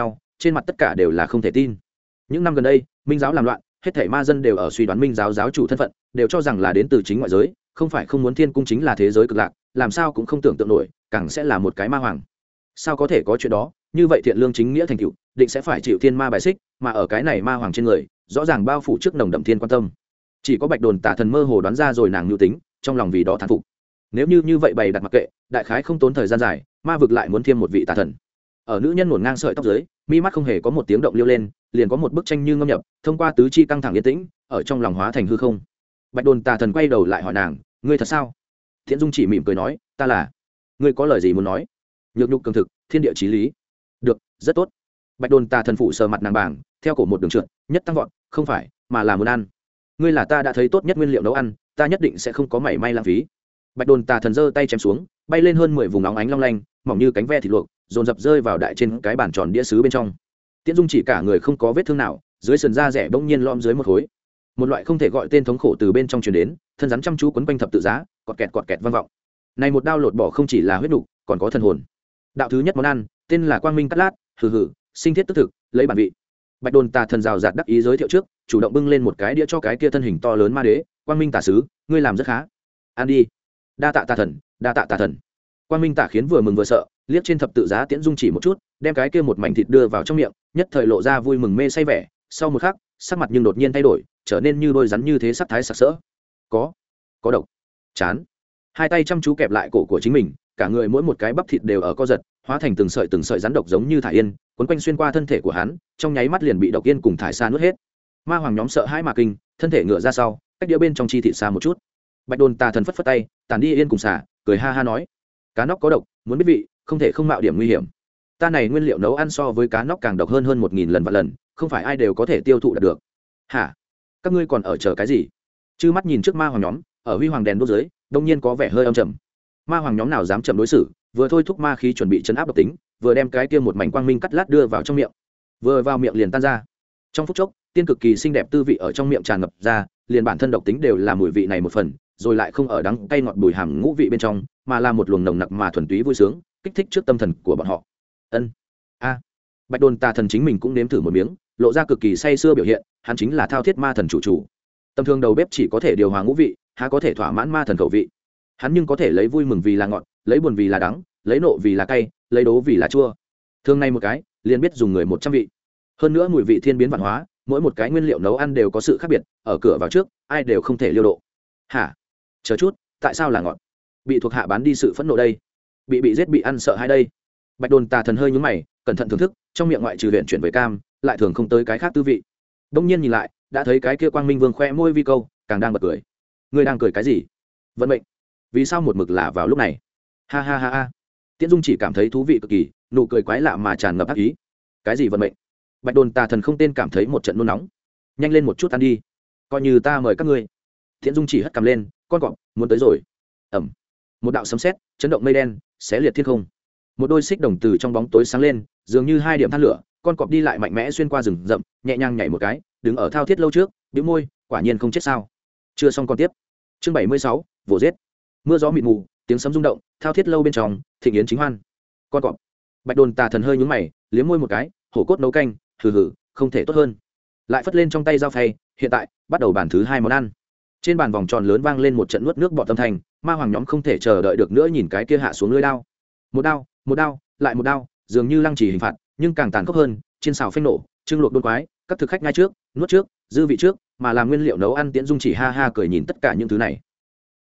trên mặt tất cả đều là không thể tin. Những năm gần đây minh giáo làm loạn, hết thảy ma dân đều ở suy đoán minh giáo giáo chủ thân phận, đều cho rằng là đến từ chính ngoại giới, không phải không muốn thiên cung chính là thế giới cực lạc, làm sao cũng không tưởng tượng nổi càng sẽ là một cái ma hoàng. Sao có thể có chuyện đó? Như vậy thiện lương chính nghĩa thành tựu định sẽ phải chịu thiên ma bài xích, mà ở cái này ma hoàng trên người rõ ràng bao phủ trước nồng đậm thiên quan tâm. Chỉ có Bạch Đồn Tả Thần mơ hồ đoán ra rồi nàng nhu tính, trong lòng vì đó thán phục. Nếu như như vậy bày đặt mặc kệ, đại khái không tốn thời gian dài, ma vực lại muốn thêm một vị tà thần. Ở nữ nhân ngổn ngang sợi tóc dưới, mi mắt không hề có một tiếng động liêu lên, liền có một bức tranh như ngâm nhập, thông qua tứ chi căng thẳng yên tĩnh, ở trong lòng hóa thành hư không. Bạch Đồn Tà Thần quay đầu lại hỏi nàng, ngươi thật sao? Thiện Dung chỉ mỉm cười nói, ta là. Ngươi có lời gì muốn nói? Nhược nhục cường thực, thiên địa chí lý. Được, rất tốt. Bạch Đồn Tà Thần phụ sờ mặt nàng bảng, theo cổ một đường trượt, nhất tăng vọt, không phải, mà là muốn ăn. Ngươi là ta đã thấy tốt nhất nguyên liệu nấu ăn, ta nhất định sẽ không có mảy may lãng phí. Bạch Đồn Tà Thần giơ tay chém xuống, bay lên hơn mười vùng óng ánh long lanh, mỏng như cánh ve thịt luộc, dồn dập rơi vào đại trên cái bàn tròn đĩa sứ bên trong. Tiễn Dung chỉ cả người không có vết thương nào, dưới sườn da rẻ bỗng nhiên lõm dưới một khối. Một loại không thể gọi tên thống khổ từ bên trong truyền đến, thân rắn chăm chú quấn quanh thập tự giá, cọt kẹt cọt kẹt vang vọng. Này một đao lột bỏ không chỉ là huyết nục, còn có thần hồn. Đạo thứ nhất món ăn, tên là Quang Minh cắt lát, hừ hừ, sinh thiết tức thực, lấy bản vị. Bạch Đồn Tà Thần rào rạt đắc ý giới thiệu trước, chủ động bưng lên một cái đĩa cho cái kia thân hình to lớn ma đế, Quang Minh Tà sứ, ngươi làm rất khá. Ăn đi. Đa tạ Tà Thần, đa tạ Tà Thần. Quang Minh Tả khiến vừa mừng vừa sợ, liếc trên thập tự giá Tiễn Dung chỉ một chút, đem cái kia một mảnh thịt đưa vào trong miệng, nhất thời lộ ra vui mừng mê say vẻ, sau một khắc, sắc mặt nhưng đột nhiên thay đổi, trở nên như đôi rắn như thế sắc thái sặc sỡ. Có, có độc. Chán. Hai tay chăm chú kẹp lại cổ của chính mình, cả người mỗi một cái bắp thịt đều ở co giật, hóa thành từng sợi từng sợi rắn độc giống như thải yên, quấn quanh xuyên qua thân thể của hắn, trong nháy mắt liền bị độc yên cùng thải sa nuốt hết. Ma hoàng nhóm sợ hãi mà kinh, thân thể ngựa ra sau, cách đĩa bên trong chi thịt xa một chút. Bạch Đồn Tà Thần phất phất tay, tàn đi yên cùng xả, cười ha ha nói, cá nóc có độc, muốn biết vị, không thể không mạo điểm nguy hiểm. Ta này nguyên liệu nấu ăn so với cá nóc càng độc hơn hơn một nghìn lần vạn lần, không phải ai đều có thể tiêu thụ được. Hả? Các ngươi còn ở chờ cái gì? Chư mắt nhìn trước ma hoàng nhóm, ở huy hoàng đèn đốt dưới, đông nhiên có vẻ hơi âm trầm. Ma hoàng nhóm nào dám chậm đối xử, vừa thôi thúc ma khí chuẩn bị chấn áp độc tính, vừa đem cái kia một mảnh quang minh cắt lát đưa vào trong miệng, vừa vào miệng liền tan ra. Trong phút chốc, tiên cực kỳ xinh đẹp tư vị ở trong miệng tràn ngập ra, liền bản thân độc tính đều là mùi vị này một phần, rồi lại không ở đắng cay ngọt bùi hàm ngũ vị bên trong, mà là một luồng nồng nặc mà thuần túy vui sướng, kích thích trước tâm thần của bọn họ. Ân, a, Bạch Đồn Tà Thần chính mình cũng nếm thử một miếng, lộ ra cực kỳ say sưa biểu hiện, hắn chính là thao thiết ma thần chủ chủ. Tầm thường đầu bếp chỉ có thể điều hòa ngũ vị, há có thể thỏa mãn ma thần khẩu vị. Hắn nhưng có thể lấy vui mừng vì là ngọt, lấy buồn vì là đắng, lấy nộ vì là cay, lấy đố vì là chua. Thường này một cái, liền biết dùng người một trăm vị. Hơn nữa mùi vị thiên biến vạn hóa, mỗi một cái nguyên liệu nấu ăn đều có sự khác biệt, ở cửa vào trước, ai đều không thể liêu độ. Hả? Chờ chút, tại sao là ngọt? Bị thuộc hạ bán đi sự phẫn nộ đây, bị bị giết bị ăn sợ hai đây. Bạch Đồn Tà Thần hơi nhướng mày, cẩn thận thưởng thức, trong miệng ngoại trừ luyện chuyển về cam, lại thường không tới cái khác tư vị. Đông nhiên nhìn lại, đã thấy cái kia Quang Minh Vương khoe môi vi câu, càng đang bật cười. Ngươi đang cười cái gì? Vận mệnh. Vì sao một mực là vào lúc này? Ha ha ha ha. Tiễn Dung chỉ cảm thấy thú vị cực kỳ, nụ cười quái lạ mà tràn ngập ác ý. Cái gì vận mệnh? Bạch Đồn Tà Thần không tên cảm thấy một trận nôn nóng. Nhanh lên một chút ăn đi, coi như ta mời các ngươi. Tiễn Dung chỉ hất cằm lên, con cọp muốn tới rồi. Ẩm. Một đạo sấm sét chấn động mây đen, xé liệt thiên không. Một đôi xích đồng từ trong bóng tối sáng lên, dường như hai điểm than lửa, con cọp đi lại mạnh mẽ xuyên qua rừng rậm, nhẹ nhàng nhảy một cái, đứng ở thao thiết lâu trước, bĩu môi, quả nhiên không chết sao? Chưa xong còn tiếp. Chương bảy mươi sáu, vồ giết. Mưa gió mịt mù, tiếng sấm rung động, thao thiết lâu bên trong, thịnh yến chính hoan. Con cọp. Bạch Đồn Tà Thần hơi nhướng mày, liếm môi một cái, hổ cốt nấu canh, hừ hừ, không thể tốt hơn. Lại phất lên trong tay dao phay, hiện tại, bắt đầu bàn thứ hai món ăn. Trên bàn vòng tròn lớn vang lên một trận nuốt nước bọt âm thanh, ma hoàng nhóm không thể chờ đợi được nữa nhìn cái kia hạ xuống lưỡi đao. Một đao, một đao, lại một đao, dường như lăng trì hình phạt, nhưng càng tàn khốc hơn, trên xào phanh nổ, trưng luộc đôn quái, các thực khách ngay trước, nuốt trước, dư vị trước, mà làm nguyên liệu nấu ăn Tiễn Dung chỉ ha ha cười nhìn tất cả những thứ này.